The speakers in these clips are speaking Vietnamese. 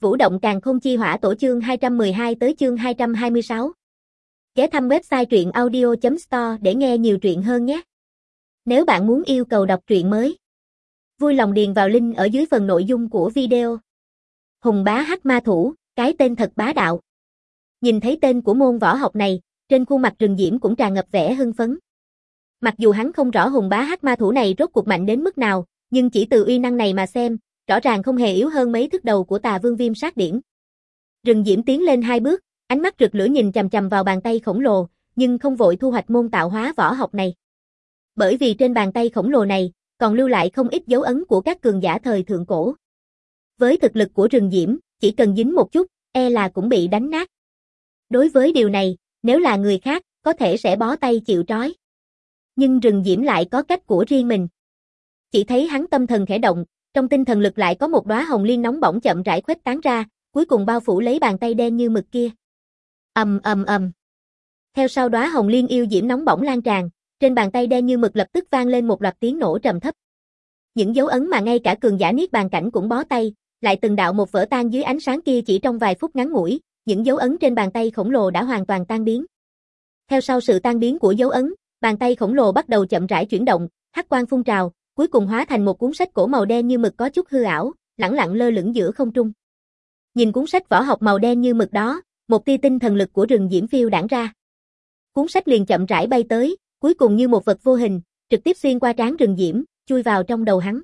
Vũ động càn khôn chi hỏa tổ chương 212 tới chương 226. Ghé thăm website truyện audio.store để nghe nhiều truyện hơn nhé. Nếu bạn muốn yêu cầu đọc truyện mới, vui lòng điền vào link ở dưới phần nội dung của video. Hùng bá hắc ma thủ, cái tên thật bá đạo. Nhìn thấy tên của môn võ học này, trên khuôn mặt Rừng Diễm cũng tràn ngập vẻ hưng phấn. Mặc dù hắn không rõ hùng bá hắc ma thủ này rốt cuộc mạnh đến mức nào, nhưng chỉ từ uy năng này mà xem, rõ ràng không hề yếu hơn mấy thức đầu của Tà Vương Viêm Sát Điển. Rừng Diễm tiến lên 2 bước, ánh mắt rực lửa nhìn chằm chằm vào bàn tay khổng lồ, nhưng không vội thu hoạch môn tạo hóa võ học này. Bởi vì trên bàn tay khổng lồ này, còn lưu lại không ít dấu ấn của các cường giả thời thượng cổ. Với thực lực của Rừng Diễm, chỉ cần dính một chút, e là cũng bị đánh nát. Đối với điều này, nếu là người khác, có thể sẽ bó tay chịu trói. Nhưng Rừng Diễm lại có cách của riêng mình. Chỉ thấy hắn tâm thần khẽ động, trong tinh thần lực lại có một đóa hồng liên nóng bỏng chậm rãi khuếch tán ra, cuối cùng bao phủ lấy bàn tay đen như mực kia. Ầm ầm ầm. Theo sau đóa hồng liên yêu diễm nóng bỏng lan tràn, trên bàn tay đen như mực lập tức vang lên một loạt tiếng nổ trầm thấp. Những dấu ấn mà ngay cả cường giả niết bàn cảnh cũng bó tay, lại từng đạo một vỡ tan dưới ánh sáng kia chỉ trong vài phút ngắn ngủi, những dấu ấn trên bàn tay khổng lồ đã hoàn toàn tan biến. Theo sau sự tan biến của dấu ấn, bàn tay khổng lồ bắt đầu chậm rãi chuyển động, hắc quang phun trào, cuối cùng hóa thành một cuốn sách cổ màu đen như mực có chút hư ảo, lẳng lặng lơ lửng giữa không trung. Nhìn cuốn sách võ học màu đen như mực đó, một tia tinh thần lực của Rừng Diễm phiêu đãng ra. Cuốn sách liền chậm rãi bay tới, cuối cùng như một vật vô hình, trực tiếp xuyên qua trán Rừng Diễm, chui vào trong đầu hắn.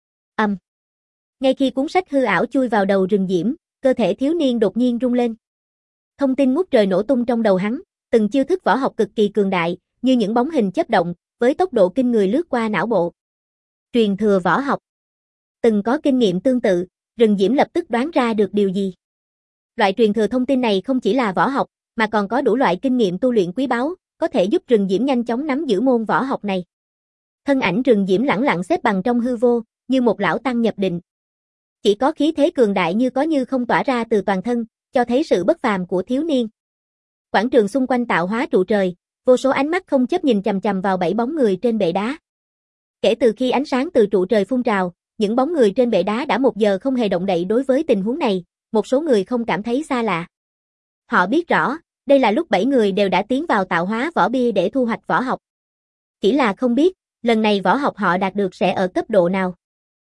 Ngay khi cuốn sách hư ảo chui vào đầu Rừng Diễm, cơ thể thiếu niên đột nhiên rung lên. Thông tin ngút trời nổ tung trong đầu hắn, từng chiêu thức võ học cực kỳ cường đại, như những bóng hình chớp động, với tốc độ kinh người lướt qua não bộ. Truyền thừa võ học. Từng có kinh nghiệm tương tự, Rừng Diễm lập tức đoán ra được điều gì. Loại truyền thừa thông tin này không chỉ là võ học, mà còn có đủ loại kinh nghiệm tu luyện quý báu, có thể giúp Rừng Diễm nhanh chóng nắm giữ môn võ học này. Thân ảnh Rừng Diễm lẳng lặng xếp bằng trong hư vô, như một lão tăng nhập định. Chỉ có khí thế cường đại như có như không tỏa ra từ toàn thân, cho thấy sự bất phàm của thiếu niên. Quảng trường xung quanh tạo hóa trụ trời, vô số ánh mắt không chớp nhìn chằm chằm vào 7 bóng người trên bệ đá. Kể từ khi ánh sáng từ trụ trời phun trào, những bóng người trên bệ đá đã 1 giờ không hề động đậy đối với tình huống này, một số người không cảm thấy xa lạ. Họ biết rõ, đây là lúc 7 người đều đã tiến vào tạo hóa võ bia để thu hoạch võ học. Chỉ là không biết, lần này võ học họ đạt được sẽ ở cấp độ nào.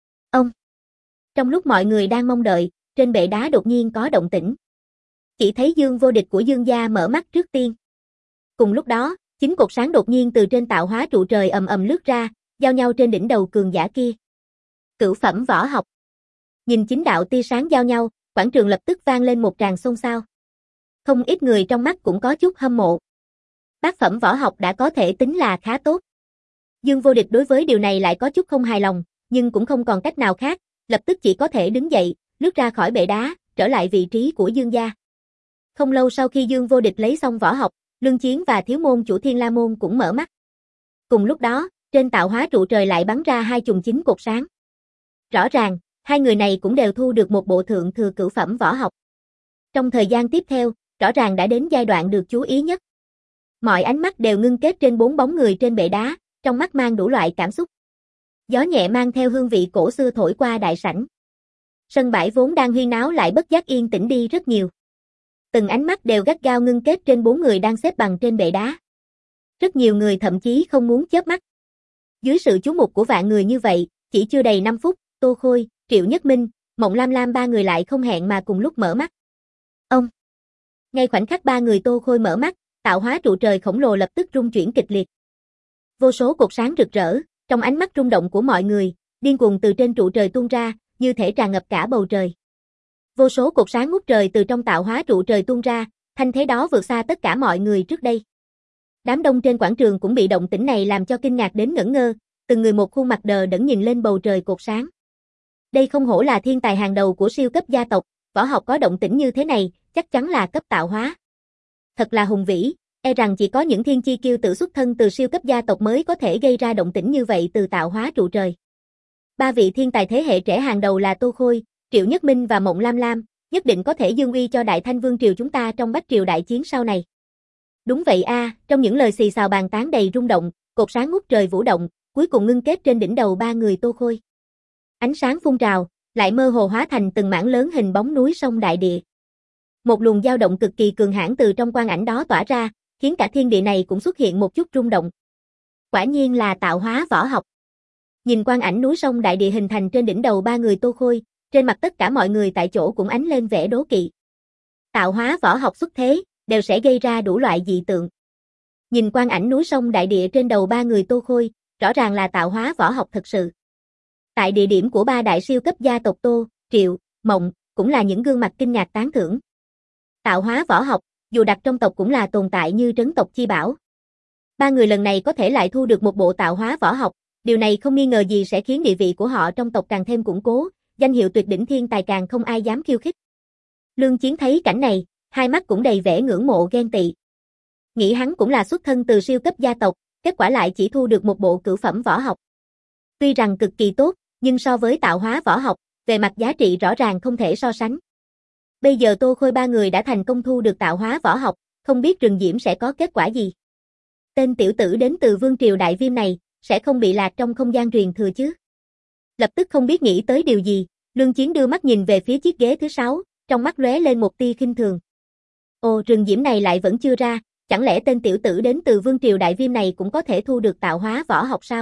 Trong lúc mọi người đang mong đợi, trên bệ đá đột nhiên có động tĩnh. Chỉ thấy Dương Vô Địch của Dương gia mở mắt trước tiên. Cùng lúc đó, 9 cột sáng đột nhiên từ trên tạo hóa trụ trời ầm ầm lướt ra, giao nhau trên đỉnh đầu cường giả kia. Cửu phẩm võ học. Nhìn 9 đạo tia sáng giao nhau, quảng trường lập tức vang lên một tràng xôn xao. Không ít người trong mắt cũng có chút hâm mộ. Bát phẩm võ học đã có thể tính là khá tốt. Dương Vô Địch đối với điều này lại có chút không hài lòng, nhưng cũng không còn cách nào khác, lập tức chỉ có thể đứng dậy, lướt ra khỏi bệ đá, trở lại vị trí của Dương gia. Không lâu sau khi Dương Vô Địch lấy xong võ học, Luân Chiến và thiếu môn chủ Thiên La môn cũng mở mắt. Cùng lúc đó, trên tạo hóa trụ trời lại bắn ra 2 chùm 9 cột sáng. Rõ ràng, hai người này cũng đều thu được một bộ thượng thừa cửu phẩm võ học. Trong thời gian tiếp theo, rõ ràng đã đến giai đoạn được chú ý nhất. Mọi ánh mắt đều ngưng kết trên 4 bóng người trên bệ đá, trong mắt mang đủ loại cảm xúc. Gió nhẹ mang theo hương vị cổ xưa thổi qua đại sảnh. Sân bãi vốn đang huyên náo lại bất giác yên tĩnh đi rất nhiều. Từng ánh mắt đều gắt gao ngưng kết trên 4 người đang xếp bằng trên bệ đá. Rất nhiều người thậm chí không muốn chớp mắt. Dưới sự chú mục của vạn người như vậy, chỉ chưa đầy 5 phút, Tô Khôi, Triệu Nhất Minh, Mộng Lam Lam 3 người lại không hẹn mà cùng lúc mở mắt. Ngay khoảnh khắc 3 người Tô Khôi mở mắt, tạo hóa trụ trời khổng lồ lập tức rung chuyển kịch liệt. Vô số cột sáng rực rỡ, trong ánh mắt rung động của mọi người, điên cuồng từ trên trụ trời tuôn ra, như thể tràn ngập cả bầu trời. Vô số cột sáng ngút trời từ trong tạo hóa trụ trời tuôn ra, thanh thế đó vượt xa tất cả mọi người trước đây. Đám đông trên quảng trường cũng bị động tĩnh này làm cho kinh ngạc đến ngẩn ngơ, từng người một khuôn mặt đờ đẫn nhìn lên bầu trời cột sáng. Đây không hổ là thiên tài hàng đầu của siêu cấp gia tộc, võ học có động tĩnh như thế này, chắc chắn là cấp tạo hóa. Thật là hùng vĩ, e rằng chỉ có những thiên chi kiêu tử xuất thân từ siêu cấp gia tộc mới có thể gây ra động tĩnh như vậy từ tạo hóa trụ trời. 3 vị thiên tài thế hệ trẻ hàng đầu là Tô Khôi, Triệu Nhất Minh và Mộng Lam Lam, nhất định có thể dương uy cho Đại Thanh Vương triều chúng ta trong Bách triều đại chiến sau này. Đúng vậy a, trong những lời xì xào bàn tán đầy rung động, cột sáng ngút trời vũ động, cuối cùng ngưng kết trên đỉnh đầu 3 người Tô Khôi. Ánh sáng phun trào, lại mơ hồ hóa thành từng mảng lớn hình bóng núi sông đại địa. Một luồng dao động cực kỳ cường hãn từ trong quang ảnh đó tỏa ra, khiến cả thiên địa này cũng xuất hiện một chút rung động. Quả nhiên là tạo hóa võ học. Nhìn quang ảnh núi sông đại địa hình thành trên đỉnh đầu ba người Tô Khôi, trên mặt tất cả mọi người tại chỗ cũng ánh lên vẻ đố kỵ. Tạo hóa võ học xuất thế, đều sẽ gây ra đủ loại dị tượng. Nhìn quang ảnh núi sông đại địa trên đầu ba người Tô Khôi, rõ ràng là tạo hóa võ học thật sự. Tại địa điểm của ba đại siêu cấp gia tộc Tô, Triệu, Mộng, cũng là những gương mặt kinh ngạc tán thưởng. Tạo hóa võ học, dù đặt trong tộc cũng là tồn tại như trấn tộc chi bảo. Ba người lần này có thể lại thu được một bộ tạo hóa võ học, điều này không nghi ngờ gì sẽ khiến địa vị của họ trong tộc càng thêm củng cố, danh hiệu tuyệt đỉnh thiên tài càng không ai dám khiêu khích. Lương Chiến thấy cảnh này, hai mắt cũng đầy vẻ ngưỡng mộ ghen tị. Nghĩ hắn cũng là xuất thân từ siêu cấp gia tộc, kết quả lại chỉ thu được một bộ cửu phẩm võ học. Tuy rằng cực kỳ tốt, nhưng so với tạo hóa võ học, về mặt giá trị rõ ràng không thể so sánh. Bây giờ Tô Khôi ba người đã thành công thu được tạo hóa võ học, không biết Rừng Diễm sẽ có kết quả gì. Tên tiểu tử đến từ Vương Triều Đại Viêm này, sẽ không bị lạc trong không gian truyền thừa chứ. Lập tức không biết nghĩ tới điều gì, Lương Chiến đưa mắt nhìn về phía chiếc ghế thứ 6, trong mắt lóe lên một tia khinh thường. Ồ, Rừng Diễm này lại vẫn chưa ra, chẳng lẽ tên tiểu tử đến từ Vương Triều Đại Viêm này cũng có thể thu được tạo hóa võ học sao?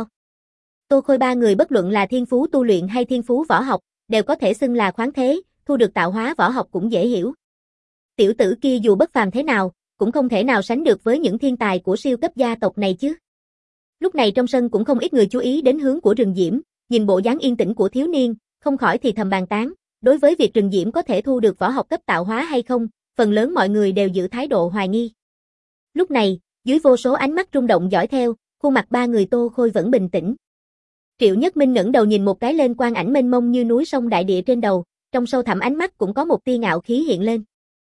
Tô Khôi ba người bất luận là thiên phú tu luyện hay thiên phú võ học, đều có thể xưng là khoáng thế, thu được tạo hóa võ học cũng dễ hiểu. Tiểu tử kia dù bất phàm thế nào, cũng không thể nào sánh được với những thiên tài của siêu cấp gia tộc này chứ. Lúc này trong sân cũng không ít người chú ý đến hướng của Rừng Diễm, nhìn bộ dáng yên tĩnh của thiếu niên, không khỏi thì thầm bàn tán. Đối với việc Rừng Diễm có thể thu được võ học cấp tạo hóa hay không, phần lớn mọi người đều giữ thái độ hoài nghi. Lúc này, dưới vô số ánh mắt rung động dõi theo, khuôn mặt ba người Tô Khôi vẫn bình tĩnh. Triệu Nhất Minh ngẩng đầu nhìn một cái lên quang ảnh mênh mông như núi sông đại địa trên đầu, trong sâu thẳm ánh mắt cũng có một tia ngạo khí hiện lên.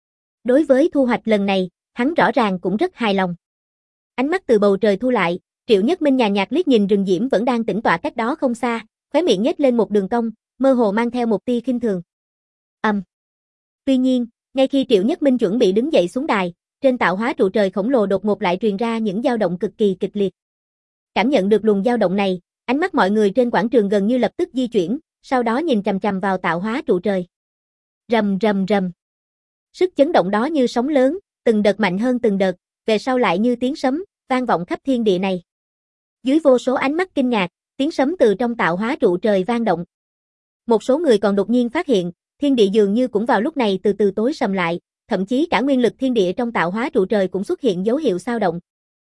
Đối với thu hoạch lần này, hắn rõ ràng cũng rất hài lòng. Ánh mắt từ bầu trời thu lại, Triệu Nhất Minh nhàn nhạt liếc nhìn Rừng Diễm vẫn đang tĩnh tọa cách đó không xa, khóe miệng nhếch lên một đường cong, mơ hồ mang theo một tia khinh thường. Tuy nhiên, ngay khi Triệu Nhất Minh chuẩn bị đứng dậy xuống đài, trên tạo hóa trụ trời khổng lồ đột ngột lại truyền ra những dao động cực kỳ kịch liệt. Cảm nhận được luồng dao động này, ánh mắt mọi người trên quảng trường gần như lập tức di chuyển, sau đó nhìn chằm chằm vào tạo hóa trụ trời. Rầm rầm rầm. Sức chấn động đó như sóng lớn, từng đợt mạnh hơn từng đợt, về sau lại như tiếng sấm, vang vọng khắp thiên địa này. Dưới vô số ánh mắt kinh ngạc, tiếng sấm từ trong tạo hóa trụ trời vang động. Một số người còn đột nhiên phát hiện, thiên địa dường như cũng vào lúc này từ từ tối sầm lại, thậm chí cả nguyên lực thiên địa trong tạo hóa trụ trời cũng xuất hiện dấu hiệu xao động.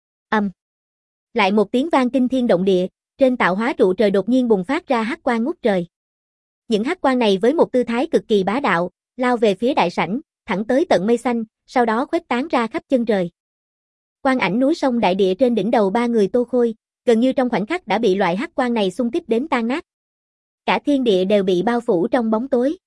Lại một tiếng vang kinh thiên động địa, trên tạo hóa trụ trời đột nhiên bùng phát ra hắc quang ngút trời. Những hắc quang này với một tư thái cực kỳ bá đạo, lao về phía đại sảnh, thẳng tới tận mây xanh, sau đó khuếch tán ra khắp chân trời. Quang ảnh núi sông đại địa trên đỉnh đầu ba người Tô Khôi, gần như trong khoảnh khắc đã bị loại hắc quang này xung kích đến tan nát. Cả thiên địa đều bị bao phủ trong bóng tối.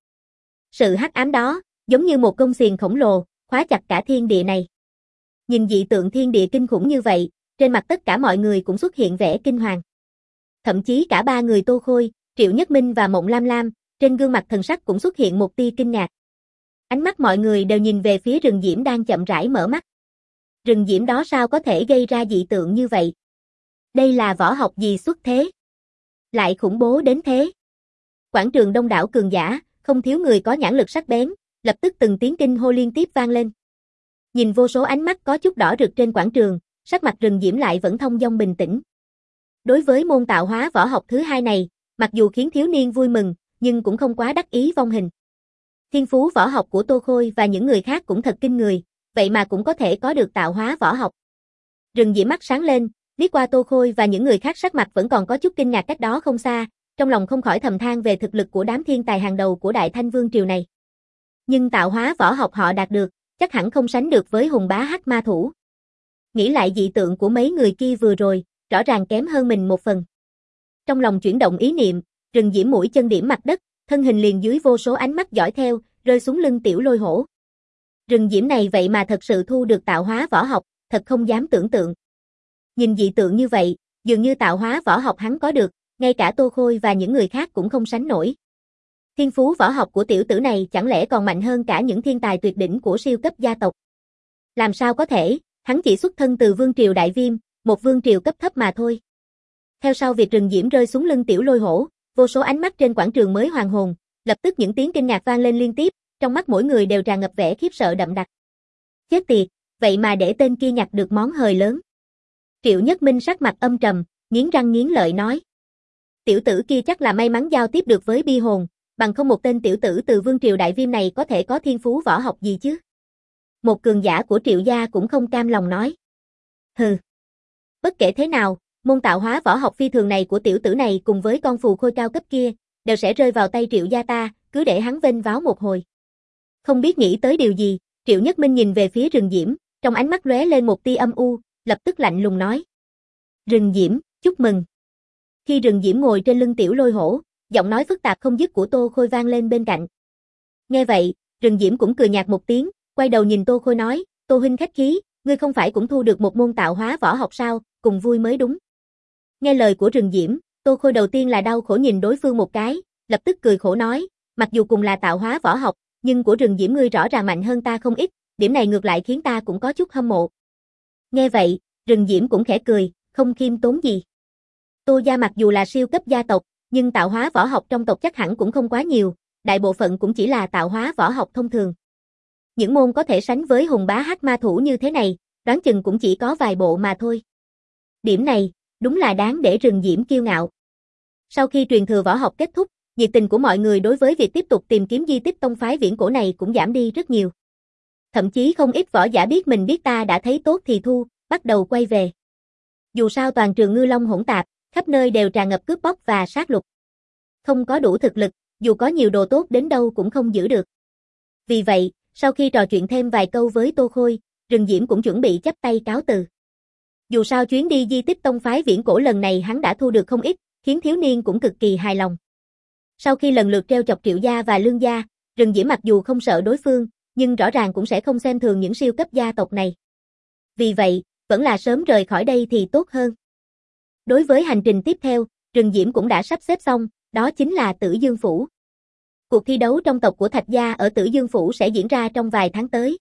Sự hắc ám đó, giống như một côn xiềng khổng lồ, khóa chặt cả thiên địa này. Nhìn dị tượng thiên địa kinh khủng như vậy, trên mặt tất cả mọi người cũng xuất hiện vẻ kinh hoàng. Thậm chí cả ba người Tô Khôi, Triệu Nhất Minh và Mộng Lam Lam, trên gương mặt thần sắc cũng xuất hiện một tia kinh ngạc. Ánh mắt mọi người đều nhìn về phía Rừng Diễm đang chậm rãi mở mắt. Rừng Diễm đó sao có thể gây ra dị tượng như vậy? Đây là võ học gì xuất thế? Lại khủng bố đến thế? Quảng trường đông đảo cường giả, không thiếu người có nhãn lực sắc bén, lập tức từng tiếng kinh hô liên tiếp vang lên. Nhìn vô số ánh mắt có chút đỏ rực trên quảng trường, sắc mặt Rừng Diễm lại vẫn thông dong bình tĩnh. Đối với môn tạo hóa võ học thứ hai này, mặc dù khiến thiếu niên vui mừng, nhưng cũng không quá đắc ý vong hình. Thiên phú võ học của Tô Khôi và những người khác cũng thật kinh người, vậy mà cũng có thể có được tạo hóa võ học. Rừng Diễm mắt sáng lên, liếc qua Tô Khôi và những người khác sắc mặt vẫn còn có chút kinh ngạc cách đó không xa, trong lòng không khỏi thầm than về thực lực của đám thiên tài hàng đầu của Đại Thanh Vương triều này. Nhưng tạo hóa võ học họ đạt được, chắc hẳn không sánh được với hùng bá hắc ma thủ. Nghĩ lại dị tượng của mấy người kia vừa rồi, rõ ràng kém hơn mình một phần. Trong lòng chuyển động ý niệm, Rừng Diễm mũi chân điểm mặt đất, thân hình liền dưới vô số ánh mắt dõi theo, rơi xuống lưng Tiểu Lôi Hổ. Rừng Diễm này vậy mà thật sự thu được tạo hóa võ học, thật không dám tưởng tượng. Nhìn dị tượng như vậy, dường như tạo hóa võ học hắn có được, ngay cả Tô Khôi và những người khác cũng không sánh nổi. Thiên phú võ học của tiểu tử này chẳng lẽ còn mạnh hơn cả những thiên tài tuyệt đỉnh của siêu cấp gia tộc? Làm sao có thể, hắn chỉ xuất thân từ Vương triều Đại Viêm, một vương triều cấp thấp mà thôi. Theo sau việc Rừng Diễm rơi xuống lưng Tiểu Lôi Hổ, vô số ánh mắt trên quảng trường mới hoàn hồn, lập tức những tiếng kinh ngạc vang lên liên tiếp, trong mắt mỗi người đều tràn ngập vẻ khiếp sợ đậm đặc. Chết tiệt, vậy mà để tên kia nhặt được món hời lớn. Triệu Nhất Minh sắc mặt âm trầm, nghiến răng nghiến lợi nói. Tiểu tử kia chắc là may mắn giao tiếp được với bi hồn, bằng không một tên tiểu tử từ vương triều đại viêm này có thể có thiên phú võ học gì chứ. Một cường giả của Triệu gia cũng không cam lòng nói. Hừ. Bất kể thế nào, môn tạo hóa võ học phi thường này của tiểu tử này cùng với con phù khôi cao cấp kia, đều sẽ rơi vào tay Triệu gia ta, cứ để hắn vênh váo một hồi. Không biết nghĩ tới điều gì, Triệu Nhất Minh nhìn về phía Rừng Diễm, trong ánh mắt lóe lên một tia âm u, lập tức lạnh lùng nói. Rừng Diễm, chúc mừng. Khi Rừng Diễm ngồi trên lưng tiểu lôi hổ, giọng nói phức tạp không dứt của Tô Khôi vang lên bên cạnh. Nghe vậy, Rừng Diễm cũng cười nhạt một tiếng, quay đầu nhìn Tô Khôi nói, Tô huynh khách khí, ngươi không phải cũng thu được một môn tạo hóa võ học sao, cùng vui mới đúng. Nghe lời của Rừng Diễm, Tô Khôi đầu tiên là đau khổ nhìn đối phương một cái, lập tức cười khổ nói, mặc dù cùng là tạo hóa võ học, nhưng của Rừng Diễm ngươi rõ ràng mạnh hơn ta không ít, điểm này ngược lại khiến ta cũng có chút hâm mộ. Nghe vậy, Rừng Diễm cũng khẽ cười, không khiêm tốn gì. Tô gia mặc dù là siêu cấp gia tộc, nhưng tạo hóa võ học trong tộc chắc hẳn cũng không quá nhiều, đại bộ phận cũng chỉ là tạo hóa võ học thông thường. Những môn có thể sánh với hùng bá hắc ma thủ như thế này, đoán chừng cũng chỉ có vài bộ mà thôi. Điểm này, đúng là đáng để Rừng Diễm kiêu ngạo. Sau khi truyền thừa võ học kết thúc, nhiệt tình của mọi người đối với việc tiếp tục tìm kiếm di tích tông phái viễn cổ này cũng giảm đi rất nhiều. Thậm chí không ít võ giả biết mình biết ta đã thấy tốt thì thu, bắt đầu quay về. Dù sao toàn trường ngư long hỗn tạp, khắp nơi đều tràn ngập cướp bóc và sát lục. Không có đủ thực lực, dù có nhiều đồ tốt đến đâu cũng không giữ được. Vì vậy, sau khi trò chuyện thêm vài câu với Tô Khôi, Rừng Diễm cũng chuẩn bị chắp tay cáo từ. Dù sao chuyến đi di tích tông phái viễn cổ lần này hắn đã thu được không ít, khiến thiếu niên cũng cực kỳ hài lòng. Sau khi lần lượt treo chọc Triệu gia và Lương gia, Rừng Diễm mặc dù không sợ đối phương, nhưng rõ ràng cũng sẽ không xem thường những siêu cấp gia tộc này. Vì vậy, vẫn là sớm rời khỏi đây thì tốt hơn. Đối với hành trình tiếp theo, Rừng Diễm cũng đã sắp xếp xong, đó chính là Tử Dương Phủ. Cuộc thi đấu trong tộc của Thạch gia ở Tử Dương Phủ sẽ diễn ra trong vài tháng tới.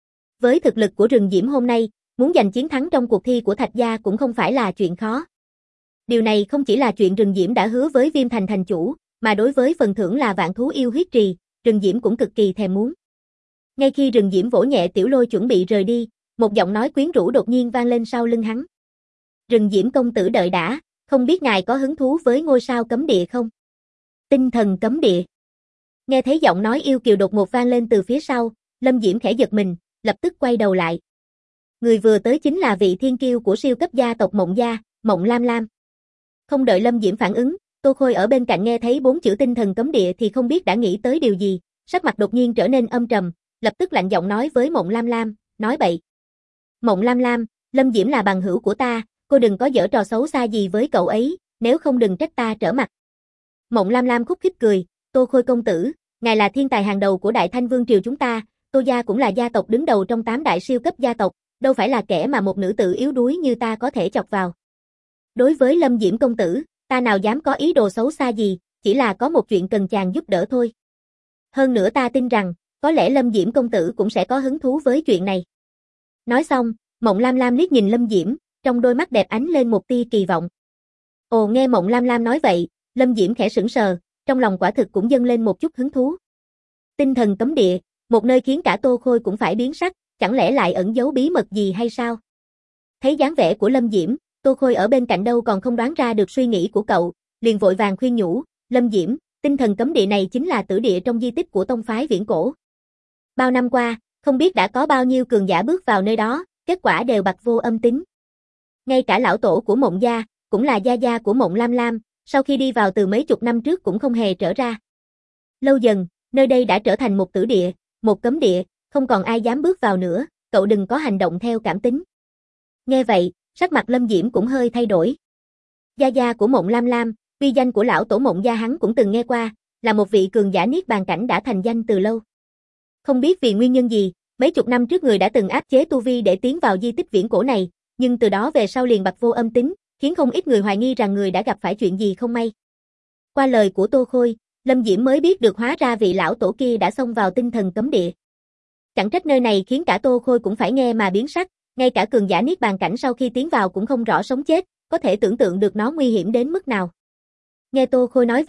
Với thực lực của Rừng Diễm hôm nay, muốn giành chiến thắng trong cuộc thi của Thạch gia cũng không phải là chuyện khó. Điều này không chỉ là chuyện Rừng Diễm đã hứa với Viêm Thành thành chủ, mà đối với phần thưởng là vạn thú yêu huyết trì, Rừng Diễm cũng cực kỳ thèm muốn. Ngay khi Rừng Diễm vỗ nhẹ tiểu lôi chuẩn bị rời đi, một giọng nói quyến rũ đột nhiên vang lên sau lưng hắn. Rừng Diễm công tử đợi đã, không biết ngài có hứng thú với ngôi sao cấm địa không? Tinh thần cấm địa. Nghe thấy giọng nói yêu kiều đột ngột vang lên từ phía sau, Lâm Diễm khẽ giật mình, lập tức quay đầu lại. Người vừa tới chính là vị thiên kiêu của siêu cấp gia tộc Mộng gia, Mộng Lam Lam. Không đợi Lâm Diễm phản ứng, Tô Khôi ở bên cạnh nghe thấy 4 chữ tinh thần cấm địa thì không biết đã nghĩ tới điều gì, sắc mặt đột nhiên trở nên âm trầm, lập tức lạnh giọng nói với Mộng Lam Lam, nói bậy. Mộng Lam Lam, Lâm Diễm là bằng hữu của ta, cô đừng có giở trò xấu xa gì với cậu ấy, nếu không đừng trách ta trở mặt. Mộng Lam Lam khúc khích cười, Tô Khôi công tử, ngài là thiên tài hàng đầu của Đại Thanh Vương triều chúng ta, Tô gia cũng là gia tộc đứng đầu trong 8 đại siêu cấp gia tộc, đâu phải là kẻ mà một nữ tử yếu đuối như ta có thể chọc vào. Đối với Lâm Diễm công tử, ta nào dám có ý đồ xấu xa gì, chỉ là có một chuyện cần chàng giúp đỡ thôi. Hơn nữa ta tin rằng, có lẽ Lâm Diễm công tử cũng sẽ có hứng thú với chuyện này. Nói xong, Mộng Lam Lam liếc nhìn Lâm Diễm, trong đôi mắt đẹp ánh lên một tia kỳ vọng. Ồ, nghe Mộng Lam Lam nói vậy, Lâm Diễm khẽ sững sờ, trong lòng quả thực cũng dâng lên một chút hứng thú. Tinh thần cấm địa, một nơi khiến cả Tô Khôi cũng phải biến sắc, chẳng lẽ lại ẩn giấu bí mật gì hay sao? Thấy dáng vẻ của Lâm Diễm, Tô Khôi ở bên cạnh đâu còn không đoán ra được suy nghĩ của cậu, liền vội vàng khuyên nhủ, Lâm Diễm, tinh thần cấm địa này chính là tử địa trong di tích của tông phái viễn cổ. Bao năm qua, không biết đã có bao nhiêu cường giả bước vào nơi đó, kết quả đều bặt vô âm tín. Ngay cả lão tổ của Mộng gia, cũng là gia gia của Mộng Lam Lam, sau khi đi vào từ mấy chục năm trước cũng không hề trở ra. Lâu dần, nơi đây đã trở thành một tử địa, một cấm địa, không còn ai dám bước vào nữa, cậu đừng có hành động theo cảm tính. Nghe vậy, sắc mặt Lâm Diễm cũng hơi thay đổi. Gia gia của Mộng Lam Lam, uy danh của lão tổ Mộng gia hắn cũng từng nghe qua, là một vị cường giả niết bàn cảnh đã thành danh từ lâu. Không biết vì nguyên nhân gì, mấy chục năm trước người đã từng áp chế tu vi để tiến vào di tích viễn cổ này, nhưng từ đó về sau liền bặt vô âm tín, khiến không ít người hoài nghi rằng người đã gặp phải chuyện gì không may. Qua lời của Tô Khôi, Lâm Diễm mới biết được hóa ra vị lão tổ kia đã xông vào tinh thần cấm địa. Chẳng trách nơi này khiến cả Tô Khôi cũng phải nghe mà biến sắc, ngay cả cường giả niết bàn cảnh sau khi tiến vào cũng không rõ sống chết, có thể tưởng tượng được nó nguy hiểm đến mức nào. Nghe Tô Khôi nói vậy,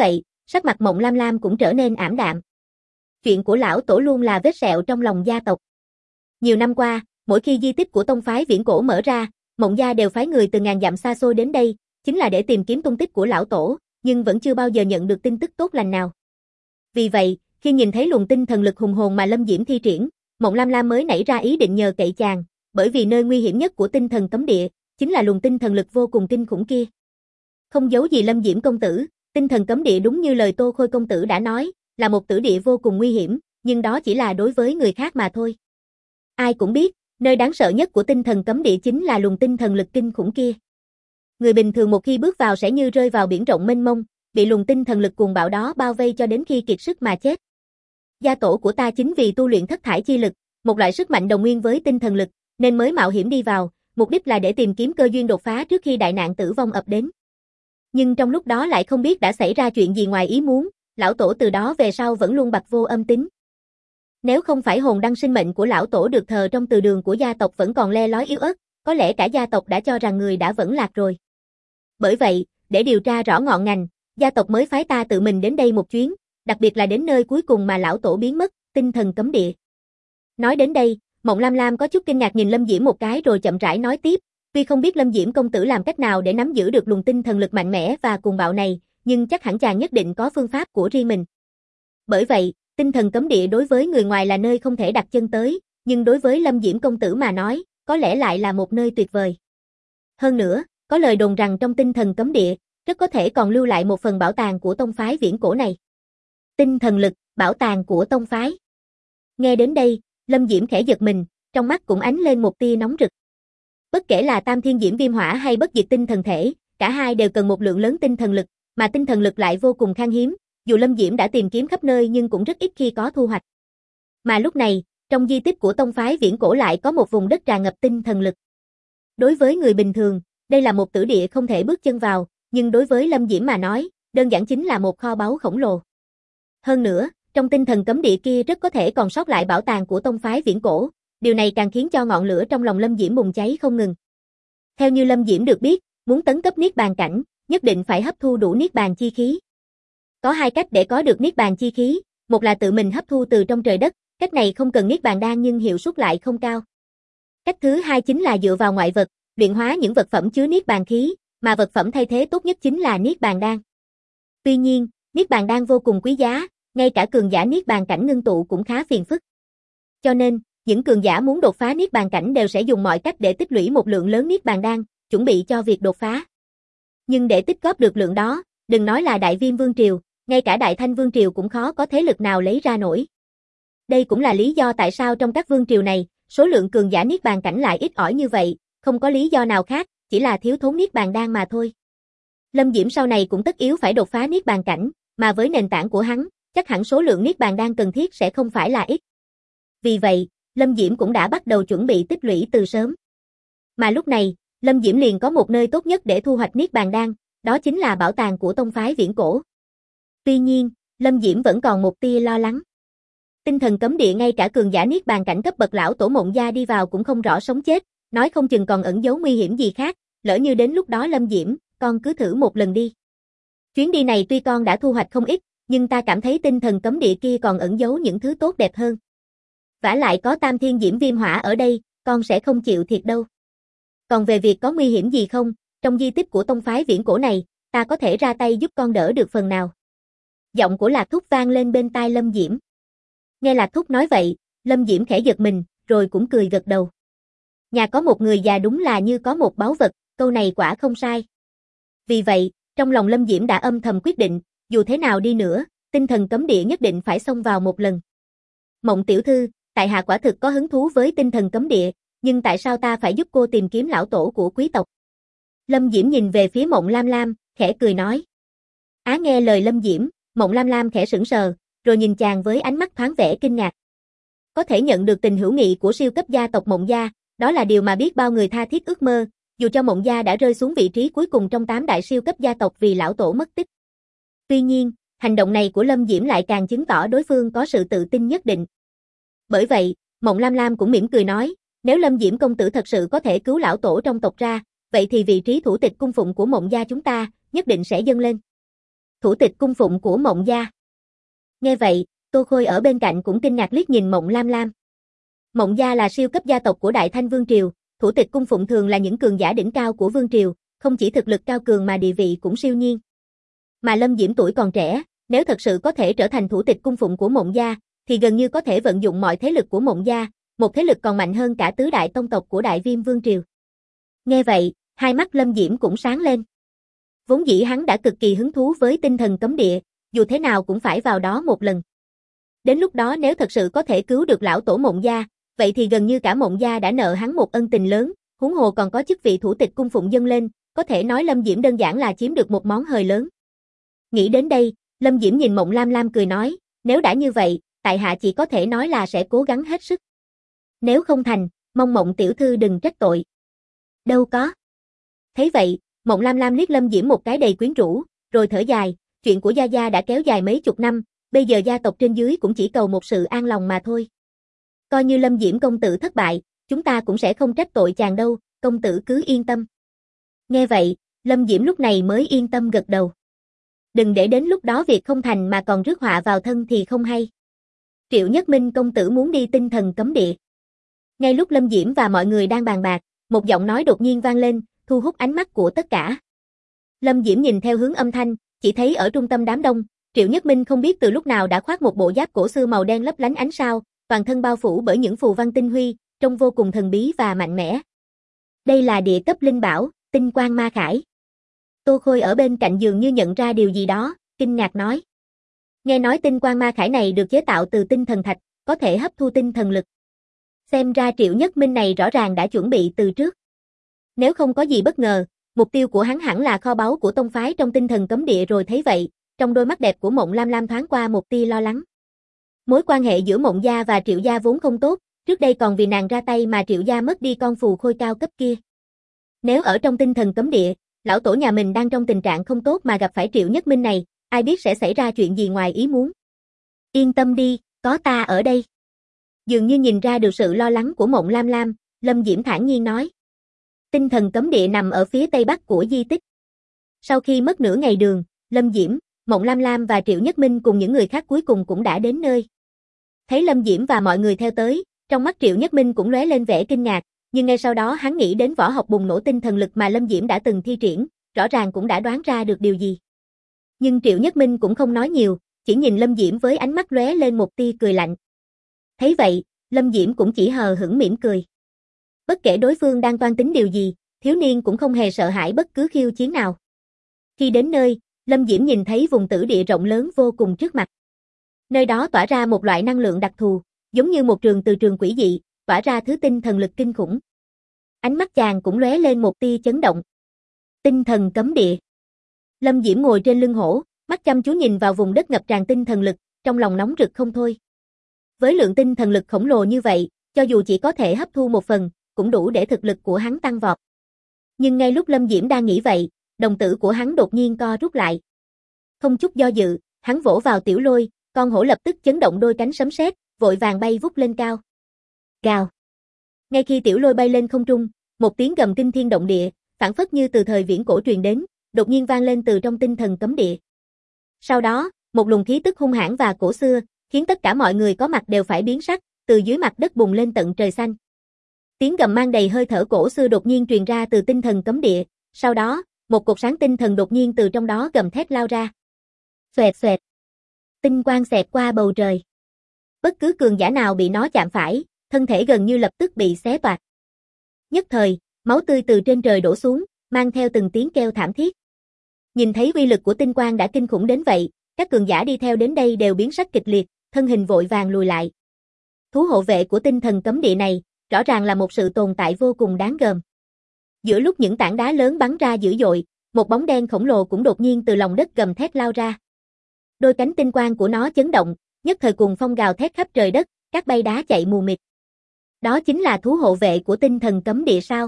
sắc mặt Mộng Lam Lam cũng trở nên ảm đạm. Chuyện của lão tổ luôn là vết sẹo trong lòng gia tộc. Nhiều năm qua, mỗi khi di tích của tông phái Viễn Cổ mở ra, Mộng gia đều phái người từ ngàn dặm xa xôi đến đây, chính là để tìm kiếm tung tích của lão tổ, nhưng vẫn chưa bao giờ nhận được tin tức tốt lành nào. Vì vậy, khi nhìn thấy luồng tinh thần lực hùng hồn mà Lâm Diễm thi triển, Mộng Lam Lam mới nảy ra ý định nhờ cậy chàng, bởi vì nơi nguy hiểm nhất của tinh thần cấm địa chính là luồng tinh thần lực vô cùng kinh khủng kia. Không giấu gì Lâm Diễm công tử, tinh thần cấm địa đúng như lời Tô Khôi công tử đã nói, là một tử địa vô cùng nguy hiểm, nhưng đó chỉ là đối với người khác mà thôi. Ai cũng biết, nơi đáng sợ nhất của tinh thần cấm địa chính là luồng tinh thần lực kinh khủng kia. Người bình thường một khi bước vào sẽ như rơi vào biển rộng mênh mông, bị luồng tinh thần lực cuồng bạo đó bao vây cho đến khi kiệt sức mà chết. Gia tổ của ta chính vì tu luyện thất thải chi lực, một loại sức mạnh đồng nguyên với tinh thần lực, nên mới mạo hiểm đi vào, mục đích là để tìm kiếm cơ duyên đột phá trước khi đại nạn tử vong ập đến. Nhưng trong lúc đó lại không biết đã xảy ra chuyện gì ngoài ý muốn, lão tổ từ đó về sau vẫn luôn bặt vô âm tín. Nếu không phải hồn đăng sinh mệnh của lão tổ được thờ trong từ đường của gia tộc vẫn còn le lói yếu ớt, có lẽ cả gia tộc đã cho rằng người đã vẫn lạc rồi. Bởi vậy, để điều tra rõ ngọn ngành, gia tộc mới phái ta tự mình đến đây một chuyến, đặc biệt là đến nơi cuối cùng mà lão tổ biến mất, tinh thần cấm địa. Nói đến đây, Mộng Lam Lam có chút kinh ngạc nhìn Lâm Diễm một cái rồi chậm rãi nói tiếp, tuy không biết Lâm Diễm công tử làm cách nào để nắm giữ được luồng tinh thần lực mạnh mẽ và cuồng bạo này, nhưng chắc hẳn chàng nhất định có phương pháp của riêng mình. Bởi vậy, tinh thần cấm địa đối với người ngoài là nơi không thể đặt chân tới, nhưng đối với Lâm Diễm công tử mà nói, có lẽ lại là một nơi tuyệt vời. Hơn nữa, có lời đồn rằng trong tinh thần cấm địa, rất có thể còn lưu lại một phần bảo tàng của tông phái Viễn Cổ này. Tinh thần lực, bảo tàng của tông phái. Nghe đến đây, Lâm Diễm khẽ giật mình, trong mắt cũng ánh lên một tia nóng rực. Bất kể là Tam Thiên Diễm Viêm Hỏa hay Bất Diệt Tinh Thần Thể, cả hai đều cần một lượng lớn tinh thần lực, mà tinh thần lực lại vô cùng khan hiếm, dù Lâm Diễm đã tìm kiếm khắp nơi nhưng cũng rất ít khi có thu hoạch. Mà lúc này, trong di tích của tông phái Viễn Cổ lại có một vùng đất tràn ngập tinh thần lực. Đối với người bình thường, đây là một tử địa không thể bước chân vào, nhưng đối với Lâm Diễm mà nói, đơn giản chính là một kho báu khổng lồ. Hơn nữa, trong tinh thần cấm địa kia rất có thể còn sót lại bảo tàng của tông phái Viễn Cổ, điều này càng khiến cho ngọn lửa trong lòng Lâm Diễm bùng cháy không ngừng. Theo như Lâm Diễm được biết, muốn tấn cấp Niết Bàn cảnh, nhất định phải hấp thu đủ Niết Bàn chi khí. Có hai cách để có được Niết Bàn chi khí, một là tự mình hấp thu từ trong trời đất, cách này không cần Niết Bàn đan nhưng hiệu suất lại không cao. Cách thứ hai chính là dựa vào ngoại vật, luyện hóa những vật phẩm chứa Niết Bàn khí, mà vật phẩm thay thế tốt nhất chính là Niết Bàn đan. Tuy nhiên, Niết Bàn đan vô cùng quý giá, ngay cả cường giả Niết Bàn cảnh ngưng tụ cũng khá phiền phức. Cho nên, những cường giả muốn đột phá Niết Bàn cảnh đều sẽ dùng mọi cách để tích lũy một lượng lớn Niết Bàn đan, chuẩn bị cho việc đột phá. Nhưng để tích góp được lượng đó, đừng nói là Đại Viêm Vương Triều, ngay cả Đại Thanh Vương Triều cũng khó có thế lực nào lấy ra nổi. Đây cũng là lý do tại sao trong các vương triều này, số lượng cường giả Niết Bàn cảnh lại ít ỏi như vậy, không có lý do nào khác, chỉ là thiếu thốn Niết Bàn đan mà thôi. Lâm Diễm sau này cũng tất yếu phải đột phá Niết Bàn cảnh, mà với nền tảng của hắn, chắc hẳn số lượng Niết Bàn đan cần thiết sẽ không phải là ít. Vì vậy, Lâm Diễm cũng đã bắt đầu chuẩn bị tích lũy từ sớm. Mà lúc này, Lâm Diễm liền có một nơi tốt nhất để thu hoạch Niết Bàn đan, đó chính là bảo tàng của tông phái Viễn Cổ. Tuy nhiên, Lâm Diễm vẫn còn một tia lo lắng. Tinh thần cấm địa ngay cả cường giả Niết Bàn cảnh cấp bậc lão tổ Mộng gia đi vào cũng không rõ sống chết, nói không chừng còn ẩn giấu nguy hiểm gì khác, lỡ như đến lúc đó Lâm Diễm, con cứ thử một lần đi. Chuyến đi này tuy con đã thu hoạch không ít, nhưng ta cảm thấy tinh thần cấm địa kia còn ẩn giấu những thứ tốt đẹp hơn. Vả lại có Tam Thiên Diễm Viêm Hỏa ở đây, con sẽ không chịu thiệt đâu. Còn về việc có nguy hiểm gì không, trong di tích của tông phái Viễn Cổ này, ta có thể ra tay giúp con đỡ được phần nào. Giọng của Lạc Thúc vang lên bên tai Lâm Diễm. Nghe Lạc Thúc nói vậy, Lâm Diễm khẽ giật mình, rồi cũng cười gật đầu. Nhà có một người già đúng là như có một báu vật, câu này quả không sai. Vì vậy, trong lòng Lâm Diễm đã âm thầm quyết định, dù thế nào đi nữa, tinh thần cấm địa nhất định phải xông vào một lần. Mộng tiểu thư, tại hạ quả thực có hứng thú với tinh thần cấm địa, nhưng tại sao ta phải giúp cô tìm kiếm lão tổ của quý tộc? Lâm Diễm nhìn về phía Mộng Lam Lam, khẽ cười nói. Nghe lời Lâm Diễm, Mộng Lam Lam khẽ sững sờ, rồi nhìn chàng với ánh mắt thoáng vẻ kinh ngạc. Có thể nhận được tình hữu nghị của siêu cấp gia tộc Mộng gia, đó là điều mà biết bao người tha thiết ước mơ, dù cho Mộng gia đã rơi xuống vị trí cuối cùng trong 8 đại siêu cấp gia tộc vì lão tổ mất tích. Tuy nhiên, hành động này của Lâm Diễm lại càng chứng tỏ đối phương có sự tự tin nhất định. Bởi vậy, Mộng Lam Lam cũng mỉm cười nói, nếu Lâm Diễm công tử thật sự có thể cứu lão tổ trong tộc ra, vậy thì vị trí thủ tịch cung phụng của Mộng gia chúng ta nhất định sẽ dâng lên. thủ tịch cung phụng của Mộng gia. Nghe vậy, Tô Khôi ở bên cạnh cũng kinh ngạc liếc nhìn Mộng Lam Lam. Mộng gia là siêu cấp gia tộc của Đại Thanh Vương Triều, thủ tịch cung phụng thường là những cường giả đỉnh cao của Vương Triều, không chỉ thực lực cao cường mà địa vị cũng siêu nhiên. Mà Lâm Diễm tuổi còn trẻ, nếu thật sự có thể trở thành thủ tịch cung phụng của Mộng gia, thì gần như có thể vận dụng mọi thế lực của Mộng gia, một thế lực còn mạnh hơn cả tứ đại tông tộc của Đại Viêm Vương Triều. Nghe vậy, hai mắt Lâm Diễm cũng sáng lên. Vốn dĩ hắn đã cực kỳ hứng thú với tinh thần cấm địa, dù thế nào cũng phải vào đó một lần. Đến lúc đó nếu thật sự có thể cứu được lão tổ Mộng gia, vậy thì gần như cả Mộng gia đã nợ hắn một ân tình lớn, huống hồ còn có chức vị thủ tịch cung phụng dâng lên, có thể nói Lâm Diễm đơn giản là chiếm được một món hời lớn. Nghĩ đến đây, Lâm Diễm nhìn Mộng Lam Lam cười nói, nếu đã như vậy, tại hạ chỉ có thể nói là sẽ cố gắng hết sức. Nếu không thành, mong Mộng tiểu thư đừng trách tội. Đâu có. Thấy vậy, Mộng Lam Lam liếc Lâm Diễm một cái đầy quyến rũ, rồi thở dài, chuyện của Gia Gia đã kéo dài mấy chục năm, bây giờ gia tộc trên dưới cũng chỉ cầu một sự an lòng mà thôi. Coi như Lâm Diễm công tử thất bại, chúng ta cũng sẽ không trách tội chàng đâu, công tử cứ yên tâm. Nghe vậy, Lâm Diễm lúc này mới yên tâm gật đầu. Đừng để đến lúc đó việc không thành mà còn rước họa vào thân thì không hay. Triệu Nhất Minh công tử muốn đi tinh thần cấm địa. Ngay lúc Lâm Diễm và mọi người đang bàn bạc, một giọng nói đột nhiên vang lên, thu hút ánh mắt của tất cả. Lâm Diễm nhìn theo hướng âm thanh, chỉ thấy ở trung tâm đám đông, Triệu Nhất Minh không biết từ lúc nào đã khoác một bộ giáp cổ xưa màu đen lấp lánh ánh sao, toàn thân bao phủ bởi những phù văn tinh huy, trông vô cùng thần bí và mạnh mẽ. Đây là địa cấp linh bảo, Tinh Quang Ma Khải. Tô Khôi ở bên cạnh dường như nhận ra điều gì đó, kinh ngạc nói. Nghe nói Tinh Quang Ma Khải này được chế tạo từ tinh thần thạch, có thể hấp thu tinh thần lực. Xem ra Triệu Nhất Minh này rõ ràng đã chuẩn bị từ trước. Nếu không có gì bất ngờ, mục tiêu của hắn hẳn là kho báu của tông phái trong tinh thần cấm địa rồi. Thấy vậy, trong đôi mắt đẹp của Mộng Lam Lam thoáng qua một tia lo lắng. Mối quan hệ giữa Mộng gia và Triệu gia vốn không tốt, trước đây còn vì nàng ra tay mà Triệu gia mất đi con phù khôi cao cấp kia. Nếu ở trong tinh thần cấm địa, lão tổ nhà mình đang trong tình trạng không tốt mà gặp phải Triệu Nhất Minh này, ai biết sẽ xảy ra chuyện gì ngoài ý muốn. Yên tâm đi, có ta ở đây. Dường như nhìn ra được sự lo lắng của Mộng Lam Lam, Lâm Diễm thản nhiên nói. Tinh thần cấm địa nằm ở phía tây bắc của di tích. Sau khi mất nửa ngày đường, Lâm Diễm, Mộng Lam Lam và Triệu Nhất Minh cùng những người khác cuối cùng cũng đã đến nơi. Thấy Lâm Diễm và mọi người theo tới, trong mắt Triệu Nhất Minh cũng lóe lên vẻ kinh ngạc, nhưng ngay sau đó hắn nghĩ đến võ học bùng nổ tinh thần lực mà Lâm Diễm đã từng thi triển, rõ ràng cũng đã đoán ra được điều gì. Nhưng Triệu Nhất Minh cũng không nói nhiều, chỉ nhìn Lâm Diễm với ánh mắt lóe lên một tia cười lạnh. Thấy vậy, Lâm Diễm cũng chỉ hờ hững mỉm cười. Bất kể đối phương đang toan tính điều gì, thiếu niên cũng không hề sợ hãi bất cứ khiêu chiến nào. Khi đến nơi, Lâm Diễm nhìn thấy vùng tử địa rộng lớn vô cùng trước mặt. Nơi đó tỏa ra một loại năng lượng đặc thù, giống như một trường từ trường quỷ dị, tỏa ra thứ tinh thần lực kinh khủng. Ánh mắt chàng cũng lóe lên một tia chấn động. Tinh thần cấm địa. Lâm Diễm ngồi trên lưng hổ, mắt chăm chú nhìn vào vùng đất ngập tràn tinh thần lực, trong lòng nóng rực không thôi. Với lượng tinh thần lực khổng lồ như vậy, cho dù chỉ có thể hấp thu một phần, cũng đủ để thực lực của hắn tăng vọt. Nhưng ngay lúc Lâm Diễm đang nghĩ vậy, đồng tử của hắn đột nhiên co rút lại. Không chút do dự, hắn vỗ vào Tiểu Lôi, con hổ lập tức chấn động đôi cánh sấm sét, vội vàng bay vút lên cao. Gào. Ngay khi Tiểu Lôi bay lên không trung, một tiếng gầm kinh thiên động địa, phảng phất như từ thời viễn cổ truyền đến, đột nhiên vang lên từ trong tinh thần cấm địa. Sau đó, một luồng khí tức hung hãn và cổ xưa, khiến tất cả mọi người có mặt đều phải biến sắc, từ dưới mặt đất bùng lên tận trời xanh. Tiếng gầm mang đầy hơi thở cổ xưa đột nhiên truyền ra từ tinh thần cấm địa, sau đó, một cột sáng tinh thần đột nhiên từ trong đó gầm thét lao ra. Xoẹt xoẹt. Tinh quang xẹt qua bầu trời. Bất cứ cường giả nào bị nó chạm phải, thân thể gần như lập tức bị xé toạc. Nhất thời, máu tươi từ trên trời đổ xuống, mang theo từng tiếng kêu thảm thiết. Nhìn thấy uy lực của tinh quang đã kinh khủng đến vậy, các cường giả đi theo đến đây đều biến sắc kịch liệt, thân hình vội vàng lùi lại. Thú hộ vệ của tinh thần cấm địa này, rõ ràng là một sự tồn tại vô cùng đáng gờm. Giữa lúc những tảng đá lớn bắn ra dữ dội, một bóng đen khổng lồ cũng đột nhiên từ lòng đất gầm thét lao ra. Đôi cánh tinh quang của nó chấn động, nhất thời cuồng phong gào thét khắp trời đất, các bay đá chạy mù mịt. Đó chính là thú hộ vệ của tinh thần cấm địa sao?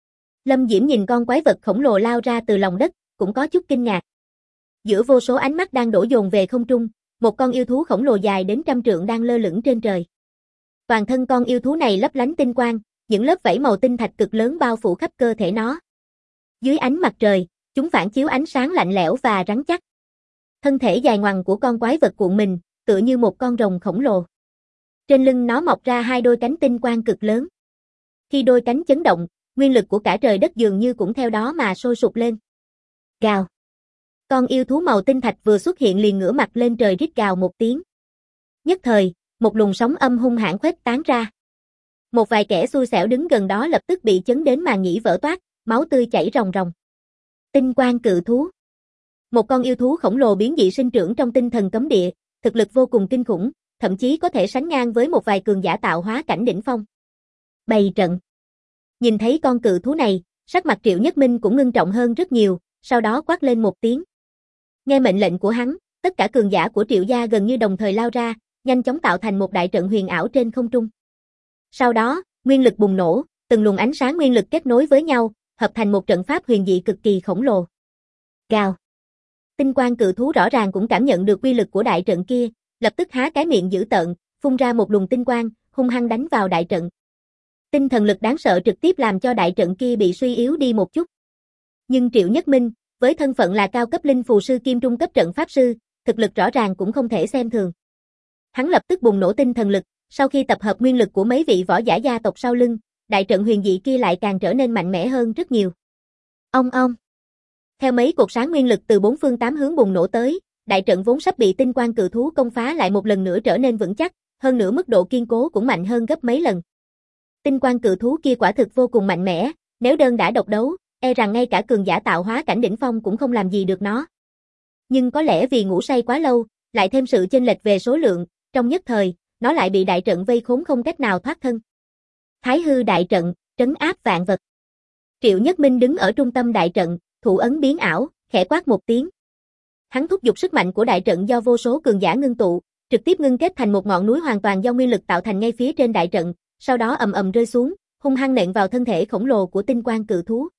Lâm Diễm nhìn con quái vật khổng lồ lao ra từ lòng đất, cũng có chút kinh ngạc. Giữa vô số ánh mắt đang đổ dồn về không trung, một con yêu thú khổng lồ dài đến 100 trượng đang lơ lửng trên trời. Toàn thân con yêu thú này lấp lánh tinh quang, những lớp vảy màu tinh thạch cực lớn bao phủ khắp cơ thể nó. Dưới ánh mặt trời, chúng phản chiếu ánh sáng lạnh lẽo và rắn chắc. Thân thể dài ngoằng của con quái vật cuộn mình, tựa như một con rồng khổng lồ. Trên lưng nó mọc ra hai đôi cánh tinh quang cực lớn. Khi đôi cánh chấn động, nguyên lực của cả trời đất dường như cũng theo đó mà sôi sục lên. Gào. Con yêu thú màu tinh thạch vừa xuất hiện liền ngửa mặt lên trời rít gào một tiếng. Nhất thời, một luồng sóng âm hung hãn khuếch tán ra. Một vài kẻ xui xẻo đứng gần đó lập tức bị chấn đến màng nhĩ vỡ toác, máu tươi chảy ròng ròng. Tinh quang cự thú. Một con yêu thú khổng lồ biến dị sinh trưởng trong tinh thần cấm địa, thực lực vô cùng kinh khủng, thậm chí có thể sánh ngang với một vài cường giả tạo hóa cảnh đỉnh phong. Bày trận. Nhìn thấy con cự thú này, sắc mặt Triệu Nhất Minh cũng ngưng trọng hơn rất nhiều, sau đó quát lên một tiếng. Nghe mệnh lệnh của hắn, tất cả cường giả của Triệu gia gần như đồng thời lao ra, nhanh chóng tạo thành một đại trận huyền ảo trên không trung. Sau đó, nguyên lực bùng nổ, từng luồng ánh sáng nguyên lực kết nối với nhau, hợp thành một trận pháp huyền dị cực kỳ khổng lồ. Gào. Tinh quang cự thú rõ ràng cũng cảm nhận được uy lực của đại trận kia, lập tức há cái miệng dữ tợn, phun ra một luồng tinh quang, hung hăng đánh vào đại trận. Tinh thần lực đáng sợ trực tiếp làm cho đại trận kia bị suy yếu đi một chút. Nhưng Triệu Nhất Minh, với thân phận là cao cấp linh phù sư kim trung cấp trận pháp sư, thực lực rõ ràng cũng không thể xem thường. Hắn lập tức bùng nổ tinh thần lực, sau khi tập hợp nguyên lực của mấy vị võ giả gia tộc sau lưng, đại trận huyền dị kia lại càng trở nên mạnh mẽ hơn rất nhiều. Ong ong. Theo mấy cột sáng nguyên lực từ bốn phương tám hướng bùng nổ tới, đại trận vốn sắp bị tinh quang cự thú công phá lại một lần nữa trở nên vững chắc, hơn nữa mức độ kiên cố cũng mạnh hơn gấp mấy lần. Tinh quang cự thú kia quả thực vô cùng mạnh mẽ, nếu đơn đã độc đấu, e rằng ngay cả cường giả tạo hóa cảnh đỉnh phong cũng không làm gì được nó. Nhưng có lẽ vì ngủ say quá lâu, lại thêm sự chênh lệch về số lượng, trong nhất thời, nó lại bị đại trận vây khốn không cách nào thoát thân. Thái hư đại trận, trấn áp vạn vật. Triệu Nhất Minh đứng ở trung tâm đại trận, thủ ấn biến ảo, khẽ quát một tiếng. Hắn thúc giục sức mạnh của đại trận do vô số cường giả ngưng tụ, trực tiếp ngưng kết thành một ngọn núi hoàn toàn do nguyên lực tạo thành ngay phía trên đại trận, sau đó ầm ầm rơi xuống, hung hăng nện vào thân thể khổng lồ của tinh quang cự thú.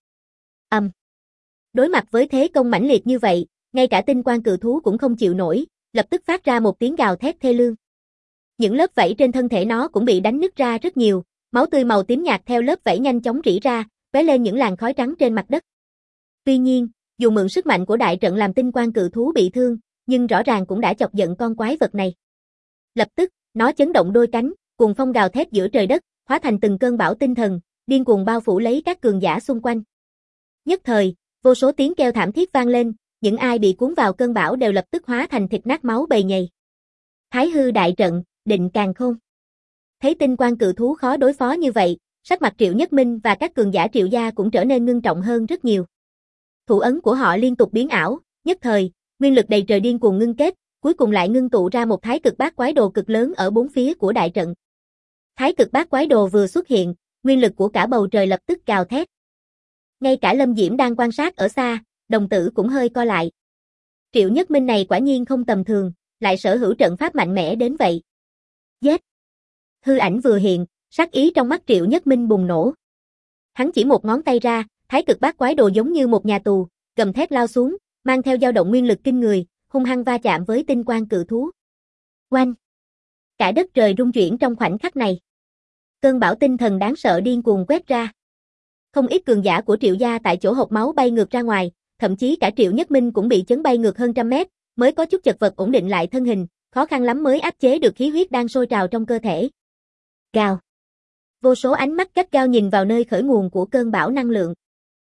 Đối mặt với thế công mãnh liệt như vậy, ngay cả tinh quang cự thú cũng không chịu nổi, lập tức phát ra một tiếng gào thét thê lương. Những lớp vảy trên thân thể nó cũng bị đánh nứt ra rất nhiều, máu tươi màu tím nhạt theo lớp vảy nhanh chóng rỉ ra, tóe lên những làn khói trắng trên mặt đất. Tuy nhiên, dù mượn sức mạnh của đại trận làm tinh quang cự thú bị thương, nhưng rõ ràng cũng đã chọc giận con quái vật này. Lập tức, nó chấn động đôi cánh, cuồng phong gào thét giữa trời đất, hóa thành từng cơn bão tinh thần, điên cuồng bao phủ lấy các cường giả xung quanh. Nhất thời, vô số tiếng kêu thảm thiết vang lên, những ai bị cuốn vào cơn bão đều lập tức hóa thành thịt nát máu bầy nhầy. Thái hư đại trận, định càn khôn. Thấy tinh quang cự thú khó đối phó như vậy, sắc mặt Triệu Nhất Minh và các cường giả Triệu gia cũng trở nên ngưng trọng hơn rất nhiều. Thủ ấn của họ liên tục biến ảo, nhất thời, nguyên lực đầy trời điên cuồng ngưng kết, cuối cùng lại ngưng tụ ra một thái cực bát quái đồ cực lớn ở bốn phía của đại trận. Thái cực bát quái đồ vừa xuất hiện, nguyên lực của cả bầu trời lập tức gào thét. Ngay cả Lâm Diễm đang quan sát ở xa, đồng tử cũng hơi co lại. Triệu Nhất Minh này quả nhiên không tầm thường, lại sở hữu trận pháp mạnh mẽ đến vậy. Giết! Hư ảnh vừa hiện, sát ý trong mắt Triệu Nhất Minh bùng nổ. Hắn chỉ một ngón tay ra, thái cực bát quái đồ giống như một nhà tù, gầm thét lao xuống, mang theo dao động nguyên lực kinh người, hung hăng va chạm với tinh quang cự thú. Oanh! Cả đất trời rung chuyển trong khoảnh khắc này. Cơn bão tinh thần đáng sợ điên cuồng quét ra. Không ít cường giả của Triệu gia tại chỗ hộc máu bay ngược ra ngoài, thậm chí cả Triệu Nhất Minh cũng bị chấn bay ngược hơn trăm mét, mới có chút chật vật ổn định lại thân hình, khó khăn lắm mới áp chế được khí huyết đang sôi trào trong cơ thể. Gào. Vô số ánh mắt gắt gao nhìn vào nơi khởi nguồn của cơn bão năng lượng.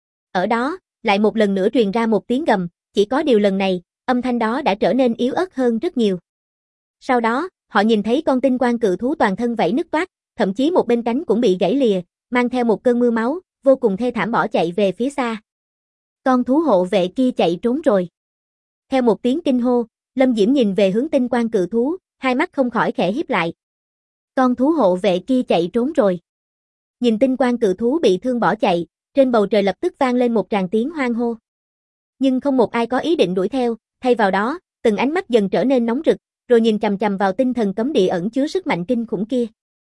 Ở đó, lại một lần nữa truyền ra một tiếng gầm, chỉ có điều lần này, âm thanh đó đã trở nên yếu ớt hơn rất nhiều. Sau đó, họ nhìn thấy con tinh quang cự thú toàn thân vảy nứt toác, thậm chí một bên cánh cũng bị gãy lìa, mang theo một cơn mưa máu, vô cùng thê thảm bỏ chạy về phía xa. Con thú hộ vệ kia chạy trốn rồi. Theo một tiếng kinh hô, Lâm Diễm nhìn về hướng tinh quang cự thú, hai mắt không khỏi khẽ híp lại. Con thú hộ vệ kia chạy trốn rồi. Nhìn tinh quang cự thú bị thương bỏ chạy, trên bầu trời lập tức vang lên một tràng tiếng hoan hô. Nhưng không một ai có ý định đuổi theo, thay vào đó, từng ánh mắt dần trở nên nóng rực, rồi nhìn chằm chằm vào tinh thần cấm địa ẩn chứa sức mạnh kinh khủng kia.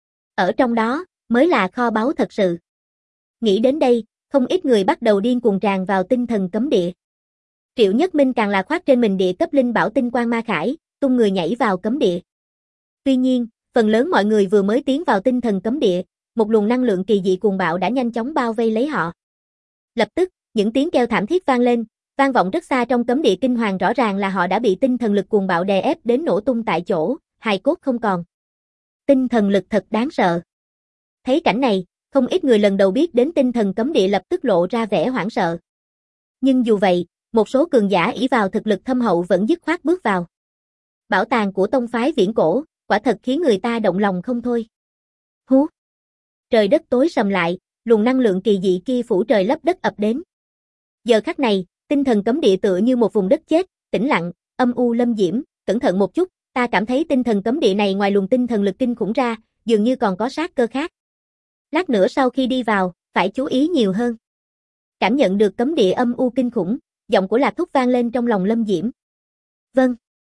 Ở trong đó, mới là kho báu thật sự. Nghĩ đến đây, không ít người bắt đầu điên cuồng tràn vào tinh thần cấm địa. Triệu Nhất Minh càng là khoác trên mình địa cấp linh bảo tinh quang ma khải, tung người nhảy vào cấm địa. Tuy nhiên, phần lớn mọi người vừa mới tiến vào tinh thần cấm địa, một luồng năng lượng kỳ dị cuồng bạo đã nhanh chóng bao vây lấy họ. Lập tức, những tiếng kêu thảm thiết vang lên, Vang vọng rất xa trong cấm địa kinh hoàng, rõ ràng là họ đã bị tinh thần lực cuồng bạo đè ép đến nổ tung tại chỗ, hài cốt không còn. Tinh thần lực thật đáng sợ. Thấy cảnh này, không ít người lần đầu biết đến tinh thần cấm địa lập tức lộ ra vẻ hoảng sợ. Nhưng dù vậy, một số cường giả ỷ vào thực lực thâm hậu vẫn dứt khoát bước vào. Bảo tàng của tông phái viễn cổ, quả thật khiến người ta động lòng không thôi. Hú! Trời đất tối sầm lại, luồng năng lượng kỳ dị kia phủ trời lấp đất ập đến. Giờ khắc này, tinh thần cấm địa tựa như một vùng đất chết, tĩnh lặng, âm u. Lâm Diễm, cẩn thận một chút, ta cảm thấy tinh thần cấm địa này ngoài luồng tinh thần lực kinh khủng ra, dường như còn có sát cơ khác. Lát nữa sau khi đi vào, phải chú ý nhiều hơn. Cảm nhận được cấm địa âm u kinh khủng, giọng của Lạc Thúc vang lên trong lòng Lâm Diễm. Vâng.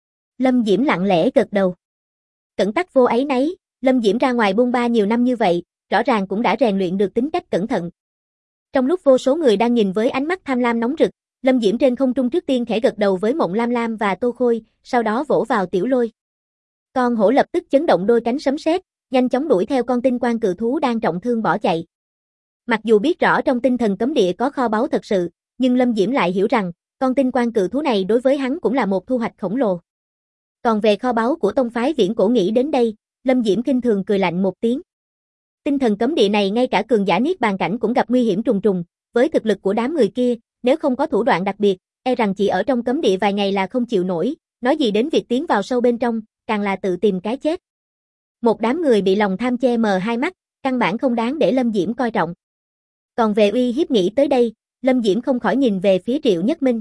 Lâm Diễm lặng lẽ gật đầu. Cẩn tắc vô áy náy, Lâm Diễm ra ngoài bôn ba nhiều năm như vậy, rõ ràng cũng đã rèn luyện được tính cách cẩn thận. Trong lúc vô số người đang nhìn với ánh mắt tham lam nóng rực, Lâm Diễm trên không trung trước tiên khẽ gật đầu với Mộng Lam Lam và Tô Khôi, sau đó vỗ vào Tiểu Lôi. Con hổ lập tức chấn động đôi cánh sấm sét, nhanh chóng đuổi theo con tinh quang cự thú đang trọng thương bỏ chạy. Mặc dù biết rõ trong tinh thần cấm địa có kho báu thật sự, nhưng Lâm Diễm lại hiểu rằng, con tinh quang cự thú này đối với hắn cũng là một thu hoạch khổng lồ. Còn về kho báu của tông phái viễn cổ, nghĩ đến đây, Lâm Diễm khinh thường cười lạnh một tiếng. Tinh thần cấm địa này ngay cả cường giả niết bàn cảnh cũng gặp nguy hiểm trùng trùng, với thực lực của đám người kia, nếu không có thủ đoạn đặc biệt, e rằng chỉ ở trong cấm địa vài ngày là không chịu nổi, nói gì đến việc tiến vào sâu bên trong, càng là tự tìm cái chết. Một đám người bị lòng tham che mờ hai mắt, căn bản không đáng để Lâm Diễm coi trọng. Còn về uy hiếp, nghĩ tới đây, Lâm Diễm không khỏi nhìn về phía Triệu Nhất Minh.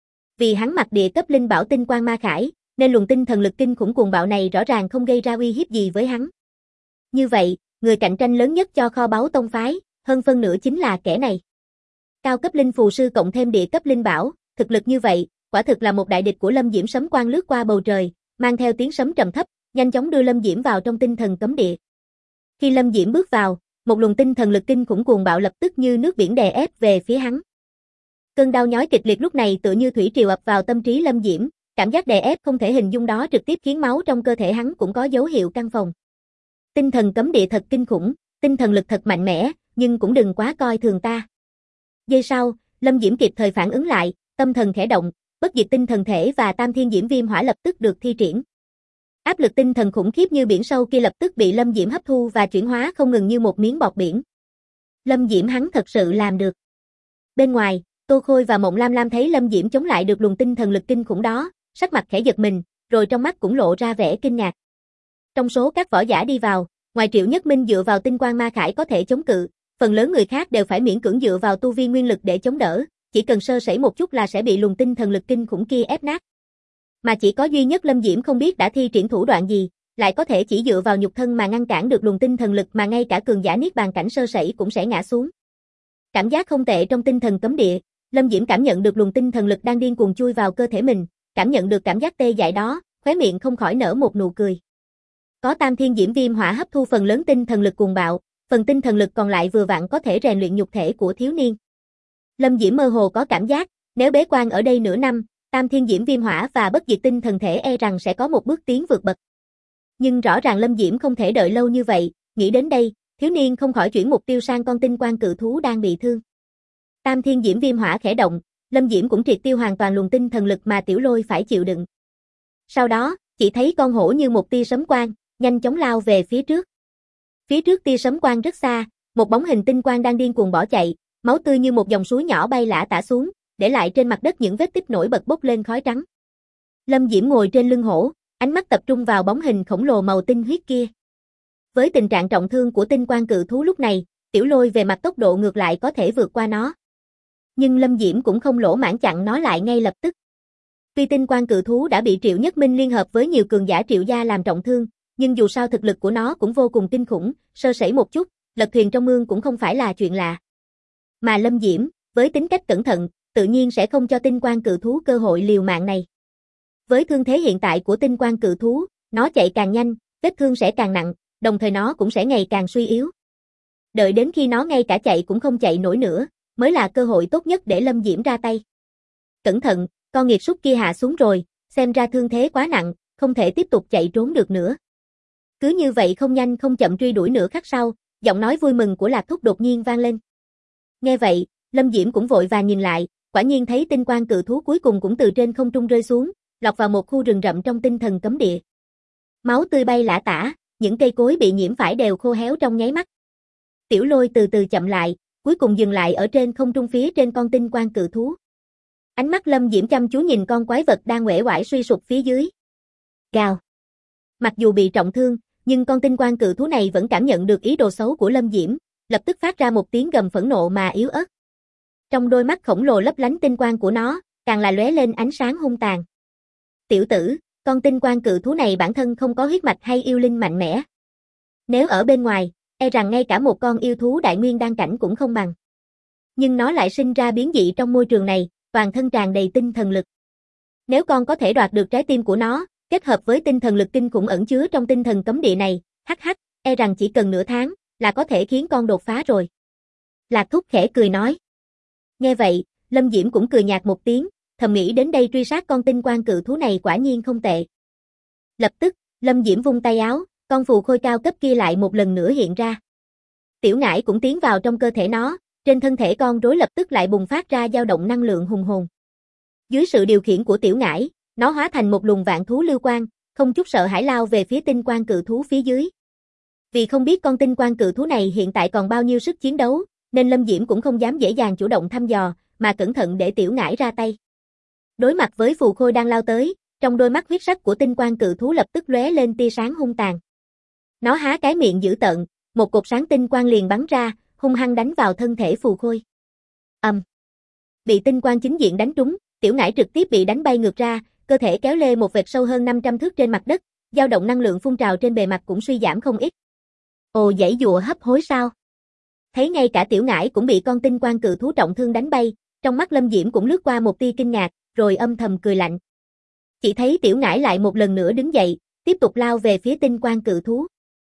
Vì hắn mặc địa cấp linh bảo tinh quang ma khải, nên luồng tinh thần lực kinh khủng cuồng bạo này rõ ràng không gây ra uy hiếp gì với hắn. Như vậy, người cạnh tranh lớn nhất cho kho báu tông phái, hơn phân nửa chính là kẻ này. Cao cấp linh phù sư cộng thêm địa cấp linh bảo, thực lực như vậy, quả thực là một đại địch của Lâm Diễm. Sấm quang lướt qua bầu trời, mang theo tiếng sấm trầm thấp, nhanh chóng đưa Lâm Diễm vào trong tinh thần cấm địa. Khi Lâm Diễm bước vào, một luồng tinh thần lực kinh khủng cuồng bạo lập tức như nước biển đè ép về phía hắn. Cơn đau nhói kịch liệt lúc này tựa như thủy triều ập vào tâm trí Lâm Diễm, cảm giác đè ép không thể hình dung đó trực tiếp khiến máu trong cơ thể hắn cũng có dấu hiệu căng phồng. Tinh thần cấm địa thật kinh khủng, tinh thần lực thật mạnh mẽ, nhưng cũng đừng quá coi thường ta. Giây sau, Lâm Diễm kịp thời phản ứng lại, tâm thần khẽ động, bất diệt tinh thần thể và tam thiên diễm viêm hỏa lập tức được thi triển. Áp lực tinh thần khủng khiếp như biển sâu kia lập tức bị Lâm Diễm hấp thu và chuyển hóa không ngừng như một miếng bọt biển. Lâm Diễm hắn thật sự làm được. Bên ngoài, Tô Khôi và Mộng Lam Lam thấy Lâm Diễm chống lại được luồng tinh thần lực kinh khủng đó, sắc mặt khẽ giật mình, rồi trong mắt cũng lộ ra vẻ kinh ngạc. Trong số các võ giả đi vào, ngoài Triệu Nhất Minh dựa vào tinh quang ma khải có thể chống cự, phần lớn người khác đều phải miễn cưỡng dựa vào tu vi nguyên lực để chống đỡ, chỉ cần sơ sẩy một chút là sẽ bị luồng tinh thần lực kinh khủng kia ép nát. Mà chỉ có duy nhất Lâm Diễm không biết đã thi triển thủ đoạn gì, lại có thể chỉ dựa vào nhục thân mà ngăn cản được luồng tinh thần lực mà ngay cả cường giả niết bàn cảnh sơ sẩy cũng sẽ ngã xuống. Cảm giác không tệ trong tinh thần cấm địa, Lâm Diễm cảm nhận được luồng tinh thần lực đang điên cuồng chui vào cơ thể mình, cảm nhận được cảm giác tê dại đó, khóe miệng không khỏi nở một nụ cười. Có tam thiên diễm viêm hỏa hấp thu phần lớn tinh thần lực cuồng bạo, phần tinh thần lực còn lại vừa vặn có thể rèn luyện nhục thể của thiếu niên. Lâm Diễm mơ hồ có cảm giác, nếu bế quan ở đây nửa năm, tam thiên diễm viêm hỏa và bất diệt tinh thần thể e rằng sẽ có một bước tiến vượt bậc. Nhưng rõ ràng Lâm Diễm không thể đợi lâu như vậy, nghĩ đến đây, thiếu niên không khỏi chuyển mục tiêu sang con tinh quang cự thú đang bị thương. Tam thiên diễm viêm hỏa khẽ động, Lâm Diễm cũng triệt tiêu hoàn toàn luồng tinh thần lực mà Tiểu Lôi phải chịu đựng. Sau đó, chỉ thấy con hổ như một tia sấm quang, nhanh chóng lao về phía trước. Phía trước tia sấm quang rất xa, một bóng hình tinh quang đang điên cuồng bỏ chạy, máu tươi như một dòng suối nhỏ bay lả tả xuống, để lại trên mặt đất những vết tích nổi bật bốc lên khói trắng. Lâm Diễm ngồi trên lưng hổ, ánh mắt tập trung vào bóng hình khổng lồ màu tinh huyết kia. Với tình trạng trọng thương của tinh quang cự thú lúc này, Tiểu Lôi về mặt tốc độ ngược lại có thể vượt qua nó. Nhưng Lâm Diễm cũng không lỗ mãng chặn nó lại ngay lập tức. Tuy tinh quang cự thú đã bị Triệu Nhất Minh liên hợp với nhiều cường giả Triệu gia làm trọng thương, nhưng dù sao thực lực của nó cũng vô cùng kinh khủng, sơ sẩy một chút, lật thuyền trong mương cũng không phải là chuyện lạ. Mà Lâm Diễm, với tính cách cẩn thận, tự nhiên sẽ không cho tinh quang cự thú cơ hội liều mạng này. Với thương thế hiện tại của tinh quang cự thú, nó chạy càng nhanh, vết thương sẽ càng nặng, đồng thời nó cũng sẽ ngày càng suy yếu. Đợi đến khi nó ngay cả chạy cũng không chạy nổi nữa, mới là cơ hội tốt nhất để Lâm Diễm ra tay. Cẩn thận, con nghiệt súc kia hạ xuống rồi, xem ra thương thế quá nặng, không thể tiếp tục chạy trốn được nữa. Cứ như vậy không nhanh không chậm truy đuổi nửa khắc sau, giọng nói vui mừng của Lạc Thúc đột nhiên vang lên. Nghe vậy, Lâm Diễm cũng vội vàng nhìn lại, quả nhiên thấy tinh quang cự thú cuối cùng cũng từ trên không trung rơi xuống, lọt vào một khu rừng rậm trong tinh thần cấm địa. Máu tươi bay lả tả, những cây cối bị nhiễm phải đều khô héo trong nháy mắt. Tiểu Lôi từ từ chậm lại, cuối cùng dừng lại ở trên không trung phía trên con tinh quang cự thú. Ánh mắt Lâm Diễm chăm chú nhìn con quái vật đang uể oải suy sụp phía dưới. Gào. Mặc dù bị trọng thương, nhưng con tinh quang cự thú này vẫn cảm nhận được ý đồ xấu của Lâm Diễm, lập tức phát ra một tiếng gầm phẫn nộ mà yếu ớt. Trong đôi mắt khổng lồ lấp lánh tinh quang của nó, càng là lóe lên ánh sáng hung tàn. Tiểu tử, con tinh quang cự thú này bản thân không có huyết mạch hay yêu linh mạnh mẽ. Nếu ở bên ngoài, e rằng ngay cả một con yêu thú đại nguyên đan cảnh cũng không bằng. Nhưng nó lại sinh ra biến dị trong môi trường này, toàn thân tràn đầy tinh thần lực. Nếu con có thể đoạt được trái tim của nó, kết hợp với tinh thần lực kinh khủng ẩn chứa trong tinh thần cấm địa này, e rằng chỉ cần nửa tháng là có thể khiến con đột phá rồi. Lạc Thúc khẽ cười nói. Nghe vậy, Lâm Diễm cũng cười nhạt một tiếng, thầm nghĩ đến đây truy sát con tinh quang cự thú này quả nhiên không tệ. Lập tức, Lâm Diễm vung tay áo, con phù khôi cao cấp kia lại một lần nữa hiện ra. Tiểu Ngải cũng tiến vào trong cơ thể nó, trên thân thể con rối lập tức lại bùng phát ra dao động năng lượng hùng hồn. Dưới sự điều khiển của Tiểu Ngải, nó hóa thành một luồng vạn thú lưu quang, không chút sợ hãi lao về phía tinh quang cự thú phía dưới. Vì không biết con tinh quang cự thú này hiện tại còn bao nhiêu sức chiến đấu, nên Lâm Diễm cũng không dám dễ dàng chủ động thăm dò, mà cẩn thận để Tiểu Ngải ra tay. Đối mặt với phù khôi đang lao tới, trong đôi mắt huyết sắc của tinh quang cự thú lập tức lóe lên tia sáng hung tàn. Nó há cái miệng dữ tợn, một cột sáng tinh quang liền bắn ra, hung hăng đánh vào thân thể phù khôi. Bị tinh quang chính diện đánh trúng, Tiểu Ngải trực tiếp bị đánh bay ngược ra, cơ thể kéo lê một vệt sâu hơn 500 thước trên mặt đất, dao động năng lượng phun trào trên bề mặt cũng suy giảm không ít. Ồ, giãy giụa hấp hối sao? Thấy ngay cả Tiểu Ngải cũng bị con tinh quang cự thú trọng thương đánh bay, trong mắt Lâm Diễm cũng lướt qua một tia kinh ngạc, rồi âm thầm cười lạnh. Chỉ thấy Tiểu Ngải lại một lần nữa đứng dậy, tiếp tục lao về phía tinh quang cự thú.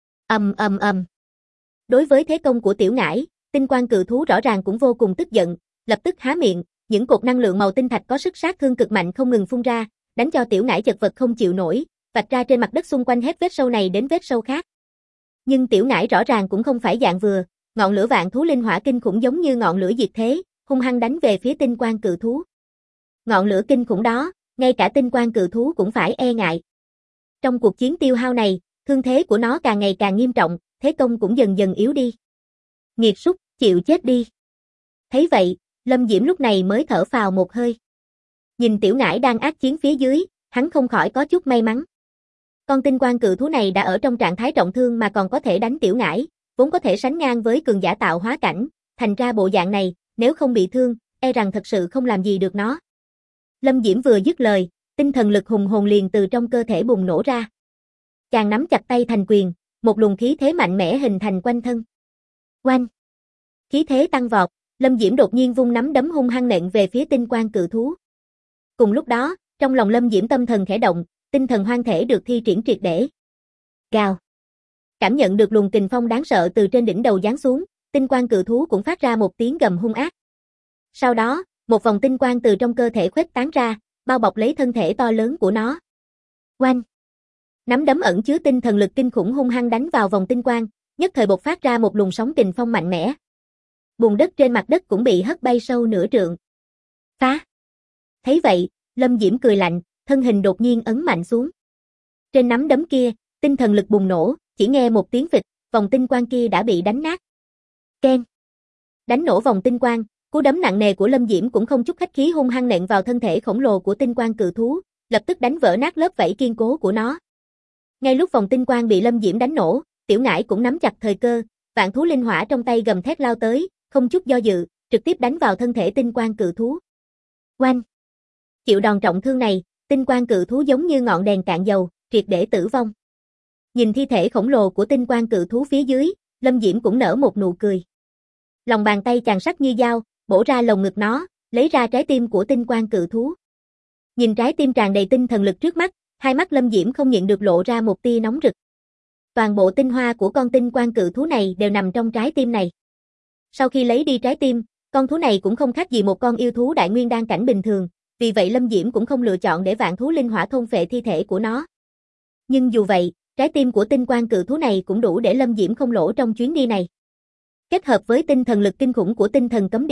Đối với thế công của Tiểu Ngải, tinh quang cự thú rõ ràng cũng vô cùng tức giận, lập tức há miệng, những cột năng lượng màu tinh thạch có sức sát thương cực mạnh không ngừng phun ra, đánh cho Tiểu Ngải chật vật không chịu nổi, vạch ra trên mặt đất xung quanh hết vết sâu này đến vết sâu khác. Nhưng Tiểu Ngải rõ ràng cũng không phải dạng vừa, ngọn lửa vạn thú linh hỏa kinh khủng giống như ngọn lửa diệt thế, hung hăng đánh về phía tinh quang cự thú. Ngọn lửa kinh khủng đó, ngay cả tinh quang cự thú cũng phải e ngại. Trong cuộc chiến tiêu hao này, thương thế của nó càng ngày càng nghiêm trọng, thế công cũng dần dần yếu đi. Nghiệt súc, chịu chết đi. Thấy vậy, Lâm Diễm lúc này mới thở phào một hơi. Nhìn Tiểu Ngải đang ác chiến phía dưới, hắn không khỏi có chút may mắn. Con tinh quang cự thú này đã ở trong trạng thái trọng thương mà còn có thể đánh Tiểu Ngải, vốn có thể sánh ngang với cường giả tạo hóa cảnh, thành ra bộ dạng này, nếu không bị thương, e rằng thật sự không làm gì được nó. Lâm Diễm vừa dứt lời, tinh thần lực hùng hồn liền từ trong cơ thể bùng nổ ra. Chàng nắm chặt tay thành quyền, một luồng khí thế mạnh mẽ hình thành quanh thân. Oanh! Khí thế tăng vọt, Lâm Diễm đột nhiên vung nắm đấm hung hăng nện về phía tinh quang cự thú. Cùng lúc đó, trong lòng Lâm Diễm tâm thần khẽ động, tinh thần hoang thể được thi triển triệt để. Gào! Cảm nhận được luồng kình phong đáng sợ từ trên đỉnh đầu giáng xuống, tinh quang cự thú cũng phát ra một tiếng gầm hung ác. Sau đó, một vòng tinh quang từ trong cơ thể khuếch tán ra, bao bọc lấy thân thể to lớn của nó. Oanh! Nắm đấm ẩn chứa tinh thần lực kinh khủng hung hăng đánh vào vòng tinh quang, nhất thời bộc phát ra một luồng sóng kình phong mạnh mẽ. Bùn đất trên mặt đất cũng bị hất bay sâu nửa trượng. Phá! Thấy vậy, Lâm Diễm cười lạnh, thân hình đột nhiên ấn mạnh xuống. Trên nắm đấm kia, tinh thần lực bùng nổ, chỉ nghe một tiếng phịch, vòng tinh quang kia đã bị đánh nát. Keng! Đánh nổ vòng tinh quang, cú đấm nặng nề của Lâm Diễm cũng không chút khách khí hung hăng nện vào thân thể khổng lồ của tinh quang cự thú, lập tức đánh vỡ nát lớp vảy kiên cố của nó. Ngay lúc vòng tinh quang bị Lâm Diễm đánh nổ, Tiểu Ngải cũng nắm chặt thời cơ, vạn thú linh hỏa trong tay gầm thét lao tới, không chút do dự, trực tiếp đánh vào thân thể tinh quang cự thú. Oanh! Chịu đòn trọng thương này, tinh quang cự thú giống như ngọn đèn cạn dầu, triệt để tử vong. Nhìn thi thể khổng lồ của tinh quang cự thú phía dưới, Lâm Diễm cũng nở một nụ cười. Lòng bàn tay chàng sắc như dao, bổ ra lồng ngực nó, lấy ra trái tim của tinh quang cự thú. Nhìn trái tim tràn đầy tinh thần lực trước mắt, hai mắt Lâm Diễm không nhịn được lộ ra một tia nóng rực. Toàn bộ tinh hoa của con tinh quang cự thú này đều nằm trong trái tim này. Sau khi lấy đi trái tim, con thú này cũng không khác gì một con yêu thú đại nguyên đan cảnh bình thường, vì vậy Lâm Diễm cũng không lựa chọn để vạn thú linh hỏa thôn phệ thi thể của nó. Nhưng dù vậy, trái tim của tinh quang cự thú này cũng đủ để Lâm Diễm không lỗ trong chuyến đi này. Kết hợp với tinh thần lực kinh khủng của tinh thần cấm địa,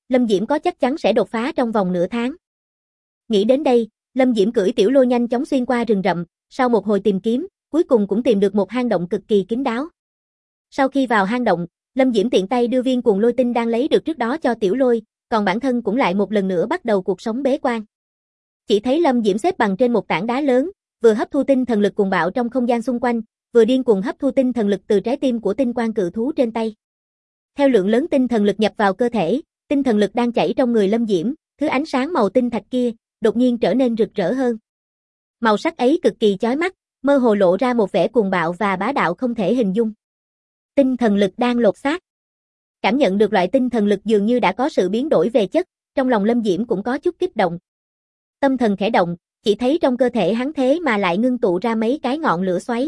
Lâm Diễm có chắc chắn sẽ đột phá trong vòng nửa tháng. Nghĩ đến đây, Lâm Diễm cưỡi tiểu lôi nhanh chóng xuyên qua rừng rậm, sau một hồi tìm kiếm, cuối cùng cũng tìm được một hang động cực kỳ kín đáo. Sau khi vào hang động, Lâm Diễm tiện tay đưa viên cuồng lôi tinh đang lấy được trước đó cho tiểu lôi, còn bản thân cũng lại một lần nữa bắt đầu cuộc sống bế quan. Chỉ thấy Lâm Diễm xếp bằng trên một tảng đá lớn, vừa hấp thu tinh thần lực cuồng bạo trong không gian xung quanh, vừa điên cuồng hấp thu tinh thần lực từ trái tim của tinh quang cự thú trên tay. Theo lượng lớn tinh thần lực nhập vào cơ thể, tinh thần lực đang chảy trong người Lâm Diễm, thứ ánh sáng màu tinh thạch kia, đột nhiên trở nên rực rỡ hơn. Màu sắc ấy cực kỳ chói mắt, mơ hồ lộ ra một vẻ cuồng bạo và bá đạo không thể hình dung. Tinh thần lực đang lột xác. Cảm nhận được loại tinh thần lực dường như đã có sự biến đổi về chất, trong lòng Lâm Diễm cũng có chút kích động. Tâm thần khẽ động, chỉ thấy trong cơ thể hắn thế mà lại ngưng tụ ra mấy cái ngọn lửa xoáy.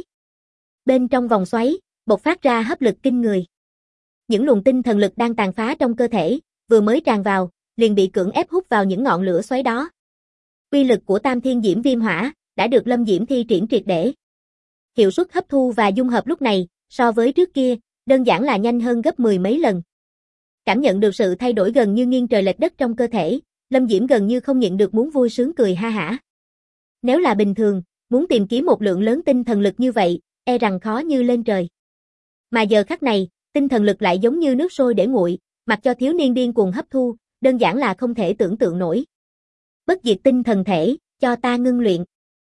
Bên trong vòng xoáy, bộc phát ra hấp lực kinh người. Những luồng tinh thần lực đang tàn phá trong cơ thể, vừa mới tràn vào, liền bị cưỡng ép hút vào những ngọn lửa xoáy đó. Uy lực của Tam Thiên Diễm Viêm Hỏa đã được Lâm Diễm thi triển triệt để. Hiệu suất hấp thu và dung hợp lúc này, so với trước kia, đơn giản là nhanh hơn gấp 10 mấy lần. Cảm nhận được sự thay đổi gần như nghiêng trời lệch đất trong cơ thể, Lâm Diễm gần như không nhịn được muốn vui sướng cười ha hả. Nếu là bình thường, muốn tìm kiếm một lượng lớn tinh thần lực như vậy, e rằng khó như lên trời. Mà giờ khắc này, tinh thần lực lại giống như nước sôi để nguội, mặc cho thiếu niên điên cuồng hấp thu, đơn giản là không thể tưởng tượng nổi. Bất diệt tinh thần thể, cho ta ngưng luyện.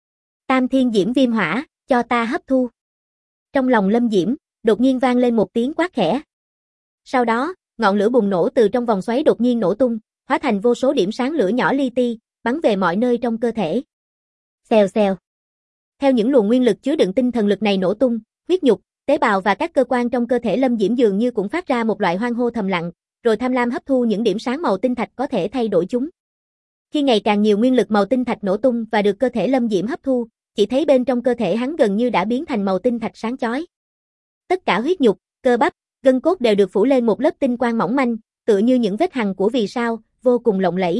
Tam Thiên Diễm Viêm Hỏa, cho ta hấp thu. Trong lòng Lâm Diễm, đột nhiên vang lên một tiếng quát khẽ. Sau đó, ngọn lửa bùng nổ từ trong vòng xoáy đột nhiên nổ tung, hóa thành vô số điểm sáng lửa nhỏ li ti, bắn về mọi nơi trong cơ thể. Xèo xèo. Theo những luồng nguyên lực chứa đựng tinh thần lực này nổ tung, huyết nhục, tế bào và các cơ quan trong cơ thể Lâm Diễm dường như cũng phát ra một loại hoan hô thầm lặng, rồi tham lam hấp thu những điểm sáng màu tinh thạch có thể thay đổi chúng. Khi ngày càng nhiều nguyên lực màu tinh thạch nổ tung và được cơ thể Lâm Diễm hấp thu, chỉ thấy bên trong cơ thể hắn gần như đã biến thành màu tinh thạch sáng chói. Tất cả huyết nhục, cơ bắp, gân cốt đều được phủ lên một lớp tinh quang mỏng manh, tựa như những vết hằn của vì sao, vô cùng lộng lẫy.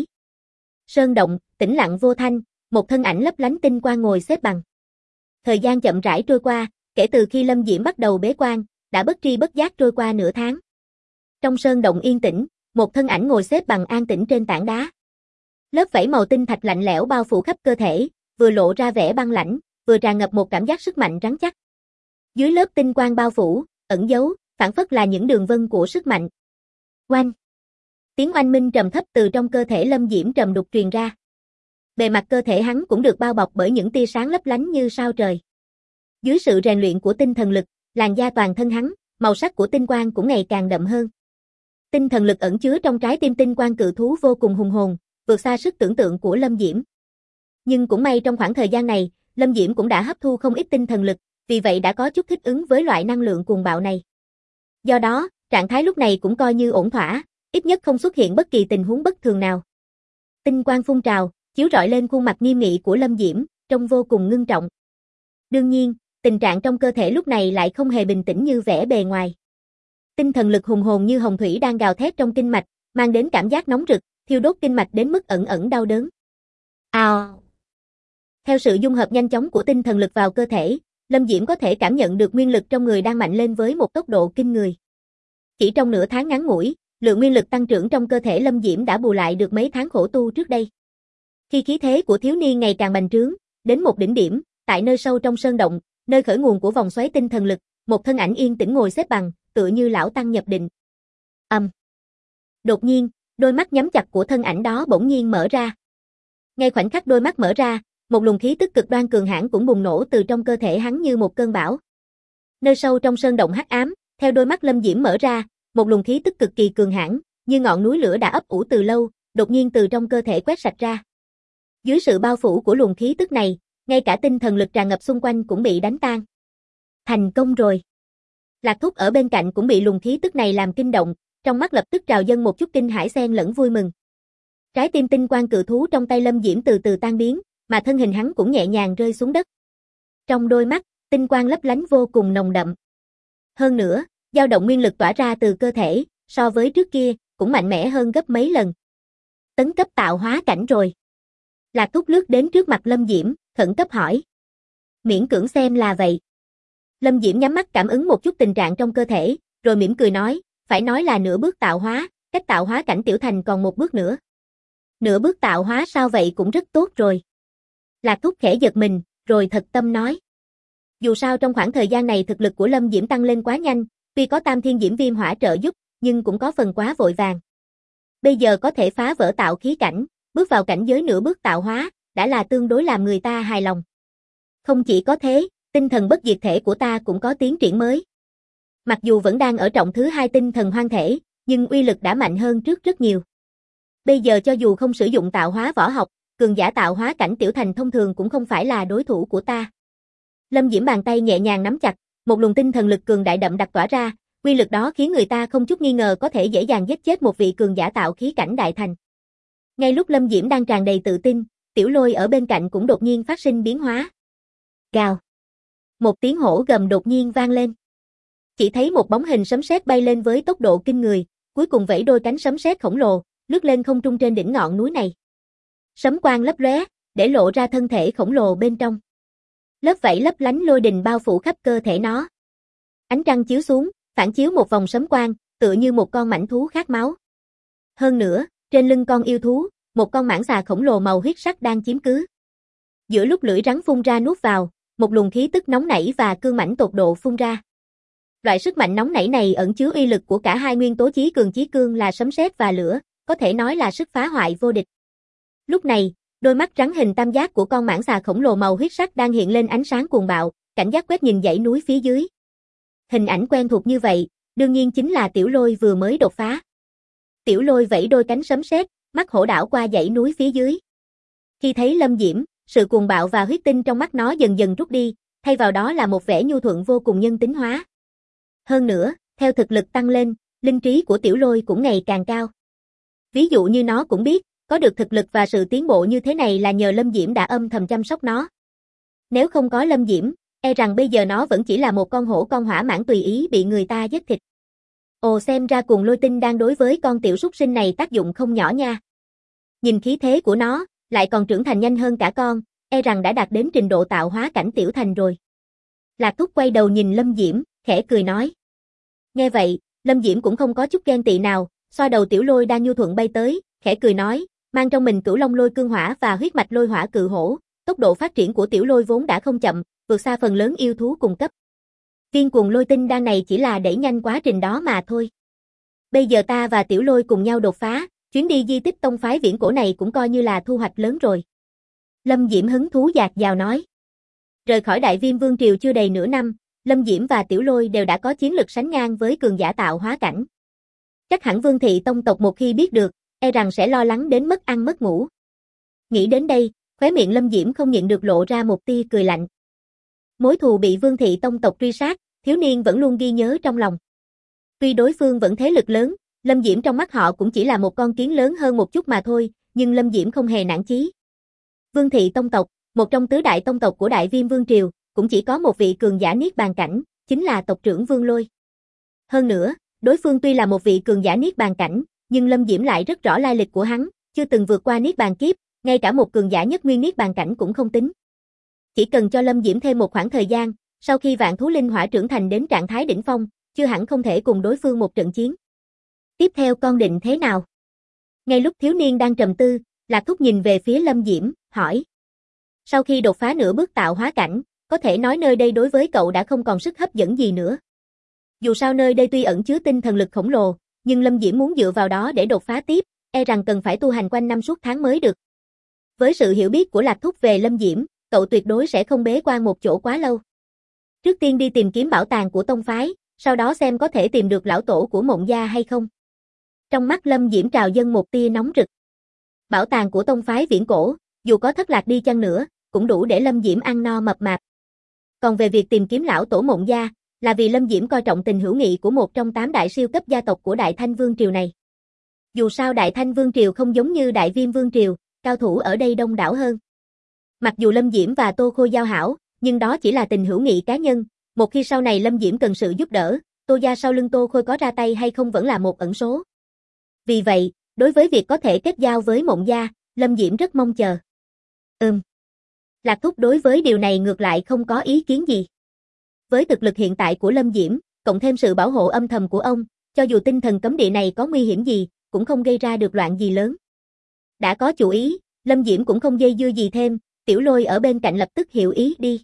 Sơn động, tĩnh lặng vô thanh, một thân ảnh lấp lánh tinh quang ngồi xếp bằng. Thời gian chậm rãi trôi qua, kể từ khi Lâm Diễm bắt đầu bế quan, đã bất tri bất giác trôi qua nửa tháng. Trong sơn động yên tĩnh, một thân ảnh ngồi xếp bằng an tĩnh trên tảng đá. Lớp vảy màu tinh thạch lạnh lẽo bao phủ khắp cơ thể, vừa lộ ra vẻ băng lãnh, vừa tràn ngập một cảm giác sức mạnh rắn chắc. Dưới lớp tinh quang bao phủ, ẩn giấu, phảng phất là những đường vân của sức mạnh. Oanh! Tiếng oanh minh trầm thấp từ trong cơ thể Lâm Diễm trầm đục truyền ra. Bề mặt cơ thể hắn cũng được bao bọc bởi những tia sáng lấp lánh như sao trời. Dưới sự rèn luyện của tinh thần lực, làn da toàn thân hắn, màu sắc của tinh quang cũng ngày càng đậm hơn. Tinh thần lực ẩn chứa trong trái tim tinh quang cự thú vô cùng hùng hồn, vượt xa sức tưởng tượng của Lâm Diễm. Nhưng cũng may trong khoảng thời gian này, Lâm Diễm cũng đã hấp thu không ít tinh thần lực, vì vậy đã có chút thích ứng với loại năng lượng cuồng bạo này. Do đó, trạng thái lúc này cũng coi như ổn thỏa, ít nhất không xuất hiện bất kỳ tình huống bất thường nào. Tinh quang phun trào, chiếu rọi lên khuôn mặt nghiêm nghị của Lâm Diễm, trông vô cùng ngưng trọng. Đương nhiên, tình trạng trong cơ thể lúc này lại không hề bình tĩnh như vẻ bề ngoài. Tinh thần lực hùng hồn như hồng thủy đang gào thét trong kinh mạch, mang đến cảm giác nóng rực, thiêu đốt kinh mạch đến mức ẩn ẩn đau đớn. Ào! Theo sự dung hợp nhanh chóng của tinh thần lực vào cơ thể, Lâm Diễm có thể cảm nhận được nguyên lực trong người đang mạnh lên với một tốc độ kinh người. Chỉ trong nửa tháng ngắn ngủi, lượng nguyên lực tăng trưởng trong cơ thể Lâm Diễm đã bù lại được mấy tháng khổ tu trước đây. Khi khí thế của thiếu niên ngày càng bành trướng, đến một đỉnh điểm, tại nơi sâu trong sơn động, nơi khởi nguồn của vòng xoáy tinh thần lực, một thân ảnh yên tĩnh ngồi xếp bằng, tựa như lão tăng nhập định. Đột nhiên, đôi mắt nhắm chặt của thân ảnh đó bỗng nhiên mở ra. Ngay khoảnh khắc đôi mắt mở ra, một luồng khí tức cực đoan cường hãn cũng bùng nổ từ trong cơ thể hắn như một cơn bão. Nơi sâu trong sơn động hắc ám, theo đôi mắt Lâm Diễm mở ra, một luồng khí tức cực kỳ cường hãn, như ngọn núi lửa đã ấp ủ từ lâu, đột nhiên từ trong cơ thể quét sạch ra. Dưới sự bao phủ của luồng khí tức này, ngay cả tinh thần lực tràn ngập xung quanh cũng bị đánh tan. Thành công rồi. Lạc Thúc ở bên cạnh cũng bị luồng khí tức này làm kinh động, trong mắt lập tức trào dâng một chút kinh hãi xen lẫn vui mừng. Trái tim tinh quang cự thú trong tay Lâm Diễm từ từ tan biến, mà thân hình hắn cũng nhẹ nhàng rơi xuống đất. Trong đôi mắt, tinh quang lấp lánh vô cùng nồng đậm. Hơn nữa, dao động nguyên lực tỏa ra từ cơ thể, so với trước kia, cũng mạnh mẽ hơn gấp mấy lần. Tấn cấp tạo hóa cảnh rồi. Lạc Thúc lướt đến trước mặt Lâm Diễm, khẩn cấp hỏi. Miễn cưỡng xem là vậy. Lâm Diễm nhắm mắt cảm ứng một chút tình trạng trong cơ thể, rồi mỉm cười nói, phải nói là nửa bước tạo hóa, cách tạo hóa cảnh tiểu thành còn một bước nữa. Nửa bước tạo hóa sao vậy cũng rất tốt rồi. Lạc Thúc khẽ giật mình, rồi thật tâm nói. Dù sao trong khoảng thời gian này thực lực của Lâm Diễm tăng lên quá nhanh, tuy có Tam Thiên Diễm Viêm Hỏa trợ giúp, nhưng cũng có phần quá vội vàng. Bây giờ có thể phá vỡ tạo khí cảnh, bước vào cảnh giới nửa bước tạo hóa, đã là tương đối làm người ta hài lòng. Không chỉ có thế, tinh thần bất diệt thể của ta cũng có tiến triển mới. Mặc dù vẫn đang ở trọng thứ 2 tinh thần hoang thể, nhưng uy lực đã mạnh hơn trước rất nhiều. Bây giờ cho dù không sử dụng tạo hóa võ học, cường giả tạo hóa cảnh tiểu thành thông thường cũng không phải là đối thủ của ta. Lâm Diễm bàn tay nhẹ nhàng nắm chặt, một luồng tinh thần lực cường đại đậm đặc tỏa ra, uy lực đó khiến người ta không chút nghi ngờ có thể dễ dàng giết chết một vị cường giả tạo khí cảnh đại thành. Ngay lúc Lâm Diễm đang tràn đầy tự tin, Tiểu Lôi ở bên cạnh cũng đột nhiên phát sinh biến hóa. Gào. Một tiếng hổ gầm đột nhiên vang lên. Chỉ thấy một bóng hình sấm sét bay lên với tốc độ kinh người, cuối cùng vẫy đôi cánh sấm sét khổng lồ, lướt lên không trung trên đỉnh ngọn núi này. Sấm quang lấp lóe, để lộ ra thân thể khổng lồ bên trong. Lớp vảy lấp lánh lôi đình bao phủ khắp cơ thể nó. Ánh trăng chiếu xuống, phản chiếu một vòng sấm quang, tựa như một con mãnh thú khát máu. Hơn nữa, trên lưng con yêu thú, một con mãng xà khổng lồ màu huyết sắc đang chiếm cứ. Giữa lúc lưỡi rắn phun ra nuốt vào, một luồng khí tức nóng nảy và cương mãnh tột độ phun ra. Loại sức mạnh nóng nảy này ẩn chứa uy lực của cả hai nguyên tố chí cương là sấm sét và lửa, có thể nói là sức phá hoại vô địch. Lúc này, đôi mắt rắn hình tam giác của con mãng xà khổng lồ màu huyết sắc đang hiện lên ánh sáng cuồng bạo, cảnh giác quét nhìn dãy núi phía dưới. Hình ảnh quen thuộc như vậy, đương nhiên chính là Tiểu Lôi vừa mới đột phá. Tiểu Lôi vẫy đôi cánh sấm sét, mắt hổ đảo qua dãy núi phía dưới. Khi thấy Lâm Diễm, sự cuồng bạo và huyết tinh trong mắt nó dần dần rút đi, thay vào đó là một vẻ nhu thuận vô cùng nhân tính hóa. Hơn nữa, theo thực lực tăng lên, linh trí của Tiểu Lôi cũng ngày càng cao. Ví dụ như nó cũng biết, có được thực lực và sự tiến bộ như thế này là nhờ Lâm Diễm đã âm thầm chăm sóc nó. Nếu không có Lâm Diễm, e rằng bây giờ nó vẫn chỉ là một con hổ con hỏa mãng tùy ý bị người ta giết thịt. Ồ, xem ra cuồng lôi tinh đang đối với con tiểu súc sinh này tác dụng không nhỏ nha. Nhìn khí thế của nó, lại còn trưởng thành nhanh hơn cả con, e rằng đã đạt đến trình độ tạo hóa cảnh tiểu thành rồi. Lạc Thúc quay đầu nhìn Lâm Diễm, khẽ cười nói. Nghe vậy, Lâm Diễm cũng không có chút ghen tị nào, xoa đầu Tiểu Lôi đang nhu thuận bay tới, khẽ cười nói, mang trong mình Cửu Long Lôi Cương Hỏa và huyết mạch Lôi Hỏa Cự Hổ, tốc độ phát triển của Tiểu Lôi vốn đã không chậm, vượt xa phần lớn yêu thú cùng cấp. Viên cuồng lôi tinh đan này chỉ là đẩy nhanh quá trình đó mà thôi. Bây giờ ta và Tiểu Lôi cùng nhau đột phá, chuyến đi di tích tông phái viễn cổ này cũng coi như là thu hoạch lớn rồi. Lâm Diễm hứng thú dạt dào nói. Rời khỏi Đại Viêm Vương Triều chưa đầy nửa năm, Lâm Diễm và Tiểu Lôi đều đã có chiến lực sánh ngang với cường giả tạo hóa cảnh. Chắc hẳn Vương thị tông tộc một khi biết được, e rằng sẽ lo lắng đến mất ăn mất ngủ. Nghĩ đến đây, khóe miệng Lâm Diễm không nhịn được lộ ra một tia cười lạnh. Mối thù bị Vương thị tông tộc truy sát, thiếu niên vẫn luôn ghi nhớ trong lòng. Tuy đối phương vẫn thế lực lớn, Lâm Diễm trong mắt họ cũng chỉ là một con kiến lớn hơn một chút mà thôi, nhưng Lâm Diễm không hề nản chí. Vương thị tông tộc, một trong tứ đại tông tộc của Đại Viêm Vương Triều, cũng chỉ có một vị cường giả niết bàn cảnh, chính là tộc trưởng Vương Lôi. Hơn nữa, đối phương tuy là một vị cường giả niết bàn cảnh, nhưng Lâm Diễm lại rất rõ lai lịch của hắn, chưa từng vượt qua niết bàn kiếp, ngay cả một cường giả nhất nguyên niết bàn cảnh cũng không tính. Chỉ cần cho Lâm Diễm thêm một khoảng thời gian, sau khi vạn thú linh hỏa trưởng thành đến trạng thái đỉnh phong, chưa hẳn không thể cùng đối phương một trận chiến. Tiếp theo con định thế nào? Ngay lúc thiếu niên đang trầm tư, Lạc Thúc nhìn về phía Lâm Diễm, hỏi. Sau khi đột phá nửa bước tạo hóa cảnh, có thể nói nơi đây đối với cậu đã không còn sức hấp dẫn gì nữa. Dù sao nơi đây tuy ẩn chứa tinh thần lực khổng lồ, nhưng Lâm Diễm muốn dựa vào đó để đột phá tiếp, e rằng cần phải tu hành quanh năm suốt tháng mới được. Với sự hiểu biết của Lạc Thúc về Lâm Diễm, cậu tuyệt đối sẽ không bế quan một chỗ quá lâu. Trước tiên đi tìm kiếm bảo tàng của tông phái, sau đó xem có thể tìm được lão tổ của Mộng Gia hay không. Trong mắt Lâm Diễm trào dâng một tia nóng rực. Bảo tàng của tông phái viễn cổ, dù có thất lạc đi chăng nữa, cũng đủ để Lâm Diễm ăn no mập mạp. Còn về việc tìm kiếm lão tổ Mộng Gia, là vì Lâm Diễm coi trọng tình hữu nghị của một trong 8 đại siêu cấp gia tộc của Đại Thanh Vương Triều này. Dù sao Đại Thanh Vương Triều không giống như Đại Viêm Vương Triều, cao thủ ở đây đông đảo hơn. Mặc dù Lâm Diễm và Tô Khôi giao hảo, nhưng đó chỉ là tình hữu nghị cá nhân, một khi sau này Lâm Diễm cần sự giúp đỡ, Tô gia sau lưng Tô Khôi có ra tay hay không vẫn là một ẩn số. Vì vậy, đối với việc có thể kết giao với Mộng Gia, Lâm Diễm rất mong chờ. Lạc Thúc đối với điều này ngược lại không có ý kiến gì. Với thực lực hiện tại của Lâm Diễm, cộng thêm sự bảo hộ âm thầm của ông, cho dù tinh thần cấm địa này có nguy hiểm gì, cũng không gây ra được loạn gì lớn. Đã có chủ ý, Lâm Diễm cũng không dây dưa gì thêm, Tiểu Lôi ở bên cạnh lập tức hiểu ý đi.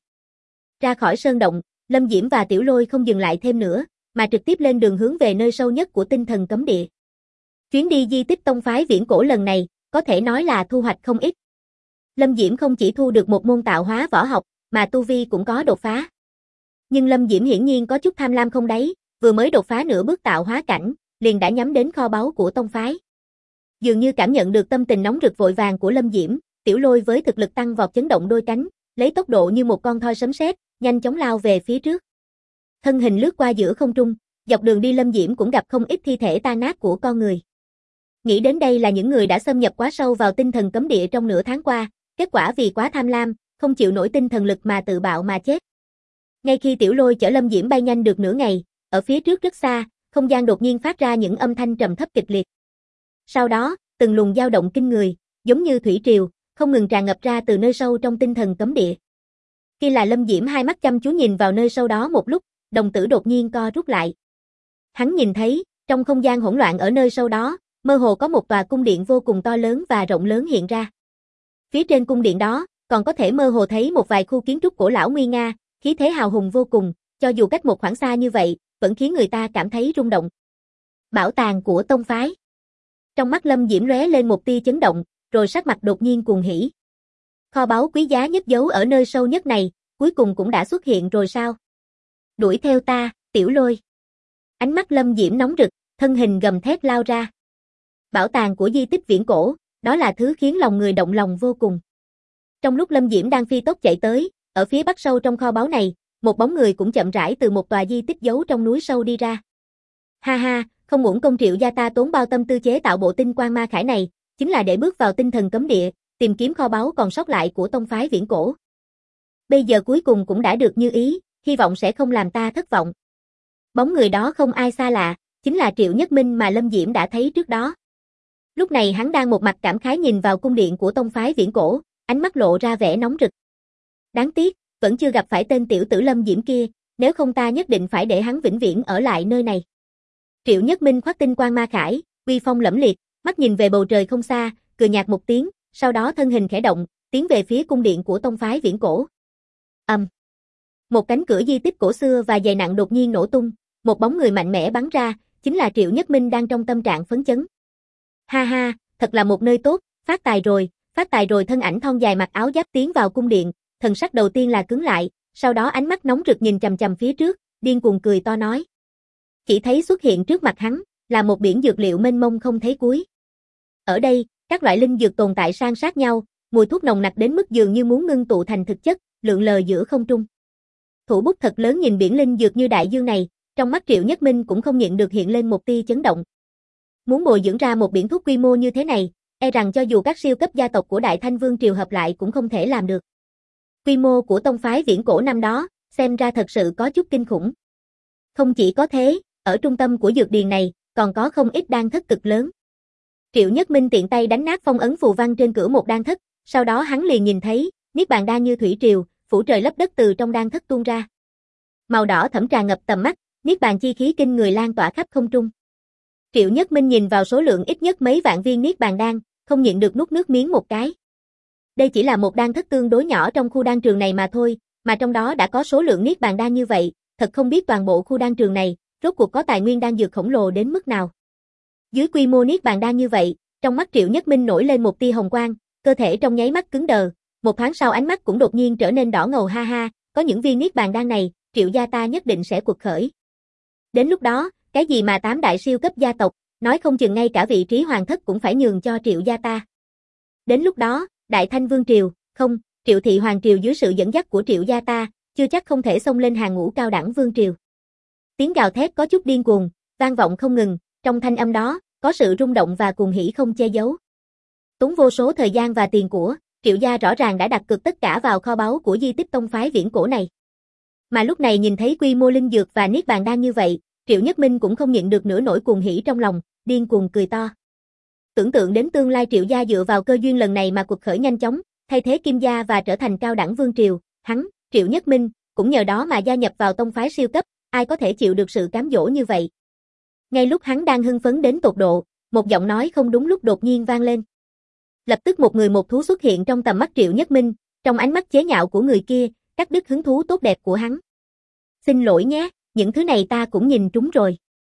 Ra khỏi sơn động, Lâm Diễm và Tiểu Lôi không dừng lại thêm nữa, mà trực tiếp lên đường hướng về nơi sâu nhất của tinh thần cấm địa. Chuyến đi di tích tông phái viễn cổ lần này, có thể nói là thu hoạch không ít. Lâm Diễm không chỉ thu được một môn tạo hóa võ học, mà tu vi cũng có đột phá. Nhưng Lâm Diễm hiển nhiên có chút tham lam không đáy, vừa mới đột phá nửa bước tạo hóa cảnh, liền đã nhắm đến kho báu của tông phái. Dường như cảm nhận được tâm tình nóng rực vội vàng của Lâm Diễm, Tiểu Lôi với thực lực tăng vọt chấn động đôi cánh, lấy tốc độ như một con thoi sấm sét, nhanh chóng lao về phía trước. Thân hình lướt qua giữa không trung, dọc đường đi Lâm Diễm cũng gặp không ít thi thể tan nát của con người. Nghĩ đến đây là những người đã xâm nhập quá sâu vào tinh thần cấm địa trong nửa tháng qua, kết quả vì quá tham lam, không chịu nổi tinh thần lực mà tự bạo mà chết. Ngay khi Tiểu Lôi chở Lâm Diễm bay nhanh được nửa ngày, ở phía trước rất xa, không gian đột nhiên phát ra những âm thanh trầm thấp kịch liệt. Sau đó, từng luồng dao động kinh người, giống như thủy triều, không ngừng tràn ngập ra từ nơi sâu trong tinh thần cấm địa. Khi là Lâm Diễm hai mắt chăm chú nhìn vào nơi sâu đó một lúc, đồng tử đột nhiên co rút lại. Hắn nhìn thấy, trong không gian hỗn loạn ở nơi sâu đó, mơ hồ có một tòa cung điện vô cùng to lớn và rộng lớn hiện ra. Phía trên cung điện đó, còn có thể mơ hồ thấy một vài khu kiến trúc cổ lão nguy nga, khí thế hào hùng vô cùng, cho dù cách một khoảng xa như vậy, vẫn khiến người ta cảm thấy rung động. Bảo tàng của tông phái. Trong mắt Lâm Diễm lóe lên một tia chấn động, rồi sắc mặt đột nhiên cuồng hỉ. Kho báu quý giá nhất giấu ở nơi sâu nhất này, cuối cùng cũng đã xuất hiện rồi sao? Đuổi theo ta, Tiểu Lôi. Ánh mắt Lâm Diễm nóng rực, thân hình gầm thét lao ra. Bảo tàng của di tích viễn cổ, đó là thứ khiến lòng người động lòng vô cùng. Trong lúc Lâm Diễm đang phi tốc chạy tới, ở phía bắc sâu trong kho báu này, một bóng người cũng chậm rãi từ một tòa di tích giấu trong núi sâu đi ra. Ha ha, không uổng công Triệu gia ta tốn bao tâm tư chế tạo bộ tinh quang ma khải này, chính là để bước vào tinh thần cấm địa, tìm kiếm kho báu còn sót lại của tông phái viễn cổ. Bây giờ cuối cùng cũng đã được như ý, hy vọng sẽ không làm ta thất vọng. Bóng người đó không ai xa lạ, chính là Triệu Nhất Minh mà Lâm Diễm đã thấy trước đó. Lúc này hắn đang một mặt cảm khái nhìn vào cung điện của tông phái viễn cổ, ánh mắt lộ ra vẻ nóng rực. Đáng tiếc, vẫn chưa gặp phải tên tiểu tử Lâm Diễm kia, nếu không ta nhất định phải để hắn vĩnh viễn ở lại nơi này. Triệu Nhất Minh khoác tinh quang ma khải, uy phong lẫm liệt, mắt nhìn về bầu trời không xa, cười nhạt một tiếng, sau đó thân hình khẽ động, tiến về phía cung điện của tông phái viễn cổ. Một cánh cửa di tích cổ xưa và dày nặng đột nhiên nổ tung, một bóng người mạnh mẽ bắn ra, chính là Triệu Nhất Minh đang trong tâm trạng phấn chấn. Ha ha, thật là một nơi tốt, phát tài rồi, thân ảnh thon dài mặc áo giáp tiến vào cung điện, thần sắc đầu tiên là cứng lại, sau đó ánh mắt nóng rực nhìn chằm chằm phía trước, điên cuồng cười to nói. Chỉ thấy xuất hiện trước mặt hắn, là một biển dược liệu mênh mông không thấy cuối. Ở đây, các loại linh dược tồn tại san sát nhau, mùi thuốc nồng nặc đến mức dường như muốn ngưng tụ thành thực chất, lượn lờ giữa không trung. Thủ bút thật lớn nhìn biển linh dược như đại dương này, trong mắt Triệu Nhất Minh cũng không nhịn được hiện lên một tia chấn động. Muốn bồi dưỡng ra một biển thuốc quy mô như thế này, e rằng cho dù các siêu cấp gia tộc của Đại Thanh Vương triều hợp lại cũng không thể làm được. Quy mô của tông phái viễn cổ năm đó, xem ra thật sự có chút kinh khủng. Không chỉ có thế, ở trung tâm của dược điền này, còn có không ít đan thất cực lớn. Triệu Nhất Minh tiện tay đánh nát phong ấn phù văn trên cửa một đan thất, sau đó hắn liền nhìn thấy, niết bàn đan như thủy triều, phủ trời lấp đất từ trong đan thất tuôn ra. Màu đỏ thẫm tràn ngập tầm mắt, niết bàn chi khí kinh người lan tỏa khắp không trung. Triệu Nhất Minh nhìn vào số lượng ít nhất mấy vạn viên niết bàn đan, không nhịn được nuốt nước miếng một cái. Đây chỉ là một đan thất tương đối nhỏ trong khu đan trường này mà thôi, mà trong đó đã có số lượng niết bàn đan như vậy, thật không biết toàn bộ khu đan trường này, rốt cuộc có tài nguyên đan dược khổng lồ đến mức nào. Dưới quy mô niết bàn đan như vậy, trong mắt Triệu Nhất Minh nổi lên một tia hồng quang, cơ thể trong nháy mắt cứng đờ, một thoáng sau ánh mắt cũng đột nhiên trở nên đỏ ngầu. Ha ha, có những viên niết bàn đan này, Triệu gia ta nhất định sẽ quật khởi. Đến lúc đó, cái gì mà 8 đại siêu cấp gia tộc, nói không chừng ngay cả vị trí hoàng thất cũng phải nhường cho Triệu gia ta. Đến lúc đó, Đại Thanh Vương triều, không, Triệu thị hoàng triều dưới sự dẫn dắt của Triệu gia ta, chưa chắc không thể xông lên hàng ngũ cao đẳng vương triều. Tiếng gào thét có chút điên cuồng, vang vọng không ngừng, trong thanh âm đó, có sự rung động và cuồng hỉ không che giấu. Tốn vô số thời gian và tiền của, Triệu gia rõ ràng đã đặt cược tất cả vào kho báu của di tích tông phái viễn cổ này. Mà lúc này nhìn thấy quy mô linh dược và niết bàn đan như vậy, Triệu Nhất Minh cũng không nhịn được nửa nỗi cuồng hỉ trong lòng, điên cuồng cười to. Tưởng tượng đến tương lai Triệu gia dựa vào cơ duyên lần này mà quật khởi nhanh chóng, thay thế Kim gia và trở thành cao đẳng vương triều, hắn, Triệu Nhất Minh, cũng nhờ đó mà gia nhập vào tông phái siêu cấp, ai có thể chịu được sự cám dỗ như vậy. Ngay lúc hắn đang hưng phấn đến tột độ, Một giọng nói không đúng lúc đột nhiên vang lên. Lập tức một người một thú xuất hiện trong tầm mắt Triệu Nhất Minh, trong ánh mắt chế nhạo của người kia, cắt đứt hứng thú tốt đẹp của hắn. Xin lỗi nhé, những thứ này ta cũng nhìn trúng rồi.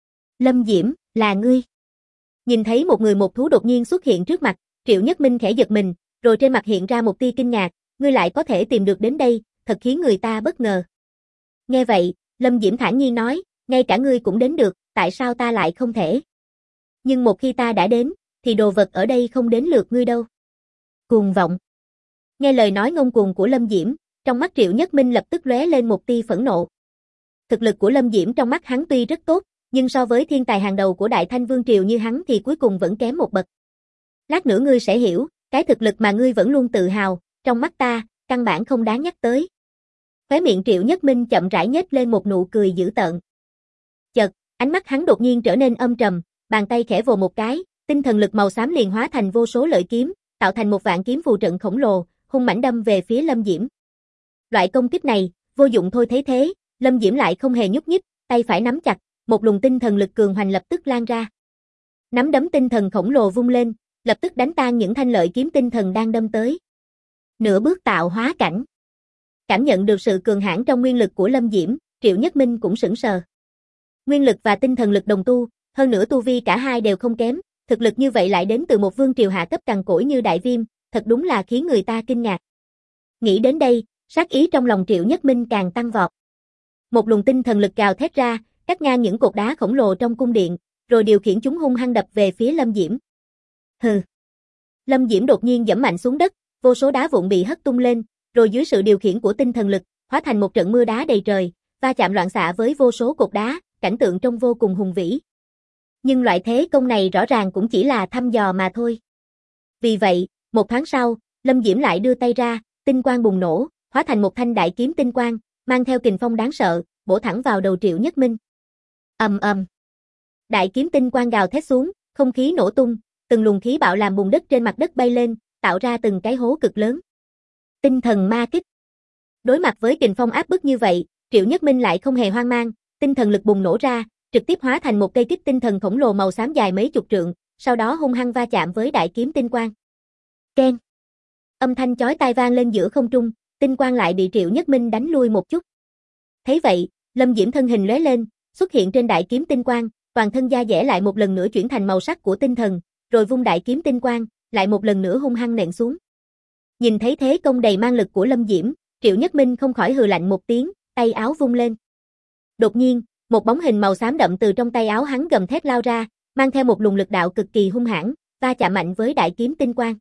Lâm Diễm, là ngươi. Nhìn thấy một người một thú đột nhiên xuất hiện trước mặt, Triệu Nhất Minh khẽ giật mình, rồi trên mặt hiện ra một tia kinh ngạc, ngươi lại có thể tìm được đến đây, thật khiến người ta bất ngờ. Nghe vậy, Lâm Diễm thản nhiên nói, ngay cả ngươi cũng đến được, tại sao ta lại không thể? Nhưng một khi ta đã đến, thì đồ vật ở đây không đến lượt ngươi đâu. Cuồng vọng. Nghe lời nói ngông cuồng của Lâm Diễm, trong mắt Triệu Nhất Minh lập tức lóe lên một tia phẫn nộ. Thực lực của Lâm Diễm trong mắt hắn tuy rất tốt, nhưng so với thiên tài hàng đầu của Đại Thanh Vương Triều như hắn thì cuối cùng vẫn kém một bậc. Lát nữa ngươi sẽ hiểu, cái thực lực mà ngươi vẫn luôn tự hào, trong mắt ta, căn bản không đáng nhắc tới. Khóe miệng Triệu Nhất Minh chậm rãi nhếch lên một nụ cười dữ tợn. Chợt, ánh mắt hắn đột nhiên trở nên âm trầm, bàn tay khẽ vồ một cái, tinh thần lực màu xám liền hóa thành vô số lợi kiếm, tạo thành một vạn kiếm phù trận khổng lồ, hung mãnh đâm về phía Lâm Diễm. Loại công kích này, vô dụng thôi thấy thế, Lâm Diễm lại không hề nhúc nhích, tay phải nắm chặt, một luồng tinh thần lực cường hoành lập tức lan ra. Nắm đấm tinh thần khổng lồ vung lên, lập tức đánh tan những thanh lợi kiếm tinh thần đang đâm tới. Nửa bước tạo hóa cảnh. Cảm nhận được sự cường hãn trong nguyên lực của Lâm Diễm, Triệu Nhất Minh cũng sững sờ. Nguyên lực và tinh thần lực đồng tu, hơn nữa tu vi cả hai đều không kém, thực lực như vậy lại đến từ một vương triều hạ cấp cằn cỗi như Đại Viêm, thật đúng là khiến người ta kinh ngạc. Nghĩ đến đây, sát ý trong lòng Triệu Nhất Minh càng tăng vọt. Một luồng tinh thần lực gào thét ra, cắt ngang những cột đá khổng lồ trong cung điện, rồi điều khiển chúng hung hăng đập về phía Lâm Diễm. Hừ. Lâm Diễm đột nhiên giẫm mạnh xuống đất, vô số đá vụn bị hất tung lên, rồi dưới sự điều khiển của tinh thần lực, hóa thành một trận mưa đá đầy trời, va chạm loạn xạ với vô số cột đá, cảnh tượng trông vô cùng hùng vĩ. Nhưng loại thế công này rõ ràng cũng chỉ là thăm dò mà thôi. Vì vậy, một thoáng sau, Lâm Diễm lại đưa tay ra, tinh quang bùng nổ, hóa thành một thanh đại kiếm tinh quang, mang theo kình phong đáng sợ, bổ thẳng vào đầu Triệu Nhất Minh. Ầm ầm. Đại kiếm tinh quang gào thét xuống, không khí nổ tung, từng luồng khí bạo làm bùn đất trên mặt đất bay lên, tạo ra từng cái hố cực lớn. Tinh thần ma kích. Đối mặt với kình phong áp bức như vậy, Triệu Nhất Minh lại không hề hoang mang, tinh thần lực bùng nổ ra, trực tiếp hóa thành một cây kích tinh thần khổng lồ màu xám dài mấy chục trượng, sau đó hung hăng va chạm với đại kiếm tinh quang. Keng. Âm thanh chói tai vang lên giữa không trung, tinh quang lại bị Triệu Nhất Minh đánh lui một chút. Thấy vậy, Lâm Diễm thân hình lóe lên, xuất hiện trên đại kiếm tinh quang, toàn thân da dẻ lại một lần nữa chuyển thành màu sắc của tinh thần, rồi vung đại kiếm tinh quang, lại một lần nữa hung hăng nện xuống. Nhìn thấy thế công đầy mang lực của Lâm Diễm, Triệu Nhất Minh không khỏi hừ lạnh một tiếng, tay áo vung lên. Đột nhiên, một bóng hình màu xám đậm từ trong tay áo hắn gầm thét lao ra, mang theo một luồng lực đạo cực kỳ hung hãn, va chạm mạnh với đại kiếm tinh quang.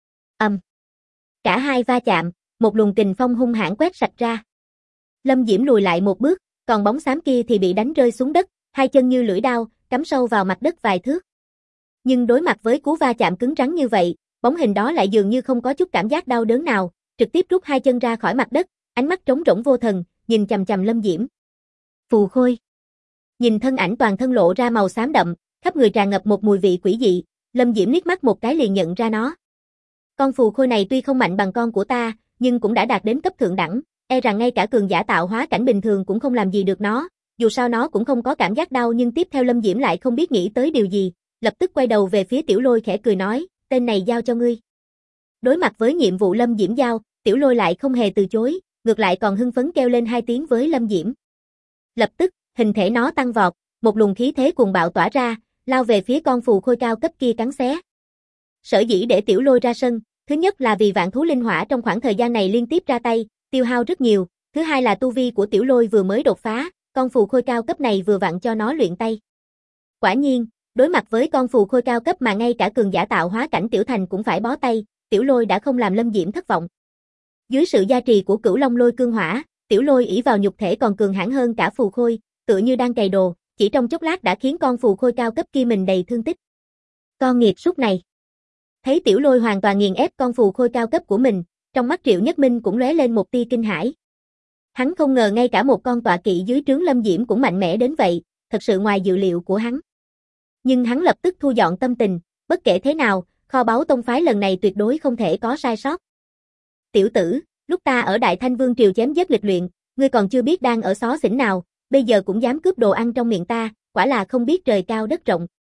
Cả hai va chạm, một luồng kình phong hung hãn quét sạch ra. Lâm Diễm lùi lại một bước, còn bóng xám kia thì bị đánh rơi xuống đất, hai chân như lưỡi đao, cắm sâu vào mặt đất vài thước. Nhưng đối mặt với cú va chạm cứng rắn như vậy, bóng hình đó lại dường như không có chút cảm giác đau đớn nào, trực tiếp rút hai chân ra khỏi mặt đất, ánh mắt trống rỗng vô thần, nhìn chằm chằm Lâm Diễm. Phù Khôi. Nhìn thân ảnh toàn thân lộ ra màu xám đậm, khắp người tràn ngập một mùi vị quỷ dị, Lâm Diễm liếc mắt một cái liền nhận ra nó. Con phù khôi này tuy không mạnh bằng con của ta, nhưng cũng đã đạt đến cấp thượng đẳng, e rằng ngay cả cường giả tạo hóa cảnh bình thường cũng không làm gì được nó, dù sao nó cũng không có cảm giác đau. Nhưng tiếp theo Lâm Diễm lại không biết nghĩ tới điều gì, lập tức quay đầu về phía Tiểu Lôi khẽ cười nói, tên này giao cho ngươi. Đối mặt với nhiệm vụ Lâm Diễm giao, Tiểu Lôi lại không hề từ chối, ngược lại còn hưng phấn kêu lên hai tiếng với Lâm Diễm. Lập tức, hình thể nó tăng vọt, một luồng khí thế cuồng bạo tỏa ra, lao về phía con phù khôi cao cấp kia cắn xé. Sở dĩ để Tiểu Lôi ra sân, thứ nhất là vì vạn thú linh hỏa trong khoảng thời gian này liên tiếp ra tay, tiêu hao rất nhiều, thứ hai là tu vi của Tiểu Lôi vừa mới đột phá, con phù khôi cao cấp này vừa vặn cho nó luyện tay. Quả nhiên, đối mặt với con phù khôi cao cấp mà ngay cả cường giả tạo hóa cảnh Tiểu Thành cũng phải bó tay, Tiểu Lôi đã không làm Lâm Diễm thất vọng. Dưới sự gia trì của Cửu Long Lôi Cương Hỏa, Tiểu Lôi ỷ vào nhục thể còn cường hãn hơn cả phù khôi, tựa như đang cày đồ, chỉ trong chốc lát đã khiến con phù khôi cao cấp kia mình đầy thương tích. Con nghiệt súc này. Thấy Tiểu Lôi hoàn toàn nghiền ép con phù khôi cao cấp của mình, trong mắt Triệu Nhất Minh cũng lóe lên một tia kinh hãi. Hắn không ngờ ngay cả một con tọa kỵ dưới trướng Lâm Diễm cũng mạnh mẽ đến vậy, thật sự ngoài dự liệu của hắn. Nhưng hắn lập tức thu dọn tâm tình, bất kể thế nào, kho báu tông phái lần này tuyệt đối không thể có sai sót. Tiểu tử, lúc ta ở Đại Thanh Vương Triều chém giết lịch luyện, ngươi còn chưa biết đang ở xó xỉnh nào, bây giờ cũng dám cướp đồ ăn trong miệng ta, quả là không biết trời cao đất rộng.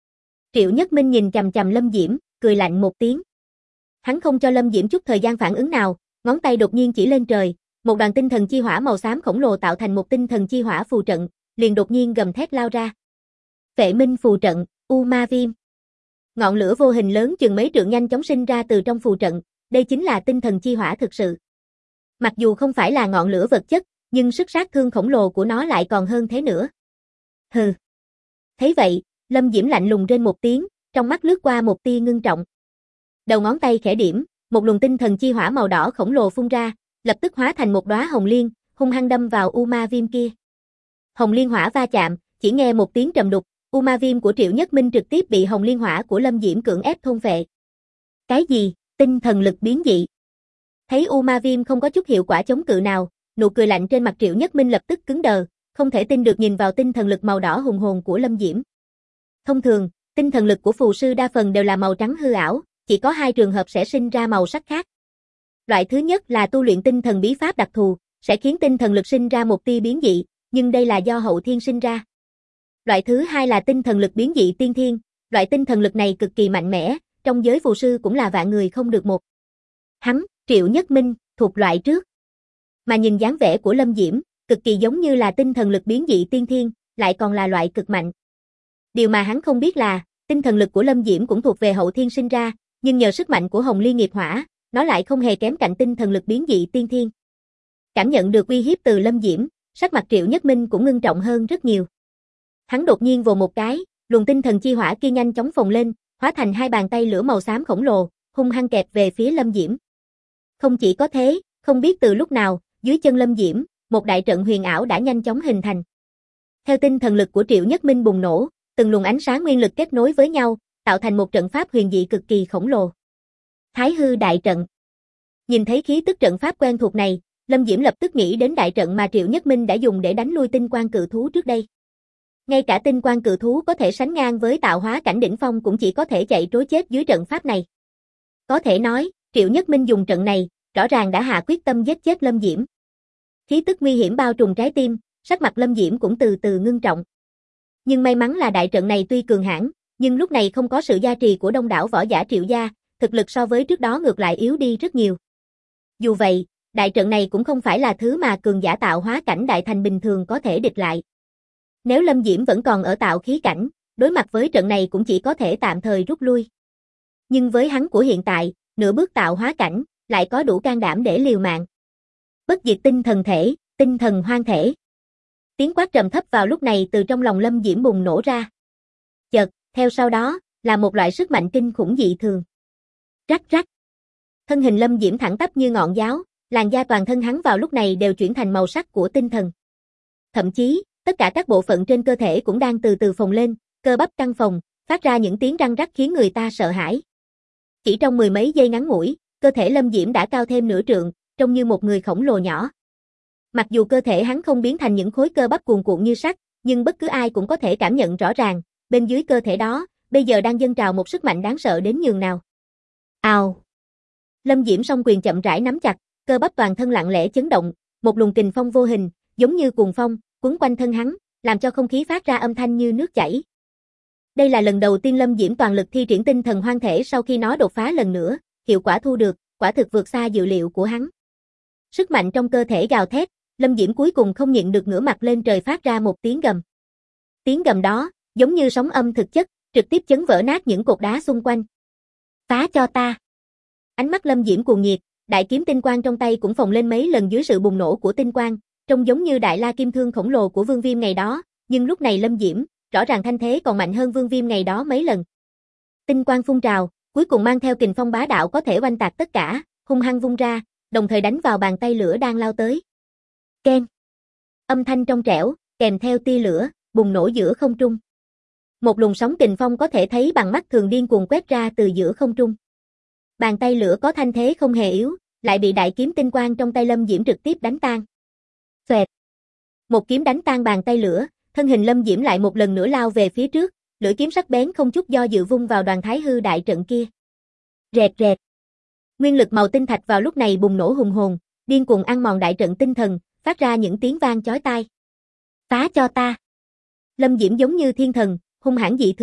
Triệu Nhất Minh nhìn chằm chằm Lâm Diễm, cười lạnh một tiếng. Hắn không cho Lâm Diễm chút thời gian phản ứng nào, ngón tay đột nhiên chỉ lên trời, một đoàn tinh thần chi hỏa màu xám khổng lồ tạo thành một tinh thần chi hỏa phù trận, liền đột nhiên gầm thét lao ra. Phệ Minh phù trận, U Ma Viêm. Ngọn lửa vô hình lớn chừng mấy trượng nhanh chóng sinh ra từ trong phù trận, đây chính là tinh thần chi hỏa thực sự. Mặc dù không phải là ngọn lửa vật chất, nhưng sức sát thương khổng lồ của nó lại còn hơn thế nữa. Hừ. Thấy vậy, Lâm Diễm lạnh lùng rên một tiếng, trong mắt lướt qua một tia ngưng trọng. Đầu ngón tay khẽ điểm, một luồng tinh thần chi hỏa màu đỏ khổng lồ phun ra, lập tức hóa thành một đóa hồng liên, hung hăng đâm vào U Ma Viêm kia. Hồng liên hỏa va chạm, chỉ nghe một tiếng trầm đục, U Ma Viêm của Triệu Nhất Minh trực tiếp bị hồng liên hỏa của Lâm Diễm cưỡng ép thôn phệ. Cái gì? Tinh thần lực biến dị. Thấy U Ma Viêm không có chút hiệu quả chống cự nào, nụ cười lạnh trên mặt Triệu Nhất Minh lập tức cứng đờ, không thể tin được nhìn vào tinh thần lực màu đỏ hùng hồn của Lâm Diễm. Thông thường, tinh thần lực của phù sư đa phần đều là màu trắng hư ảo, chỉ có 2 trường hợp sẽ sinh ra màu sắc khác. Loại thứ nhất là tu luyện tinh thần bí pháp đặc thù, sẽ khiến tinh thần lực sinh ra một tia biến dị, nhưng đây là do hậu thiên sinh ra. Loại thứ hai là tinh thần lực biến dị tiên thiên, loại tinh thần lực này cực kỳ mạnh mẽ, trong giới phù sư cũng là vạn người không được một. Hắn, Triệu Nhất Minh, thuộc loại trước. Mà nhìn dáng vẻ của Lâm Diễm, cực kỳ giống như là tinh thần lực biến dị tiên thiên, lại còn là loại cực mạnh. Điều mà hắn không biết là, tinh thần lực của Lâm Diễm cũng thuộc về hậu thiên sinh ra, nhưng nhờ sức mạnh của Hồng Liên nghiệp hỏa, nó lại không hề kém cạnh tinh thần lực biến dị tiên thiên. Cảm nhận được uy hiếp từ Lâm Diễm, sắc mặt Triệu Nhất Minh cũng ngưng trọng hơn rất nhiều. Hắn đột nhiên vồ một cái, luồng tinh thần chi hỏa kia nhanh chóng phồng lên, hóa thành 2 bàn tay lửa màu xám khổng lồ, hung hăng kẹp về phía Lâm Diễm. Không chỉ có thế, không biết từ lúc nào, dưới chân Lâm Diễm, một đại trận huyền ảo đã nhanh chóng hình thành. Theo tinh thần lực của Triệu Nhất Minh bùng nổ, từng luồng ánh sáng nguyên lực kết nối với nhau, tạo thành một trận pháp huyền dị cực kỳ khổng lồ. Thái Hư đại trận. Nhìn thấy khí tức trận pháp quen thuộc này, Lâm Diễm lập tức nghĩ đến đại trận mà Triệu Nhất Minh đã dùng để đánh lui tinh quang cự thú trước đây. Ngay cả tinh quang cự thú có thể sánh ngang với tạo hóa cảnh đỉnh phong cũng chỉ có thể chạy trối chết dưới trận pháp này. Có thể nói, Triệu Nhất Minh dùng trận này, rõ ràng đã hạ quyết tâm giết chết Lâm Diễm. Khí tức nguy hiểm bao trùm trái tim, sắc mặt Lâm Diễm cũng từ từ ngưng trọng. Nhưng may mắn là đại trận này tuy cường hãn, nhưng lúc này không có sự gia trì của đông đảo võ giả Triệu gia, thực lực so với trước đó ngược lại yếu đi rất nhiều. Dù vậy, đại trận này cũng không phải là thứ mà cường giả tạo hóa cảnh đại thành bình thường có thể địch lại. Nếu Lâm Diễm vẫn còn ở tạo khí cảnh, đối mặt với trận này cũng chỉ có thể tạm thời rút lui. Nhưng với hắn của hiện tại, nửa bước tạo hóa cảnh, lại có đủ can đảm để liều mạng. Bất diệt tinh thần thể, tinh thần hoang thể. Tiếng quát trầm thấp vào lúc này từ trong lòng Lâm Diễm bùng nổ ra. Chợt, theo sau đó, là một loại sức mạnh kinh khủng dị thường. Rắc rắc. Thân hình Lâm Diễm thẳng tắp như ngọn giáo, làn da toàn thân hắn vào lúc này đều chuyển thành màu sắc của tinh thần. Thậm chí, tất cả các bộ phận trên cơ thể cũng đang từ từ phồng lên, cơ bắp căng phồng, phát ra những tiếng răng rắc khiến người ta sợ hãi. Chỉ trong mười mấy giây ngắn ngủi, cơ thể Lâm Diễm đã cao thêm nửa trượng, trông như một người khổng lồ nhỏ. Mặc dù cơ thể hắn không biến thành những khối cơ bắp cuồn cuộn như sắt, nhưng bất cứ ai cũng có thể cảm nhận rõ ràng, bên dưới cơ thể đó, bây giờ đang dâng trào một sức mạnh đáng sợ đến nhường nào. Ào! Lâm Diễm song quyền chậm rãi nắm chặt, cơ bắp toàn thân lặng lẽ chấn động, một luồng kình phong vô hình, giống như cuồng phong, quấn quanh thân hắn, làm cho không khí phát ra âm thanh như nước chảy. Đây là lần đầu tiên Lâm Diễm toàn lực thi triển tinh thần hoang thể sau khi nó đột phá lần nữa, hiệu quả thu được, quả thực vượt xa dự liệu của hắn. Sức mạnh trong cơ thể gào thét, Lâm Diễm cuối cùng không nhịn được ngửa mặt lên trời phát ra một tiếng gầm. Tiếng gầm đó, giống như sóng âm thực chất, trực tiếp chấn vỡ nát những cột đá xung quanh. Phá cho ta! Ánh mắt Lâm Diễm cuồng nhiệt, đại kiếm tinh quang trong tay cũng phồng lên mấy lần dưới sự bùng nổ của tinh quang, trông giống như đại la kim thương khổng lồ của Vương Viêm ngày đó, nhưng lúc này Lâm Diễm, rõ ràng thanh thế còn mạnh hơn Vương Viêm ngày đó mấy lần. Tinh quang phun trào, cuối cùng mang theo kình phong bá đạo có thể oanh tạc tất cả, hung hăng vung ra, đồng thời đánh vào bàn tay lửa đang lao tới. Keng! Âm thanh trong trẻo, kèm theo tia lửa, bùng nổ giữa không trung. Một luồng sóng kình phong có thể thấy bằng mắt thường điên cuồng quét ra từ giữa không trung. Bàn tay lửa có thanh thế không hề yếu, lại bị đại kiếm tinh quang trong tay Lâm Diễm trực tiếp đánh tan. Xoẹt! Một kiếm đánh tan bàn tay lửa, thân hình Lâm Diễm lại một lần nữa lao về phía trước, lưỡi kiếm sắc bén không chút do dự vung vào đoàn Thái Hư đại trận kia. Rẹt rẹt! Nguyên lực màu tinh thạch vào lúc này bùng nổ hùng hồn, điên cuồng ăn mòn đại trận tinh thần, phát ra những tiếng vang chói tai. Phá cho ta! Lâm Diễm giống như thiên thần, hung hãn dị thường,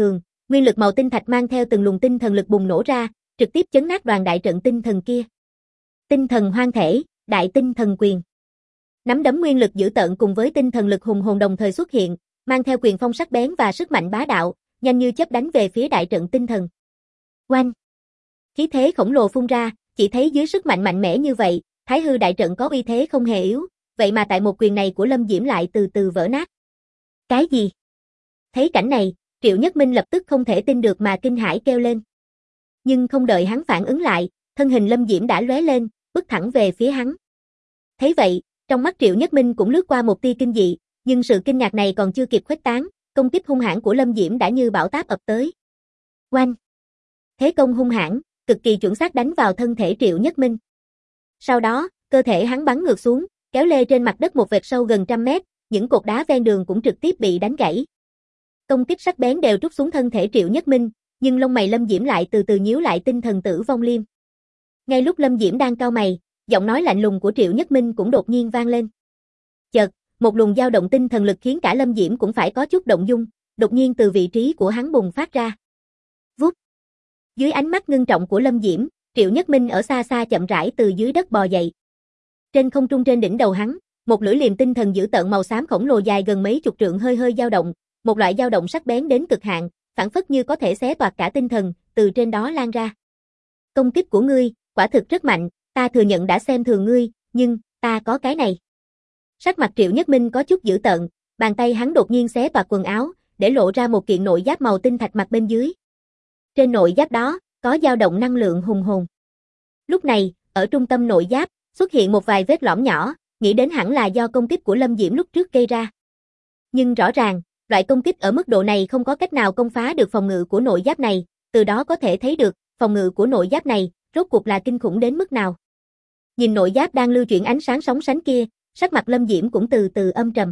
Nguyên lực màu tinh thạch mang theo từng luồng tinh thần lực bùng nổ ra, trực tiếp chấn nát đoàn đại trận tinh thần kia. Tinh thần hoang thể, đại tinh thần quyền. Nắm đấm nguyên lực dữ tợn cùng với tinh thần lực hùng hồn đồng thời xuất hiện, mang theo quyền phong sắc bén và sức mạnh bá đạo, nhanh như chớp đánh về phía đại trận tinh thần. Oanh! Khí thế khổng lồ phun ra, chỉ thấy dưới sức mạnh mạnh mẽ như vậy, Thái Hư đại trận có uy thế không hề yếu, vậy mà tại một quyền này của Lâm Diễm lại từ từ vỡ nát. Cái gì? Thấy cảnh này, Triệu Nhất Minh lập tức không thể tin được mà kinh hãi kêu lên. Nhưng không đợi hắn phản ứng lại, thân hình Lâm Diễm đã lóe lên, bước thẳng về phía hắn. Thấy vậy, trong mắt Triệu Nhất Minh cũng lướt qua một tia kinh dị, nhưng sự kinh ngạc này còn chưa kịp khuếch tán, công kích hung hãn của Lâm Diễm đã như bão táp ập tới. Oanh! Thế công hung hãn, cực kỳ chuẩn xác đánh vào thân thể Triệu Nhất Minh. Sau đó, cơ thể hắn bắn ngược xuống, kéo lê trên mặt đất một vệt sâu gần 100 mét, những cột đá ven đường cũng trực tiếp bị đánh gãy. Công kích sắc bén đều trút xuống thân thể Triệu Nhất Minh, nhưng lông mày Lâm Diễm lại từ từ nhíu lại tinh thần tử vong liêm. Ngay lúc Lâm Diễm đang cau mày, giọng nói lạnh lùng của Triệu Nhất Minh cũng đột nhiên vang lên. Chợt, một luồng dao động tinh thần lực khiến cả Lâm Diễm cũng phải có chút động dung, đột nhiên từ vị trí của hắn bùng phát ra. Vút. Dưới ánh mắt ngưng trọng của Lâm Diễm, Triệu Nhất Minh ở xa xa chậm rãi từ dưới đất bò dậy. Trên không trung trên đỉnh đầu hắn, một lưỡi liềm tinh thần dữ tợn màu xám khổng lồ dài gần mấy chục trượng hơi hơi dao động, một loại dao động sắc bén đến cực hạn, phảng phất như có thể xé toạc cả tinh thần, từ trên đó lan ra. Công kích của ngươi, quả thực rất mạnh, ta thừa nhận đã xem thường ngươi, nhưng, ta có cái này. Sắc mặt Triệu Nhất Minh có chút dữ tợn, bàn tay hắn đột nhiên xé toạc quần áo, để lộ ra một kiện nội giáp màu tinh thạch mặt bên dưới. Trên nội giáp đó, có dao động năng lượng hùng hồn. Lúc này, ở trung tâm nội giáp, xuất hiện một vài vết lõm nhỏ, nghĩ đến hẳn là do công kích của Lâm Diễm lúc trước gây ra. Nhưng rõ ràng, loại công kích ở mức độ này không có cách nào công phá được phòng ngự của nội giáp này, từ đó có thể thấy được, phòng ngự của nội giáp này, rốt cuộc là kinh khủng đến mức nào. Nhìn nội giáp đang lưu chuyển ánh sáng sóng sánh kia, sắc mặt Lâm Diễm cũng từ từ âm trầm.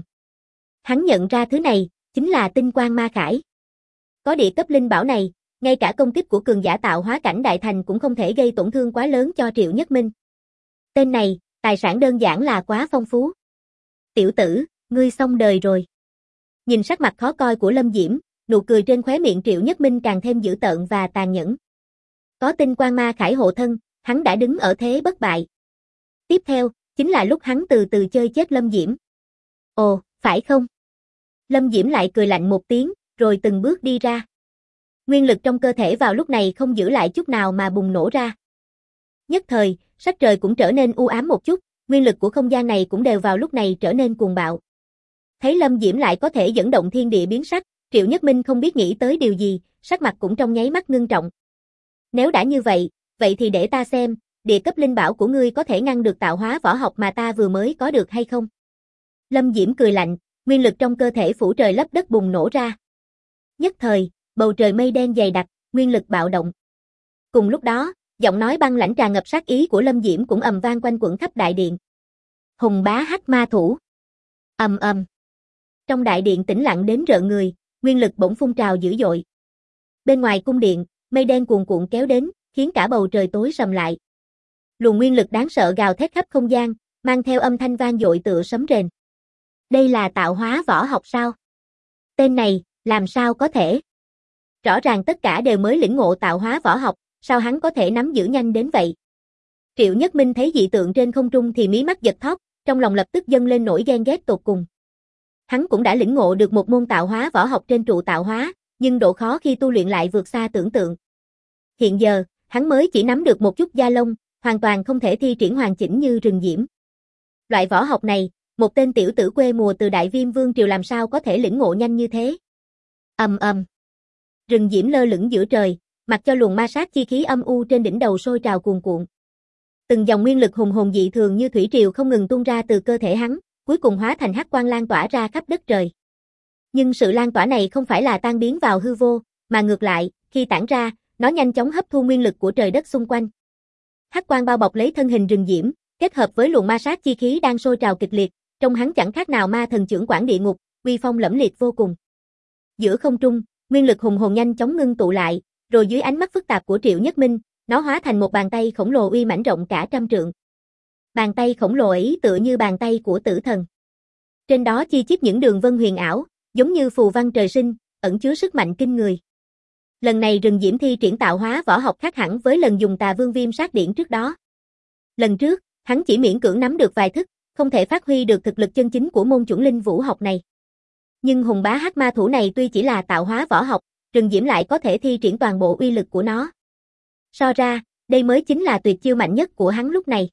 Hắn nhận ra thứ này, chính là tinh quang ma khải. Có địa cấp linh bảo này, ngay cả công kích của cường giả tạo hóa cảnh đại thành cũng không thể gây tổn thương quá lớn cho Triệu Nhất Minh. Tên này, tài sản đơn giản là quá phong phú. Tiểu tử, ngươi xong đời rồi. Nhìn sắc mặt khó coi của Lâm Diễm, nụ cười trên khóe miệng Triệu Nhất Minh càng thêm dữ tợn và tàn nhẫn. Có tinh quang ma khải hộ thân, hắn đã đứng ở thế bất bại. Tiếp theo, chính là lúc hắn từ từ chơi chết Lâm Diễm. Ồ, phải không? Lâm Diễm lại cười lạnh một tiếng, rồi từng bước đi ra. Nguyên lực trong cơ thể vào lúc này không giữ lại chút nào mà bùng nổ ra. Nhất thời, sắc trời cũng trở nên u ám một chút, nguyên lực của không gian này cũng đều vào lúc này trở nên cuồng bạo. Thấy Lâm Diễm lại có thể dẫn động thiên địa biến sắc, Triệu Nhất Minh không biết nghĩ tới điều gì, sắc mặt cũng trong nháy mắt ngưng trọng. Nếu đã như vậy, vậy thì để ta xem, địa cấp linh bảo của ngươi có thể ngăn được tạo hóa võ học mà ta vừa mới có được hay không? Lâm Diễm cười lạnh, nguyên lực trong cơ thể phủ trời lấp đất bùng nổ ra. Nhất thời, bầu trời mây đen dày đặc, nguyên lực bạo động. Cùng lúc đó, giọng nói băng lãnh tràn ngập sát ý của Lâm Diễm cũng ầm vang quanh quẩn khắp đại điện. Hùng bá hắc ma thủ. Ầm ầm. Trong đại điện tĩnh lặng đến rợn người, nguyên lực bỗng phun trào dữ dội. Bên ngoài cung điện, mây đen cuồn cuộn kéo đến, khiến cả bầu trời tối sầm lại. Luồng nguyên lực đáng sợ gào thét khắp không gian, mang theo âm thanh vang dội tựa sấm rền. Đây là tạo hóa võ học sao? Tên này, làm sao có thể? Rõ ràng tất cả đều mới lĩnh ngộ tạo hóa võ học, sao hắn có thể nắm giữ nhanh đến vậy? Triệu Nhất Minh thấy dị tượng trên không trung thì mí mắt giật thót, trong lòng lập tức dâng lên nỗi ghen ghét tột cùng. Hắn cũng đã lĩnh ngộ được một môn tạo hóa võ học trên trụ tạo hóa, nhưng độ khó khi tu luyện lại vượt xa tưởng tượng. Hiện giờ, hắn mới chỉ nắm được một chút da lông, hoàn toàn không thể thi triển hoàn chỉnh như Rừng Diễm. Loại võ học này, một tên tiểu tử quê mùa từ Đại Viêm Vương triều làm sao có thể lĩnh ngộ nhanh như thế? Ầm ầm. Rừng Diễm lơ lửng giữa trời, mặc cho luồng ma sát chi khí âm u trên đỉnh đầu sôi trào cuồn cuộn. Từng dòng nguyên lực hùng hồn dị thường như thủy triều không ngừng tuôn ra từ cơ thể hắn, cuối cùng hóa thành hắc quang lan tỏa ra khắp đất trời. Nhưng sự lan tỏa này không phải là tan biến vào hư vô, mà ngược lại, khi tản ra, nó nhanh chóng hấp thu nguyên lực của trời đất xung quanh. Hắc quang bao bọc lấy thân hình Rừng Diễm, kết hợp với luồng ma sát chi khí đang sôi trào kịch liệt, trong hắn chẳng khác nào ma thần chưởng quản địa ngục, uy phong lẫm liệt vô cùng. Giữa không trung, nguyên lực hùng hồn nhanh chóng ngưng tụ lại, rồi dưới ánh mắt phức tạp của Triệu Nhất Minh, nó hóa thành một bàn tay khổng lồ uy mãnh rộng cả 100 trượng. Bàn tay khổng lồ ấy tựa như bàn tay của tử thần. Trên đó chi chít những đường vân huyền ảo, giống như phù văn trời sinh, ẩn chứa sức mạnh kinh người. Lần này Rừng Diễm thi triển tạo hóa võ học khác hẳn với lần dùng Tà Vương Viêm Sát Điển trước đó. Lần trước, hắn chỉ miễn cưỡng nắm được vài thức, không thể phát huy được thực lực chân chính của môn chuẩn linh vũ học này. Nhưng hùng bá hắc ma thủ này tuy chỉ là tạo hóa võ học, Rừng Diễm lại có thể thi triển toàn bộ uy lực của nó. So ra, đây mới chính là tuyệt chiêu mạnh nhất của hắn lúc này.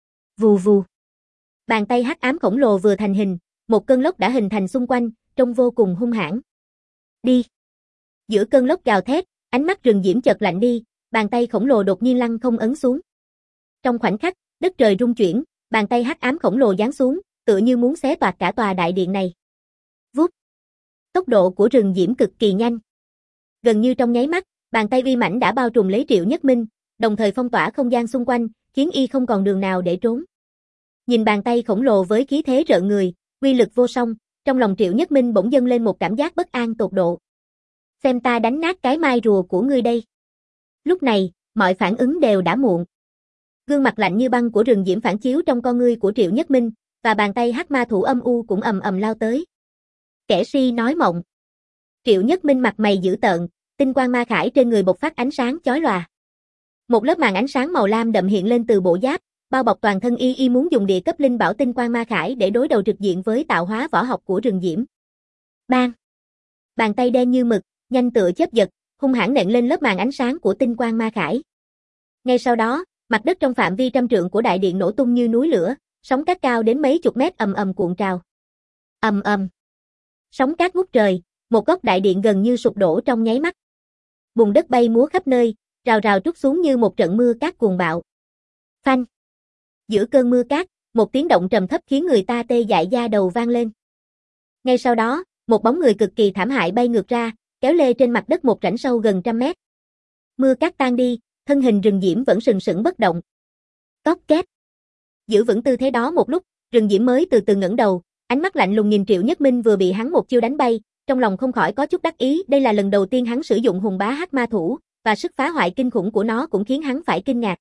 Vù vù. Bàn tay hắc ám khổng lồ vừa thành hình, một cơn lốc đã hình thành xung quanh, trông vô cùng hung hãn. Đi. Giữa cơn lốc gào thét, ánh mắt Rừng Diễm chợt lạnh đi, bàn tay khổng lồ đột nhiên lăng không ấn xuống. Trong khoảnh khắc, đất trời rung chuyển, bàn tay hắc ám khổng lồ giáng xuống, tựa như muốn xé toạc cả tòa đại điện này. Vút. Tốc độ của Rừng Diễm cực kỳ nhanh. Gần như trong nháy mắt, bàn tay uy mãnh đã bao trùm lấy Triệu Nhất Minh, đồng thời phong tỏa không gian xung quanh, khiến y không còn đường nào để trốn. Nhìn bàn tay khổng lồ với khí thế rợn người, uy lực vô song, trong lòng Triệu Nhất Minh bỗng dâng lên một cảm giác bất an tột độ. Xem ta đánh nát cái mai rùa của ngươi đây. Lúc này, mọi phản ứng đều đã muộn. Gương mặt lạnh như băng của Rừng Diễm phản chiếu trong con ngươi của Triệu Nhất Minh, và bàn tay hắc ma thủ âm u cũng ầm ầm lao tới. Kẻ si nói mộng. Triệu Nhất Minh mặt mày dữ tợn, tinh quang ma khải trên người bộc phát ánh sáng chói lòa. Một lớp màn ánh sáng màu lam đậm hiện lên từ bộ giáp, bao bọc toàn thân y muốn dùng địa cấp linh bảo tinh quang ma khải để đối đầu trực diện với tạo hóa võ học của Rừng Diễm. Bang! Bàn tay đen như mực, nhanh tựa chớp giật, hung hãn nện lên lớp màn ánh sáng của tinh quang ma khải. Ngay sau đó, mặt đất trong phạm vi trăm trượng của đại điện nổ tung như núi lửa, sóng cát cao đến mấy chục mét ầm ầm cuộn trào. Ầm ầm. Sóng cát ngút trời, một góc đại điện gần như sụp đổ trong nháy mắt. Bùn đất bay múa khắp nơi, rào rào trút xuống như một trận mưa cát cuồng bạo. Phanh. Giữa cơn mưa cát, một tiếng động trầm thấp khiến người ta tê dại da đầu vang lên. Ngay sau đó, một bóng người cực kỳ thảm hại bay ngược ra, kéo lê trên mặt đất một rãnh sâu gần trăm mét. Mưa cát tan đi, thân hình Rừng Diễm vẫn sừng sững bất động. Cót két. Giữ vững tư thế đó một lúc, Rừng Diễm mới từ từ ngẩng đầu, ánh mắt lạnh lùng nhìn Triệu Nhất Minh vừa bị hắn một chiêu đánh bay, trong lòng không khỏi có chút đắc ý, đây là lần đầu tiên hắn sử dụng hùng bá hắc ma thủ, và sức phá hoại kinh khủng của nó cũng khiến hắn phải kinh ngạc.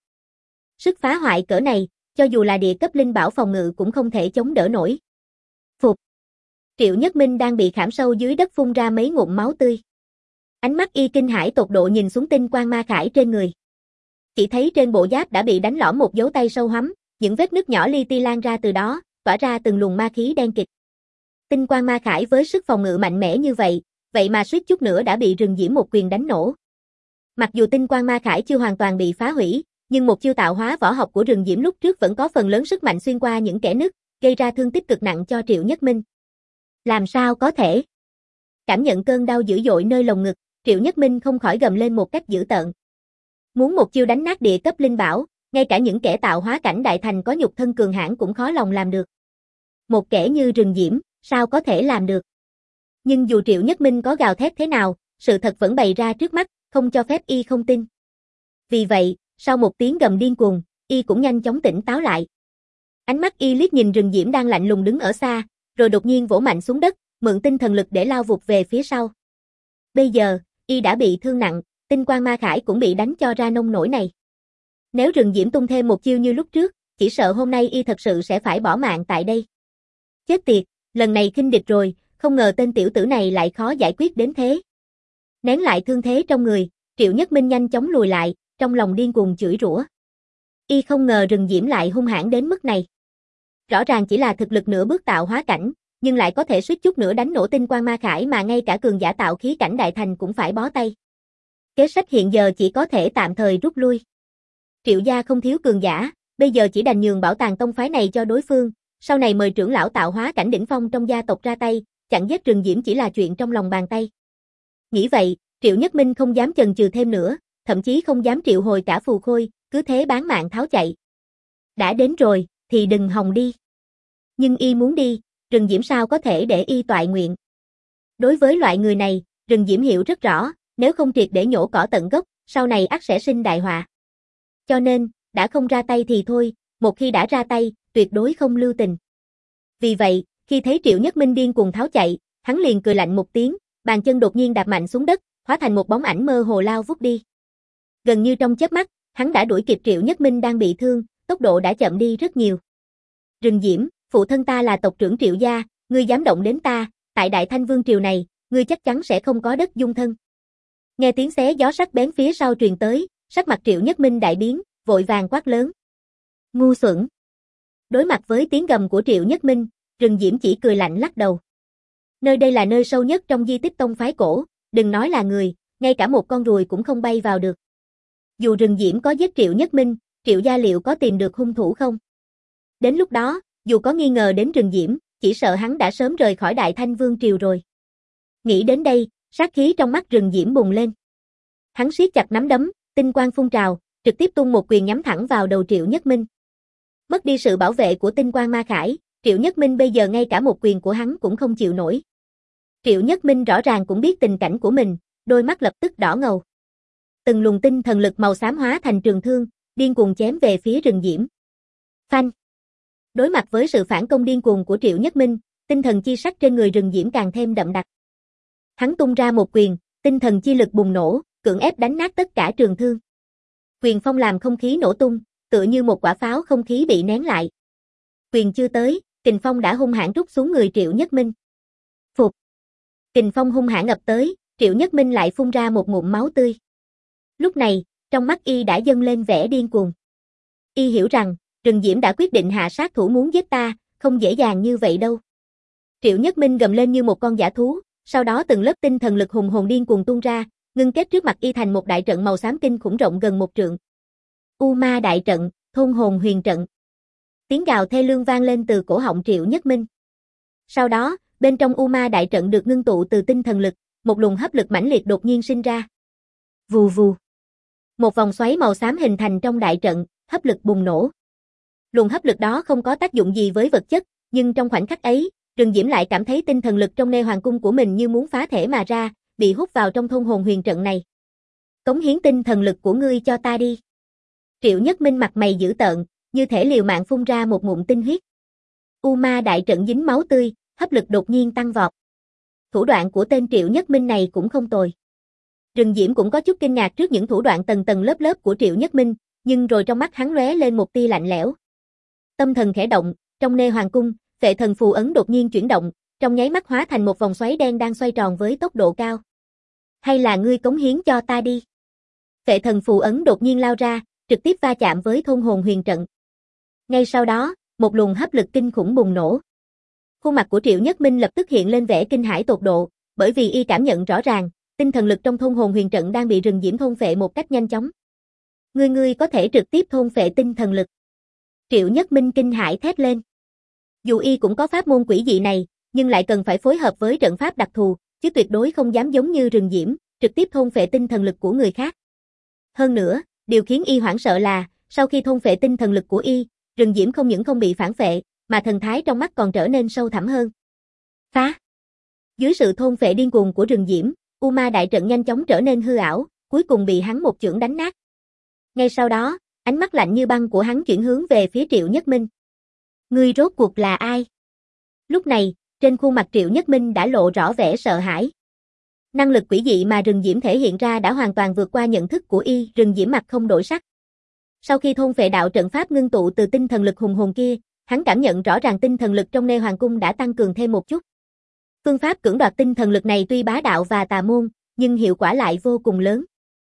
Sức phá hoại cỡ này, cho dù là địa cấp linh bảo phòng ngự cũng không thể chống đỡ nổi. Phục. Triệu Nhất Minh đang bị khảm sâu dưới đất phun ra mấy ngụm máu tươi. Ánh mắt y kinh hãi tột độ nhìn xuống tinh quang ma khải trên người. Chỉ thấy trên bộ giáp đã bị đánh lõm một dấu tay sâu hoắm, những vết nứt nhỏ li ti lan ra từ đó, tỏa ra từng luồng ma khí đen kịt. Tinh quang ma khải với sức phòng ngự mạnh mẽ như vậy mà suýt chút nữa đã bị Rừng Diễm một quyền đánh nổ. Mặc dù tinh quang ma khải chưa hoàn toàn bị phá hủy, nhưng một chiêu tạo hóa võ học của Rừng Diễm lúc trước vẫn có phần lớn sức mạnh xuyên qua những kẽ nứt, gây ra thương tích cực nặng cho Triệu Nhất Minh. Làm sao có thể? Cảm nhận cơn đau dữ dội nơi lồng ngực, Triệu Nhất Minh không khỏi gầm lên một cách dữ tợn. Muốn một chiêu đánh nát địa cấp linh bảo, ngay cả những kẻ tạo hóa cảnh đại thành có nhục thân cường hãn cũng khó lòng làm được. Một kẻ như Rừng Diễm, sao có thể làm được? Nhưng dù Triệu Nhất Minh có gào thét thế nào, sự thật vẫn bày ra trước mắt, không cho phép y không tin. Vì vậy, sau một tiếng gầm điên cuồng, y cũng nhanh chóng tỉnh táo lại. Ánh mắt y liếc nhìn Rừng Diễm đang lạnh lùng đứng ở xa, rồi đột nhiên vỗ mạnh xuống đất, mượn tinh thần lực để lao vụt về phía sau. Bây giờ, y đã bị thương nặng, tinh quang ma khải cũng bị đánh cho ra nông nổi này. Nếu Rừng Diễm tung thêm một chiêu như lúc trước, chỉ sợ hôm nay y thật sự sẽ phải bỏ mạng tại đây. Chết tiệt, lần này khinh địch rồi, không ngờ tên tiểu tử này lại khó giải quyết đến thế. Nén lại thương thế trong người, Triệu Nhất Minh nhanh chóng lùi lại, trong lòng điên cuồng chửi rủa. Y không ngờ Rừng Diễm lại hung hãn đến mức này. Rõ ràng chỉ là thực lực nửa bước tạo hóa cảnh, nhưng lại có thể suýt chút nữa đánh nổ tinh quang ma khải mà ngay cả cường giả tạo khí cảnh đại thành cũng phải bó tay. Kế sách hiện giờ chỉ có thể tạm thời rút lui. Triệu gia không thiếu cường giả, bây giờ chỉ đành nhường bảo tàng tông phái này cho đối phương, sau này mời trưởng lão tạo hóa cảnh đỉnh phong trong gia tộc ra tay, chặn giết Rừng Diễm chỉ là chuyện trong lòng bàn tay. Nghĩ vậy, Triệu Nhất Minh không dám chần chừ thêm nữa, thậm chí không dám triệu hồi cả phù khôi, cứ thế bán mạng tháo chạy. Đã đến rồi, thì đừng hòng đi. Nhưng y muốn đi, Rừng Diễm sao có thể để y toại nguyện. Đối với loại người này, Rừng Diễm hiểu rất rõ, nếu không triệt để nhổ cỏ tận gốc, sau này ắt sẽ sinh đại họa. Cho nên, đã không ra tay thì thôi, một khi đã ra tay, tuyệt đối không lưu tình. Vì vậy, khi thấy Triệu Nhất Minh điên cuồng tháo chạy, hắn liền cười lạnh một tiếng, bàn chân đột nhiên đạp mạnh xuống đất, hóa thành một bóng ảnh mơ hồ lao vút đi. Gần như trong chớp mắt, hắn đã đuổi kịp Triệu Nhất Minh đang bị thương, tốc độ đã chậm đi rất nhiều. Rừng Diễm, phụ thân ta là tộc trưởng Triệu gia, ngươi dám động đến ta, tại Đại Thanh Vương triều này, ngươi chắc chắn sẽ không có đất dung thân. Nghe tiếng xé gió sắc bén phía sau truyền tới, sắc mặt Triệu Nhất Minh đại biến, vội vàng quát lớn. Ngu xuẩn. Đối mặt với tiếng gầm của Triệu Nhất Minh, Rừng Diễm chỉ cười lạnh lắc đầu. Nơi đây là nơi sâu nhất trong di tích tông phái cổ, đừng nói là người, ngay cả một con ruồi cũng không bay vào được. Dù Rừng Diễm có giết Triệu Nhất Minh, Triệu gia liệu có tìm được hung thủ không? Đến lúc đó, dù có nghi ngờ đến Rừng Diễm, chỉ sợ hắn đã sớm rời khỏi Đại Thanh Vương triều rồi. Nghĩ đến đây, sát khí trong mắt Rừng Diễm bùng lên. Hắn siết chặt nắm đấm, tinh quang phun trào, trực tiếp tung một quyền nhắm thẳng vào đầu Triệu Nhất Minh. Mất đi sự bảo vệ của tinh quang ma khải, Triệu Nhất Minh bây giờ ngay cả một quyền của hắn cũng không chịu nổi. Triệu Nhất Minh rõ ràng cũng biết tình cảnh của mình, đôi mắt lập tức đỏ ngầu. Từng luồng tinh thần lực màu xám hóa thành trường thương, điên cuồng chém về phía Rừng Diễm. Phanh! Đối mặt với sự phản công điên cuồng của Triệu Nhất Minh, tinh thần chi sắc trên người Rừng Diễm càng thêm đậm đặc. Hắn tung ra một quyền, tinh thần chi lực bùng nổ, cưỡng ép đánh nát tất cả trường thương. Quyền phong làm không khí nổ tung, tựa như một quả pháo không khí bị nén lại. Quyền chưa tới, kình phong đã hung hãn rút xuống người Triệu Nhất Minh. Phục! Kình phong hung hãn ập tới, Triệu Nhất Minh lại phun ra một ngụm máu tươi. Lúc này, trong mắt y đã dâng lên vẻ điên cuồng. Y hiểu rằng, Rừng Diễm đã quyết định hạ sát thủ muốn giết ta, không dễ dàng như vậy đâu. Triệu Nhất Minh gầm lên như một con dã thú, sau đó từng lớp tinh thần lực hùng hồn điên cuồng tuôn ra, ngưng kết trước mặt y thành một đại trận màu xám kinh khủng rộng gần 1 trượng. U Ma đại trận, thôn hồn huyền trận. Tiếng gào thê lương vang lên từ cổ họng Triệu Nhất Minh. Sau đó, bên trong U Ma đại trận được ngưng tụ từ tinh thần lực, một luồng hấp lực mãnh liệt đột nhiên sinh ra. Vù vù. Một vòng xoáy màu xám hình thành trong đại trận, hấp lực bùng nổ. Luồng hấp lực đó không có tác dụng gì với vật chất, nhưng trong khoảnh khắc ấy, Rừng Diễm lại cảm thấy tinh thần lực trong Nê Hoàng cung của mình như muốn phá thể mà ra, bị hút vào trong thôn hồn huyền trận này. Cống hiến tinh thần lực của ngươi cho ta đi. Triệu Nhất Minh mặt mày dữ tợn, như thể liều mạng phun ra một ngụm tinh huyết. U Ma đại trận dính máu tươi, hấp lực đột nhiên tăng vọt. Thủ đoạn của tên Triệu Nhất Minh này cũng không tồi. Rừng Diễm cũng có chút kinh ngạc trước những thủ đoạn tầng tầng lớp lớp của Triệu Nhất Minh, nhưng rồi trong mắt hắn lóe lên một tia lạnh lẽo. Tâm thần khẽ động, trong Nê Hoàng cung, Phệ Thần phù ấn đột nhiên chuyển động, trong nháy mắt hóa thành một vòng xoáy đen đang xoay tròn với tốc độ cao. Hay là ngươi cống hiến cho ta đi? Phệ Thần phù ấn đột nhiên lao ra, trực tiếp va chạm với thôn hồn huyền trận. Ngay sau đó, một luồng hấp lực kinh khủng bùng nổ. Khuôn mặt của Triệu Nhất Minh lập tức hiện lên vẻ kinh hãi tột độ, bởi vì y cảm nhận rõ ràng, tinh thần lực trong thôn hồn huyền trận đang bị Rừng Diễm thôn phệ một cách nhanh chóng. Ngươi có thể trực tiếp thôn phệ tinh thần lực. Triệu Nhất Minh kinh hãi thét lên. Dù y cũng có pháp môn quỷ dị này, nhưng lại cần phải phối hợp với trận pháp đặc thù, chứ tuyệt đối không dám giống như Rừng Diễm, trực tiếp thôn phệ tinh thần lực của người khác. Hơn nữa, điều khiến y hoảng sợ là, sau khi thôn phệ tinh thần lực của y, Rừng Diễm không những không bị phản phệ, mà thần thái trong mắt còn trở nên sâu thẳm hơn. Phá! Dưới sự thôn phệ điên cuồng của Rừng Diễm, U Ma đại trận nhanh chóng trở nên hư ảo, cuối cùng bị hắn một chưởng đánh nát. Ngay sau đó, ánh mắt lạnh như băng của hắn chuyển hướng về phía Triệu Nhất Minh. Ngươi rốt cuộc là ai? Lúc này, trên khuôn mặt Triệu Nhất Minh đã lộ rõ vẻ sợ hãi. Năng lực quỷ dị mà Rừng Diễm thể hiện ra đã hoàn toàn vượt qua nhận thức của y, Rừng Diễm mặt không đổi sắc. Sau khi thôn phệ đạo trận pháp ngưng tụ từ tinh thần lực hùng hồn kia, hắn cảm nhận rõ ràng tinh thần lực trong Nê Hoàng cung đã tăng cường thêm một chút. Phương pháp cưỡng đoạt tinh thần lực này tuy bá đạo và tà môn, nhưng hiệu quả lại vô cùng lớn.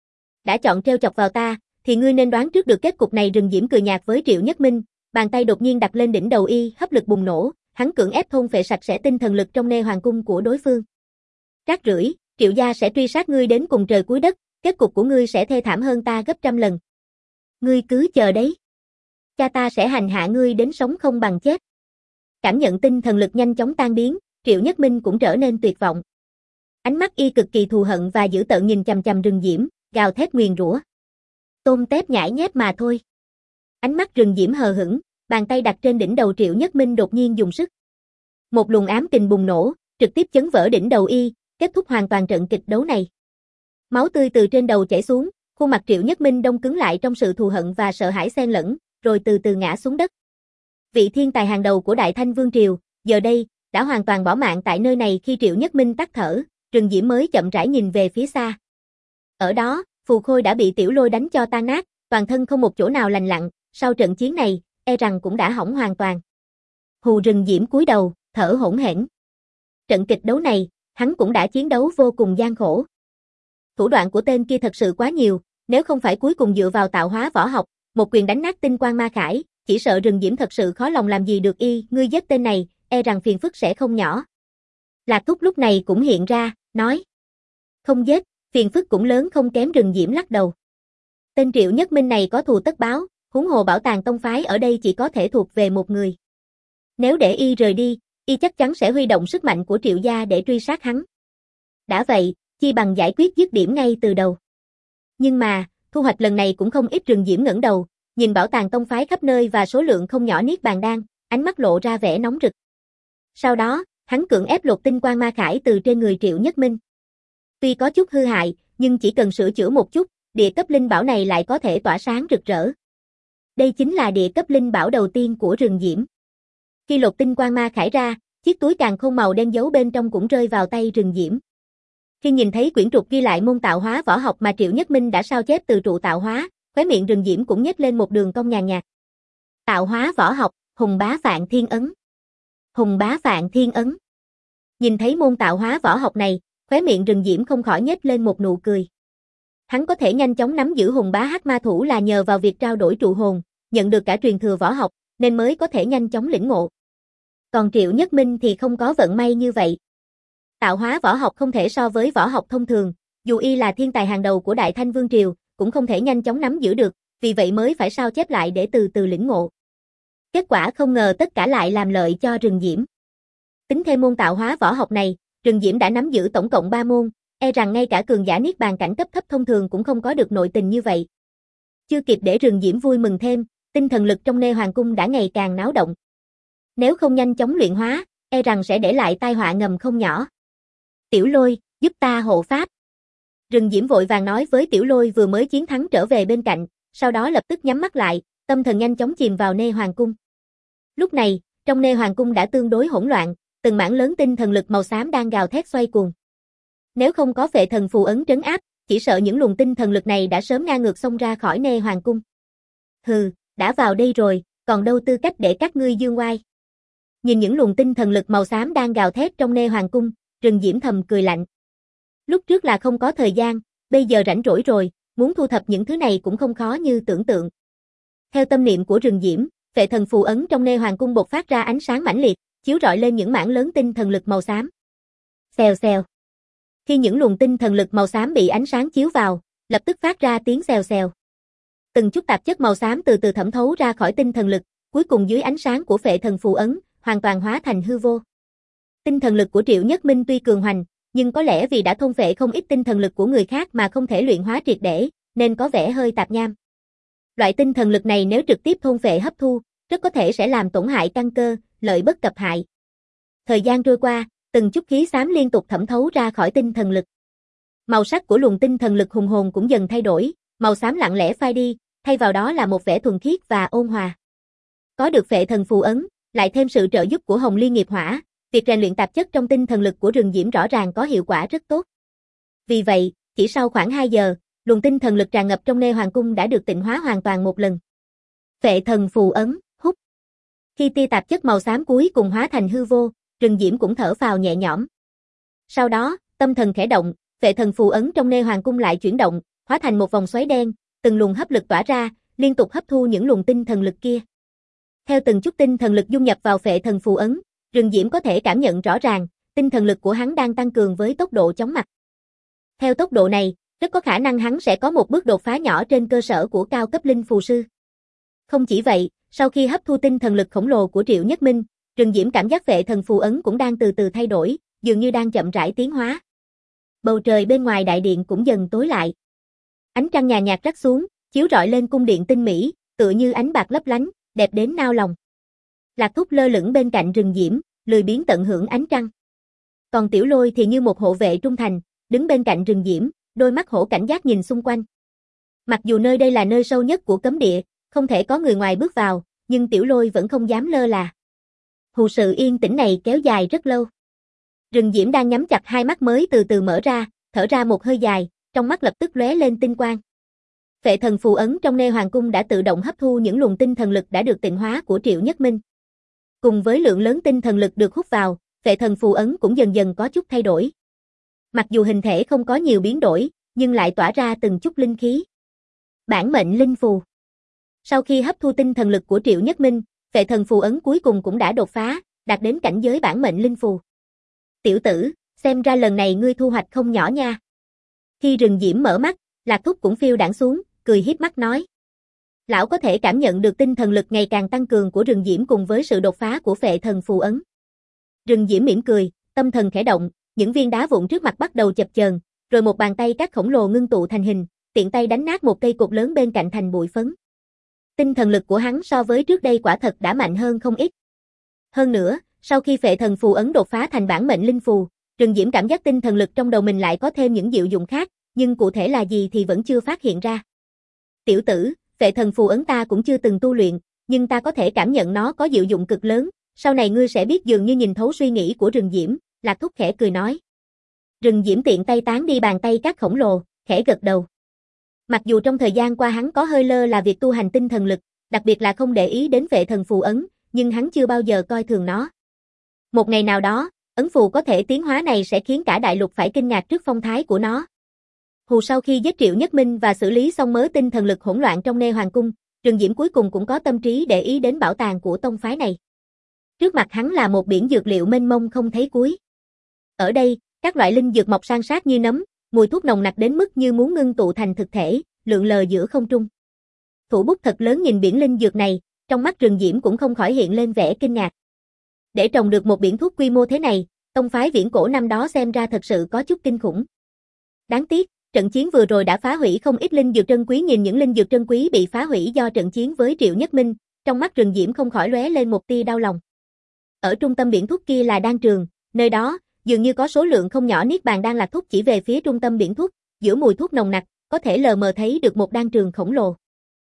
Đã chọn trêu chọc vào ta, thì ngươi nên đoán trước được kết cục này. Rừng Diễm cười nhạt với Triệu Nhất Minh, bàn tay đột nhiên đặt lên đỉnh đầu y, hấp lực bùng nổ, hắn cưỡng ép thôn phệ sạch sẽ tinh thần lực trong Nê Hoàng cung của đối phương. Rác rưởi, Triệu gia sẽ truy sát ngươi đến cùng trời cuối đất, kết cục của ngươi sẽ thê thảm hơn ta gấp trăm lần. Ngươi cứ chờ đấy. Cha ta sẽ hành hạ ngươi đến sống không bằng chết. Cảm nhận tinh thần lực nhanh chóng tan biến, Triệu Nhất Minh cũng trở nên tuyệt vọng. Ánh mắt y cực kỳ thù hận và dữ tợn nhìn chằm chằm Rừng Diễm, gào thét nguyền rủa. Tôm tép nhãi nhép mà thôi. Ánh mắt Rừng Diễm hờ hững, bàn tay đặt trên đỉnh đầu Triệu Nhất Minh đột nhiên dùng sức. Một luồng ám kình bùng nổ, trực tiếp chấn vỡ đỉnh đầu y, kết thúc hoàn toàn trận kịch đấu này. Máu tươi từ trên đầu chảy xuống, khuôn mặt Triệu Nhất Minh đông cứng lại trong sự thù hận và sợ hãi xen lẫn, rồi từ từ ngã xuống đất. Vị thiên tài hàng đầu của Đại Thanh Vương triều, giờ đây đã hoàn toàn bỏ mạng tại nơi này. Khi Triệu Nhất Minh tắt thở, Rừng Diễm mới chậm rãi nhìn về phía xa. Ở đó, phù khôi đã bị Tiểu Lôi đánh cho tan nát, toàn thân không một chỗ nào lành lặn, sau trận chiến này, e rằng cũng đã hỏng hoàn toàn. Hù. Rừng Diễm cúi đầu, thở hổn hển. Trận kịch đấu này, hắn cũng đã chiến đấu vô cùng gian khổ. thủ đoạn của tên kia thật sự quá nhiều, nếu không phải cuối cùng dựa vào tạo hóa võ học, một quyền đánh nát tinh quang ma khải, chỉ sợ Rừng Diễm thật sự khó lòng làm gì được y, ngươi giết tên này, e rằng phiền phức sẽ không nhỏ. Lạc Thúc lúc này cũng hiện ra, nói. Không giết, phiền phức cũng lớn không kém. Rừng Diễm lắc đầu. Tên Triệu Nhất Minh này có thù tất báo, huống hồ bảo tàng tông phái ở đây chỉ có thể thuộc về một người. Nếu để y rời đi, y chắc chắn sẽ huy động sức mạnh của Triệu gia để truy sát hắn. Đã vậy, chi bằng giải quyết dứt điểm ngay từ đầu. Nhưng mà, thu hoạch lần này cũng không ít. Rừng Diễm ngẩng đầu, nhìn bảo tàng tông phái khắp nơi và số lượng không nhỏ niết bàn đan, ánh mắt lộ ra vẻ nóng rực. Sau đó, hắn cưỡng ép lột tinh quang ma khải từ trên người Triệu Nhất Minh. Tuy có chút hư hại, nhưng chỉ cần sửa chữa một chút, địa cấp linh bảo này lại có thể tỏa sáng rực rỡ. Đây chính là địa cấp linh bảo đầu tiên của Rừng Diễm. Khi lột tinh quang ma khải ra, chiếc túi càn khôn màu đen giấu bên trong cũng rơi vào tay Rừng Diễm. Khi nhìn thấy quyển trục ghi lại môn tạo hóa võ học mà Triệu Nhất Minh đã sao chép từ trụ tạo hóa, khóe miệng Rừng Diễm cũng nhếch lên một đường cong nhàn nhạt. Tạo hóa võ học, Hùng Bá Phạn Thiên Ấn. Hùng Bá Phạn Thiên Ấn. Nhìn thấy môn tạo hóa võ học này, khóe miệng Rừng Diễm không khỏi nhếch lên một nụ cười. Hắn có thể nhanh chóng nắm giữ Hùng Bá Hắc Ma Thủ là nhờ vào việc trao đổi trụ hồn, nhận được cả truyền thừa võ học, nên mới có thể nhanh chóng lĩnh ngộ. Còn Triệu Nhất Minh thì không có vận may như vậy. Tạo hóa võ học không thể so với võ học thông thường, dù y là thiên tài hàng đầu của Đại Thanh Vương Triều, cũng không thể nhanh chóng nắm giữ được, vì vậy mới phải sao chép lại để từ từ lĩnh ngộ. Kết quả không ngờ tất cả lại làm lợi cho Rừng Diễm. Tính thêm môn tạo hóa võ học này, Rừng Diễm đã nắm giữ tổng cộng 3 môn, e rằng ngay cả cường giả niết bàn cảnh cấp thấp thông thường cũng không có được nội tình như vậy. Chưa kịp để Rừng Diễm vui mừng thêm, tinh thần lực trong Nê Hoàng cung đã ngày càng náo động. Nếu không nhanh chóng luyện hóa, e rằng sẽ để lại tai họa ngầm không nhỏ. Tiểu Lôi, giúp ta hộ pháp. Rừng Diễm vội vàng nói với Tiểu Lôi vừa mới chiến thắng trở về bên cạnh, sau đó lập tức nhắm mắt lại, tâm thần nhanh chóng chìm vào Nê Hoàng cung. Lúc này, trong Nê Hoàng cung đã tương đối hỗn loạn, từng mảng lớn tinh thần lực màu xám đang gào thét xoay cuồng. Nếu không có phệ thần phù ấn trấn áp, chỉ sợ những luồng tinh thần lực này đã sớm ngang ngược xông ra khỏi Nê Hoàng cung. Hừ, đã vào đây rồi, còn đâu tư cách để các ngươi dương oai. Nhìn những luồng tinh thần lực màu xám đang gào thét trong Nê Hoàng cung, Rừng Diễm thầm cười lạnh. Lúc trước là không có thời gian, bây giờ rảnh rỗi rồi, muốn thu thập những thứ này cũng không khó như tưởng tượng. Theo tâm niệm của Rừng Diễm, phệ thần phù ấn trong Nê Hoàng cung bộc phát ra ánh sáng mãnh liệt, chiếu rọi lên những mảng lớn tinh thần lực màu xám. Xèo xèo. Khi những luồng tinh thần lực màu xám bị ánh sáng chiếu vào, lập tức phát ra tiếng xèo xèo. Từng chút tạp chất màu xám từ từ thẩm thấu ra khỏi tinh thần lực, cuối cùng dưới ánh sáng của phệ thần phù ấn, hoàn toàn hóa thành hư vô. Tinh thần lực của Triệu Nhất Minh tuy cường hoành, nhưng có lẽ vì đã thôn phệ không ít tinh thần lực của người khác mà không thể luyện hóa triệt để, nên có vẻ hơi tạp nham. Loại tinh thần lực này nếu trực tiếp thôn phệ hấp thu, rất có thể sẽ làm tổn hại căn cơ, lợi bất cập hại. Thời gian trôi qua, từng chút khí xám liên tục thẩm thấu ra khỏi tinh thần lực. Màu sắc của luồng tinh thần lực hùng hồn cũng dần thay đổi, màu xám lặng lẽ phai đi, thay vào đó là một vẻ thuần khiết và ôn hòa. Có được phệ thần phù ấn, lại thêm sự trợ giúp của Hồng Liên nghiệp hỏa, việc rèn luyện tạp chất trong tinh thần lực của Rừng Diễm rõ ràng có hiệu quả rất tốt. Vì vậy, chỉ sau khoảng 2 giờ, luồng tinh thần lực tràn ngập trong Nê Hoàng cung đã được tịnh hóa hoàn toàn một lần. Phệ thần phù ấn, hút. Khi tia tạp chất màu xám cuối cùng hóa thành hư vô, Rừng Diễm cũng thở phào nhẹ nhõm. Sau đó, tâm thần khẽ động, phệ thần phù ấn trong Nê Hoàng cung lại chuyển động, hóa thành một vòng xoáy đen, từng luồng hấp lực tỏa ra, liên tục hấp thu những luồng tinh thần lực kia. Theo từng chút tinh thần lực dung nhập vào phệ thần phù ấn, Rừng Diễm có thể cảm nhận rõ ràng, tinh thần lực của hắn đang tăng cường với tốc độ chóng mặt. Theo tốc độ này, rất có khả năng hắn sẽ có một bước đột phá nhỏ trên cơ sở của cao cấp linh phù sư. Không chỉ vậy, sau khi hấp thu tinh thần lực khổng lồ của Triệu Nhất Minh, Rừng Diễm cảm giác phệ thần phù ấn cũng đang từ từ thay đổi, dường như đang chậm rãi tiến hóa. Bầu trời bên ngoài đại điện cũng dần tối lại. Ánh trăng nhàn nhạt rắc xuống, chiếu rọi lên cung điện tinh mỹ, tựa như ánh bạc lấp lánh, đẹp đến nao lòng. Lạc Thúc lơ lửng bên cạnh Rừng Diễm, lười biếng tận hưởng ánh trăng. Còn Tiểu Lôi thì như một hộ vệ trung thành, đứng bên cạnh Rừng Diễm, đôi mắt hổ cảnh giác nhìn xung quanh. Mặc dù nơi đây là nơi sâu nhất của cấm địa, không thể có người ngoài bước vào, nhưng Tiểu Lôi vẫn không dám lơ là. Hù sự yên tĩnh này kéo dài rất lâu. Rừng Diễm đang nhắm chặt hai mắt mới từ từ mở ra, thở ra một hơi dài, trong mắt lập tức lóe lên tinh quang. Phệ thần phù ấn trong Nê Hoàng cung đã tự động hấp thu những luồng tinh thần lực đã được tịnh hóa của Triệu Nhất Minh. Cùng với lượng lớn tinh thần lực được hút vào, phệ thần phù ấn cũng dần dần có chút thay đổi. Mặc dù hình thể không có nhiều biến đổi, nhưng lại tỏa ra từng chút linh khí. Bản mệnh linh phù. Sau khi hấp thu tinh thần lực của Triệu Nhất Minh, Phệ Thần phù ấn cuối cùng cũng đã đột phá, đạt đến cảnh giới bản mệnh linh phù. Tiểu tử, xem ra lần này ngươi thu hoạch không nhỏ nha. Khi Rừng Diễm mở mắt, Lạc Thúc cũng phiêu đãng xuống, cười hiếp mắt nói. Lão có thể cảm nhận được tinh thần lực ngày càng tăng cường của Rừng Diễm cùng với sự đột phá của Phệ Thần phù ấn. Rừng Diễm mỉm cười, tâm thần khẽ động, những viên đá vụn trước mặt bắt đầu chập chờn, rồi một bàn tay cát khổng lồ ngưng tụ thành hình, tiện tay đánh nát một cây cột lớn bên cạnh thành bụi phấn. Tinh thần lực của hắn so với trước đây quả thật đã mạnh hơn không ít. Hơn nữa, sau khi Phệ Thần phù ấn đột phá thành bản mệnh linh phù, Rừng Diễm cảm giác tinh thần lực trong đầu mình lại có thêm những diệu dụng khác, nhưng cụ thể là gì thì vẫn chưa phát hiện ra. Tiểu tử, Phệ Thần phù ấn ta cũng chưa từng tu luyện, nhưng ta có thể cảm nhận nó có diệu dụng cực lớn, sau này ngươi sẽ biết. Dường như nhìn thấu suy nghĩ của Rừng Diễm, Lạc Thúc khẽ cười nói. Rừng Diễm tiện tay tán đi bàn tay cát khổng lồ, khẽ gật đầu. Mặc dù trong thời gian qua hắn có hơi lơ là việc tu hành tinh thần lực, đặc biệt là không để ý đến Phệ Thần phù ấn, nhưng hắn chưa bao giờ coi thường nó. Một ngày nào đó, ấn phù có thể tiến hóa này sẽ khiến cả đại lục phải kinh ngạc trước phong thái của nó. Sau khi giết Triệu Nhất Minh và xử lý xong mớ tinh thần lực hỗn loạn trong Nê Hoàng cung, Rừng Diễm cuối cùng cũng có tâm trí để ý đến bảo tàng của tông phái này. Trước mặt hắn là một biển dược liệu mênh mông không thấy cuối. Ở đây, các loại linh dược mọc san sát như nấm, mùi thuốc nồng nặc đến mức như muốn ngưng tụ thành thực thể, lượn lờ giữa không trung. Thủ bút thật lớn nhìn biển linh dược này, trong mắt Rừng Diễm cũng không khỏi hiện lên vẻ kinh ngạc. Để trồng được một biển thuốc quy mô thế này, tông phái viễn cổ năm đó xem ra thật sự có chút kinh khủng. Đáng tiếc, trận chiến vừa rồi đã phá hủy không ít linh dược trân quý. Nhìn những linh dược trân quý bị phá hủy do trận chiến với Triệu Nhất Minh, trong mắt Rừng Diễm không khỏi lóe lên một tia đau lòng. Ở trung tâm biển thuốc kia là đan trường, nơi đó dường như có số lượng không nhỏ niết bàn đan. Lạc Thúc chỉ về phía trung tâm biển thuốc, giữa mùi thuốc nồng nặc, có thể lờ mờ thấy được một đan trường khổng lồ.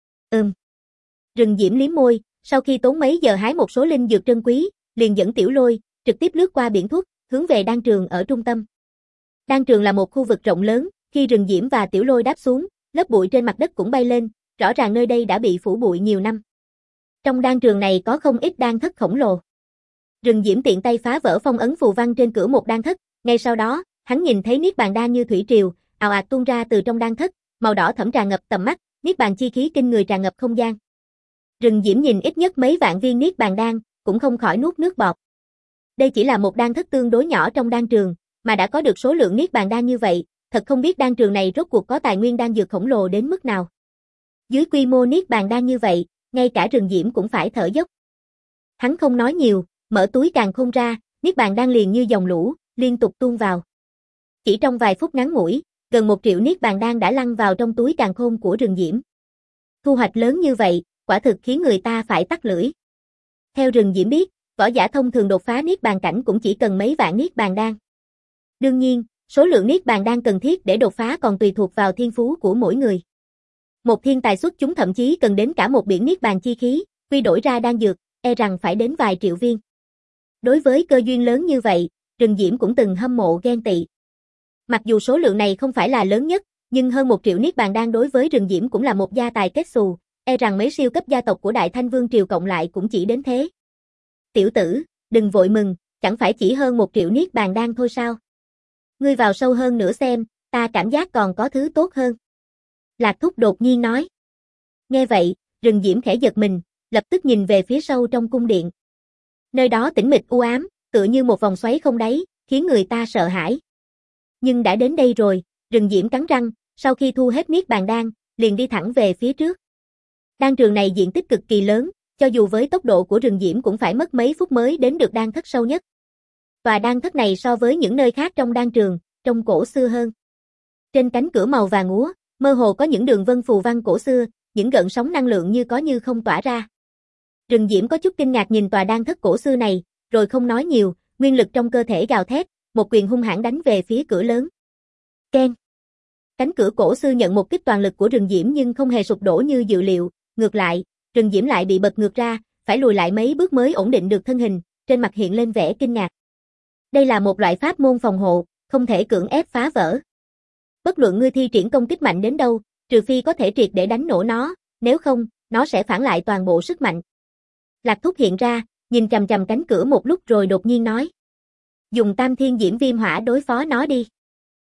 Rừng Diễm liếm môi, sau khi tốn mấy giờ hái một số linh dược trân quý, liền dẫn Tiểu Lôi trực tiếp lướt qua biển thuốc, hướng về đan trường ở trung tâm. Đan trường là một khu vực rộng lớn, khi Rừng Diễm và Tiểu Lôi đáp xuống, lớp bụi trên mặt đất cũng bay lên, rõ ràng nơi đây đã bị phủ bụi nhiều năm. Trong đan trường này có không ít đan thất khổng lồ. Rừng Diễm tiện tay phá vỡ phong ấn phù văn trên cửa một đan thất, ngay sau đó, hắn nhìn thấy niết bàn đan như thủy triều, ào ạt tuôn ra từ trong đan thất, màu đỏ thẫm tràn ngập tầm mắt, niết bàn chi khí kinh người tràn ngập không gian. Rừng Diễm nhìn ít nhất mấy vạn viên niết bàn đan, cũng không khỏi nuốt nước bọt. Đây chỉ là một đan thất tương đối nhỏ trong đan trường, mà đã có được số lượng niết bàn đan như vậy, thật không biết đan trường này rốt cuộc có tài nguyên đan dược khổng lồ đến mức nào. Dưới quy mô niết bàn đan như vậy, ngay cả Rừng Diễm cũng phải thở dốc. Hắn không nói nhiều, mở túi càn khôn ra, niết bàn đan liền như dòng lũ, liên tục tuôn vào. Chỉ trong vài phút ngắn ngủi, gần 1 triệu niết bàn đan đã lăn vào trong túi càn khôn của Rừng Diễm. Thu hoạch lớn như vậy, quả thực khiến người ta phải tắc lưỡi. Theo Rừng Diễm biết, võ giả thông thường đột phá niết bàn cảnh cũng chỉ cần mấy vạn niết bàn đan. Đương nhiên, số lượng niết bàn đan cần thiết để đột phá còn tùy thuộc vào thiên phú của mỗi người. Một thiên tài xuất chúng thậm chí cần đến cả một biển niết bàn chi khí, quy đổi ra đan dược, e rằng phải đến vài triệu viên. Đối với cơ duyên lớn như vậy, Rừng Diễm cũng từng hâm mộ ghen tị. Mặc dù số lượng này không phải là lớn nhất, nhưng hơn 1 triệu niết bàn đan đối với Rừng Diễm cũng là một gia tài kết xù, e rằng mấy siêu cấp gia tộc của Đại Thanh Vương triều cộng lại cũng chỉ đến thế. Tiểu tử, đừng vội mừng, chẳng phải chỉ hơn 1 triệu niết bàn đan thôi sao? Ngươi vào sâu hơn nữa xem, ta cảm giác còn có thứ tốt hơn. Lạc Thúc đột nhiên nói. Nghe vậy, Rừng Diễm khẽ giật mình, lập tức nhìn về phía sâu trong cung điện. Nơi đó tĩnh mịch u ám, tựa như một vòng xoáy không đáy, khiến người ta sợ hãi. Nhưng đã đến đây rồi, Rừng Diễm cắn răng, sau khi thu hết niết bàn đan, liền đi thẳng về phía trước. Đan trường này diện tích cực kỳ lớn, cho dù với tốc độ của Rừng Diễm cũng phải mất mấy phút mới đến được đan thất sâu nhất. Và đan thất này so với những nơi khác trong đan trường, trông cổ xưa hơn. Trên cánh cửa màu vàng úa, mơ hồ có những đường vân phù văn cổ xưa, những gợn sóng năng lượng như có như không tỏa ra. Rừng Diễm có chút kinh ngạc nhìn tòa đan thất cổ xưa này, rồi không nói nhiều, nguyên lực trong cơ thể gào thét, một quyền hung hãn đánh về phía cửa lớn. Keng. Cánh cửa cổ xưa nhận một kích toàn lực của Rừng Diễm nhưng không hề sụp đổ như dự liệu, ngược lại, Rừng Diễm lại bị bật ngược ra, phải lùi lại mấy bước mới ổn định được thân hình, trên mặt hiện lên vẻ kinh ngạc. Đây là một loại pháp môn phòng hộ, không thể cưỡng ép phá vỡ. Bất luận ngươi thi triển công kích mạnh đến đâu, trừ phi có thể triệt để đánh nổ nó, nếu không, nó sẽ phản lại toàn bộ sức mạnh. Lạc Thúc hiện ra, nhìn chằm chằm cánh cửa một lúc rồi đột nhiên nói. Dùng Tam Thiên Diễm Viêm Hỏa đối phó nó đi.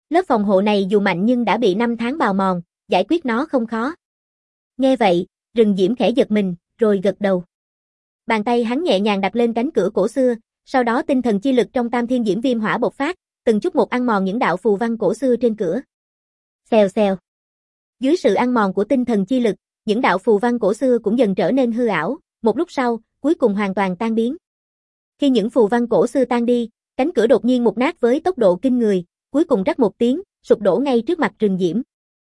Lớp phòng hộ này dù mạnh nhưng đã bị 5 tháng bào mòn, giải quyết nó không khó. Nghe vậy, Rừng Diễm khẽ giật mình, rồi gật đầu. Bàn tay hắn nhẹ nhàng đặt lên cánh cửa cổ xưa, sau đó tinh thần chi lực trong Tam Thiên Diễm Viêm Hỏa bộc phát, từng chút một ăn mòn những đạo phù văn cổ xưa trên cửa. Xèo xèo. Dưới sự ăn mòn của tinh thần chi lực, những đạo phù văn cổ xưa cũng dần trở nên hư ảo, một lúc sau, cuối cùng hoàn toàn tan biến. Khi những phù văn cổ xưa tan đi, cánh cửa đột nhiên mục nát với tốc độ kinh người, cuối cùng rắc một tiếng, sụp đổ ngay trước mặt Rừng Diễm.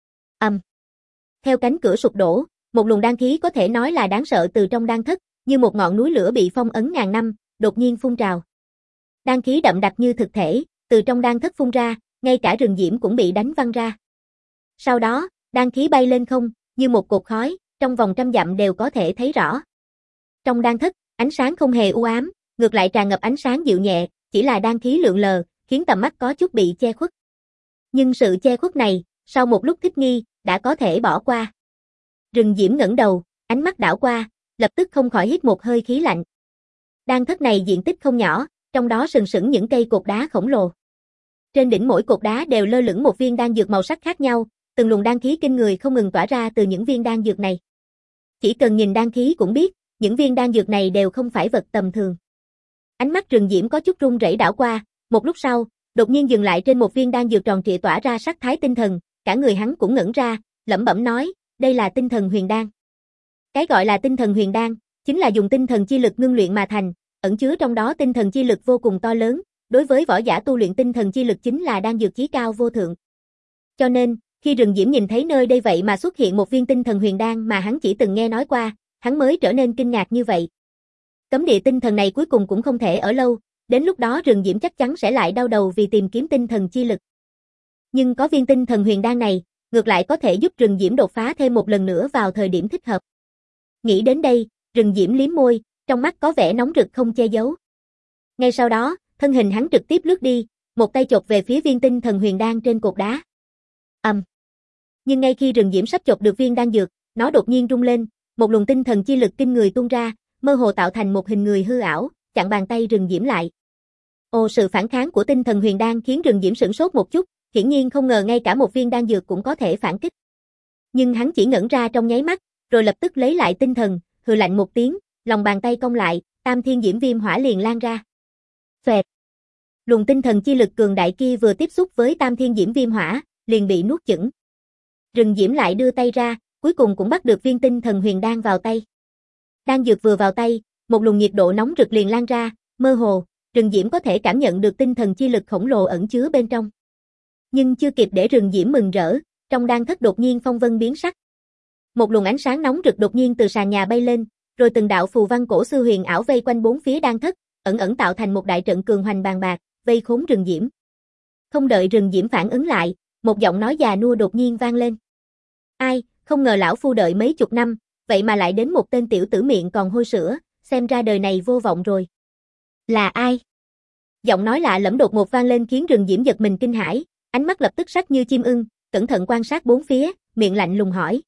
Theo cánh cửa sụp đổ, một luồng đan khí có thể nói là đáng sợ từ trong đan thất, như một ngọn núi lửa bị phong ấn ngàn năm, đột nhiên phun trào. Đan khí đậm đặc như thực thể, từ trong đan thất phun ra, ngay cả Rừng Diễm cũng bị đánh văng ra. Sau đó, đan khí bay lên không, như một cột khói, trong vòng trăm dặm đều có thể thấy rõ. Trong đan thất, ánh sáng không hề u ám, ngược lại tràn ngập ánh sáng dịu nhẹ, chỉ là đan khí lượn lờ, khiến tầm mắt có chút bị che khuất. Nhưng sự che khuất này, sau một lúc thích nghi, đã có thể bỏ qua. Rừng Diễm ngẩng đầu, ánh mắt đảo qua, lập tức không khỏi hít một hơi khí lạnh. Đan thất này diện tích không nhỏ, trong đó sừng sững những cây cột đá khổng lồ. Trên đỉnh mỗi cột đá đều lơ lửng một viên đan dược màu sắc khác nhau, từng luồng đan khí kinh người không ngừng tỏa ra từ những viên đan dược này. Chỉ cần nhìn đan khí cũng biết, những viên đan dược này đều không phải vật tầm thường. Ánh mắt Rừng Diễm có chút run rẩy đảo qua, một lúc sau, đột nhiên dừng lại trên một viên đan dược tròn trịa tỏa ra sắc thái tinh thần, cả người hắn cũng ngẩn ra, lẩm bẩm nói, đây là tinh thần huyền đan. Cái gọi là tinh thần huyền đan, chính là dùng tinh thần chi lực ngưng luyện mà thành, ẩn chứa trong đó tinh thần chi lực vô cùng to lớn, đối với võ giả tu luyện tinh thần chi lực chính là đan dược chí cao vô thượng. Cho nên, khi Rừng Diễm nhìn thấy nơi đây vậy mà xuất hiện một viên tinh thần huyền đan mà hắn chỉ từng nghe nói qua, hắn mới trở nên kinh ngạc như vậy. Cấm địa tinh thần này cuối cùng cũng không thể ở lâu, đến lúc đó Rừng Diễm chắc chắn sẽ lại đau đầu vì tìm kiếm tinh thần chi lực. Nhưng có viên tinh thần huyền đan này, ngược lại có thể giúp Rừng Diễm đột phá thêm một lần nữa vào thời điểm thích hợp. Nghĩ đến đây, Rừng Diễm liếm môi, trong mắt có vẻ nóng rực không che giấu. Ngay sau đó, thân hình hắn trực tiếp lướt đi, một tay chộp về phía viên tinh thần huyền đan trên cột đá. Nhưng ngay khi Rừng Diễm sắp chộp được viên đan dược, nó đột nhiên rung lên, một luồng tinh thần chi lực kinh người tuôn ra, mơ hồ tạo thành một hình người hư ảo, chặn bàn tay Rừng Diễm lại. Sự phản kháng của tinh thần huyền đan khiến Rừng Diễm sửng sốt một chút, hiển nhiên không ngờ ngay cả một viên đan dược cũng có thể phản kích. Nhưng hắn chỉ ngẩn ra trong nháy mắt, rồi lập tức lấy lại tinh thần, hừ lạnh một tiếng, lòng bàn tay cong lại, Tam Thiên Diễm Viêm Hỏa liền lan ra. Phệt. Luồng tinh thần chi lực cường đại kia vừa tiếp xúc với Tam Thiên Diễm Viêm Hỏa, liền bị nuốt chửng. Rừng Diễm lại đưa tay ra, cuối cùng cũng bắt được viên tinh thần huyền đan vào tay. Đan dược vừa vào tay, một luồng nhiệt độ nóng rực liền lan ra, mơ hồ, Rừng Diễm có thể cảm nhận được tinh thần chi lực khổng lồ ẩn chứa bên trong. Nhưng chưa kịp để Rừng Diễm mừng rỡ, trong đan thất đột nhiên phong vân biến sắc. Một luồng ánh sáng nóng rực đột nhiên từ sàn nhà bay lên, rồi từng đạo phù văn cổ xưa huyền ảo vây quanh bốn phía đan thất, ẩn ẩn tạo thành một đại trận cường hoành bàn bạc, vây khốn Rừng Diễm. Không đợi Rừng Diễm phản ứng lại, một giọng nói già nua đột nhiên vang lên. Ai, không ngờ lão phu đợi mấy chục năm, vậy mà lại đến một tên tiểu tử miệng còn hôi sữa, xem ra đời này vô vọng rồi. Là ai? Giọng nói lạ lẫm đột ngột vang lên khiến Rừng Diễm giật mình kinh hãi, ánh mắt lập tức sắc như chim ưng, cẩn thận quan sát bốn phía, miệng lạnh lùng hỏi.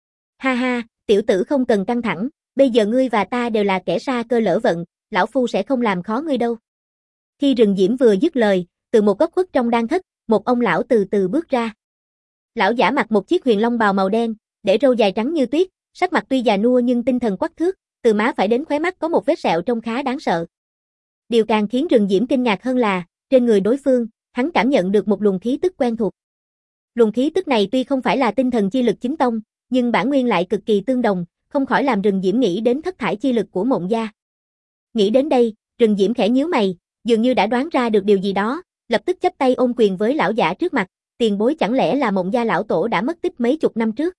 Ha ha, tiểu tử không cần căng thẳng, bây giờ ngươi và ta đều là kẻ sa cơ lỡ vận, lão phu sẽ không làm khó ngươi đâu. Khi Rừng Diễm vừa dứt lời, từ một góc khuất trong đan thất, một ông lão từ từ bước ra. Lão giả mặc một chiếc huyền long bào màu đen, để râu dài trắng như tuyết, sắc mặt tuy già nua nhưng tinh thần quắc thước, từ má phải đến khóe mắt có một vết sẹo trông khá đáng sợ. Điều càng khiến Rừng Diễm kinh ngạc hơn là, trên người đối phương, hắn cảm nhận được một luồng khí tức quen thuộc. Luồng khí tức này tuy không phải là tinh thần chi lực chính tông, nhưng bản nguyên lại cực kỳ tương đồng, không khỏi làm Rừng Diễm nghĩ đến thất thải chi lực của Mộng Gia. Nghĩ đến đây, Rừng Diễm khẽ nhíu mày, dường như đã đoán ra được điều gì đó, lập tức chắp tay ôm quyền với lão giả trước mặt, tiền bối chẳng lẽ là Mộng Gia lão tổ đã mất tích mấy chục năm trước.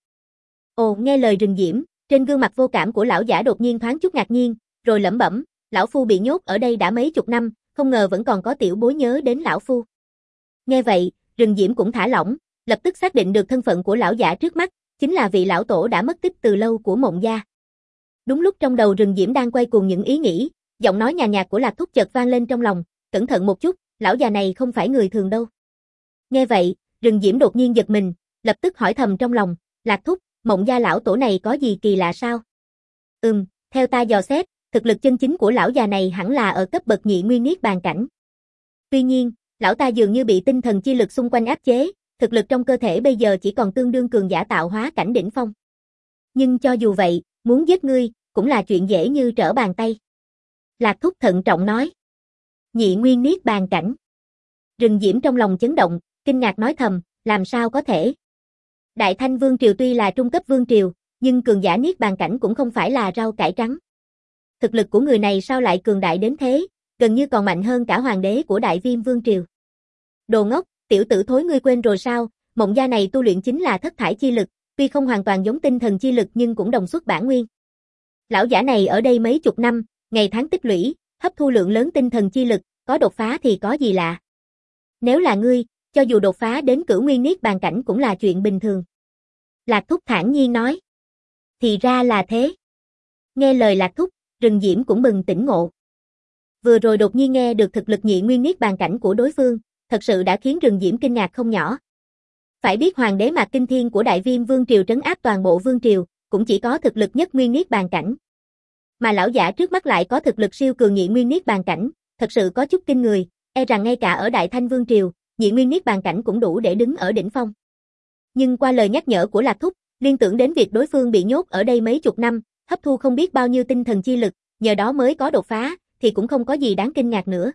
Nghe lời Rừng Diễm, trên gương mặt vô cảm của lão giả đột nhiên thoáng chút ngạc nhiên, rồi lẩm bẩm, lão phu bị nhốt ở đây đã mấy chục năm, không ngờ vẫn còn có tiểu bối nhớ đến lão phu. Nghe vậy, Rừng Diễm cũng thả lỏng, lập tức xác định được thân phận của lão giả trước mắt, chính là vị lão tổ đã mất tích từ lâu của Mộng Gia. Đúng lúc trong đầu Rừng Diễm đang quay cuồng những ý nghĩ, giọng nói nhàn nhạt của Lạc Thúc chợt vang lên trong lòng, cẩn thận một chút, lão già này không phải người thường đâu. Nghe vậy, Rừng Diễm đột nhiên giật mình, lập tức hỏi thầm trong lòng, Lạc Thúc, Mộng Gia lão tổ này có gì kỳ lạ sao? Theo ta dò xét, thực lực chân chính của lão già này hẳn là ở cấp bậc nhị nguyên niết bàn cảnh. Tuy nhiên, Lão ta dường như bị tinh thần chi lực xung quanh áp chế, thực lực trong cơ thể bây giờ chỉ còn tương đương cường giả tạo hóa cảnh đỉnh phong. Nhưng cho dù vậy, muốn giết ngươi, cũng là chuyện dễ như trở bàn tay. Lạc Thúc thận trọng nói. Nhị nguyên niết bàn cảnh. Rừng Diễm trong lòng chấn động, kinh ngạc nói thầm, làm sao có thể? Đại Thanh Vương Triều tuy là trung cấp vương triều, nhưng cường giả niết bàn cảnh cũng không phải là rau cải trắng. Thực lực của người này sao lại cường đại đến thế, gần như còn mạnh hơn cả hoàng đế của Đại Viêm Vương Triều. Đồ ngốc, tiểu tử thối ngươi quên rồi sao, Mộng gia này tu luyện chính là thất thải chi lực, tuy không hoàn toàn giống tinh thần chi lực nhưng cũng đồng xuất bản nguyên. Lão giả này ở đây mấy chục năm, ngày tháng tích lũy, hấp thu lượng lớn tinh thần chi lực, có đột phá thì có gì lạ. Nếu là ngươi, cho dù đột phá đến cửu nguyên niết bàn cảnh cũng là chuyện bình thường. Lạc Thúc thản nhiên nói. Thì ra là thế. Nghe lời Lạc Thúc, Rừng Diễm cũng bừng tỉnh ngộ. Vừa rồi đột nhiên nghe được thực lực nhị nguyên niết bàn cảnh của đối phương, thật sự đã khiến Rừng Diễm kinh ngạc không nhỏ. Phải biết hoàng đế Mạc Kinh Thiên của Đại Viêm Vương Triều trấn áp toàn bộ vương triều, cũng chỉ có thực lực nhất nguyên niết bàn cảnh. Mà lão giả trước mắt lại có thực lực siêu cường nhị nguyên niết bàn cảnh, thật sự có chút kinh người, e rằng ngay cả ở Đại Thanh Vương Triều, nhị nguyên niết bàn cảnh cũng đủ để đứng ở đỉnh phong. Nhưng qua lời nhắc nhở của Lạc Thúc, liên tưởng đến việc đối phương bị nhốt ở đây mấy chục năm, hấp thu không biết bao nhiêu tinh thần chi lực, nhờ đó mới có đột phá, thì cũng không có gì đáng kinh ngạc nữa.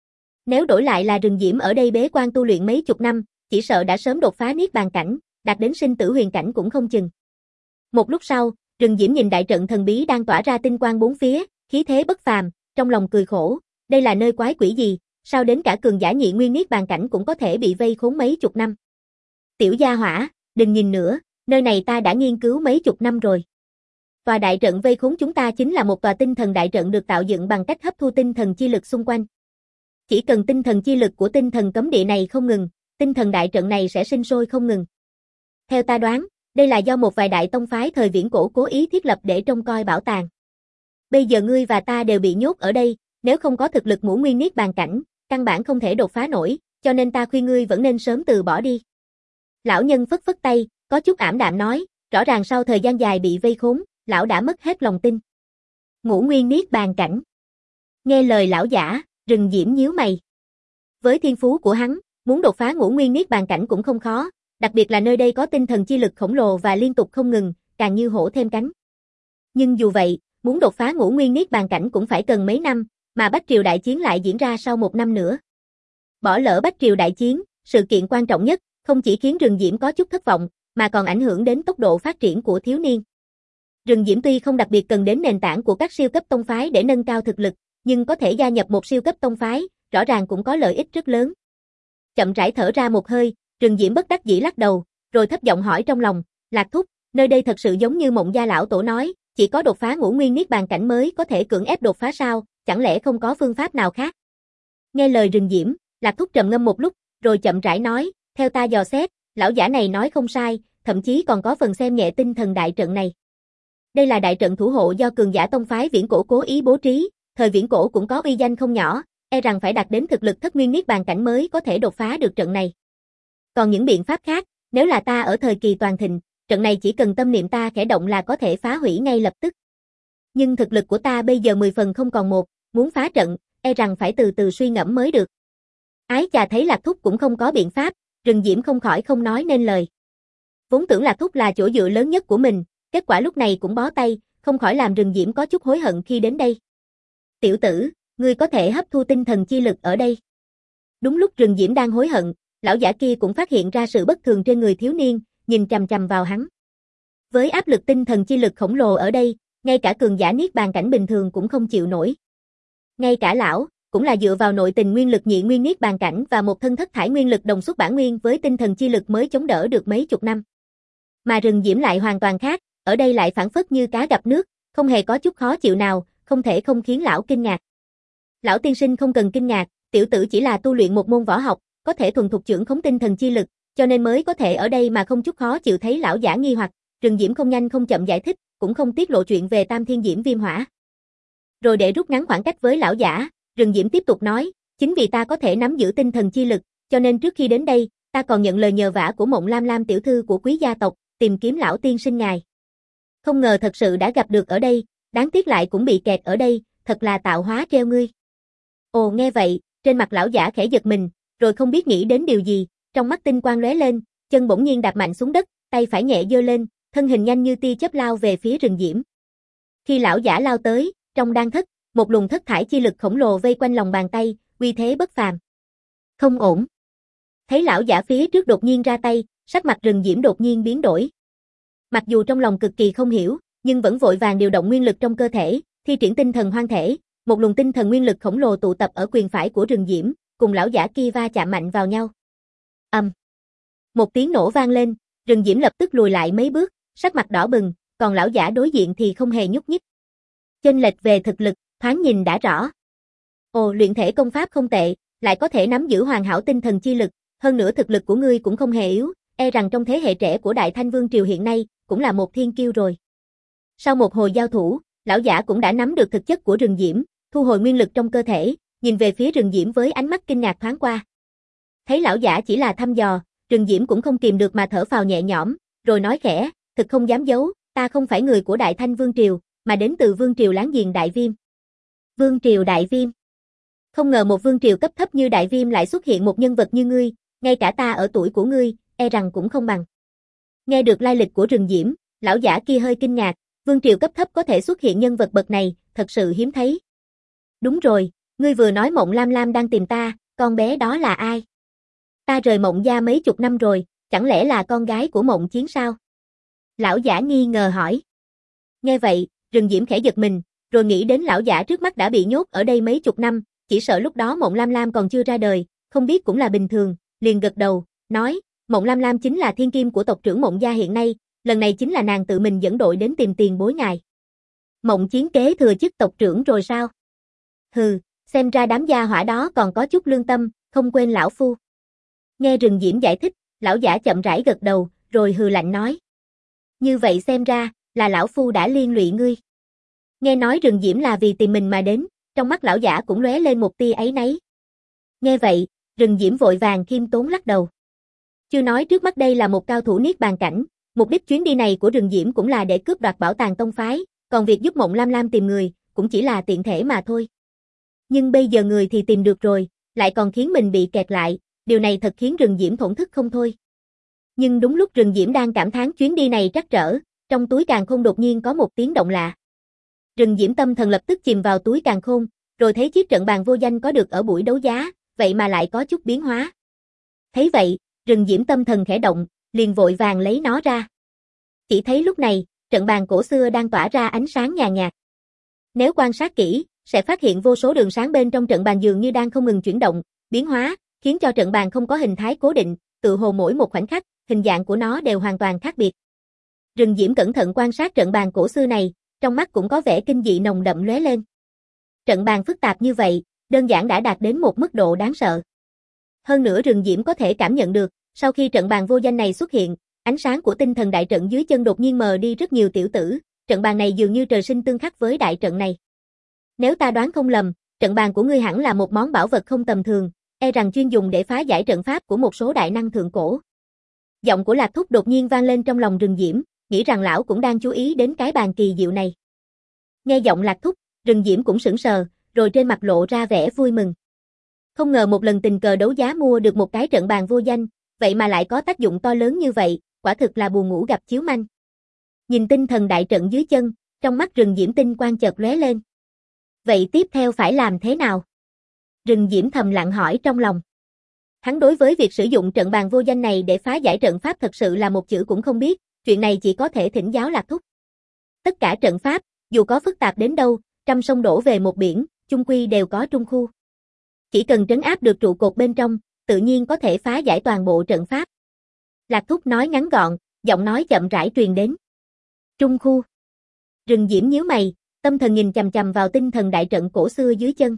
Nếu đổi lại là Rừng Diễm ở đây bế quan tu luyện mấy chục năm, chỉ sợ đã sớm đột phá niết bàn cảnh, đạt đến sinh tử huyền cảnh cũng không chừng. Một lúc sau, Rừng Diễm nhìn đại trận thần bí đang tỏa ra tinh quang bốn phía, khí thế bất phàm, trong lòng cười khổ, đây là nơi quái quỷ gì, sao đến cả cường giả nhị nguyên niết bàn cảnh cũng có thể bị vây khốn mấy chục năm. Tiểu gia hỏa, đừng nhìn nữa, nơi này ta đã nghiên cứu mấy chục năm rồi. Tòa đại trận vây khốn chúng ta chính là một tòa tinh thần đại trận được tạo dựng bằng cách hấp thu tinh thần chi lực xung quanh. Chỉ cần tinh thần chi lực của tinh thần cấm địa này không ngừng, tinh thần đại trận này sẽ sinh sôi không ngừng. Theo ta đoán, đây là do một vài đại tông phái thời viễn cổ cố ý thiết lập để trông coi bảo tàng. Bây giờ ngươi và ta đều bị nhốt ở đây, nếu không có thực lực ngũ nguyên niết bàn cảnh, căn bản không thể đột phá nổi, cho nên ta khuyên ngươi vẫn nên sớm từ bỏ đi. Lão nhân phất phất tay, có chút ảm đạm nói, rõ ràng sau thời gian dài bị vây khốn, lão đã mất hết lòng tin. Ngũ nguyên niết bàn cảnh. Nghe lời lão giả, Rừng Diễm nhíu mày. Với thiên phú của hắn, muốn đột phá ngũ nguyên niết bàn cảnh cũng không khó, đặc biệt là nơi đây có tinh thần chi lực khổng lồ và liên tục không ngừng, càng như hổ thêm cánh. Nhưng dù vậy, muốn đột phá ngũ nguyên niết bàn cảnh cũng phải cần mấy năm, mà Bách Triều Đại Chiến lại diễn ra sau một năm nữa. Bỏ lỡ Bách Triều Đại Chiến, sự kiện quan trọng nhất, không chỉ khiến Rừng Diễm có chút thất vọng, mà còn ảnh hưởng đến tốc độ phát triển của thiếu niên. Rừng Diễm tuy không đặc biệt cần đến nền tảng của các siêu cấp tông phái để nâng cao thực lực, nhưng có thể gia nhập một siêu cấp tông phái, rõ ràng cũng có lợi ích rất lớn. Chậm rãi thở ra một hơi, Rừng Diễm bất đắc dĩ lắc đầu, rồi thấp giọng hỏi trong lòng, Lạc Thúc, nơi đây thật sự giống như Mộng gia lão tổ nói, chỉ có đột phá ngũ nguyên niết bàn cảnh mới có thể cưỡng ép đột phá sao, chẳng lẽ không có phương pháp nào khác? Nghe lời Rừng Diễm, Lạc Thúc trầm ngâm một lúc, rồi chậm rãi nói, theo ta dò xét, lão giả này nói không sai, thậm chí còn có phần xem nhẹ tinh thần đại trận này. Đây là đại trận thủ hộ do cường giả tông phái viễn cổ cố ý bố trí, thời viễn cổ cũng có uy danh không nhỏ, e rằng phải đạt đến thực lực thất nguyên niết bàn cảnh mới có thể đột phá được trận này. Còn những biện pháp khác, nếu là ta ở thời kỳ toàn thịnh, trận này chỉ cần tâm niệm ta khẽ động là có thể phá hủy ngay lập tức. Nhưng thực lực của ta bây giờ 10 phần không còn một, muốn phá trận, e rằng phải từ từ suy ngẫm mới được. Ái chà thấy Lạc Thúc cũng không có biện pháp, Rừng Diễm không khỏi không nói nên lời. Vốn tưởng Lạc Thúc là chỗ dựa lớn nhất của mình, kết quả lúc này cũng bó tay, không khỏi làm Rừng Diễm có chút hối hận khi đến đây. Tiểu tử, ngươi có thể hấp thu tinh thần chi lực ở đây. Đúng lúc Rừng Diễm đang hối hận, lão giả kia cũng phát hiện ra sự bất thường trên người thiếu niên, nhìn chằm chằm vào hắn. Với áp lực tinh thần chi lực khổng lồ ở đây, ngay cả cường giả niết bàn cảnh bình thường cũng không chịu nổi. Ngay cả lão, cũng là dựa vào nội tình nguyên lực nhị nguyên niết bàn cảnh và một thân thất thải nguyên lực đồng xuất bản nguyên với tinh thần chi lực mới chống đỡ được mấy chục năm. Mà Rừng Diễm lại hoàn toàn khác, ở đây lại phảng phất như cá gặp nước, không hề có chút khó chịu nào, không thể không khiến lão kinh ngạc. Lão tiên sinh không cần kinh ngạc, tiểu tử chỉ là tu luyện một môn võ học, có thể thuần thục trưởng khống tinh thần chi lực, cho nên mới có thể ở đây mà không chút khó chịu thấy lão giả nghi hoặc, Rừng Diễm không nhanh không chậm giải thích, cũng không tiết lộ chuyện về Tam Thiên Diễm Viêm Hỏa. Rồi để rút ngắn khoảng cách với lão giả, Rừng Diễm tiếp tục nói, chính vì ta có thể nắm giữ tinh thần chi lực, cho nên trước khi đến đây, ta còn nhận lời nhờ vả của Mộng Lam Lam tiểu thư của quý gia tộc, tìm kiếm lão tiên sinh ngài. Không ngờ thật sự đã gặp được ở đây, đáng tiếc lại cũng bị kẹt ở đây, thật là tạo hóa treo ngươi. Ồ nghe vậy, trên mặt lão giả khẽ giật mình, rồi không biết nghĩ đến điều gì, trong mắt tinh quang lóe lên, chân bỗng nhiên đạp mạnh xuống đất, tay phải nhẹ giơ lên, thân hình nhanh như tia chớp lao về phía rừng diễm. Khi lão giả lao tới, trong đan thất, một luồng thất thải chi lực khổng lồ vây quanh lòng bàn tay, uy thế bất phàm. Không ổn. Thấy lão giả phía trước đột nhiên ra tay, sắc mặt rừng diễm đột nhiên biến đổi. Mặc dù trong lòng cực kỳ không hiểu, nhưng vẫn vội vàng điều động nguyên lực trong cơ thể, thi triển tinh thần hoang thể, một luồng tinh thần nguyên lực khổng lồ tụ tập ở quyền phải của rừng diễm, cùng lão giả kia va chạm mạnh vào nhau. Một tiếng nổ vang lên, rừng diễm lập tức lùi lại mấy bước, sắc mặt đỏ bừng, còn lão giả đối diện thì không hề nhúc nhích. Chênh lệch về thực lực, thoáng nhìn đã rõ. Ồ, luyện thể công pháp không tệ, lại có thể nắm giữ hoàn hảo tinh thần chi lực, hơn nữa thực lực của ngươi cũng không hề yếu, e rằng trong thế hệ trẻ của Đại Thanh Vương triều hiện nay, cũng là một thiên kiêu rồi. Sau một hồi giao thủ, lão giả cũng đã nắm được thực chất của rừng diễm, thu hồi nguyên lực trong cơ thể, nhìn về phía rừng diễm với ánh mắt kinh ngạc thoáng qua. Thấy lão giả chỉ là thăm dò, rừng diễm cũng không kìm được mà thở phào nhẹ nhõm, rồi nói khẽ, thực không dám giấu, ta không phải người của Đại Thanh Vương triều, mà đến từ vương triều láng giềng Đại Viêm. Vương triều Đại Viêm. Không ngờ một vương triều cấp thấp như Đại Viêm lại xuất hiện một nhân vật như ngươi, ngay cả ta ở tuổi của ngươi, e rằng cũng không bằng. Nghe được lai lịch của rừng diễm, lão giả kia hơi kinh ngạc, vương triều cấp thấp có thể xuất hiện nhân vật bậc này, thật sự hiếm thấy. Đúng rồi, ngươi vừa nói Mộng Lam Lam đang tìm ta, con bé đó là ai? Ta rời Mộng gia mấy chục năm rồi, chẳng lẽ là con gái của Mộng Chiến sao? Lão giả nghi ngờ hỏi. Nghe vậy, rừng diễm khẽ giật mình, rồi nghĩ đến lão giả trước mắt đã bị nhốt ở đây mấy chục năm, chỉ sợ lúc đó Mộng Lam Lam còn chưa ra đời, không biết cũng là bình thường, liền gật đầu, nói, Mộng Lam Lam chính là thiên kim của tộc trưởng Mộng gia hiện nay, lần này chính là nàng tự mình dẫn đội đến tìm tiền bối ngài. Mộng Chiến kế thừa chức tộc trưởng rồi sao? Hừ, xem ra đám gia hỏa đó còn có chút lương tâm, không quên lão phu. Nghe rừng diễm giải thích, lão giả chậm rãi gật đầu, rồi hừ lạnh nói. Như vậy xem ra, là lão phu đã liên lụy ngươi. Nghe nói rừng diễm là vì tìm mình mà đến, trong mắt lão giả cũng lóe lên một tia áy náy. Nghe vậy, rừng diễm vội vàng khiêm tốn lắc đầu. Chưa nói trước mắt đây là một cao thủ niết bàn cảnh, mục đích chuyến đi này của rừng diễm cũng là để cướp đoạt bảo tàng tông phái, còn việc giúp Mộng Lam Lam tìm người, cũng chỉ là tiện thể mà thôi. Nhưng bây giờ người thì tìm được rồi, lại còn khiến mình bị kẹt lại, điều này thật khiến rừng diễm thổn thức không thôi. Nhưng đúng lúc rừng diễm đang cảm thán chuyến đi này trắc trở, trong túi càn khôn đột nhiên có một tiếng động lạ. Rừng diễm tâm thần lập tức chìm vào túi càn khôn, rồi thấy chiếc trận bàn vô danh có được ở buổi đấu giá, vậy mà lại có chút biến hóa. Thấy vậy, rừng diễm tâm thần khẽ động, liền vội vàng lấy nó ra. Chỉ thấy lúc này, trận bàn cổ xưa đang tỏa ra ánh sáng nhàn nhạt. Nếu quan sát kỹ, sẽ phát hiện vô số đường sáng bên trong trận bàn dường như đang không ngừng chuyển động, biến hóa, khiến cho trận bàn không có hình thái cố định, tự hồ mỗi một khoảnh khắc, hình dạng của nó đều hoàn toàn khác biệt. Rừng diễm cẩn thận quan sát trận bàn cổ xưa này, trong mắt cũng có vẻ kinh dị nồng đậm lóe lên. Trận bàn phức tạp như vậy, đơn giản đã đạt đến một mức độ đáng sợ. Hơn nữa rừng diễm có thể cảm nhận được, sau khi trận bàn vô danh này xuất hiện, ánh sáng của tinh thần đại trận dưới chân đột nhiên mờ đi rất nhiều tiểu tử, trận bàn này dường như trời sinh tương khắc với đại trận này. Nếu ta đoán không lầm, trận bàn của ngươi hẳn là một món bảo vật không tầm thường, e rằng chuyên dùng để phá giải trận pháp của một số đại năng thượng cổ. Giọng của Lạc Thúc đột nhiên vang lên trong lòng rừng diễm, nghĩ rằng lão cũng đang chú ý đến cái bàn kỳ diệu này. Nghe giọng Lạc Thúc, rừng diễm cũng sững sờ, rồi trên mặt lộ ra vẻ vui mừng. Không ngờ một lần tình cờ đấu giá mua được một cái trận bàn vô danh, vậy mà lại có tác dụng to lớn như vậy, quả thực là buồn ngủ gặp chiếu manh. Nhìn tinh thần đại trận dưới chân, trong mắt rừng diễm tinh quang chợt lóe lên. Vậy tiếp theo phải làm thế nào? Rừng diễm thầm lặng hỏi trong lòng. Hắn đối với việc sử dụng trận bàn vô danh này để phá giải trận pháp thật sự là một chữ cũng không biết, chuyện này chỉ có thể thỉnh giáo Lạc Thúc. Tất cả trận pháp, dù có phức tạp đến đâu, trăm sông đổ về một biển, chung quy đều có trung khu. Chỉ cần trấn áp được trụ cột bên trong, tự nhiên có thể phá giải toàn bộ trận pháp. Lạc Thúc nói ngắn gọn, giọng nói chậm rãi truyền đến. Trung khu. Rừng diễm nhíu mày, tâm thần nhìn chằm chằm vào tinh thần đại trận cổ xưa dưới chân.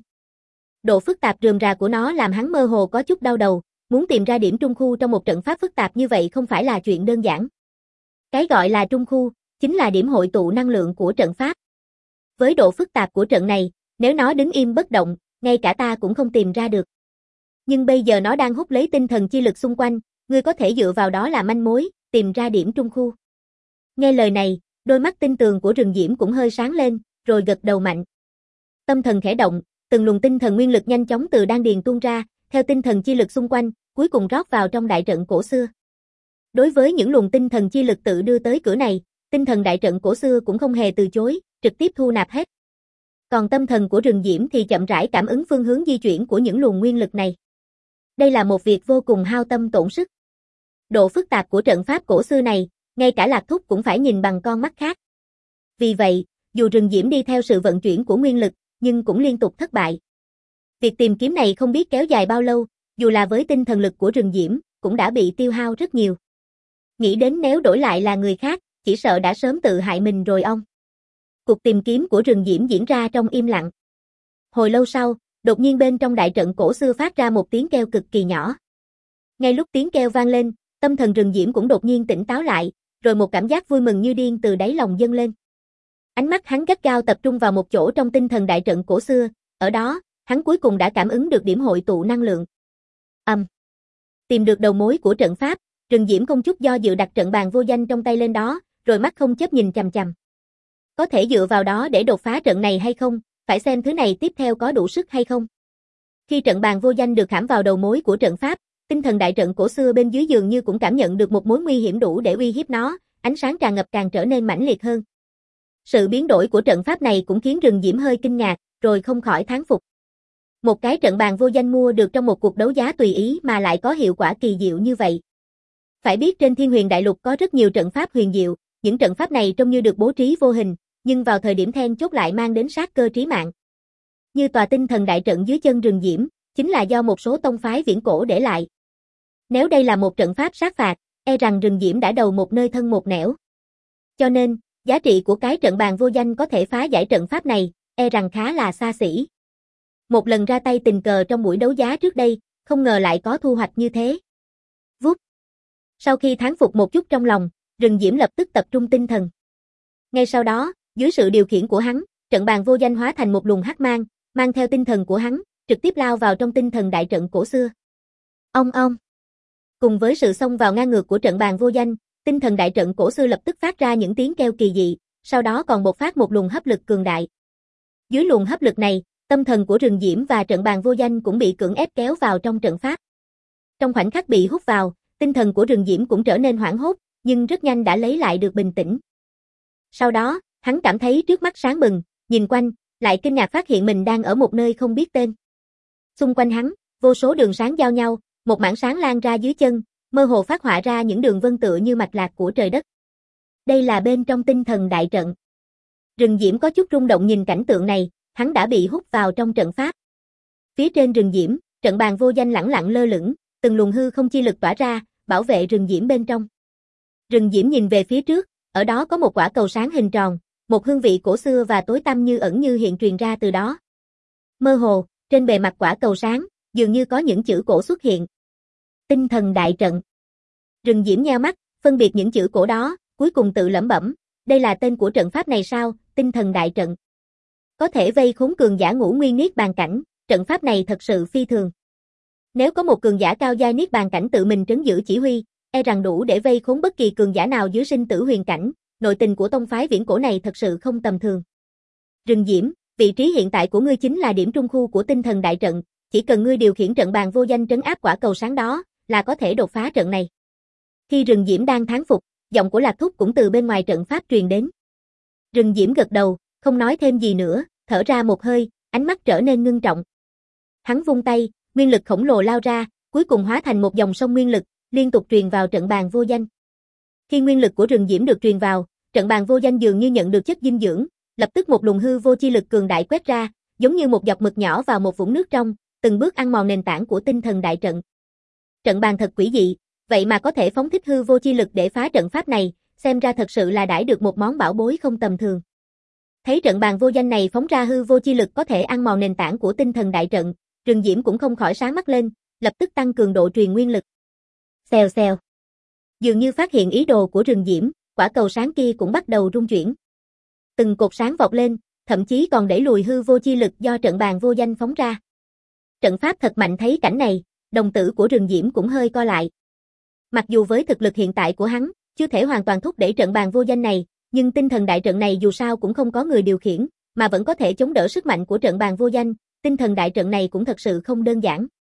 Độ phức tạp rườm rà của nó làm hắn mơ hồ có chút đau đầu, muốn tìm ra điểm trung khu trong một trận pháp phức tạp như vậy không phải là chuyện đơn giản. Cái gọi là trung khu, chính là điểm hội tụ năng lượng của trận pháp. Với độ phức tạp của trận này, nếu nó đứng im bất động, ngay cả ta cũng không tìm ra được. Nhưng bây giờ nó đang hút lấy tinh thần chi lực xung quanh, ngươi có thể dựa vào đó là manh mối, tìm ra điểm trung khu. Nghe lời này, đôi mắt tinh tường của rừng diễm cũng hơi sáng lên, rồi gật đầu mạnh. Tâm thần khẽ động, từng luồng tinh thần nguyên lực nhanh chóng từ đan điền tuôn ra, theo tinh thần chi lực xung quanh, cuối cùng rót vào trong đại trận cổ xưa. Đối với những luồng tinh thần chi lực tự đưa tới cửa này, tinh thần đại trận cổ xưa cũng không hề từ chối, trực tiếp thu nạp hết. Còn tâm thần của Rừng Diễm thì chậm rãi cảm ứng phương hướng di chuyển của những luồng nguyên lực này. Đây là một việc vô cùng hao tâm tổn sức. Độ phức tạp của trận pháp cổ xưa này, ngay cả Lạc Thúc cũng phải nhìn bằng con mắt khác. Vì vậy, dù Rừng Diễm đi theo sự vận chuyển của nguyên lực, nhưng cũng liên tục thất bại. Việc tìm kiếm này không biết kéo dài bao lâu, dù là với tinh thần lực của Rừng Diễm, cũng đã bị tiêu hao rất nhiều. Nghĩ đến nếu đổi lại là người khác, chỉ sợ đã sớm tự hại mình rồi ông. Cuộc tìm kiếm của Rừng Diễm diễn ra trong im lặng. Hồi lâu sau, đột nhiên bên trong đại trận cổ xưa phát ra một tiếng kêu cực kỳ nhỏ. Ngay lúc tiếng kêu vang lên, tâm thần Rừng Diễm cũng đột nhiên tỉnh táo lại, rồi một cảm giác vui mừng như điên từ đáy lòng dâng lên. Ánh mắt hắn gắt gao tập trung vào một chỗ trong tinh thần đại trận cổ xưa, ở đó, hắn cuối cùng đã cảm ứng được điểm hội tụ năng lượng. Tìm được đầu mối của trận pháp, Rừng Diễm không chút do dự đặt trận bàn vô danh trong tay lên đó, rồi mắt không chớp nhìn chằm chằm. Có thể dựa vào đó để đột phá trận này hay không, phải xem thứ này tiếp theo có đủ sức hay không. Khi trận bàn vô danh được khảm vào đầu mối của trận pháp, tinh thần đại trận cổ xưa bên dưới dường như cũng cảm nhận được một mối nguy hiểm đủ để uy hiếp nó, ánh sáng tràn ngập càng trở nên mãnh liệt hơn. Sự biến đổi của trận pháp này cũng khiến Rừng Diễm hơi kinh ngạc, rồi không khỏi thán phục. Một cái trận bàn vô danh mua được trong một cuộc đấu giá tùy ý mà lại có hiệu quả kỳ diệu như vậy. Phải biết trên Thiên Huyền Đại Lục có rất nhiều trận pháp huyền diệu, những trận pháp này trông như được bố trí vô hình, nhưng vào thời điểm then chốt lại mang đến sát cơ trí mạng. Như tòa tinh thần đại trận dưới chân Rừng Diễm, chính là do một số tông phái viễn cổ để lại. Nếu đây là một trận pháp sát phạt, e rằng Rừng Diễm đã đầu một nơi thân một nẻo. Cho nên, giá trị của cái trận bàn vô danh có thể phá giải trận pháp này, e rằng khá là xa xỉ. Một lần ra tay tình cờ trong buổi đấu giá trước đây, không ngờ lại có thu hoạch như thế. Vút. Sau khi thán phục một chút trong lòng, Rừng Diễm lập tức tập trung tinh thần. Ngay sau đó, dưới sự điều khiển của hắn, trận bàn vô danh hóa thành một luồng hắc mang, mang theo tinh thần của hắn, trực tiếp lao vào trong tinh thần đại trận cổ xưa. Ong ong. Cùng với sự xông vào ngang ngược của trận bàn vô danh, tinh thần đại trận cổ xưa lập tức phát ra những tiếng kêu kỳ dị, sau đó còn bộc phát một luồng hấp lực cường đại. Dưới luồng hấp lực này, tâm thần của Rừng Diễm và trận bàn vô danh cũng bị cưỡng ép kéo vào trong trận pháp. Trong khoảnh khắc bị hút vào, tinh thần của Rừng Diễm cũng trở nên hoảng hốt, nhưng rất nhanh đã lấy lại được bình tĩnh. Sau đó, hắn cảm thấy trước mắt sáng bừng, nhìn quanh, lại kinh ngạc phát hiện mình đang ở một nơi không biết tên. Xung quanh hắn, vô số đường sáng giao nhau, một mảng sáng lan ra dưới chân, mơ hồ phát họa ra những đường vân tựa như mạch lạc của trời đất. Đây là bên trong tinh thần đại trận. Rừng Diễm có chút rung động nhìn cảnh tượng này, hắn đã bị hút vào trong trận pháp. Phía trên Rừng Diễm, trận bàn vô danh lẳng lặng lơ lửng, từng luồng hư không chi lực tỏa ra, bảo vệ Rừng Diễm bên trong. Rừng Diễm nhìn về phía trước, ở đó có một quả cầu sáng hình tròn, một hương vị cổ xưa và tối tăm như ẩn như hiện truyền ra từ đó. Mơ hồ, trên bề mặt quả cầu sáng, dường như có những chữ cổ xuất hiện. Tinh thần đại trận. Rừng Diễm nheo mắt, phân biệt những chữ cổ đó, cuối cùng tự lẩm bẩm, đây là tên của trận pháp này sao, tinh thần đại trận. Có thể vây khốn cường giả ngũ nguyên niết bàn cảnh, trận pháp này thật sự phi thường. Nếu có một cường giả cao giai niết bàn cảnh tự mình trấn giữ chỉ huy, e rằng đủ để vây khốn bất kỳ cường giả nào dưới sinh tử huyền cảnh, nội tình của tông phái viễn cổ này thật sự không tầm thường. Rừng Diễm, vị trí hiện tại của ngươi chính là điểm trung khu của tinh thần đại trận, chỉ cần ngươi điều khiển trận bàn vô danh trấn áp quả cầu sáng đó, là có thể đột phá trận này. Khi Rừng Diễm đang thán phục, giọng của Lạc Thúc cũng từ bên ngoài trận pháp truyền đến. Rừng Diễm gật đầu, không nói thêm gì nữa, thở ra một hơi, ánh mắt trở nên ngưng trọng. Hắn vung tay, nguyên lực khổng lồ lao ra, cuối cùng hóa thành một dòng sông nguyên lực, liên tục truyền vào trận bàn vô danh. Khi nguyên lực của Rừng Diễm được truyền vào, trận bàn vô danh dường như nhận được chất dinh dưỡng, lập tức một luồng hư vô chi lực cường đại quét ra, giống như một giọt mực nhỏ vào một vũng nước trong, từng bước ăn mòn nền tảng của tinh thần đại trận. Trận bàn thật quỷ dị, vậy mà có thể phóng thích hư vô chi lực để phá trận pháp này, xem ra thật sự là đãi được một món bảo bối không tầm thường. Thấy trận bàn vô danh này phóng ra hư vô chi lực có thể ăn mòn nền tảng của tinh thần đại trận, Rừng Diễm cũng không khỏi sáng mắt lên, lập tức tăng cường độ truyền nguyên lực. Xèo xèo. Dường như phát hiện ý đồ của Rừng Diễm, quả cầu sáng kia cũng bắt đầu rung chuyển. Từng cột sáng vọt lên, thậm chí còn đẩy lùi hư vô chi lực do trận bàn vô danh phóng ra. Trận pháp thật mạnh, thấy cảnh này, đồng tử của Rừng Diễm cũng hơi co lại. Mặc dù với thực lực hiện tại của hắn, chưa thể hoàn toàn thúc đẩy trận bàn vô danh này, nhưng tinh thần đại trận này dù sao cũng không có người điều khiển, mà vẫn có thể chống đỡ sức mạnh của trận bàn vô danh, tinh thần đại trận này cũng thật sự không đơn giản.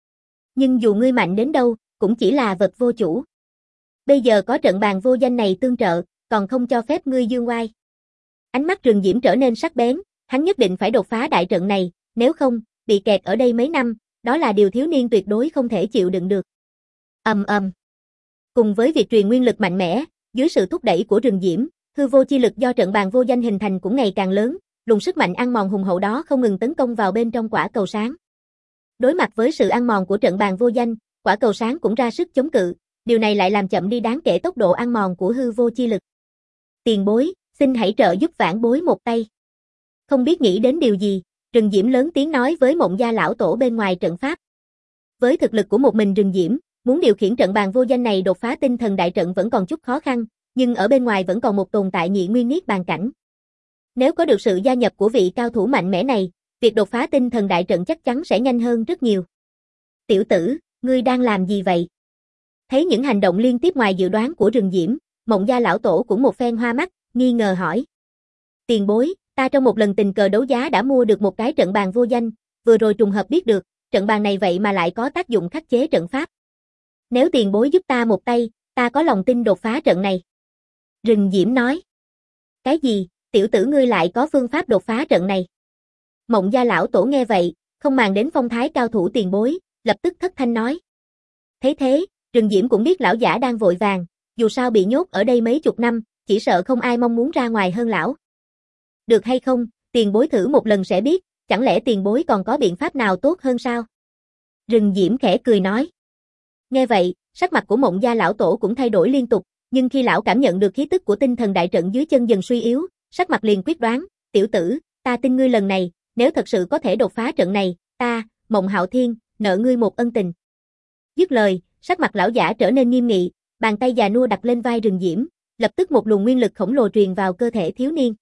Nhưng dù ngươi mạnh đến đâu, cũng chỉ là vật vô chủ. Bây giờ có trận bàn vô danh này tương trợ, còn không cho phép ngươi dương oai. Ánh mắt Rừng Diễm trở nên sắc bén, hắn nhất định phải đột phá đại trận này, nếu không, bị kẹt ở đây mấy năm, đó là điều thiếu niên tuyệt đối không thể chịu đựng được. Ầm ầm. Cùng với việc truyền nguyên lực mạnh mẽ, dưới sự thúc đẩy của Rừng Diễm, hư vô chi lực do trận bàn vô danh hình thành cũng ngày càng lớn, luồng sức mạnh ăn mòn hùng hậu đó không ngừng tấn công vào bên trong quả cầu sáng. Đối mặt với sự ăn mòn của trận bàn vô danh, quả cầu sáng cũng ra sức chống cự, điều này lại làm chậm đi đáng kể tốc độ ăn mòn của hư vô chi lực. Tiền bối, xin hãy trợ giúp vãn bối một tay. Không biết nghĩ đến điều gì, Rừng Diễm lớn tiếng nói với Mộng Gia lão tổ bên ngoài trận pháp. Với thực lực của một mình Rừng Diễm, muốn điều khiển trận bàn vô danh này đột phá tinh thần đại trận vẫn còn chút khó khăn, nhưng ở bên ngoài vẫn còn một tồn tại nhị nguyên niết bàn cảnh. Nếu có được sự gia nhập của vị cao thủ mạnh mẽ này, việc đột phá tinh thần đại trận chắc chắn sẽ nhanh hơn rất nhiều. Tiểu tử, ngươi đang làm gì vậy? Thấy những hành động liên tiếp ngoài dự đoán của Rừng Diễm, Mộng Gia lão tổ cũng một phen hoa mắt, nghi ngờ hỏi. Tiền bối, ta trong một lần tình cờ đấu giá đã mua được một cái trận bàn vô danh, vừa rồi trùng hợp biết được, trận bàn này vậy mà lại có tác dụng khắc chế trận pháp. Nếu tiền bối giúp ta một tay, ta có lòng tin đột phá trận này. Rừng Diễm nói. Cái gì, tiểu tử ngươi lại có phương pháp đột phá trận này? Mộng Gia lão tổ nghe vậy, không màng đến phong thái cao thủ tiền bối, lập tức thất thanh nói. Thấy thế, Rừng Diễm cũng biết lão giả đang vội vàng, dù sao bị nhốt ở đây mấy chục năm, chỉ sợ không ai mong muốn ra ngoài hơn lão. Được hay không, tiền bối thử một lần sẽ biết, chẳng lẽ tiền bối còn có biện pháp nào tốt hơn sao? Rừng Diễm khẽ cười nói. Nghe vậy, sắc mặt của Mộng Gia lão tổ cũng thay đổi liên tục, nhưng khi lão cảm nhận được khí tức của tinh thần đại trận dưới chân dần suy yếu, sắc mặt liền quyết đoán, tiểu tử, ta tin ngươi lần này, nếu thật sự có thể đột phá trận này, ta, Mộng Hạo Thiên, nợ ngươi một ân tình. Dứt lời, sắc mặt lão giả trở nên nghiêm nghị, bàn tay già nua đặt lên vai Rừng Diễm, lập tức một luồng nguyên lực khổng lồ truyền vào cơ thể thiếu niên.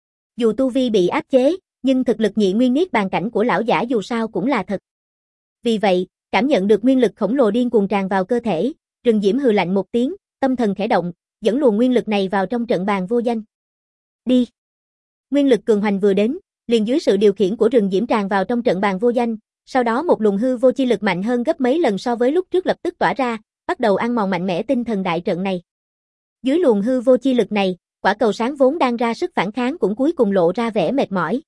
Dù tu vi bị áp chế, nhưng thực lực nhị nguyên niết bàn cảnh của lão giả dù sao cũng là thật. Vì vậy, cảm nhận được nguyên lực khổng lồ điên cuồng tràn vào cơ thể, Rừng Diễm hừ lạnh một tiếng, tâm thần khẽ động, dẫn luồng nguyên lực này vào trong trận bàn vô danh. Đi. Nguyên lực cường hoành vừa đến, liền dưới sự điều khiển của Rừng Diễm tràn vào trong trận bàn vô danh, sau đó một luồng hư vô chi lực mạnh hơn gấp mấy lần so với lúc trước lập tức tỏa ra, bắt đầu ăn mòn mạnh mẽ tinh thần đại trận này. Dưới luồng hư vô chi lực này, quả cầu sáng vốn đang ra sức phản kháng cũng cuối cùng lộ ra vẻ mệt mỏi.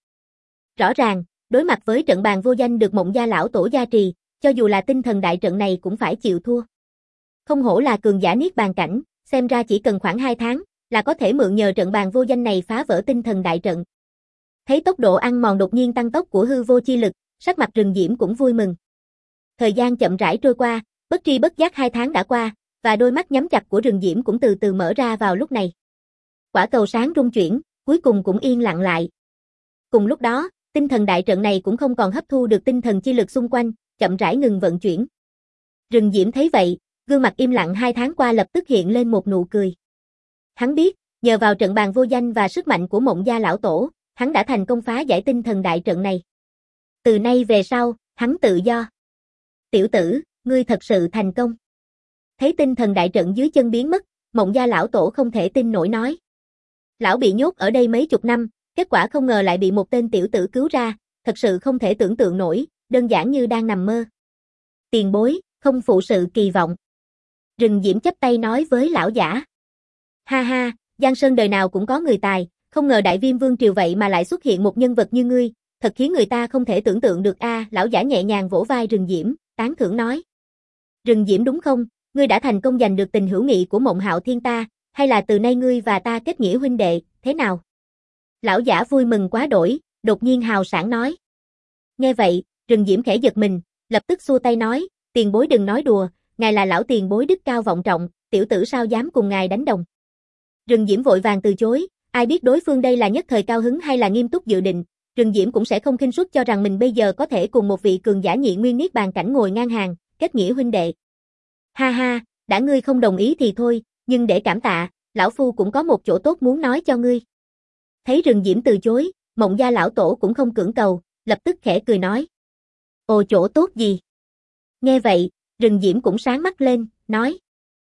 Rõ ràng, đối mặt với trận bàn vô danh được Mộng Gia lão tổ gia trì, cho dù là tinh thần đại trận này cũng phải chịu thua. Không hổ là cường giả niết bàn cảnh, xem ra chỉ cần khoảng 2 tháng, là có thể mượn nhờ trận bàn vô danh này phá vỡ tinh thần đại trận. Thấy tốc độ ăn mòn đột nhiên tăng tốc của hư vô chi lực, sắc mặt Rừng Diễm cũng vui mừng. Thời gian chậm rãi trôi qua, bất tri bất giác 2 tháng đã qua, và đôi mắt nhắm chặt của Rừng Diễm cũng từ từ mở ra vào lúc này. Quả cầu sáng rung chuyển, cuối cùng cũng yên lặng lại. Cùng lúc đó, tinh thần đại trận này cũng không còn hấp thu được tinh thần chi lực xung quanh, chậm rãi ngừng vận chuyển. Rừng Diễm thấy vậy, gương mặt im lặng 2 tháng qua lập tức hiện lên một nụ cười. Hắn biết, nhờ vào trận bàn vô danh và sức mạnh của Mộng Gia lão tổ, hắn đã thành công phá giải tinh thần đại trận này. Từ nay về sau, hắn tự do. Tiểu tử, ngươi thật sự thành công. Thấy tinh thần đại trận dưới chân biến mất, Mộng Gia lão tổ không thể tin nổi nói. Lão bị nhốt ở đây mấy chục năm, kết quả không ngờ lại bị một tên tiểu tử cứu ra, thật sự không thể tưởng tượng nổi, đơn giản như đang nằm mơ. Tiền bối, không phụ sự kỳ vọng. Rừng Diễm chắp tay nói với lão giả. Ha ha, Giang Sơn đời nào cũng có người tài, không ngờ Đại Viêm Vương triều vậy mà lại xuất hiện một nhân vật như ngươi, thật khiến người ta không thể tưởng tượng được a. Lão giả nhẹ nhàng vỗ vai Rừng Diễm, tán thưởng nói. Rừng Diễm đúng không, ngươi đã thành công giành được tình hữu nghị của Mộng Hạo Thiên ta, hay là từ nay ngươi và ta kết nghĩa huynh đệ, thế nào? Lão giả vui mừng quá đổi, đột nhiên hào sảng nói. Nghe vậy, Rừng Diễm khẽ giật mình, lập tức xua tay nói, tiền bối đừng nói đùa, ngài là lão tiền bối đức cao vọng trọng, tiểu tử sao dám cùng ngài đánh đồng. Rừng Diễm vội vàng từ chối, ai biết đối phương đây là nhất thời cao hứng hay là nghiêm túc dự định, Rừng Diễm cũng sẽ không khinh suất cho rằng mình bây giờ có thể cùng một vị cường giả nhị nguyên niết bàn cảnh ngồi ngang hàng, kết nghĩa huynh đệ. Ha ha, đã ngươi không đồng ý thì thôi, nhưng để cảm tạ, lão phu cũng có một chỗ tốt muốn nói cho ngươi. Thấy Rừng Diễm từ chối, Mộng Gia lão tổ cũng không cưỡng cầu, lập tức khẽ cười nói. Ồ, chỗ tốt gì? Nghe vậy, Rừng Diễm cũng sáng mắt lên, nói.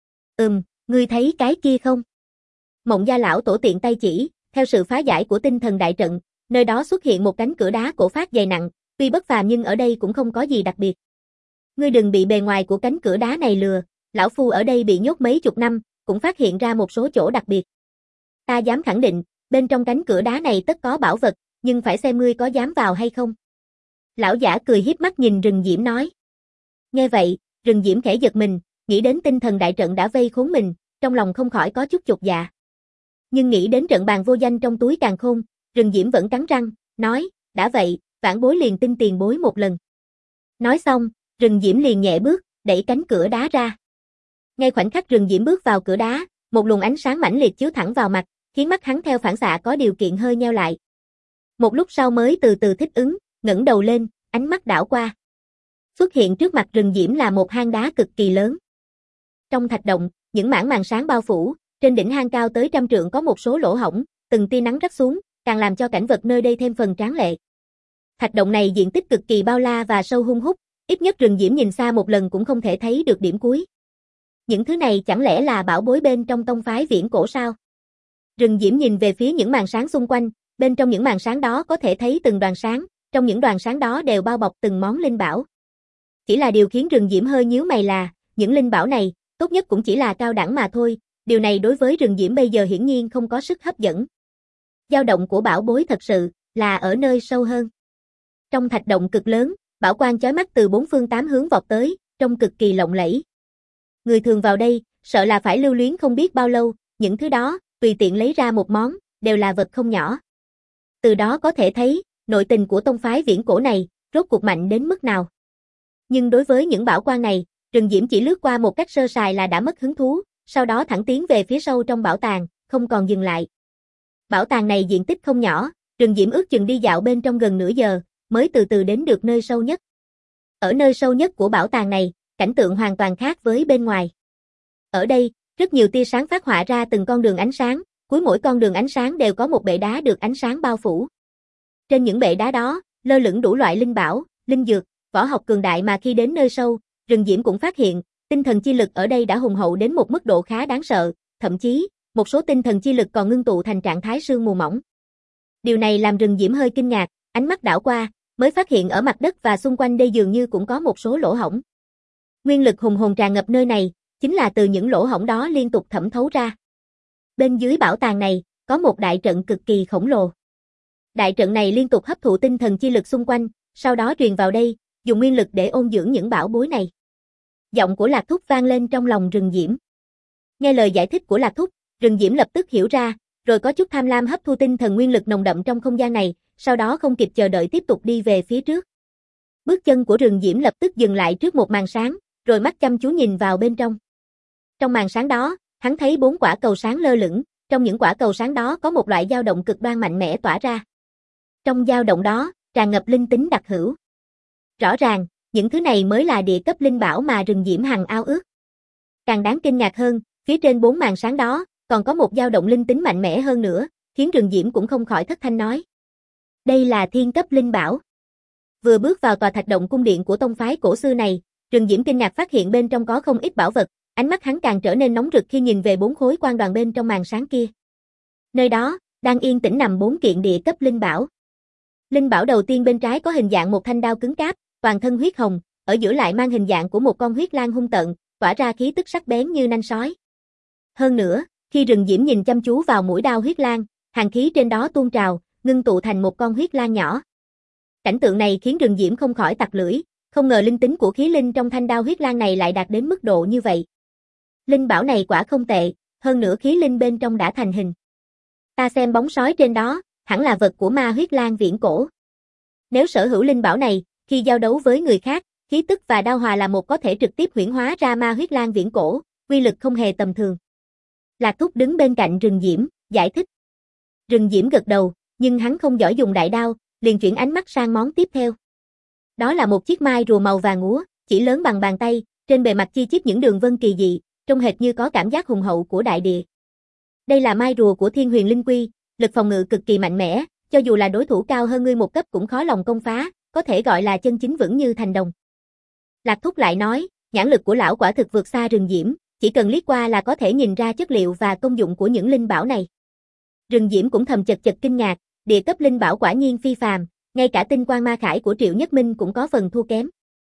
Ngươi thấy cái kia không? Mộng Gia lão tổ tiện tay chỉ, theo sự phá giải của tinh thần đại trận, nơi đó xuất hiện một cánh cửa đá cổ phát dày nặng, tuy bất phàm nhưng ở đây cũng không có gì đặc biệt. Ngươi đừng bị bề ngoài của cánh cửa đá này lừa, lão phu ở đây bị nhốt mấy chục năm, cũng phát hiện ra một số chỗ đặc biệt. Ta dám khẳng định, bên trong cánh cửa đá này tất có bảo vật, nhưng phải xem ngươi có dám vào hay không. Lão giả cười hiếp mắt nhìn Rừng Diễm nói. Nghe vậy, Rừng Diễm khẽ giật mình, nghĩ đến tinh thần đại trận đã vây khốn mình, trong lòng không khỏi có chút chột dạ. Nhưng nghĩ đến trận bàn vô danh trong túi càn khôn, Rừng Diễm vẫn cắn răng, nói, đã vậy, vãn bối liền tin tiền bối một lần. Nói xong, Rừng Diễm liền nhẹ bước, đẩy cánh cửa đá ra. Ngay khoảnh khắc Rừng Diễm bước vào cửa đá, một luồng ánh sáng mãnh liệt chiếu thẳng vào mặt, khiến mắt hắn theo phản xạ có điều kiện hơi nheo lại. Một lúc sau mới từ từ thích ứng, ngẩng đầu lên, ánh mắt đảo qua. Xuất hiện trước mặt Rừng Diễm là một hang đá cực kỳ lớn. Trong thạch động, những mảng màn sáng bao phủ, trên đỉnh hang cao tới 100 trượng có một số lỗ hổng, từng tia nắng rắc xuống, càng làm cho cảnh vật nơi đây thêm phần tráng lệ. Thạch động này diện tích cực kỳ bao la và sâu hun hút, ít nhất Rừng Diễm nhìn xa một lần cũng không thể thấy được điểm cuối. Những thứ này chẳng lẽ là bảo bối bên trong tông phái Viễn Cổ sao? Rừng Diễm nhìn về phía những màn sáng xung quanh, bên trong những màn sáng đó có thể thấy từng đoàn sáng, trong những đoàn sáng đó đều bao bọc từng món linh bảo. Chỉ là điều khiến Rừng Diễm hơi nhíu mày là, những linh bảo này, tốt nhất cũng chỉ là cao đẳng mà thôi, điều này đối với Rừng Diễm bây giờ hiển nhiên không có sức hấp dẫn. Dao động của bảo bối thật sự là ở nơi sâu hơn. Trong thạch động cực lớn, bảo quang chói mắt từ 4 phương 8 hướng vọt tới, trông cực kỳ lộng lẫy. Người thường vào đây, sợ là phải lưu luyến không biết bao lâu, những thứ đó, tùy tiện lấy ra một món, đều là vật không nhỏ. Từ đó có thể thấy, nội tình của tông phái Viễn Cổ này, rốt cuộc mạnh đến mức nào. Nhưng đối với những bảo quang này, Rừng Diễm chỉ lướt qua một cách sơ sài là đã mất hứng thú, sau đó thẳng tiến về phía sâu trong bảo tàng, không còn dừng lại. Bảo tàng này diện tích không nhỏ, Rừng Diễm ước chừng đi dạo bên trong gần nửa giờ, mới từ từ đến được nơi sâu nhất. Ở nơi sâu nhất của bảo tàng này, cảnh tượng hoàn toàn khác với bên ngoài. Ở đây, rất nhiều tia sáng phát họa ra từng con đường ánh sáng, cuối mỗi con đường ánh sáng đều có một bệ đá được ánh sáng bao phủ. Trên những bệ đá đó, lơ lửng đủ loại linh bảo, linh dược, võ học cường đại mà khi đến nơi sâu, Rừng Diễm cũng phát hiện, tinh thần chi lực ở đây đã hùng hậu đến một mức độ khá đáng sợ, thậm chí, một số tinh thần chi lực còn ngưng tụ thành trạng thái sương mù mỏng. Điều này làm Rừng Diễm hơi kinh ngạc, ánh mắt đảo qua, mới phát hiện ở mặt đất và xung quanh đây dường như cũng có một số lỗ hổng. Nguyên lực hùng hồn tràn ngập nơi này, chính là từ những lỗ hổng đó liên tục thẩm thấu ra. Bên dưới bảo tàng này, có một đại trận cực kỳ khổng lồ. Đại trận này liên tục hấp thụ tinh thần chi lực xung quanh, sau đó truyền vào đây, dùng nguyên lực để ôn dưỡng những bảo bối này. Giọng của Lạc Thúc vang lên trong lòng Rừng Diễm. Nghe lời giải thích của Lạc Thúc, Rừng Diễm lập tức hiểu ra, rồi có chút tham lam hấp thu tinh thần nguyên lực nồng đậm trong không gian này, sau đó không kịp chờ đợi tiếp tục đi về phía trước. Bước chân của Rừng Diễm lập tức dừng lại trước một màn sáng, rồi mắt chăm chú nhìn vào bên trong. Trong màn sáng đó, hắn thấy 4 quả cầu sáng lơ lửng, trong những quả cầu sáng đó có một loại dao động cực đoan mạnh mẽ tỏa ra. Trong dao động đó, tràn ngập linh tính đặc hữu. Rõ ràng, những thứ này mới là địa cấp linh bảo mà Rừng Diễm hằng ao ước. Càng đáng kinh ngạc hơn, phía trên 4 màn sáng đó, còn có một dao động linh tính mạnh mẽ hơn nữa, khiến Rừng Diễm cũng không khỏi thất thanh nói. Đây là thiên cấp linh bảo. Vừa bước vào tòa thạch động cung điện của tông phái cổ xưa này, Rừng Diễm kinh ngạc phát hiện bên trong có không ít bảo vật, ánh mắt hắn càng trở nên nóng rực khi nhìn về 4 khối quang đoàn bên trong màn sáng kia. Nơi đó, đang yên tĩnh nằm 4 kiện địa cấp linh bảo. Linh bảo đầu tiên bên trái có hình dạng một thanh đao cứng cáp, toàn thân huyết hồng, ở giữa lại mang hình dạng của một con huyết lang hung tợn, tỏa ra khí tức sắc bén như nanh sói. Hơn nữa, khi Rừng Diễm nhìn chăm chú vào mũi đao huyết lang, hàn khí trên đó tuôn trào, ngưng tụ thành một con huyết lang nhỏ. Cảnh tượng này khiến Rừng Diễm không khỏi tặc lưỡi, không ngờ linh tính của khí linh trong thanh đao huyết lang này lại đạt đến mức độ như vậy. Linh bảo này quả không tệ, hơn nữa khí linh bên trong đã thành hình. Ta xem bóng sói trên đó, hẳn là vật của ma huyết lang Viễn Cổ. Nếu sở hữu linh bảo này, khi giao đấu với người khác, khí tức và đao hòa là một có thể trực tiếp huyễn hóa ra ma huyết lang Viễn Cổ, uy lực không hề tầm thường. Lạc Thúc đứng bên cạnh Rừng Diễm, giải thích. Rừng Diễm gật đầu, nhưng hắn không giỏi dùng đại đao, liền chuyển ánh mắt sang món tiếp theo. Đó là một chiếc mai rùa màu vàng úa, chỉ lớn bằng bàn tay, trên bề mặt chi chít những đường vân kỳ dị, trông hệt như có cảm giác hùng hậu của đại địa. Đây là mai rùa của Thiên Huyền Linh Quy, lực phòng ngự cực kỳ mạnh mẽ, cho dù là đối thủ cao hơn ngươi một cấp cũng khó lòng công phá, có thể gọi là chân chính vững như thành đồng. Lạc Thúc lại nói, nhãn lực của lão quả thực vượt xa Rừng Diễm, chỉ cần liếc qua là có thể nhìn ra chất liệu và công dụng của những linh bảo này. Rừng Diễm cũng thầm chật chật kinh ngạc, địa cấp linh bảo quả nhiên phi phàm, ngay cả tinh quang ma khải của Triệu Nhất Minh cũng có phần thua kém.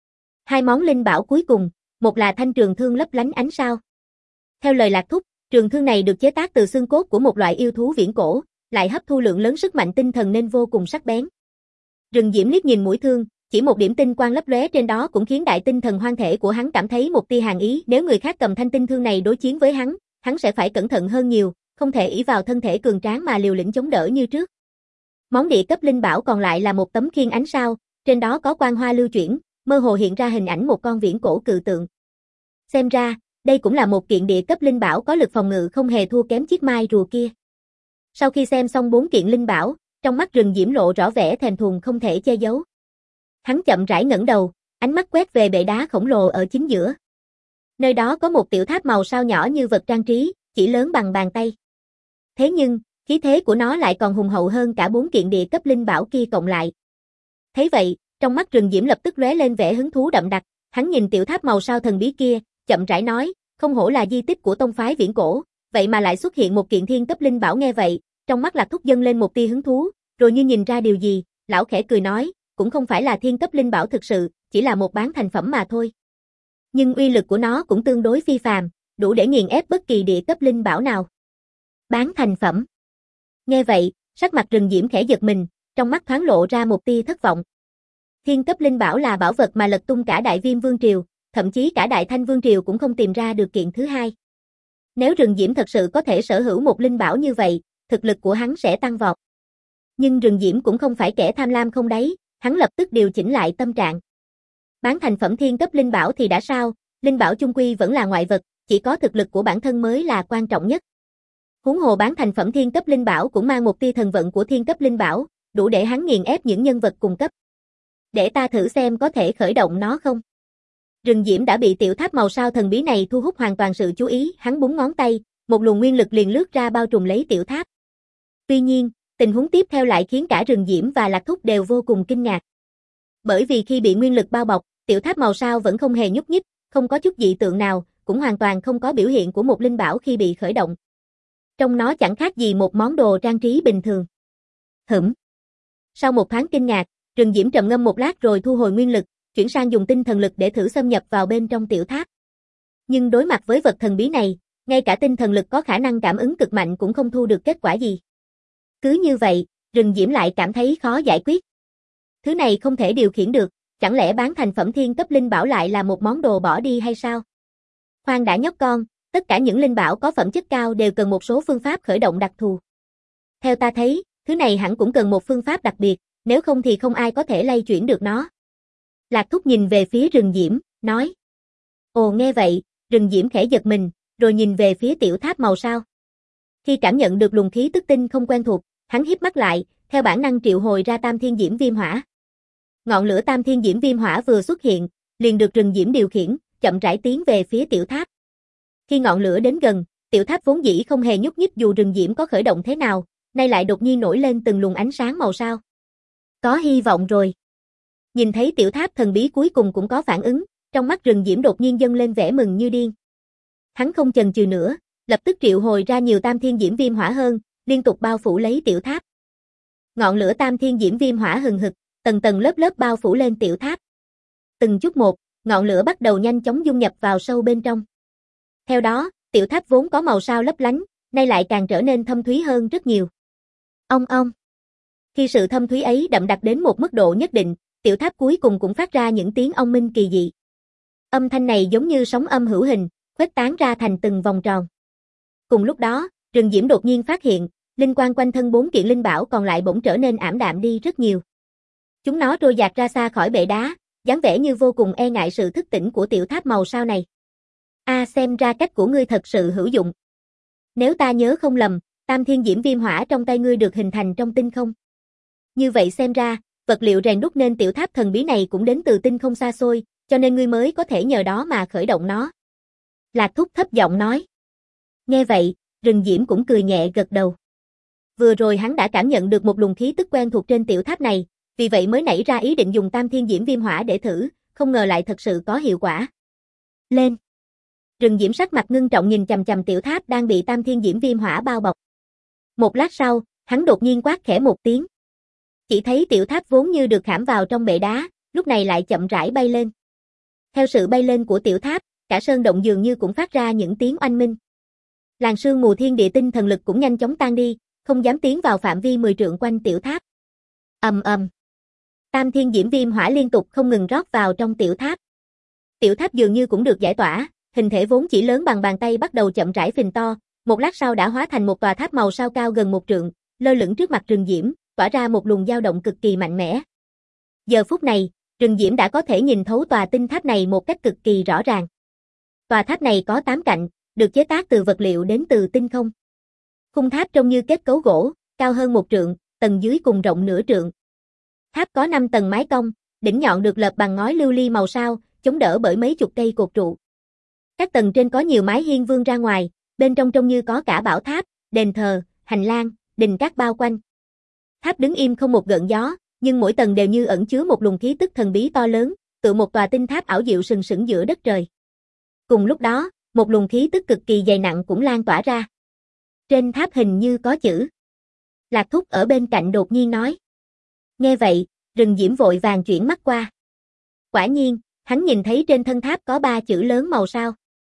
Hai món linh bảo cuối cùng, một là thanh trường thương lấp lánh ánh sao. Theo lời Lạc Thúc, trường thương này được chế tác từ xương cốt của một loại yêu thú viễn cổ, lại hấp thu lượng lớn sức mạnh tinh thần nên vô cùng sắc bén. Rừng Diễm liếc nhìn mũi thương, chỉ một điểm tinh quang lấp lóe trên đó cũng khiến đại tinh thần hoang thể của hắn cảm thấy một tia hàn ý, nếu người khác cầm thanh tinh thương này đối chiến với hắn sẽ phải cẩn thận hơn nhiều, không thể ỷ vào thân thể cường tráng mà liều lĩnh chống đỡ như trước. Món địa cấp linh bảo còn lại là một tấm khiên ánh sao, trên đó có quang hoa lưu chuyển, mơ hồ hiện ra hình ảnh một con viễn cổ cự tượng. Xem ra, đây cũng là một kiện địa cấp linh bảo có lực phòng ngự không hề thua kém chiếc mai rùa kia. Sau khi xem xong 4 kiện linh bảo, trong mắt Rừng Diễm lộ rõ vẻ thèm thuồng không thể che giấu. Hắn chậm rãi ngẩng đầu, ánh mắt quét về bệ đá khổng lồ ở chính giữa. Nơi đó có một tiểu tháp màu sao nhỏ như vật trang trí, chỉ lớn bằng bàn tay. Thế nhưng, khí thế của nó lại còn hùng hậu hơn cả 4 kiện địa cấp linh bảo kia cộng lại. Thấy vậy, trong mắt Rừng Diễm lập tức lóe lên vẻ hứng thú đậm đặc, hắn nhìn tiểu tháp màu sao thần bí kia, chậm rãi nói, không hổ là di tích của tông phái viễn cổ, vậy mà lại xuất hiện một kiện thiên cấp linh bảo. Nghe vậy, trong mắt Lạc Thúc dâng lên một tia hứng thú, rồi như nhìn ra điều gì, lão khẽ cười nói, cũng không phải là thiên cấp linh bảo thực sự, chỉ là một bán thành phẩm mà thôi. Nhưng uy lực của nó cũng tương đối phi phàm, đủ để nghiền ép bất kỳ địa cấp linh bảo nào. Bán thành phẩm. Nghe vậy, sắc mặt Rừng Diễm khẽ giật mình, trong mắt thoáng lộ ra một tia thất vọng. Thiên cấp linh bảo là bảo vật mà lật tung cả Đại Viêm Vương Triều, thậm chí cả Đại Thanh Vương Triều cũng không tìm ra được kiện thứ hai. Nếu Rừng Diễm thật sự có thể sở hữu một linh bảo như vậy, thực lực của hắn sẽ tăng vọt. Nhưng Rừng Diễm cũng không phải kẻ tham lam không đáy, hắn lập tức điều chỉnh lại tâm trạng. Bán thành phẩm thiên cấp linh bảo thì đã sao, linh bảo chung quy vẫn là ngoại vật, chỉ có thực lực của bản thân mới là quan trọng nhất. Huống hồ bán thành phẩm thiên cấp linh bảo cũng mang một tia thần vận của thiên cấp linh bảo, đủ để hắn nghiền ép những nhân vật cùng cấp. Để ta thử xem có thể khởi động nó không. Rừng Diễm đã bị tiểu tháp màu sao thần bí này thu hút hoàn toàn sự chú ý, hắn búng ngón tay, một luồng nguyên lực liền lướt ra bao trùm lấy tiểu tháp. Tuy nhiên, tình huống tiếp theo lại khiến cả Rừng Diễm và Lạc Thúc đều vô cùng kinh ngạc. Bởi vì khi bị nguyên lực bao bọc, tiểu tháp màu sao vẫn không hề nhúc nhích, không có chút dị tượng nào, cũng hoàn toàn không có biểu hiện của một linh bảo khi bị khởi động. Trong nó chẳng khác gì một món đồ trang trí bình thường. Sau một thoáng kinh ngạc, Rừng Diễm trầm ngâm một lát rồi thu hồi nguyên lực, chuyển sang dùng tinh thần lực để thử xâm nhập vào bên trong tiểu tháp. Nhưng đối mặt với vật thần bí này, ngay cả tinh thần lực có khả năng cảm ứng cực mạnh cũng không thu được kết quả gì. Cứ như vậy, Rừng Diễm lại cảm thấy khó giải quyết. Thứ này không thể điều khiển được, chẳng lẽ bán thành phẩm thiên cấp linh bảo lại là một món đồ bỏ đi hay sao? Khoan đã nhóc con, tất cả những linh bảo có phẩm chất cao đều cần một số phương pháp khởi động đặc thù. Theo ta thấy, thứ này hẳn cũng cần một phương pháp đặc biệt, nếu không thì không ai có thể lay chuyển được nó. Lạc Thúc nhìn về phía Rừng Diễm, nói. Ồ nghe vậy, Rừng Diễm khẽ giật mình, rồi nhìn về phía tiểu tháp màu sao. Khi cảm nhận được luồng khí tức tinh không quen thuộc, hắn híp mắt lại, theo bản năng triệu hồi ra Tam Thiên Diễm Viêm Hỏa. Ngọn lửa Tam Thiên Diễm Viêm Hỏa vừa xuất hiện, liền được Rừng Diễm điều khiển, chậm rãi tiến về phía tiểu tháp. Khi ngọn lửa đến gần, tiểu tháp vốn dĩ không hề nhúc nhích dù Rừng Diễm có khởi động thế nào, nay lại đột nhiên nổi lên từng luồng ánh sáng màu sao. Có hy vọng rồi. Nhìn thấy tiểu tháp thần bí cuối cùng cũng có phản ứng, trong mắt Rừng Diễm đột nhiên dâng lên vẻ mừng như điên. Hắn không chần chừ nữa, lập tức triệu hồi ra nhiều Tam Thiên Diễm Viêm Hỏa hơn, liên tục bao phủ lấy tiểu tháp. Ngọn lửa Tam Thiên Diễm Viêm Hỏa hừng hực, tầng tầng lớp lớp bao phủ lên tiểu tháp. Từng chút một, ngọn lửa bắt đầu nhanh chóng dung nhập vào sâu bên trong. Theo đó, tiểu tháp vốn có màu sao lấp lánh, nay lại càng trở nên thâm thúy hơn rất nhiều. Ong ong. Khi sự thâm thúy ấy đậm đặc đến một mức độ nhất định, tiểu tháp cuối cùng cũng phát ra những tiếng ong minh kỳ dị. Âm thanh này giống như sóng âm hữu hình, khuếch tán ra thành từng vòng tròn. Cùng lúc đó, Rừng Diễm đột nhiên phát hiện, linh quang quanh thân 4 kiện linh bảo còn lại bỗng trở nên ảm đạm đi rất nhiều. Chúng nó trôi dạt ra xa khỏi bệ đá, dáng vẻ như vô cùng e ngại sự thức tỉnh của tiểu tháp màu sao này. Xem ra cách của ngươi thật sự hữu dụng. Nếu ta nhớ không lầm, Tam Thiên Diễm Viêm Hỏa trong tay ngươi được hình thành trong tinh không. Như vậy xem ra, vật liệu rèn đúc nên tiểu tháp thần bí này cũng đến từ tinh không xa xôi, cho nên ngươi mới có thể nhờ đó mà khởi động nó. Lạc Thúc thấp giọng nói. Nghe vậy, Rừng Diễm cũng cười nhẹ gật đầu. Vừa rồi hắn đã cảm nhận được một luồng khí tức quen thuộc trên tiểu tháp này, vì vậy mới nảy ra ý định dùng Tam Thiên Diễm Viêm Hỏa để thử, không ngờ lại thật sự có hiệu quả. Lên! Rừng Diễm sắc mặt ngưng trọng nhìn chằm chằm tiểu tháp đang bị Tam Thiên Diễm Viêm Hỏa bao bọc. Một lát sau, hắn đột nhiên quát khẽ một tiếng. Chỉ thấy tiểu tháp vốn như được khảm vào trong bệ đá, lúc này lại chậm rãi bay lên. Theo sự bay lên của tiểu tháp, cả sơn động dường như cũng phát ra những tiếng oanh minh. Làn sương mù thiên địa tinh thần lực cũng nhanh chóng tan đi, không dám tiến vào phạm vi 10 trượng quanh tiểu tháp. Ầm ầm. Tam thiên diễm viêm hỏa liên tục không ngừng rót vào trong tiểu tháp. Tiểu tháp dường như cũng được giải tỏa, hình thể vốn chỉ lớn bằng bàn tay bắt đầu chậm rãi phình to, một lát sau đã hóa thành một tòa tháp màu sao cao gần 1 trượng, lơ lửng trước mặt Rừng Diễm, tỏa ra một luồng dao động cực kỳ mạnh mẽ. Giờ phút này, Rừng Diễm đã có thể nhìn thấu tòa tinh tháp này một cách cực kỳ rõ ràng. Tòa tháp này có 8 cạnh, được chế tác từ vật liệu đến từ tinh không. Khung tháp trông như kết cấu gỗ, cao hơn 1 trượng, tầng dưới cùng rộng nửa trượng. Tháp có 5 tầng mái cong, đỉnh nhọn được lợp bằng ngói lưu ly màu sao, chống đỡ bởi mấy chục cây cột trụ. Các tầng trên có nhiều mái hiên vươn ra ngoài, bên trong trông như có cả bảo tháp, đền thờ, hành lang, đình các bao quanh. Tháp đứng im không một gợn gió, nhưng mỗi tầng đều như ẩn chứa một luồng khí tức thần bí to lớn, tựa một tòa tinh tháp ảo diệu sừng sững giữa đất trời. Cùng lúc đó, một luồng khí tức cực kỳ dày nặng cũng lan tỏa ra. Trên tháp hình như có chữ. Lạc Thúc ở bên cạnh đột nhiên nói. Nghe vậy, Rừng Diễm vội vàng chuyển mắt qua. Quả nhiên, hắn nhìn thấy trên thân tháp có 3 chữ lớn màu sao.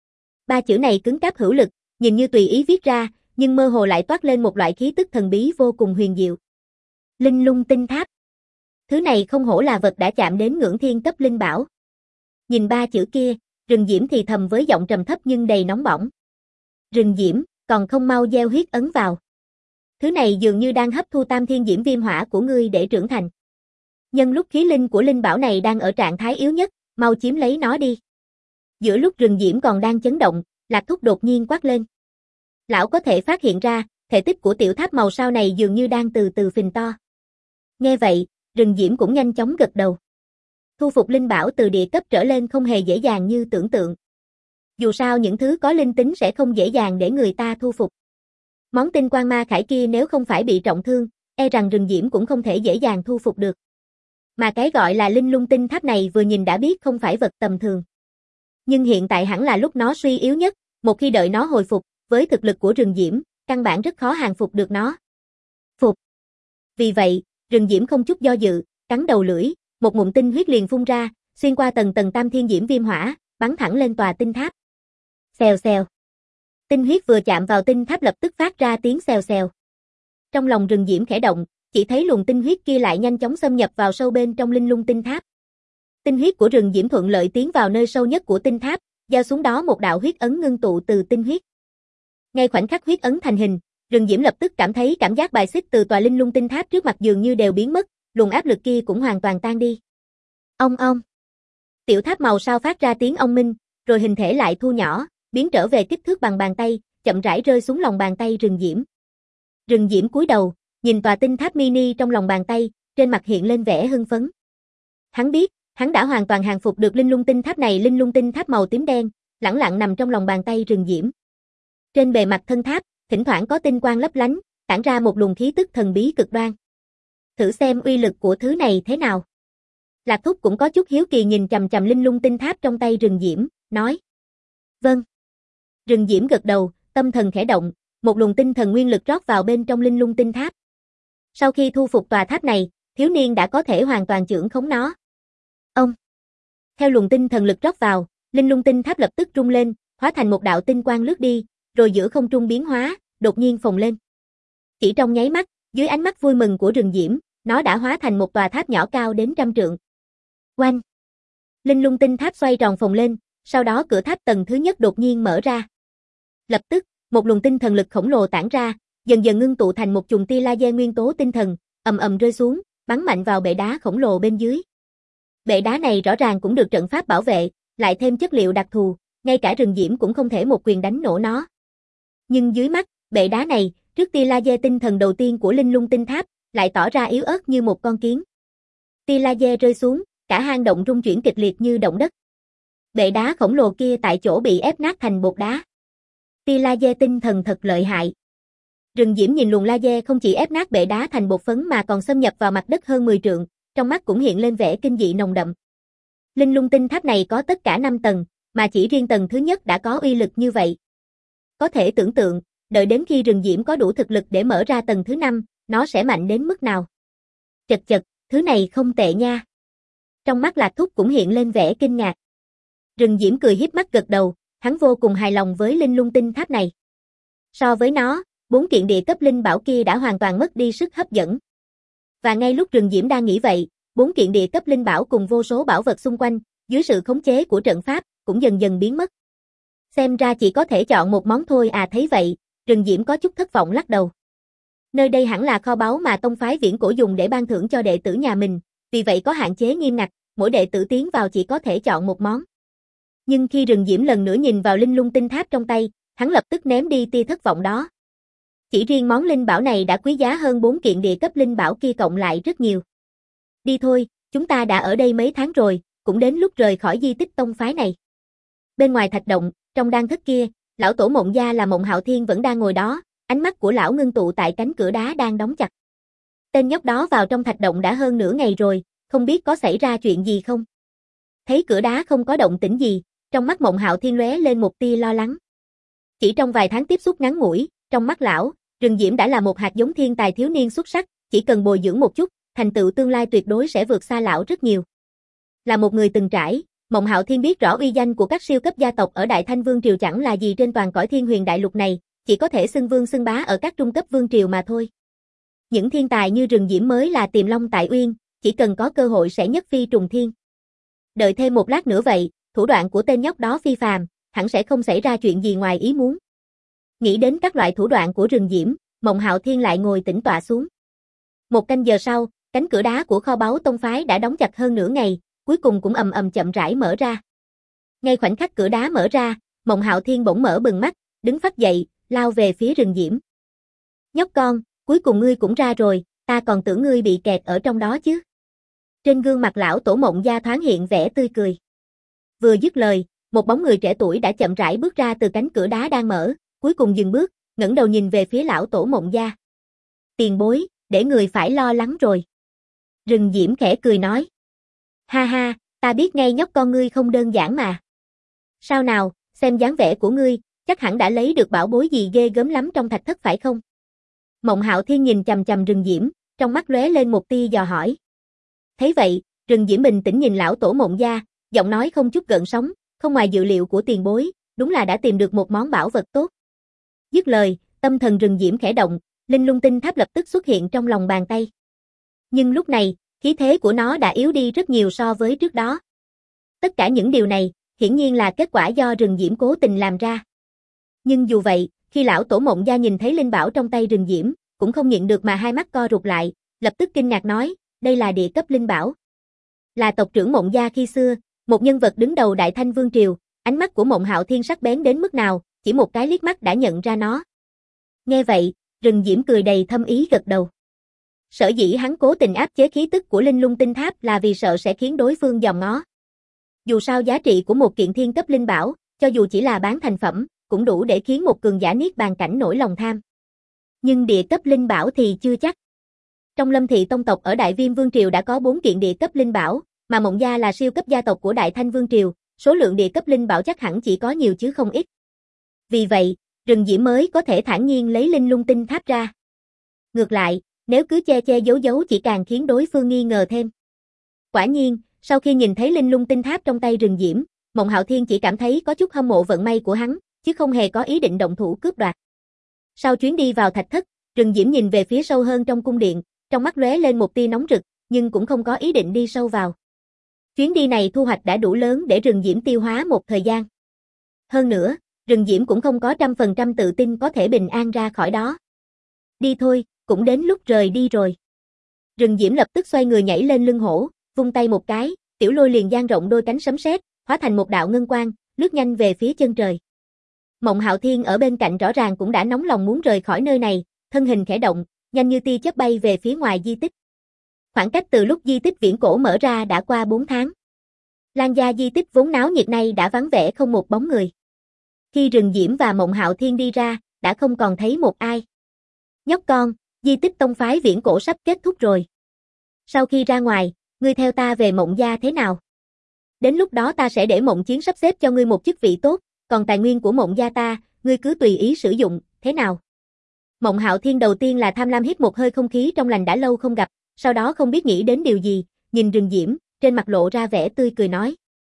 3 chữ này cứng cáp hữu lực, nhìn như tùy ý viết ra, nhưng mơ hồ lại toát lên một loại khí tức thần bí vô cùng huyền diệu. Linh Lung Tinh Tháp. Thứ này không hổ là vật đã chạm đến ngưỡng thiên cấp linh bảo. Nhìn 3 chữ kia, Rừng Diễm thì thầm với giọng trầm thấp nhưng đầy nóng bỏng. Rừng Diễm, còn không mau gieo huyết ấn vào. Thứ này dường như đang hấp thu tam thiên diễm viêm hỏa của ngươi để trưởng thành. Nhân lúc khí linh của linh bảo này đang ở trạng thái yếu nhất, mau chiếm lấy nó đi. Giữa lúc Rừng Diễm còn đang chấn động, Lạc Thúc đột nhiên quát lên. Lão có thể phát hiện ra, thể tích của tiểu tháp màu sao này dường như đang từ từ phình to. Nghe vậy, Rừng Diễm cũng nhanh chóng gật đầu. Thu phục linh bảo từ địa cấp trở lên không hề dễ dàng như tưởng tượng. Dù sao những thứ có linh tính sẽ không dễ dàng để người ta thu phục. Món tinh quang ma khải kia nếu không phải bị trọng thương, e rằng Rừng Diễm cũng không thể dễ dàng thu phục được. Mà cái gọi là linh lung tinh tháp này vừa nhìn đã biết không phải vật tầm thường. Nhưng hiện tại hẳn là lúc nó suy yếu nhất, một khi đợi nó hồi phục, với thực lực của Rừng Diễm, căn bản rất khó hàng phục được nó. Phục. Vì vậy, Rừng Diễm không chút do dự, cắn đầu lưỡi, một ngụm tinh huyết liền phun ra, xuyên qua tầng tầng tam thiên diễm viêm hỏa, bắn thẳng lên tòa tinh tháp. Xèo xèo. Tinh huyết vừa chạm vào tinh tháp lập tức phát ra tiếng xèo xèo. Trong lòng Rừng Diễm khẽ động, chỉ thấy luồng tinh huyết kia lại nhanh chóng xâm nhập vào sâu bên trong linh lung tinh tháp. Tinh huyết của Rừng Diễm thuận lợi tiến vào nơi sâu nhất của tinh tháp, giao xuống đó một đạo huyết ấn ngưng tụ từ tinh huyết. Ngay khoảnh khắc huyết ấn thành hình, Rừng Diễm lập tức cảm thấy cảm giác bài xích từ tòa linh lung tinh tháp trước mặt dường như đều biến mất, luồng áp lực kia cũng hoàn toàn tan đi. Ong ong. Tiểu tháp màu sao phát ra tiếng ong minh, rồi hình thể lại thu nhỏ, biến trở về kích thước bằng bàn tay, chậm rãi rơi xuống lòng bàn tay Rừng Diễm. Rừng Diễm cúi đầu, nhìn tòa tinh tháp mini trong lòng bàn tay, trên mặt hiện lên vẻ hưng phấn. Hắn biết, hắn đã hoàn toàn hàng phục được linh lung tinh tháp này, linh lung tinh tháp màu tím đen, lẳng lặng nằm trong lòng bàn tay Rừng Diễm. Trên bề mặt thân tháp, thỉnh thoảng có tinh quang lấp lánh, tản ra một luồng khí tức thần bí cực đoan. Thử xem uy lực của thứ này thế nào. Lạc Thúc cũng có chút hiếu kỳ nhìn chằm chằm linh lung tinh tháp trong tay Rừng Diễm, nói. Vâng. Rừng Diễm gật đầu, tâm thần khẽ động, một luồng tinh thần nguyên lực rót vào bên trong linh lung tinh tháp. Sau khi thu phục tòa tháp này, thiếu niên đã có thể hoàn toàn chưởng khống nó. Ông. Theo luồng tinh thần lực rót vào, linh lung tinh tháp lập tức rung lên, hóa thành một đạo tinh quang lướt đi, rồi giữa không trung biến hóa, đột nhiên phồng lên. Chỉ trong nháy mắt, dưới ánh mắt vui mừng của Rừng Diễm, nó đã hóa thành một tòa tháp nhỏ cao đến 100 trượng. Oanh! Linh lung tinh tháp xoay tròn phồng lên, sau đó cửa tháp tầng thứ nhất đột nhiên mở ra. Lập tức, một luồng tinh thần lực khổng lồ tản ra, dần dần ngưng tụ thành một chùm tia laser nguyên tố tinh thần, ầm ầm rơi xuống, bắn mạnh vào bệ đá khổng lồ bên dưới. Bệ đá này rõ ràng cũng được trận pháp bảo vệ, lại thêm chất liệu đặc thù, ngay cả Rừng Diễm cũng không thể một quyền đánh nổ nó. Nhưng dưới mắt, bệ đá này, trước tia laser tinh thần đầu tiên của linh lung tinh tháp, lại tỏ ra yếu ớt như một con kiến. Tia laser rơi xuống, cả hang động rung chuyển kịch liệt như động đất. Bệ đá khổng lồ kia tại chỗ bị ép nát thành bột đá. Tia laser tinh thần thật lợi hại. Rừng Diễm nhìn luồng laser không chỉ ép nát bệ đá thành bột phấn mà còn xâm nhập vào mặt đất hơn 10 trượng, trong mắt cũng hiện lên vẻ kinh dị nồng đậm. Linh lung tinh tháp này có tất cả 5 tầng, mà chỉ riêng tầng thứ nhất đã có uy lực như vậy. Có thể tưởng tượng, đợi đến khi Rừng Diễm có đủ thực lực để mở ra tầng thứ 5, nó sẽ mạnh đến mức nào. Chật chật, thứ này không tệ nha. Trong mắt Lạc Thúc cũng hiện lên vẻ kinh ngạc. Rừng Diễm cười híp mắt gật đầu, hắn vô cùng hài lòng với linh lung tinh tháp này. So với nó, 4 kiện địa cấp linh bảo kia đã hoàn toàn mất đi sức hấp dẫn. Và ngay lúc Rừng Diễm đang nghĩ vậy, 4 kiện địa cấp linh bảo cùng vô số bảo vật xung quanh, dưới sự khống chế của trận pháp, cũng dần dần biến mất. Xem ra chỉ có thể chọn một món thôi à. Thấy vậy, Rừng Diễm có chút thất vọng lắc đầu. Nơi đây hẳn là kho báu mà tông phái Viễn Cổ dùng để ban thưởng cho đệ tử nhà mình, vì vậy có hạn chế nghiêm ngặt, mỗi đệ tử tiến vào chỉ có thể chọn một món. Nhưng khi Rừng Diễm lần nữa nhìn vào linh lung tinh tháp trong tay, hắn lập tức ném đi tia thất vọng đó. Chỉ riêng món linh bảo này đã quý giá hơn 4 kiện địa cấp linh bảo kia cộng lại rất nhiều. Đi thôi, chúng ta đã ở đây mấy tháng rồi, cũng đến lúc rời khỏi di tích tông phái này. Bên ngoài thạch động, trong đan thất kia, lão tổ Mộng Gia là Mộng Hạo Thiên vẫn đang ngồi đó, ánh mắt của lão ngưng tụ tại cánh cửa đá đang đóng chặt. Tên nhóc đó vào trong thạch động đã hơn nửa ngày rồi, không biết có xảy ra chuyện gì không? Thấy cửa đá không có động tĩnh gì, trong mắt Mộng Hạo Thiên lóe lên một tia lo lắng. Chỉ trong vài tháng tiếp xúc ngắn ngủi, trong mắt lão, Rừng Diễm đã là một hạt giống thiên tài thiếu niên xuất sắc, chỉ cần bồi dưỡng một chút, thành tựu tương lai tuyệt đối sẽ vượt xa lão rất nhiều. Là một người từng trải, Mộng Hạo Thiên biết rõ uy danh của các siêu cấp gia tộc ở Đại Thanh Vương triều chẳng là gì trên toàn cõi Thiên Huyền đại lục này, chỉ có thể xưng vương xưng bá ở các trung cấp vương triều mà thôi. Những thiên tài như Rừng Diễm mới là tiềm long tại uyên, chỉ cần có cơ hội sẽ nhất phi trùng thiên. Đợi thêm một lát nữa vậy, thủ đoạn của tên nhóc đó phi phàm, hẳn sẽ không xảy ra chuyện gì ngoài ý muốn. Nghĩ đến các loại thủ đoạn của Rừng Diễm, Mộng Hạo Thiên lại ngồi tĩnh tọa xuống. Một canh giờ sau, cánh cửa đá của kho báu tông phái đã đóng chặt hơn nửa ngày, cuối cùng cũng ầm ầm chậm rãi mở ra. Ngay khoảnh khắc cửa đá mở ra, Mộng Hạo Thiên bỗng mở bừng mắt, đứng phắt dậy, lao về phía Rừng Diễm. Nhóc con, cuối cùng ngươi cũng ra rồi, ta còn tưởng ngươi bị kẹt ở trong đó chứ. Trên gương mặt lão tổ Mộng Gia thoáng hiện vẻ tươi cười. Vừa dứt lời, một bóng người trẻ tuổi đã chậm rãi bước ra từ cánh cửa đá đang mở, cuối cùng dừng bước, ngẩng đầu nhìn về phía lão tổ Mộng Gia. Tiền bối, để người phải lo lắng rồi. Rừng Diễm khẽ cười nói. Ha ha, ta biết ngay nhóc con ngươi không đơn giản mà. Sao nào, xem dáng vẻ của ngươi, chắc hẳn đã lấy được bảo bối gì ghê gớm lắm trong thạch thất phải không? Mộng Hạo Thiên nhìn chằm chằm Rừng Diễm, trong mắt lóe lên một tia dò hỏi. Thấy vậy, Rừng Diễm bình tĩnh nhìn lão tổ Mộng Gia, giọng nói không chút gợn sóng, không ngoài dự liệu của tiền bối, đúng là đã tìm được một món bảo vật tốt. Dứt lời, tâm thần Rừng Diễm khẽ động, linh lung tinh tháp lập tức xuất hiện trong lòng bàn tay. Nhưng lúc này, khí thế của nó đã yếu đi rất nhiều so với trước đó. Tất cả những điều này, hiển nhiên là kết quả do Rừng Diễm cố tình làm ra. Nhưng dù vậy, khi lão tổ Mộng Gia nhìn thấy linh bảo trong tay Rừng Diễm, cũng không nhịn được mà hai mắt co rụt lại, lập tức kinh ngạc nói, đây là địa cấp linh bảo. Là tộc trưởng Mộng Gia khi xưa, một nhân vật đứng đầu Đại Thanh Vương triều, ánh mắt của Mộng Hạo Thiên sắc bén đến mức nào, chỉ một cái liếc mắt đã nhận ra nó. Nghe vậy, Rừng Diễm cười đầy thâm ý gật đầu. Sở dĩ hắn cố tình áp chế khí tức của linh lung tinh tháp là vì sợ sẽ khiến đối phương dòm ngó. Dù sao giá trị của một kiện thiên cấp linh bảo, cho dù chỉ là bán thành phẩm, cũng đủ để khiến một cường giả niết bàn cảnh nổi lòng tham. Nhưng địa cấp linh bảo thì chưa chắc. Trong Lâm Thị tông tộc ở Đại Viêm Vương triều đã có 4 kiện địa cấp linh bảo, mà Mộng Gia là siêu cấp gia tộc của Đại Thanh Vương triều, số lượng địa cấp linh bảo chắc hẳn chỉ có nhiều chứ không ít. Vì vậy, Rừng Diễm mới có thể thản nhiên lấy linh lung tinh tháp ra. Ngược lại, nếu cứ che che giấu giấu chỉ càng khiến đối phương nghi ngờ thêm. Quả nhiên, sau khi nhìn thấy linh lung tinh tháp trong tay Rừng Diễm, Mộng Hạo Thiên chỉ cảm thấy có chút hâm mộ vận may của hắn, chứ không hề có ý định động thủ cướp đoạt. Sau chuyến đi vào thạch thất, Rừng Diễm nhìn về phía sâu hơn trong cung điện, trong mắt lóe lên một tia nóng rực, nhưng cũng không có ý định đi sâu vào. Chuyến đi này thu hoạch đã đủ lớn để Rừng Diễm tiêu hóa một thời gian. Hơn nữa, Rừng Diễm cũng không có 100% tự tin có thể bình an ra khỏi đó. Đi thôi, cũng đến lúc rời đi rồi. Rừng Diễm lập tức xoay người nhảy lên lưng hổ, vung tay một cái, tiểu lôi liền dang rộng đôi cánh sấm sét, hóa thành một đạo ngân quang, lướt nhanh về phía chân trời. Mộng Hạo Thiên ở bên cạnh rõ ràng cũng đã nóng lòng muốn rời khỏi nơi này, thân hình khẽ động, nhanh như tia chớp bay về phía ngoài di tích. Khoảng cách từ lúc di tích Viễn Cổ mở ra đã qua 4 tháng. Lan gia di tích vốn náo nhiệt nay đã vắng vẻ không một bóng người. Khi Rừng Diễm và Mộng Hạo Thiên đi ra, đã không còn thấy một ai. Nhóc con, di tích tông phái Viễn Cổ sắp kết thúc rồi. Sau khi ra ngoài, ngươi theo ta về Mộng gia thế nào? Đến lúc đó ta sẽ để Mộng Chiến sắp xếp cho ngươi một chức vị tốt, còn tài nguyên của Mộng gia ta, ngươi cứ tùy ý sử dụng, thế nào? Mộng Hạo Thiên đầu tiên là tham lam hít một hơi không khí trong lành đã lâu không gặp, sau đó không biết nghĩ đến điều gì, nhìn Rừng Diễm, trên mặt lộ ra vẻ tươi cười nói.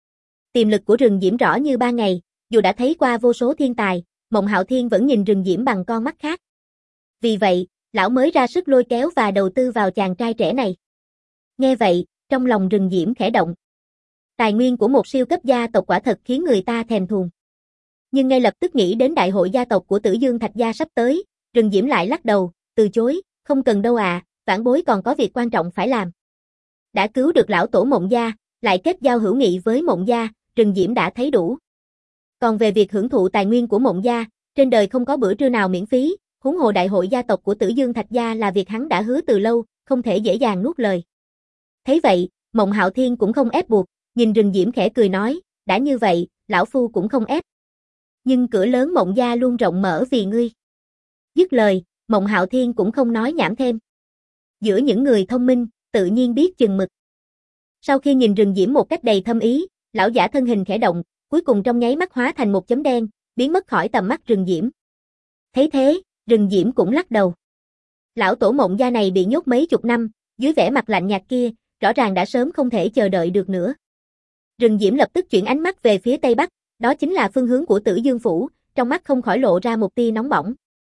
Tiềm lực của rừng Diễm rõ như ban ngày, dù đã thấy qua vô số thiên tài, Mộng Hạo Thiên vẫn nhìn rừng Diễm bằng con mắt khác. Vì vậy, lão mới ra sức lôi kéo và đầu tư vào chàng trai trẻ này. Nghe vậy, trong lòng rừng Diễm khẽ động. Tài nguyên của một siêu cấp gia tộc quả thật khiến người ta thèm thuồng. Nhưng ngay lập tức nghĩ đến đại hội gia tộc của Tử Dương Thạch Gia sắp tới, rừng Diễm lại lắc đầu, từ chối, không cần đâu ạ, vãn bối còn có việc quan trọng phải làm. Đã cứu được lão tổ Mộng gia, lại kết giao hữu nghị với Mộng gia, rừng Diễm đã thấy đủ. Còn về việc hưởng thụ tài nguyên của Mộng gia, trên đời không có bữa trưa nào miễn phí, huống hồ đại hội gia tộc của Tử Dương Thạch Gia là việc hắn đã hứa từ lâu, không thể dễ dàng nuốt lời. Thấy vậy, Mộng Hạo Thiên cũng không ép buộc, nhìn rừng Diễm khẽ cười nói, đã như vậy, lão phu cũng không ép. Nhưng cửa lớn Mộng gia luôn rộng mở vì ngươi. Dứt lời, Mộng Hạo Thiên cũng không nói nhảm thêm. Giữa những người thông minh, tự nhiên biết chừng mực. Sau khi nhìn rừng Diễm một cách đầy thâm ý, lão giả thân hình khẽ động, cuối cùng trong nháy mắt hóa thành một chấm đen, biến mất khỏi tầm mắt rừng Diễm. Thấy thế, rừng Diễm cũng lắc đầu. Lão tổ Mộng gia này bị nhốt mấy chục năm, dưới vẻ mặt lạnh nhạt kia, rõ ràng đã sớm không thể chờ đợi được nữa. Rừng Diễm lập tức chuyển ánh mắt về phía tây bắc, đó chính là phương hướng của Tử Dương phủ, trong mắt không khỏi lộ ra một tia nóng bỏng.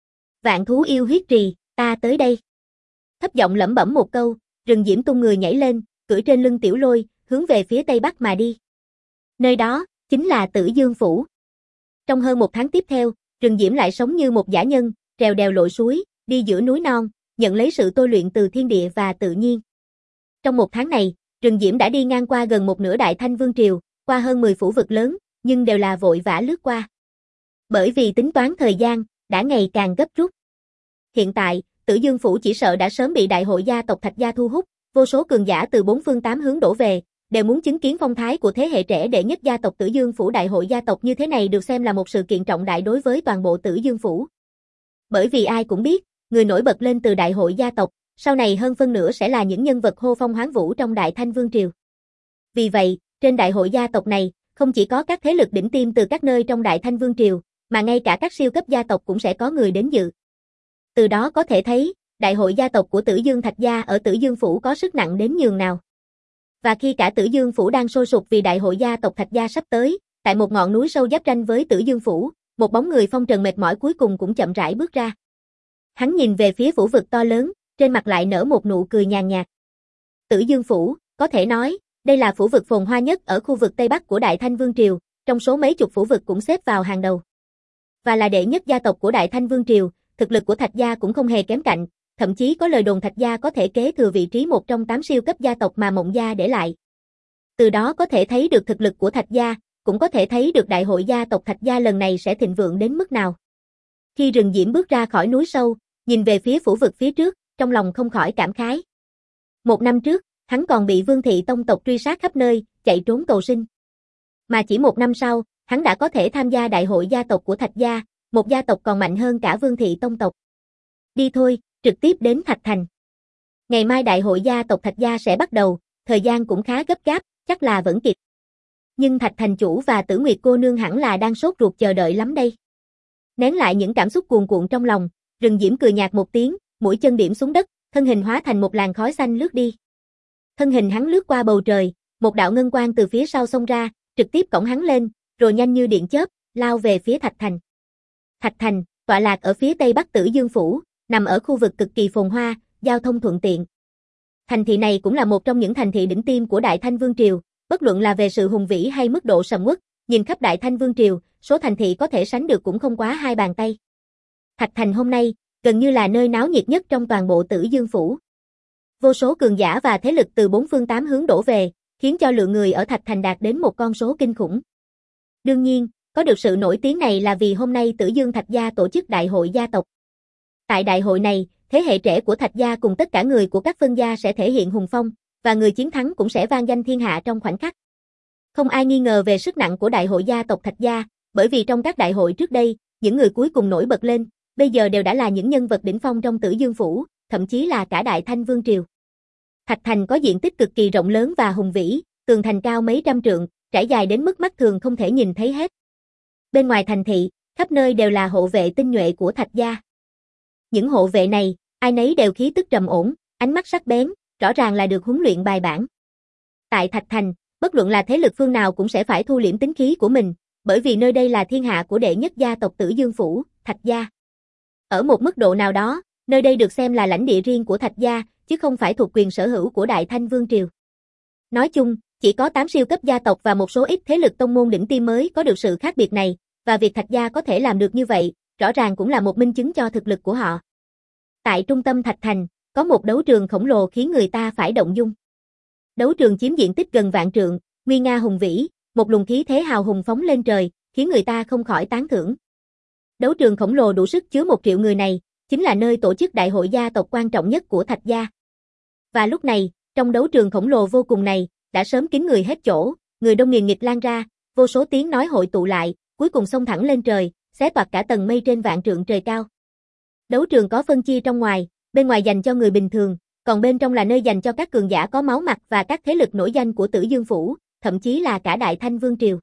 Vạn thú yêu huyết trì, ta tới đây. Thấp giọng lẩm bẩm một câu, rừng Diễm tung người nhảy lên, cưỡi trên lưng Tiểu Lôi, hướng về phía tây bắc mà đi. Nơi đó, chính là Tử Dương phủ. Trong hơn một tháng tiếp theo, rừng Diễm lại sống như một dã nhân, trèo đèo lội suối, đi giữa núi non, nhận lấy sự tôi luyện từ thiên địa và tự nhiên. Trong một tháng này, rừng Diễm đã đi ngang qua gần một nửa Đại Thanh Vương Triều, qua hơn 10 phủ vực lớn, nhưng đều là vội vã lướt qua. Bởi vì tính toán thời gian, đã ngày càng gấp rút. Hiện tại, Tử Dương phủ chỉ sợ đã sớm bị đại hội gia tộc Thạch gia thu hút, vô số cường giả từ bốn phương tám hướng đổ về, đều muốn chứng kiến phong thái của thế hệ trẻ đệ nhất gia tộc Tử Dương phủ. Đại hội gia tộc như thế này được xem là một sự kiện trọng đại đối với toàn bộ Tử Dương phủ. Bởi vì ai cũng biết, người nổi bật lên từ đại hội gia tộc, sau này hơn phân nửa sẽ là những nhân vật hô phong hoán vũ trong Đại Thanh Vương triều. Vì vậy, trên đại hội gia tộc này, không chỉ có các thế lực đỉnh tiêm từ các nơi trong Đại Thanh Vương triều, mà ngay cả các siêu cấp gia tộc cũng sẽ có người đến dự. Từ đó có thể thấy, đại hội gia tộc của Tử Dương Thạch gia ở Tử Dương phủ có sức nặng đến nhường nào. Và khi cả Tử Dương phủ đang sôi sục vì đại hội gia tộc Thạch gia sắp tới, tại một ngọn núi sâu giáp ranh với Tử Dương phủ, một bóng người phong trần mệt mỏi cuối cùng cũng chậm rãi bước ra. Hắn nhìn về phía phủ vực to lớn, trên mặt lại nở một nụ cười nhàn nhạt. Tử Dương phủ, có thể nói, đây là phủ vực phồn hoa nhất ở khu vực Tây Bắc của Đại Thanh Vương triều, trong số mấy chục phủ vực cũng xếp vào hàng đầu. Và là đệ nhất gia tộc của Đại Thanh Vương triều, thực lực của Thạch gia cũng không hề kém cạnh, thậm chí có lời đồn Thạch gia có thể kế thừa vị trí một trong 8 siêu cấp gia tộc mà Mộng gia để lại. Từ đó có thể thấy được thực lực của Thạch gia, cũng có thể thấy được đại hội gia tộc Thạch gia lần này sẽ thịnh vượng đến mức nào. Khi rừng Diễm bước ra khỏi núi sâu, nhìn về phía phủ vực phía trước, trong lòng không khỏi cảm khái. Một năm trước, hắn còn bị Vương thị tông tộc truy sát khắp nơi, chạy trốn cầu sinh. Mà chỉ một năm sau, hắn đã có thể tham gia đại hội gia tộc của Thạch gia, một gia tộc còn mạnh hơn cả Vương thị tông tộc. Đi thôi, trực tiếp đến Thạch Thành. Ngày mai đại hội gia tộc Thạch gia sẽ bắt đầu, thời gian cũng khá gấp gáp, chắc là vẫn kịp. Nhưng Thạch Thành chủ và Tử Nguyệt cô nương hẳn là đang sốt ruột chờ đợi lắm đây. Nén lại những cảm xúc cuồn cuộn trong lòng, rừng Diễm cười nhạt một tiếng, mũi chân điểm xuống đất, thân hình hóa thành một làn khói xanh lướt đi. Thân hình hắn lướt qua bầu trời, một đạo ngân quang từ phía sau xông ra, trực tiếp cõng hắn lên, rồi nhanh như điện chớp, lao về phía Thạch Thành. Thạch Thành, tọa lạc ở phía tây bắc Tử Dương phủ, nằm ở khu vực cực kỳ phồn hoa, giao thông thuận tiện. Thành thị này cũng là một trong những thành thị đỉnh tiêm của Đại Thanh Vương triều, bất luận là về sự hùng vĩ hay mức độ sầm uất, nhìn khắp Đại Thanh Vương triều, số thành thị có thể sánh được cũng không quá hai bàn tay. Thạch Thành hôm nay, gần như là nơi náo nhiệt nhất trong toàn bộ Tử Dương phủ. Vô số cường giả và thế lực từ bốn phương tám hướng đổ về, khiến cho lượng người ở Thạch Thành đạt đến một con số kinh khủng. Đương nhiên, có được sự nổi tiếng này là vì hôm nay Tử Dương Thạch gia tổ chức đại hội gia tộc. Tại đại hội này, thế hệ trẻ của Thạch gia cùng tất cả người của các phân gia sẽ thể hiện hùng phong, và người chiến thắng cũng sẽ vang danh thiên hạ trong khoảnh khắc. Không ai nghi ngờ về sức nặng của đại hội gia tộc Thạch gia, bởi vì trong các đại hội trước đây, những người cuối cùng nổi bật lên, bây giờ đều đã là những nhân vật đỉnh phong trong Tử Dương phủ, thậm chí là cả Đại Thanh Vương triều. Thạch Thành có diện tích cực kỳ rộng lớn và hùng vĩ, tường thành cao mấy trăm trượng, trải dài đến mức mắt thường không thể nhìn thấy hết. Bên ngoài thành thị, khắp nơi đều là hộ vệ tinh nhuệ của Thạch gia. Những hộ vệ này, ai nấy đều khí tức trầm ổn, ánh mắt sắc bén, rõ ràng là được huấn luyện bài bản. Tại Thạch Thành, Bất luận là thế lực phương nào cũng sẽ phải thu liễm tính khí của mình, bởi vì nơi đây là thiên hạ của đệ nhất gia tộc Tử Dương Phủ, Thạch gia. Ở một mức độ nào đó, nơi đây được xem là lãnh địa riêng của Thạch gia, chứ không phải thuộc quyền sở hữu của Đại Thanh Vương triều. Nói chung, chỉ có 8 siêu cấp gia tộc và một số ít thế lực tông môn đỉnh tiêm mới có được sự khác biệt này, và việc Thạch gia có thể làm được như vậy, rõ ràng cũng là một minh chứng cho thực lực của họ. Tại trung tâm Thạch Thành, có một đấu trường khổng lồ khiến người ta phải động dung. Đấu trường chiếm diện tích gần vạn trượng, nguy nga hùng vĩ, một luồng khí thế hào hùng phóng lên trời, khiến người ta không khỏi tán thưởng. Đấu trường khổng lồ đủ sức chứa 1 triệu người này, chính là nơi tổ chức đại hội gia tộc quan trọng nhất của Thạch gia. Và lúc này, trong đấu trường khổng lồ vô cùng này, đã sớm kín người hết chỗ, người đông nghìn nghịt lan ra, vô số tiếng nói hội tụ lại, cuối cùng xông thẳng lên trời, xé toạc cả tầng mây trên vạn trượng trời cao. Đấu trường có phân chia trong ngoài, bên ngoài dành cho người bình thường, còn bên trong là nơi dành cho các cường giả có máu mặt và các thế lực nổi danh của Tử Dương Phủ, thậm chí là cả Đại Thanh Vương triều.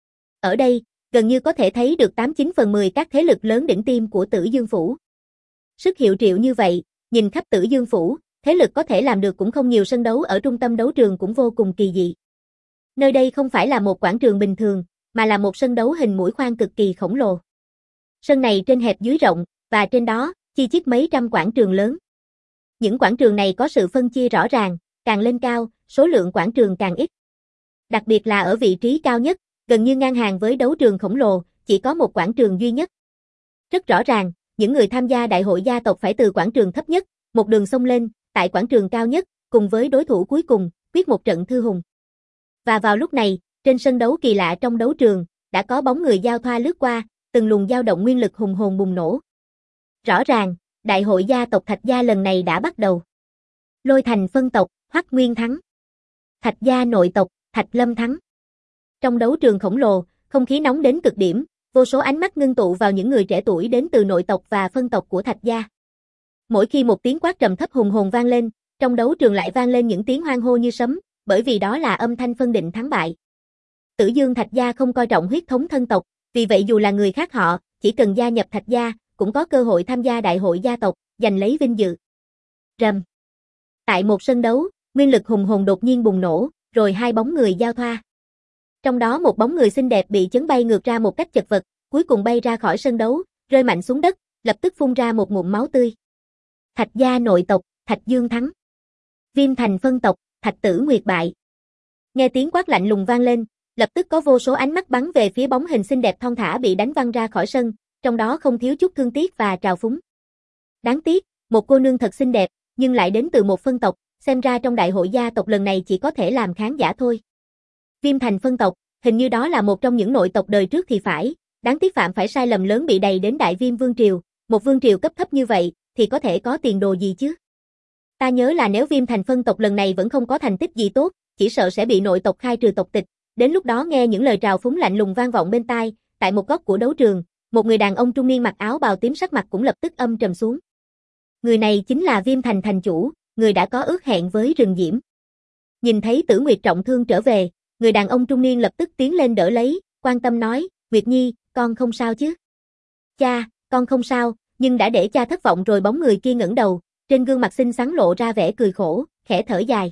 Ở đây, gần như có thể thấy được 89/10 các thế lực lớn đỉnh tiêm của Tử Dương Phủ. Sức hiệu triệu như vậy, nhìn khắp Tử Dương Phủ, thế lực có thể làm được cũng không nhiều. Sân đấu ở trung tâm đấu trường cũng vô cùng kỳ dị. Nơi đây không phải là một quảng trường bình thường, mà là một sân đấu hình mũi khoan cực kỳ khổng lồ. Sân này trên hẹp dưới rộng, và trên đó, chi chít mấy trăm quảng trường lớn. Những quảng trường này có sự phân chia rõ ràng, càng lên cao, số lượng quảng trường càng ít. Đặc biệt là ở vị trí cao nhất, gần như ngang hàng với đấu trường khổng lồ, chỉ có một quảng trường duy nhất. Rất rõ ràng, những người tham gia đại hội gia tộc phải từ quảng trường thấp nhất, một đường xông lên, tại quảng trường cao nhất, cùng với đối thủ cuối cùng, quyết một trận thư hùng. Và vào lúc này, trên sân đấu kỳ lạ trong đấu trường, đã có bóng người giao thoa lướt qua, từng luồng dao động nguyên lực hùng hồn bùng nổ. Rõ ràng, đại hội gia tộc Thạch gia lần này đã bắt đầu. Lôi Thành phân tộc, Hoắc Nguyên thắng. Thạch gia nội tộc, Thạch Lâm thắng. Trong đấu trường khổng lồ, không khí nóng đến cực điểm, vô số ánh mắt ngưng tụ vào những người trẻ tuổi đến từ nội tộc và phân tộc của Thạch gia. Mỗi khi một tiếng quát trầm thấp hùng hồn vang lên, trong đấu trường lại vang lên những tiếng hoan hô như sấm, bởi vì đó là âm thanh phân định thắng bại. Tử Dương Thạch gia không coi trọng huyết thống thân tộc, vì vậy dù là người khác họ, chỉ cần gia nhập Thạch gia, cũng có cơ hội tham gia đại hội gia tộc, giành lấy vinh dự. Rầm. Tại một sân đấu, nguyên lực hùng hồn đột nhiên bùng nổ, rồi hai bóng người giao thoa. Trong đó một bóng người xinh đẹp bị chấn bay ngược ra một cách chật vật, cuối cùng bay ra khỏi sân đấu, rơi mạnh xuống đất, lập tức phun ra một ngụm máu tươi. Thạch gia nội tộc, Thạch Dương thắng. Viêm Thành phân tộc, Thạch Tử Nguyệt bại. Nghe tiếng quát lạnh lùng vang lên, lập tức có vô số ánh mắt bắn về phía bóng hình xinh đẹp thon thả bị đánh văng ra khỏi sân, trong đó không thiếu chút thương tiếc và trào phúng. Đáng tiếc, một cô nương thật xinh đẹp, nhưng lại đến từ một phân tộc, xem ra trong đại hội gia tộc lần này chỉ có thể làm khán giả thôi. Viêm Thành phân tộc, hình như đó là một trong những nội tộc đời trước thì phải, đáng tiếc phạm phải sai lầm lớn bị đày đến Đại Viêm Vương triều, một vương triều cấp thấp như vậy, thì có thể có tiền đồ gì chứ? Ta nhớ là nếu Viêm Thành phân tộc lần này vẫn không có thành tích gì tốt, chỉ sợ sẽ bị nội tộc khai trừ tộc tịch. Đến lúc đó nghe những lời trào phúng lạnh lùng vang vọng bên tai, tại một góc của đấu trường, một người đàn ông trung niên mặc áo bào tím sắc mặt cũng lập tức âm trầm xuống. Người này chính là Viêm Thành thành chủ, người đã có ước hẹn với Rừng Diễm. Nhìn thấy Tử Nguyệt trọng thương trở về, người đàn ông trung niên lập tức tiến lên đỡ lấy, quan tâm nói, Nguyệt Nhi, con không sao chứ? Cha, con không sao, nhưng đã để cha thất vọng rồi. Bóng người kia ngẩng đầu, trên gương mặt xinh xắn lộ ra vẻ cười khổ, khẽ thở dài.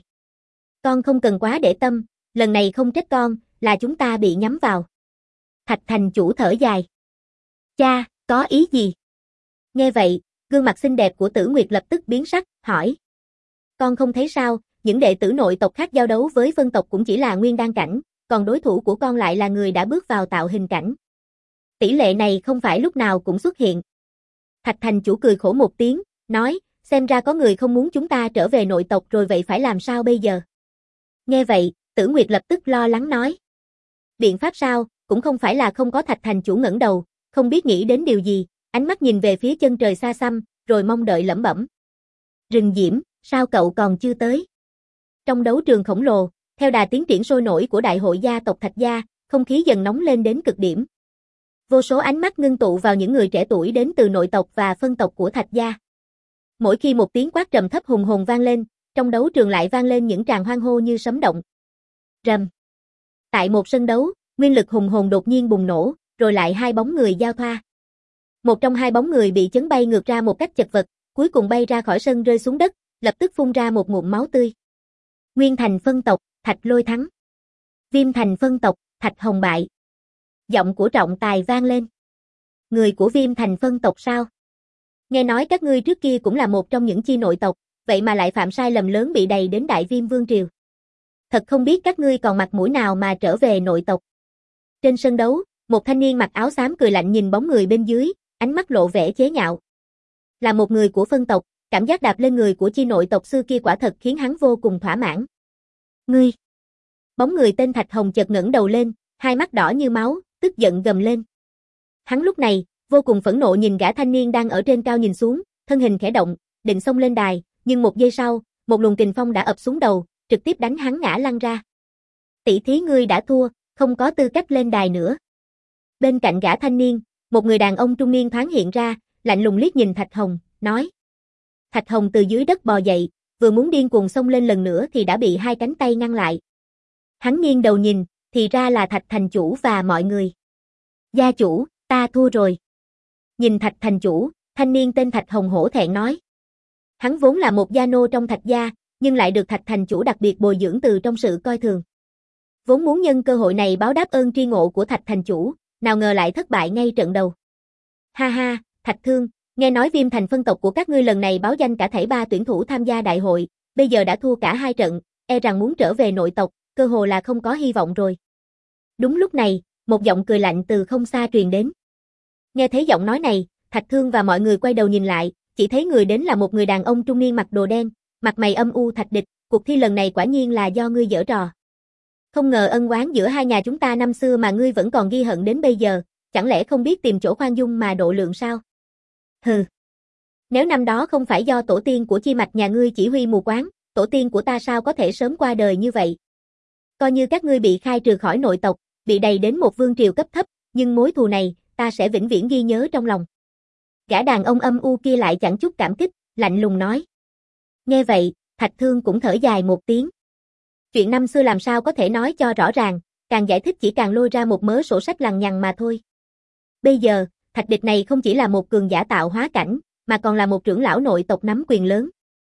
Con không cần quá để tâm, lần này không trách con, là chúng ta bị nhắm vào. Thạch thành chủ thở dài. Cha, có ý gì? Nghe vậy, gương mặt xinh đẹp của Tử Nguyệt lập tức biến sắc, hỏi. Con không thấy sao, những đệ tử nội tộc khác giao đấu với phân tộc cũng chỉ là nguyên đan cảnh, còn đối thủ của con lại là người đã bước vào tạo hình cảnh. Tỷ lệ này không phải lúc nào cũng xuất hiện. Thạch thành chủ cười khổ một tiếng, nói, xem ra có người không muốn chúng ta trở về nội tộc rồi, vậy phải làm sao bây giờ? Nghe vậy, Tử Nguyệt lập tức lo lắng nói. Biện pháp sao, cũng không phải là không có. Thạch thành chủ ngẩng đầu, không biết nghĩ đến điều gì, ánh mắt nhìn về phía chân trời xa xăm, rồi mong đợi lẩm bẩm. Rừng Diễm, sao cậu còn chưa tới? Trong đấu trường khổng lồ, theo đà tiến triển sôi nổi của đại hội gia tộc Thạch gia, không khí dần nóng lên đến cực điểm. Vô số ánh mắt ngưng tụ vào những người trẻ tuổi đến từ nội tộc và phân tộc của Thạch gia. Mỗi khi một tiếng quát trầm thấp hùng hồn vang lên, trong đấu trường lại vang lên những tràng hoan hô như sấm động. Rầm. Tại một sân đấu, nguyên lực hùng hồn đột nhiên bùng nổ, rồi lại hai bóng người giao thoa. Một trong hai bóng người bị chấn bay ngược ra một cách chật vật, cuối cùng bay ra khỏi sân rơi xuống đất, lập tức phun ra một ngụm máu tươi. Nguyên Thành phân tộc, Thạch Lôi thắng. Viêm thành phân tộc, Thạch Hồng bại. Giọng của trọng tài vang lên. Người của Viêm thành phân tộc sao? Nghe nói các ngươi trước kia cũng là một trong những chi nội tộc, vậy mà lại phạm sai lầm lớn bị đầy đến Đại Viêm Vương Triều. Thật không biết các ngươi còn mặt mũi nào mà trở về nội tộc. Trên sân đấu, một thanh niên mặc áo xám cười lạnh nhìn bóng người bên dưới, ánh mắt lộ vẻ chế nhạo. Là một người của phân tộc, cảm giác đạp lên người của chi nội tộc xưa kia quả thật khiến hắn vô cùng thỏa mãn. Ngươi! Bóng người tên Thạch Hồng chợt ngẩng đầu lên, hai mắt đỏ như máu, tức giận gầm lên. Hắn lúc này, vô cùng phẫn nộ nhìn gã thanh niên đang ở trên cao nhìn xuống, thân hình khẽ động, định xông lên đài, nhưng một giây sau, một luồng kình phong đã ập xuống đầu, trực tiếp đánh hắn ngã lăn ra. Tỷ thí ngươi đã thua, không có tư cách lên đài nữa. Bên cạnh gã thanh niên, một người đàn ông trung niên thoáng hiện ra, lạnh lùng liếc nhìn Thạch Hồng, nói. Thạch Hồng từ dưới đất bò dậy, vừa muốn điên cuồng xông lên lần nữa thì đã bị hai cánh tay ngăn lại. Hắn nghiêng đầu nhìn, thì ra là Thạch thành chủ và mọi người. Gia chủ, ta thua rồi. Nhìn Thạch thành chủ, thanh niên tên Thạch Hồng hổ thẹn nói. Hắn vốn là một gia nô trong Thạch gia, nhưng lại được Thạch thành chủ đặc biệt bồi dưỡng từ trong sự coi thường. Vốn muốn nhân cơ hội này báo đáp ơn tri ngộ của Thạch thành chủ, nào ngờ lại thất bại ngay trận đầu. Ha ha, Thạch Thương, nghe nói Viêm thành phân tộc của các ngươi lần này báo danh cả thảy 3 tuyển thủ tham gia đại hội, bây giờ đã thua cả 2 trận, e rằng muốn trở về nội tộc, cơ hồ là không có hy vọng rồi. Đúng lúc này, một giọng cười lạnh từ không xa truyền đến. Nghe thấy giọng nói này, Thạch Thương và mọi người quay đầu nhìn lại, chỉ thấy người đến là một người đàn ông trung niên mặc đồ đen, mặt mày âm u. Thạch địch, cuộc thi lần này quả nhiên là do ngươi giở trò. Không ngờ ân oán giữa hai nhà chúng ta năm xưa mà ngươi vẫn còn ghi hận đến bây giờ, chẳng lẽ không biết tìm chỗ khoan dung mà độ lượng sao? Hừ. Nếu năm đó không phải do tổ tiên của chi mạch nhà ngươi chỉ huy mù quáng, tổ tiên của ta sao có thể sớm qua đời như vậy? Coi như các ngươi bị khai trừ khỏi nội tộc, bị đầy đến một vương triều cấp thấp, nhưng mối thù này, ta sẽ vĩnh viễn ghi nhớ trong lòng. Gã đàn ông âm u kia lại chẳng chút cảm kích, lạnh lùng nói. Nghe vậy, Thạch Thương cũng thở dài một tiếng. Chuyện năm xưa làm sao có thể nói cho rõ ràng, càng giải thích chỉ càng lôi ra một mớ sổ sách lằng nhằng mà thôi. Bây giờ, Thạch địch này không chỉ là một cường giả tạo hóa cảnh, mà còn là một trưởng lão nội tộc nắm quyền lớn.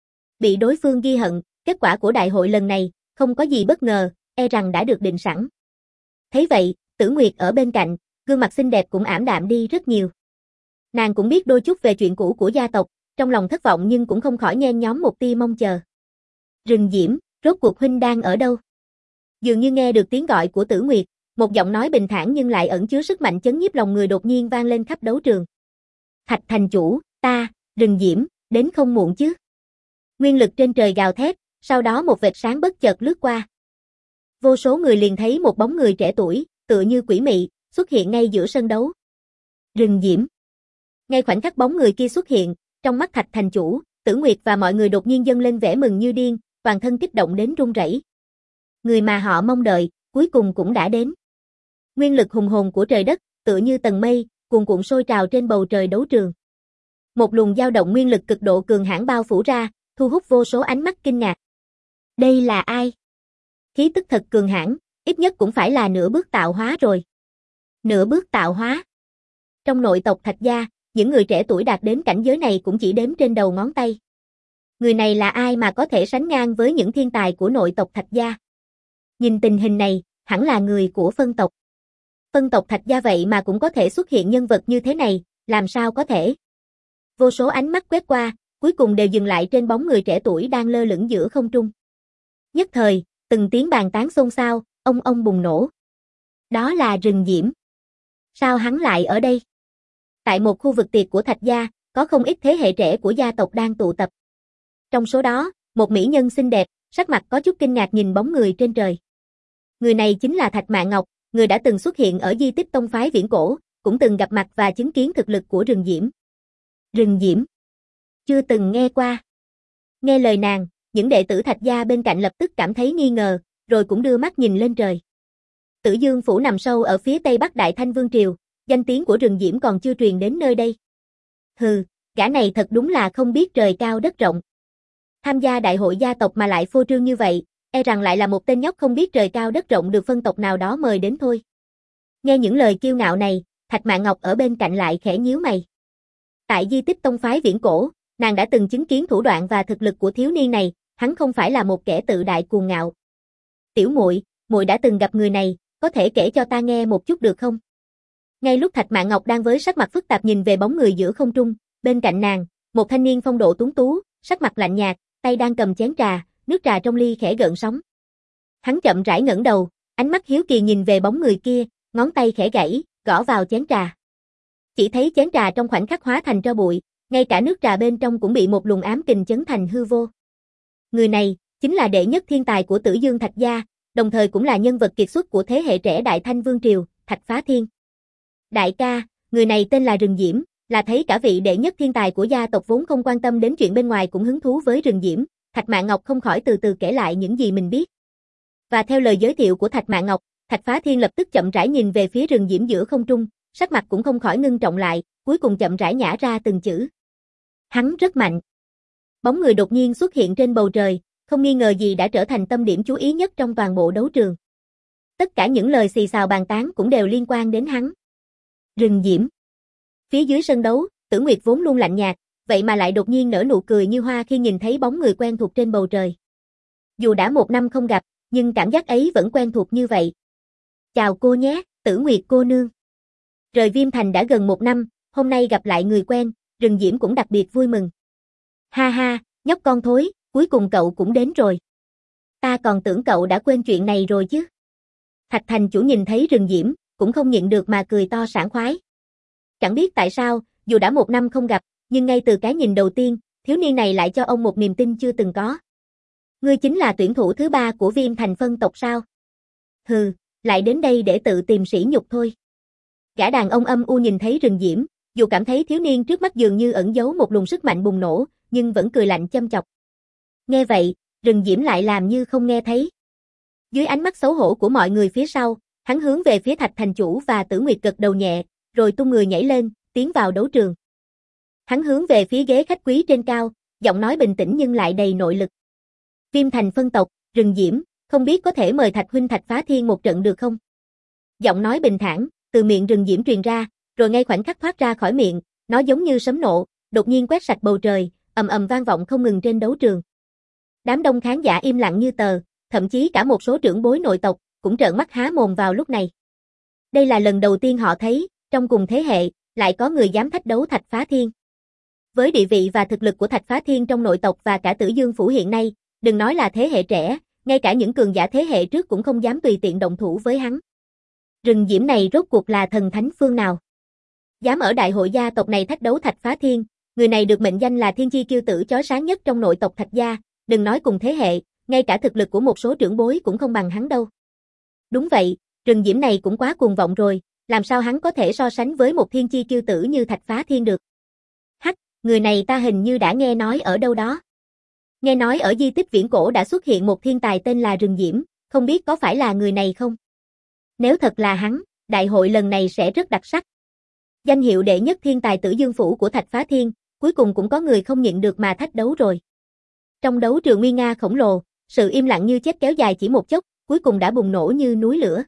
Bị đối phương ghi hận, kết quả của đại hội lần này, không có gì bất ngờ, e rằng đã được định sẵn. Thấy vậy, Tử Nguyệt ở bên cạnh, gương mặt xinh đẹp cũng ảm đạm đi rất nhiều. Nàng cũng biết đôi chút về chuyện cũ của gia tộc, trong lòng thất vọng nhưng cũng không khỏi nhen nhóm một tia mong chờ. Rừng Diễm, rốt cuộc huynh đang ở đâu? Dường như nghe được tiếng gọi của Tử Nguyệt, một giọng nói bình thản nhưng lại ẩn chứa sức mạnh chấn nhiếp lòng người đột nhiên vang lên khắp đấu trường. Thạch thành chủ, ta, Rừng Diễm, đến không muộn chứ? Nguyên lực trên trời gào thét, sau đó một vệt sáng bất chợt lướt qua. Vô số người liền thấy một bóng người trẻ tuổi, tựa như quỷ mị, xuất hiện ngay giữa sân đấu. Rừng Diễm. Ngay khoảnh khắc bóng người kia xuất hiện, trong mắt Thạch thành chủ, Tử Nguyệt và mọi người đột nhiên dâng lên vẻ mừng như điên, toàn thân kích động đến run rẩy. Người mà họ mong đợi, cuối cùng cũng đã đến. Nguyên lực hùng hồn của trời đất, tựa như tầng mây, cuồn cuộn sôi trào trên bầu trời đấu trường. Một luồng dao động nguyên lực cực độ cường hãn bao phủ ra, thu hút vô số ánh mắt kinh ngạc. Đây là ai? Khí tức thật cường hãn, ít nhất cũng phải là nửa bước tạo hóa rồi. Nửa bước tạo hóa. Trong nội tộc Thạch gia, những người trẻ tuổi đạt đến cảnh giới này cũng chỉ đếm trên đầu ngón tay. Người này là ai mà có thể sánh ngang với những thiên tài của nội tộc Thạch gia? Nhìn tình hình này, hẳn là người của phân tộc. Phân tộc Thạch gia vậy mà cũng có thể xuất hiện nhân vật như thế này, làm sao có thể? Vô số ánh mắt quét qua, cuối cùng đều dừng lại trên bóng người trẻ tuổi đang lơ lửng giữa không trung. Nhất thời, từng tiếng bàn tán xôn xao, ông bùng nổ. Đó là Rừng Diễm. Sao hắn lại ở đây? Tại một khu vực tiệc của Thạch gia, có không ít thế hệ trẻ của gia tộc đang tụ tập. Trong số đó, một mỹ nhân xinh đẹp, sắc mặt có chút kinh ngạc nhìn bóng người trên trời. Người này chính là Thạch Mạn Ngọc, người đã từng xuất hiện ở di tích tông phái viễn cổ, cũng từng gặp mặt và chứng kiến thực lực của Rừng Diễm. Rừng Diễm. Chưa từng nghe qua. Nghe lời nàng, những đệ tử Thạch gia bên cạnh lập tức cảm thấy nghi ngờ, rồi cũng đưa mắt nhìn lên trời. Tử Dương phủ nằm sâu ở phía tây bắc Đại Thanh Vương triều, danh tiếng của Rừng Diễm còn chưa truyền đến nơi đây. Hừ, gã này thật đúng là không biết trời cao đất rộng. Tham gia đại hội gia tộc mà lại phô trương như vậy, e rằng lại là một tên nhóc không biết trời cao đất rộng được phân tộc nào đó mời đến thôi. Nghe những lời kiêu ngạo này, Thạch Mạn Ngọc ở bên cạnh lại khẽ nhíu mày. Tại di tích tông phái viễn cổ, nàng đã từng chứng kiến thủ đoạn và thực lực của thiếu niên này, hắn không phải là một kẻ tự đại cuồng ngạo. Tiểu muội, muội đã từng gặp người này, có thể kể cho ta nghe một chút được không? Ngay lúc Thạch Mạn Ngọc đang với sắc mặt phức tạp nhìn về bóng người giữa không trung, bên cạnh nàng, một thanh niên phong độ tuấn tú, sắc mặt lạnh nhạt, tay đang cầm chén trà, nước trà trong ly khẽ gợn sóng. Hắn chậm rãi ngẩng đầu, ánh mắt hiếu kỳ nhìn về bóng người kia, ngón tay khẽ gãy, gõ vào chén trà. Chỉ thấy chén trà trong khoảnh khắc hóa thành tro bụi, ngay cả nước trà bên trong cũng bị một luồng ám kình chấn thành hư vô. Người này chính là đệ nhất thiên tài của Tử Dương Thạch gia, đồng thời cũng là nhân vật kiệt xuất của thế hệ trẻ Đại Thanh Vương triều, Thạch Phá Thiên. Đại ca, người này tên là Rừng Diễm, là thấy cả vị đệ nhất thiên tài của gia tộc vốn không quan tâm đến chuyện bên ngoài cũng hứng thú với Rừng Diễm, Thạch Mạn Ngọc không khỏi từ từ kể lại những gì mình biết. Và theo lời giới thiệu của Thạch Mạn Ngọc, Thạch Phá Thiên lập tức chậm rãi nhìn về phía Rừng Diễm giữa không trung, sắc mặt cũng không khỏi ngưng trọng lại, cuối cùng chậm rãi nhả ra từng chữ. Hắn rất mạnh. Bóng người đột nhiên xuất hiện trên bầu trời, không nghi ngờ gì đã trở thành tâm điểm chú ý nhất trong toàn bộ đấu trường. Tất cả những lời xì xào bàn tán cũng đều liên quan đến hắn. Rừng Diễm. Phía dưới sân đấu, Tử Nguyệt vốn luôn lạnh nhạt, vậy mà lại đột nhiên nở nụ cười như hoa khi nhìn thấy bóng người quen thuộc trên bầu trời. Dù đã 1 năm không gặp, nhưng cảm giác ấy vẫn quen thuộc như vậy. Chào cô nhé, Tử Nguyệt cô nương. Rời Viêm Thành đã gần 1 năm, hôm nay gặp lại người quen, Rừng Diễm cũng đặc biệt vui mừng. Ha ha, nhóc con thối, cuối cùng cậu cũng đến rồi. Ta còn tưởng cậu đã quên chuyện này rồi chứ. Thạch Thành chủ nhìn thấy Rừng Diễm, cũng không nhịn được mà cười to sảng khoái. Chẳng biết tại sao, dù đã 1 năm không gặp, nhưng ngay từ cái nhìn đầu tiên, thiếu niên này lại cho ông một niềm tin chưa từng có. Ngươi chính là tuyển thủ thứ 3 của Viêm Thành phân tộc sao? Hừ, lại đến đây để tự tìm sỉ nhục thôi. Gã đàn ông âm u nhìn thấy Rừng Diễm, dù cảm thấy thiếu niên trước mắt dường như ẩn giấu một luồng sức mạnh bùng nổ, nhưng vẫn cười lạnh châm chọc. Nghe vậy, Rừng Diễm lại làm như không nghe thấy. Dưới ánh mắt xấu hổ của mọi người phía sau, hắn hướng về phía Thạch Thành chủ và Tử Nguyệt gật đầu nhẹ, rồi tung người nhảy lên, tiến vào đấu trường. Hắn hướng về phía ghế khách quý trên cao, giọng nói bình tĩnh nhưng lại đầy nội lực. Viêm Thành phân tộc, Rừng Diễm, không biết có thể mời Thạch huynh Thạch Phá Thiên một trận được không? Giọng nói bình thản, từ miệng Rừng Diễm truyền ra, rồi ngay khoảnh khắc thoát ra khỏi miệng, nó giống như sấm nộ, đột nhiên quét sạch bầu trời, ầm ầm vang vọng không ngừng trên đấu trường. Đám đông khán giả im lặng như tờ, thậm chí cả một số trưởng bối nội tộc cũng trợn mắt há mồm vào lúc này. Đây là lần đầu tiên họ thấy, trong cùng thế hệ, lại có người dám thách đấu Thạch Phá Thiên. Với địa vị và thực lực của Thạch Phá Thiên trong nội tộc và cả Tử Dương phủ hiện nay, đừng nói là thế hệ trẻ, ngay cả những cường giả thế hệ trước cũng không dám tùy tiện động thủ với hắn. Rừng Diễm này rốt cuộc là thần thánh phương nào? Dám ở đại hội gia tộc này thách đấu Thạch Phá Thiên, người này được mệnh danh là thiên chi kiêu tử chói sáng nhất trong nội tộc Thạch gia, đừng nói cùng thế hệ, ngay cả thực lực của một số trưởng bối cũng không bằng hắn đâu. Đúng vậy, Rừng Diễm này cũng quá cuồng vọng rồi, làm sao hắn có thể so sánh với một thiên chi kiêu tử như Thạch Phá Thiên được? Hắc, người này ta hình như đã nghe nói ở đâu đó. Nghe nói ở di tích viễn cổ đã xuất hiện một thiên tài tên là Rừng Diễm, không biết có phải là người này không? Nếu thật là hắn, đại hội lần này sẽ rất đặc sắc. Danh hiệu đệ nhất thiên tài Tử Dương phủ của Thạch Phá Thiên, cuối cùng cũng có người không nhịn được mà thách đấu rồi. Trong đấu trường nguy nga khổng lồ, sự im lặng như chết kéo dài chỉ một chốc, cuối cùng đã bùng nổ như núi lửa.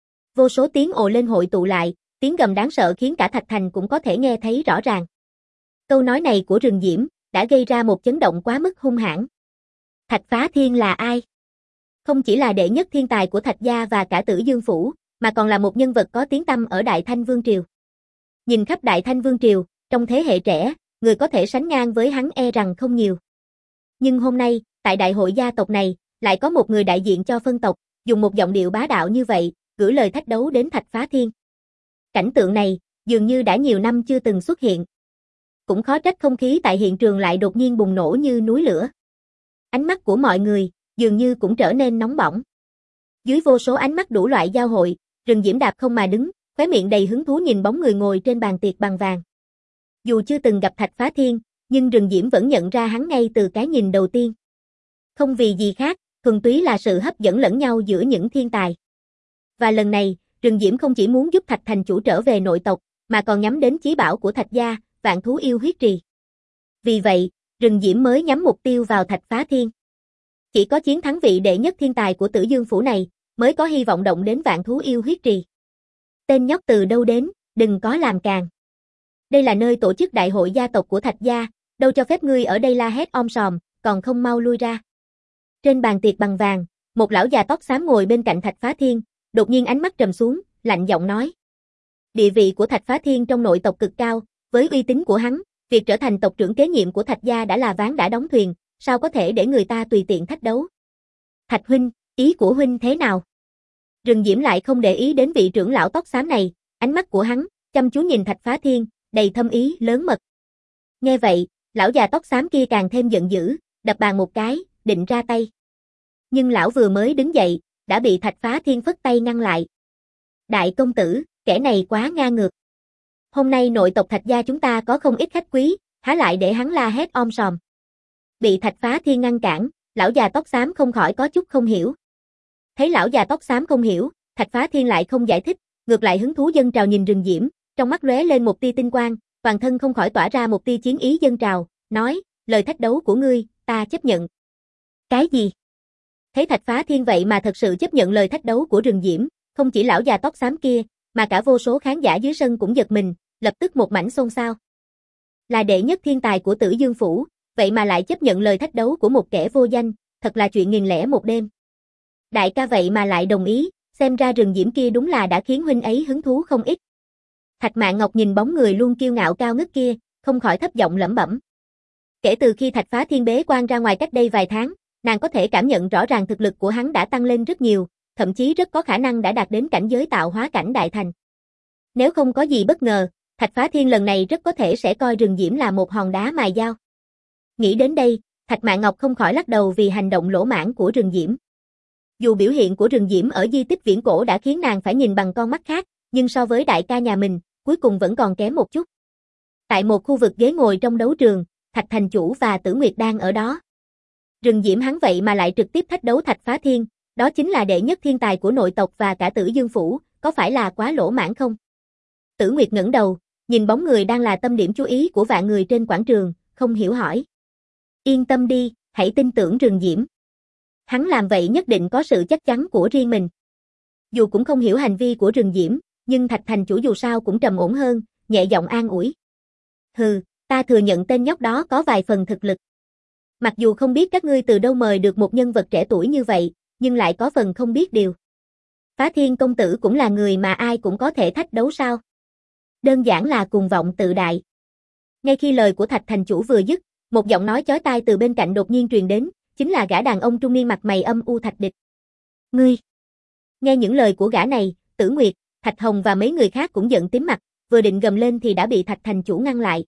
Vô số tiếng ồ lên hội tụ lại, tiếng gầm đáng sợ khiến cả Thạch Thành cũng có thể nghe thấy rõ ràng. Câu nói này của Rừng Diễm đã gây ra một chấn động quá mức hung hãn. Thạch Phá Thiên là ai? Không chỉ là đệ nhất thiên tài của Thạch gia và cả Tử Dương phủ, mà còn là một nhân vật có tiếng tăm ở Đại Thanh Vương triều. Nhìn khắp Đại Thanh Vương triều, trong thế hệ trẻ, người có thể sánh ngang với hắn e rằng không nhiều. Nhưng hôm nay, tại đại hội gia tộc này, lại có một người đại diện cho phân tộc, dùng một giọng điệu bá đạo như vậy, gửi lời thách đấu đến Thạch Phá Thiên. Cảnh tượng này, dường như đã nhiều năm chưa từng xuất hiện. Cũng khó trách không khí tại hiện trường lại đột nhiên bùng nổ như núi lửa. Ánh mắt của mọi người, dường như cũng trở nên nóng bỏng. Dưới vô số ánh mắt đủ loại giao hội, Rừng Diễm đạp không mà đứng, khóe miệng đầy hứng thú nhìn bóng người ngồi trên bàn tiệc bằng vàng. Dù chưa từng gặp Thạch Phá Thiên, nhưng Rừng Diễm vẫn nhận ra hắn ngay từ cái nhìn đầu tiên. Không vì gì khác, thuần túy là sự hấp dẫn lẫn nhau giữa những thiên tài. Và lần này, Rừng Diễm không chỉ muốn giúp Thạch Thành chủ trở về nội tộc, mà còn nhắm đến chí bảo của Thạch gia, Vạn Thú Yêu Huyết Trì. Vì vậy, Rừng Diễm mới nhắm mục tiêu vào Thạch Phá Thiên. Chỉ có chiến thắng vị đệ nhất thiên tài của Tử Dương phủ này, mới có hy vọng động đến Vạn Thú Yêu Huyết Trì. Tên nhóc từ đâu đến, đừng có làm càn. Đây là nơi tổ chức đại hội gia tộc của Thạch gia, đâu cho phép ngươi ở đây la hét om sòm, còn không mau lui ra. Trên bàn tiệc bằng vàng, Một lão già tóc xám ngồi bên cạnh Thạch Phá Thiên, đột nhiên ánh mắt trầm xuống, lạnh giọng nói. Địa vị của Thạch Phá Thiên trong nội tộc cực cao, với uy tín của hắn, việc trở thành tộc trưởng kế nhiệm của Thạch gia đã là ván đã đóng thuyền, sao có thể để người ta tùy tiện thách đấu. Thạch huynh, ý của huynh thế nào? Rừng Diễm lại không để ý đến vị trưởng lão tóc xám này, ánh mắt của hắn chăm chú nhìn Thạch Phá Thiên, đầy thâm ý lớn mật. Nghe vậy, lão già tóc xám kia càng thêm giận dữ, đập bàn một cái, định ra tay. Nhưng lão vừa mới đứng dậy, đã bị Thạch Phá Thiên phất tay ngăn lại. Đại công tử, kẻ này quá ngang ngược. Hôm nay nội tộc Thạch gia chúng ta có không ít khách quý, há lại để hắn la hét om sòm. Bị Thạch Phá Thiên ngăn cản, lão già tóc xám không khỏi có chút không hiểu. Thấy lão già tóc xám không hiểu, Thạch Phá Thiên lại không giải thích, ngược lại hứng thú dâng trào nhìn Rừng Diễm, trong mắt lóe lên một tia tinh quang, toàn thân không khỏi tỏa ra một tia chiến ý dâng trào, nói, lời thách đấu của ngươi, ta chấp nhận. Cái gì? Thấy Thạch Phá Thiên vậy mà thật sự chấp nhận lời thách đấu của Rừng Diễm, không chỉ lão già tóc xám kia, mà cả vô số khán giả dưới sân cũng giật mình, lập tức một mảnh xôn xao. Là đệ nhất thiên tài của Tử Dương Phủ, vậy mà lại chấp nhận lời thách đấu của một kẻ vô danh, thật là chuyện nghìn lẻ một đêm. Đại ca vậy mà lại đồng ý, xem ra Rừng Diễm kia đúng là đã khiến huynh ấy hứng thú không ít. Thạch Mạn Ngọc nhìn bóng người luôn kiêu ngạo cao ngất kia, không khỏi thấp giọng lẩm bẩm. Kể từ khi Thạch Phá Thiên bế quan ra ngoài cách đây vài tháng, nàng có thể cảm nhận rõ ràng thực lực của hắn đã tăng lên rất nhiều, thậm chí rất có khả năng đã đạt đến cảnh giới tạo hóa cảnh đại thành. Nếu không có gì bất ngờ, Thạch Phá Thiên lần này rất có thể sẽ coi Rừng Diễm là một hòn đá mài dao. Nghĩ đến đây, Thạch Mạn Ngọc không khỏi lắc đầu vì hành động lỗ mãng của Rừng Diễm. Dù biểu hiện của Rừng Diễm ở di tích viễn cổ đã khiến nàng phải nhìn bằng con mắt khác, nhưng so với đại ca nhà mình, cuối cùng vẫn còn kém một chút. Tại một khu vực ghế ngồi trong đấu trường, Thạch Thành Chủ và Tử Nguyệt đang ở đó. Rừng Diễm hắn vậy mà lại trực tiếp thách đấu Thạch Phá Thiên, đó chính là đệ nhất thiên tài của nội tộc và cả Tử Dương Phủ, có phải là quá lỗ mãng không? Tử Nguyệt ngẩng đầu, nhìn bóng người đang là tâm điểm chú ý của vạn người trên quảng trường, không hiểu hỏi. Yên tâm đi, hãy tin tưởng Rừng Diễm. Hắn làm vậy nhất định có sự chắc chắn của riêng mình. Dù cũng không hiểu hành vi của Rừng Diễm, nhưng Thạch Thành Chủ dù sao cũng trầm ổn hơn, nhẹ giọng an ủi. Hừ, ta thừa nhận tên nhóc đó có vài phần thực lực. Mặc dù không biết các ngươi từ đâu mời được một nhân vật trẻ tuổi như vậy, nhưng lại có phần không biết điều. Phá Thiên công tử cũng là người mà ai cũng có thể thách đấu sao? Đơn giản là cuồng vọng tự đại. Ngay khi lời của Thạch Thành Chủ vừa dứt, một giọng nói chói tai từ bên cạnh đột nhiên truyền đến, chính là gã đàn ông trung niên mặt mày âm u Thạch Địch. Ngươi! Nghe những lời của gã này, Tử Nguyệt, Thạch Hồng và mấy người khác cũng giận tím mặt, vừa định gầm lên thì đã bị Thạch Thành Chủ ngăn lại.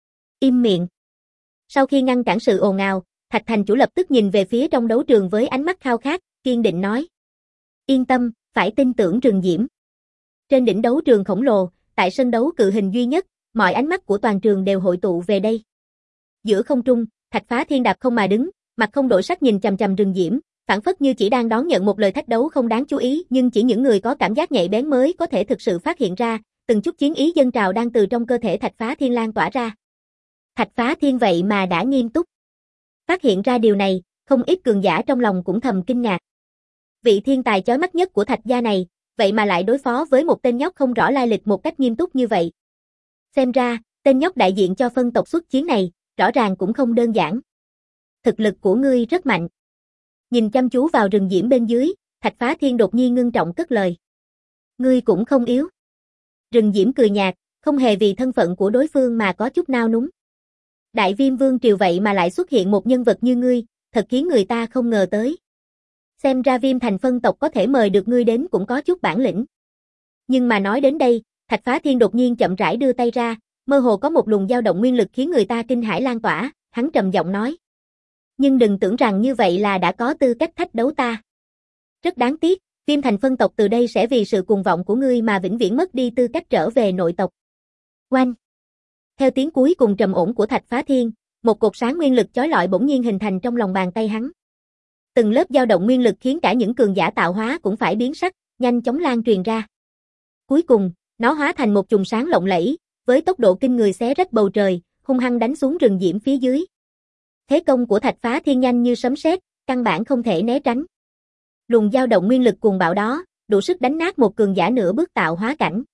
Im miệng! Sau khi ngăn cản sự ồn ào, Thạch Thành Chủ lập tức nhìn về phía trong đấu trường với ánh mắt khao khát, kiên định nói. Yên tâm, phải tin tưởng Rừng Diễm. Trên đỉnh đấu trường khổng lồ, tại sân đấu cự hình duy nhất, mọi ánh mắt của toàn trường đều hội tụ về đây. Giữa không trung, Thạch Phá Thiên đạp không mà đứng, mặt không đổi sắc nhìn chằm chằm Rừng Diễm, phảng phất như chỉ đang đón nhận một lời thách đấu không đáng chú ý, nhưng chỉ những người có cảm giác nhạy bén mới có thể thực sự phát hiện ra, từng chút chiến ý dâng trào đang từ trong cơ thể Thạch Phá Thiên lan tỏa ra. Thạch Phá Thiên vậy mà đã nghiêm túc. Phát hiện ra điều này, không ít cường giả trong lòng cũng thầm kinh ngạc. Vị thiên tài chói mắt nhất của Thạch gia này, vậy mà lại đối phó với một tên nhóc không rõ lai lịch một cách nghiêm túc như vậy. Xem ra, tên nhóc đại diện cho phân tộc xuất chiến này, rõ ràng cũng không đơn giản. Thực lực của ngươi rất mạnh. Nhìn chăm chú vào Rừng Diễm bên dưới, Thạch Phá Thiên đột nhiên ngưng trọng cất lời. Ngươi cũng không yếu. Rừng Diễm cười nhạt, không hề vì thân phận của đối phương mà có chút nao núng. Đại Viêm Vương triều vậy mà lại xuất hiện một nhân vật như ngươi, thật khiến người ta không ngờ tới. Xem ra Viêm Thành phân tộc có thể mời được ngươi đến cũng có chút bản lĩnh. Nhưng mà nói đến đây, Thạch Phá Thiên đột nhiên chậm rãi đưa tay ra, mơ hồ có một luồng dao động nguyên lực khiến người ta kinh hãi lan tỏa, hắn trầm giọng nói. Nhưng đừng tưởng rằng như vậy là đã có tư cách thách đấu ta. Rất đáng tiếc, Viêm Thành phân tộc từ đây sẽ vì sự cuồng vọng của ngươi mà vĩnh viễn mất đi tư cách trở về nội tộc. Oanh! Theo tiếng cuối cùng trầm ổn của Thạch Phá Thiên, một cột sáng nguyên lực chói lọi bỗng nhiên hình thành trong lòng bàn tay hắn. Từng lớp dao động nguyên lực khiến cả những cường giả tạo hóa cũng phải biến sắc, nhanh chóng lan truyền ra. Cuối cùng, nó hóa thành một chùm sáng lộng lẫy, với tốc độ kinh người xé rách bầu trời, hung hăng đánh xuống Rừng Diễm phía dưới. Thế công của Thạch Phá Thiên nhanh như sấm sét, căn bản không thể né tránh. Luồng dao động nguyên lực cuồng bạo đó, đủ sức đánh nát một cường giả nửa bước tạo hóa cảnh.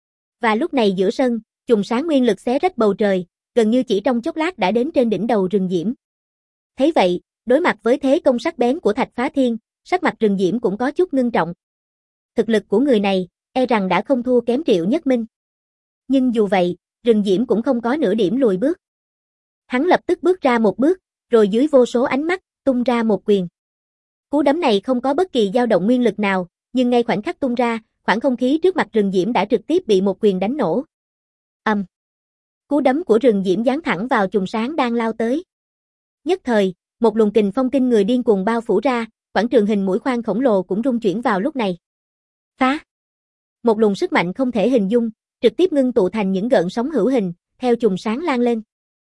Và lúc này giữa sân, chùm sáng nguyên lực xé rách bầu trời, gần như chỉ trong chốc lát đã đến trên đỉnh đầu Rừng Diễm. Thấy vậy, đối mặt với thế công sắc bén của Thạch Phá Thiên, Sắc mặt Rừng Diễm cũng có chút ngưng trọng. Thực lực của người này, e rằng đã không thua kém Triệu Nhất Minh. Nhưng dù vậy, Rừng Diễm cũng không có nửa điểm lùi bước. Hắn lập tức bước ra một bước, rồi dưới vô số ánh mắt, tung ra một quyền. Cú đấm này không có bất kỳ dao động nguyên lực nào, nhưng ngay khoảnh khắc tung ra, khoảng không khí trước mặt Rừng Diễm đã trực tiếp bị một quyền đánh nổ. Cú đấm của Rừng Diễm giáng thẳng vào chùm sáng đang lao tới. Nhất thời, một luồng kình phong kinh người điên cuồng bao phủ ra, quảng trường hình mũi khoan khổng lồ cũng rung chuyển vào lúc này. Phá! Một luồng sức mạnh không thể hình dung, trực tiếp ngưng tụ thành những gợn sóng hữu hình, theo chùm sáng lan lên.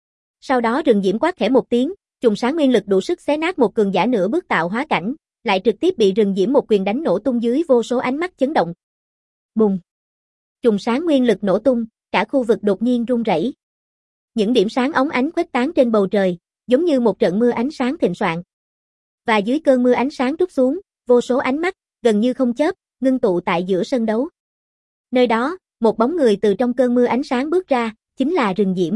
Sau đó Rừng Diễm quát khẽ một tiếng, chùm sáng nguyên lực đủ sức xé nát một cường giả nửa bước tạo hóa cảnh, lại trực tiếp bị Rừng Diễm một quyền đánh nổ tung dưới vô số ánh mắt chấn động. Bùng! Chùm sáng nguyên lực nổ tung, cả khu vực đột nhiên rung rẩy. Những điểm sáng óng ánh khuếch tán trên bầu trời, giống như một trận mưa ánh sáng thịnh soạn. Và dưới cơn mưa ánh sáng trút xuống, vô số ánh mắt, gần như không chớp, ngưng tụ tại giữa sân đấu. Nơi đó, một bóng người từ trong cơn mưa ánh sáng bước ra, chính là Rừng Diễm.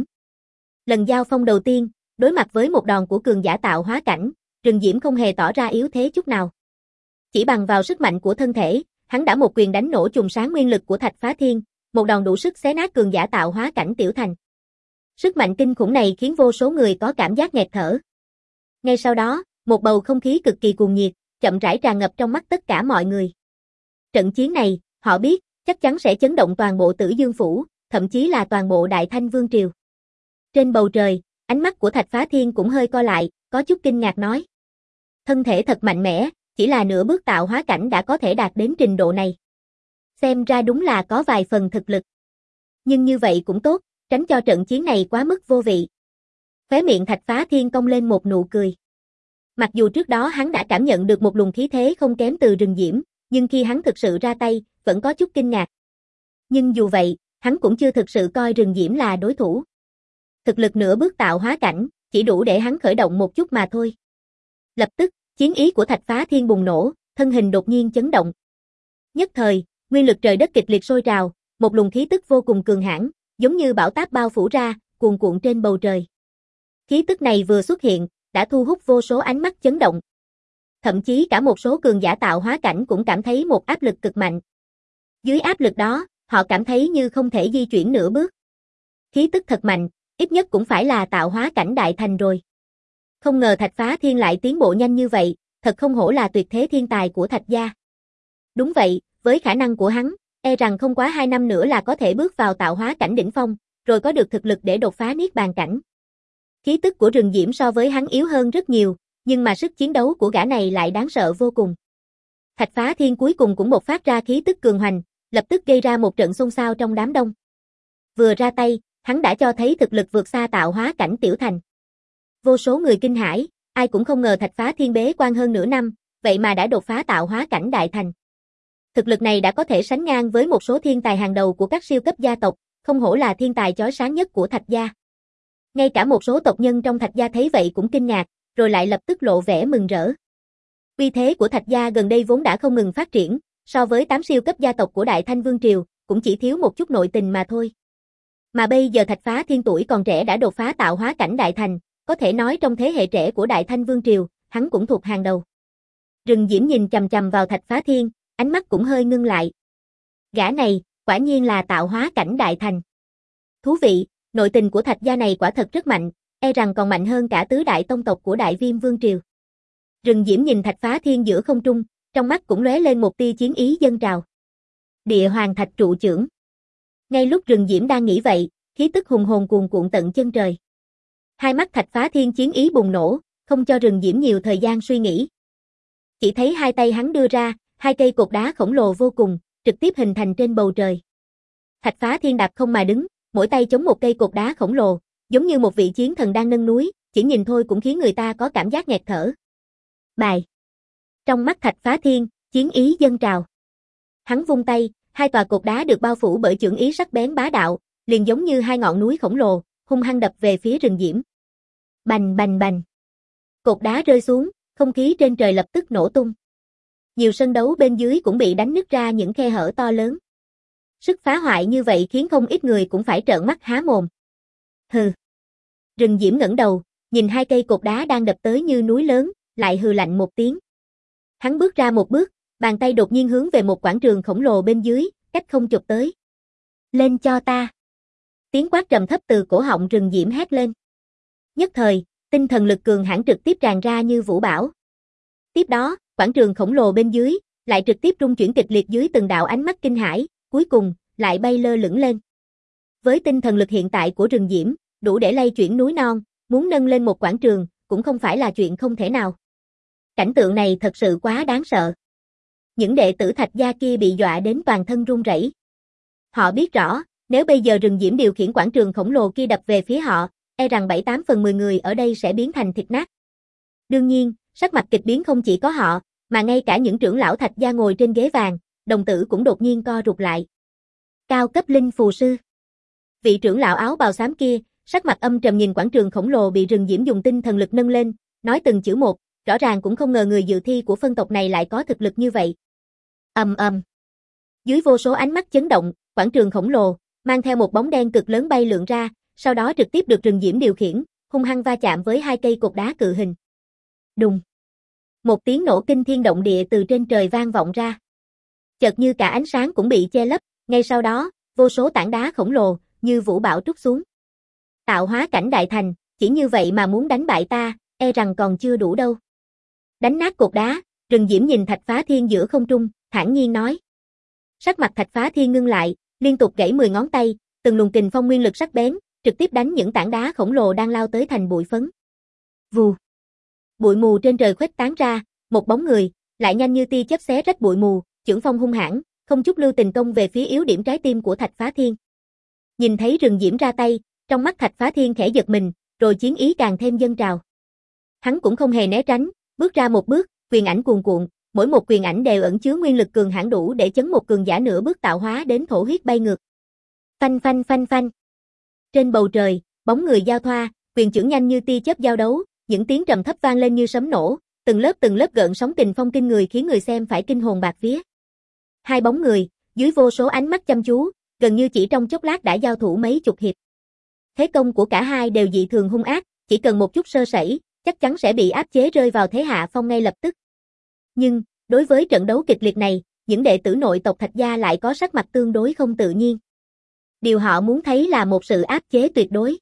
Lần giao phong đầu tiên, đối mặt với một đòn của cường giả tạo hóa cảnh, Rừng Diễm không hề tỏ ra yếu thế chút nào. Chỉ bằng vào sức mạnh của thân thể, hắn đã một quyền đánh nổ chùm sáng nguyên lực của Thạch Phá Thiên, một đòn đủ sức xé nát cường giả tạo hóa cảnh Tiểu Thành. Sức mạnh kinh khủng này khiến vô số người có cảm giác nghẹt thở. Ngay sau đó, một bầu không khí cực kỳ cuồng nhiệt, chậm rãi tràn ngập trong mắt tất cả mọi người. Trận chiến này, họ biết, chắc chắn sẽ chấn động toàn bộ Tử Dương Phủ, thậm chí là toàn bộ Đại Thanh Vương Triều. Trên bầu trời, ánh mắt của Thạch Phá Thiên cũng hơi co lại, có chút kinh ngạc nói. Thân thể thật mạnh mẽ, chỉ là nửa bước tạo hóa cảnh đã có thể đạt đến trình độ này. Xem ra đúng là có vài phần thực lực. Nhưng như vậy cũng tốt, tránh cho trận chiến này quá mức vô vị. Khóe miệng Thạch Phá Thiên cong lên một nụ cười. Mặc dù trước đó hắn đã cảm nhận được một luồng khí thế không kém từ Rừng Diễm, nhưng khi hắn thực sự ra tay, vẫn có chút kinh ngạc. Nhưng dù vậy, hắn cũng chưa thực sự coi Rừng Diễm là đối thủ. Thực lực nửa bước tạo hóa cảnh, chỉ đủ để hắn khởi động một chút mà thôi. Lập tức, chiến ý của Thạch Phá Thiên bùng nổ, thân hình đột nhiên chấn động. Nhất thời, nguyên lực trời đất kịch liệt sôi trào, một luồng khí tức vô cùng cường hãn, giống như bão táp bao phủ ra, cuồn cuộn trên bầu trời. Khí tức này vừa xuất hiện, đã thu hút vô số ánh mắt chấn động. Thậm chí cả một số cường giả tạo hóa cảnh cũng cảm thấy một áp lực cực mạnh. Dưới áp lực đó, họ cảm thấy như không thể di chuyển nửa bước. Khí tức thật mạnh, ít nhất cũng phải là tạo hóa cảnh đại thành rồi. Không ngờ Thạch Phá Thiên lại tiến bộ nhanh như vậy, thật không hổ là tuyệt thế thiên tài của Thạch gia. Đúng vậy, với khả năng của hắn, e rằng không quá 2 năm nữa là có thể bước vào tạo hóa cảnh đỉnh phong, rồi có được thực lực để đột phá niết bàn cảnh. Khí tức của Rừng Diễm so với hắn yếu hơn rất nhiều, nhưng mà sức chiến đấu của gã này lại đáng sợ vô cùng. Thạch Phá Thiên cuối cùng cũng bộc phát ra khí tức cường hoành, lập tức gây ra một trận xôn xao trong đám đông. Vừa ra tay, hắn đã cho thấy thực lực vượt xa tạo hóa cảnh Tiểu Thành. Vô số người kinh hãi, ai cũng không ngờ Thạch Phá Thiên bế quan hơn nửa năm, vậy mà đã đột phá tạo hóa cảnh đại thành. Thực lực này đã có thể sánh ngang với một số thiên tài hàng đầu của các siêu cấp gia tộc, không hổ là thiên tài chói sáng nhất của Thạch gia. Ngay cả một số tộc nhân trong Thạch gia thấy vậy cũng kinh ngạc, rồi lại lập tức lộ vẻ mừng rỡ. Uy thế của Thạch gia gần đây vốn đã không ngừng phát triển, so với 8 siêu cấp gia tộc của Đại Thanh Vương Triều, cũng chỉ thiếu một chút nội tình mà thôi. Mà bây giờ Thạch Phá Thiên tuổi còn trẻ đã đột phá tạo hóa cảnh đại thành, có thể nói trong thế hệ trẻ của Đại Thanh Vương Triều, hắn cũng thuộc hàng đầu. Rừng Diễm nhìn chằm chằm vào Thạch Phá Thiên, ánh mắt cũng hơi ngưng lại. Gã này, quả nhiên là tạo hóa cảnh đại thành. Thú vị, nội tình của Thạch gia này quả thật rất mạnh, e rằng còn mạnh hơn cả tứ đại tông tộc của Đại Viêm Vương Triều. Rừng Diễm nhìn Thạch Phá Thiên giữa không trung, trong mắt cũng lóe lên một tia chiến ý dâng trào. Địa Hoàng Thạch trụ trưởng. Ngay lúc Rừng Diễm đang nghĩ vậy, khí tức hùng hồn cuồn cuộn tận chân trời. Hai mắt Thạch Phá Thiên chiến ý bùng nổ, không cho Rừng Diễm nhiều thời gian suy nghĩ. Chỉ thấy hai tay hắn đưa ra, hai cây cột đá khổng lồ vô cùng, trực tiếp hình thành trên bầu trời. Thạch Phá Thiên đạp không mà đứng, mỗi tay chống một cây cột đá khổng lồ, giống như một vị chiến thần đang nâng núi, chỉ nhìn thôi cũng khiến người ta có cảm giác nghẹt thở. Bài. Trong mắt Thạch Phá Thiên, chiến ý dâng trào. Hắn vung tay, hai tòa cột đá được bao phủ bởi chưởng ý sắc bén bá đạo, liền giống như hai ngọn núi khổng lồ, hung hăng đập về phía Rừng Diễm. Bành bành bành. Cột đá rơi xuống, không khí trên trời lập tức nổ tung. Nhiều sân đấu bên dưới cũng bị đánh nứt ra những khe hở to lớn. Sức phá hoại như vậy khiến không ít người cũng phải trợn mắt há mồm. Hừ. Rừng Diễm ngẩng đầu, nhìn hai cây cột đá đang đập tới như núi lớn, lại hừ lạnh một tiếng. Hắn bước ra một bước, bàn tay đột nhiên hướng về một quảng trường khổng lồ bên dưới, cách không chụp tới. Lên cho ta. Tiếng quát trầm thấp từ cổ họng rừng diễm hét lên. Nhất thời, tinh thần lực cường hãn trực tiếp tràn ra như vũ bão. Tiếp đó, quảng trường khổng lồ bên dưới, lại trực tiếp rung chuyển kịch liệt dưới từng đạo ánh mắt kinh hãi, cuối cùng, lại bay lơ lửng lên. Với tinh thần lực hiện tại của rừng diễm, đủ để lay chuyển núi non, muốn nâng lên một quảng trường, cũng không phải là chuyện không thể nào. Cảnh tượng này thật sự quá đáng sợ. Những đệ tử Thạch gia kia bị dọa đến toàn thân run rẩy. Họ biết rõ, nếu bây giờ rừng diễm điều khiển quảng trường khổng lồ kia đập về phía họ, e rằng 7-8 phần 10 người ở đây sẽ biến thành thịt nát. Đương nhiên, sắc mặt kịch biến không chỉ có họ, mà ngay cả những trưởng lão Thạch gia ngồi trên ghế vàng, đồng tử cũng đột nhiên co rụt lại. Cao cấp linh phù sư. Vị trưởng lão áo bào xám kia, sắc mặt âm trầm nhìn quảng trường khổng lồ bị rừng diễm dùng tinh thần lực nâng lên, nói từng chữ một, rõ ràng cũng không ngờ người dự thi của phân tộc này lại có thực lực như vậy. Ầm ầm. Dưới vô số ánh mắt chấn động, quảng trường khổng lồ mang theo một bóng đen cực lớn bay lượn ra, sau đó trực tiếp được rừng diễm điều khiển, hung hăng va chạm với hai cây cột đá cự hình. Đùng. Một tiếng nổ kinh thiên động địa từ trên trời vang vọng ra. Chợt như cả ánh sáng cũng bị che lấp, ngay sau đó, vô số tảng đá khổng lồ như vũ bão trút xuống. Tạo hóa cảnh đại thành, chỉ như vậy mà muốn đánh bại ta, e rằng còn chưa đủ đâu. Đánh nát cột đá, rừng diễm nhìn Thạch Phá Thiên giữa không trung, thản nhiên nói. Sắc mặt Thạch Phá Thiên ngưng lại, liên tục gãy 10 ngón tay, từng luồng kình phong nguyên lực sắc bén, trực tiếp đánh những tảng đá khổng lồ đang lao tới thành bụi phấn. Vù. Bụi mù trên trời khuếch tán ra, một bóng người, lại nhanh như tia chớp xé rách bụi mù, chưởng phong hung hãn, không chút lưu tình công về phía yếu điểm trái tim của Thạch Phá Thiên. Nhìn thấy rừng diễm ra tay, trong mắt Thạch Phá Thiên khẽ giật mình, rồi chiến ý càng thêm dâng trào. Hắn cũng không hề né tránh, bước ra một bước, quyền ảnh cuồn cuộn, mỗi một quyền ảnh đều ẩn chứa nguyên lực cường hãn đủ để chấn một cường giả nửa bước tạo hóa đến thổ huyết bay ngược. Phanh phanh phanh phanh. Trên bầu trời, bóng người giao thoa, quyền chưởng nhanh như tia chớp giao đấu, những tiếng trầm thấp vang lên như sấm nổ, từng lớp gợn sóng kình phong kinh người khiến người xem phải kinh hồn bạt vía. Hai bóng người, dưới vô số ánh mắt chăm chú, gần như chỉ trong chốc lát đã giao thủ mấy chục hiệp. Thế công của cả hai đều dị thường hung ác, chỉ cần một chút sơ sẩy, chắc chắn sẽ bị áp chế rơi vào thế hạ phong ngay lập tức. Nhưng, đối với trận đấu kịch liệt này, những đệ tử nội tộc Thạch gia lại có sắc mặt tương đối không tự nhiên. Điều họ muốn thấy là một sự áp chế tuyệt đối.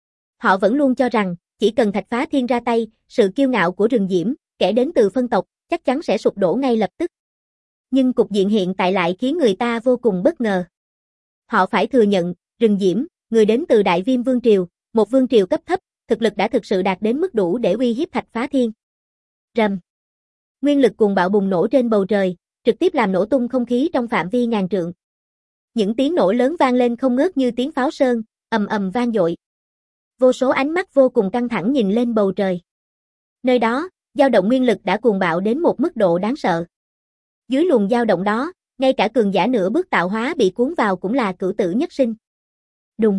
Họ vẫn luôn cho rằng, chỉ cần Thạch Phá Thiên ra tay, sự kiêu ngạo của rừng diễm, kẻ đến từ phân tộc, chắc chắn sẽ sụp đổ ngay lập tức. Nhưng cục diện hiện tại lại khiến người ta vô cùng bất ngờ. Họ phải thừa nhận, rừng diễm, người đến từ Đại Viêm Vương Triều, một vương triều cấp thấp, thực lực đã thực sự đạt đến mức đủ để uy hiếp Thạch Phá Thiên. Rầm. Nguyên lực cuồng bạo bùng nổ trên bầu trời, trực tiếp làm nổ tung không khí trong phạm vi ngàn trượng. Những tiếng nổ lớn vang lên không ngớt như tiếng pháo sơn, ầm ầm vang dội. Vô số ánh mắt vô cùng căng thẳng nhìn lên bầu trời. Nơi đó, dao động nguyên lực đã cuồng bạo đến một mức độ đáng sợ. Dưới luồng dao động đó, ngay cả cường giả nửa bước tạo hóa bị cuốn vào cũng là cửu tử nhất sinh. Đùng.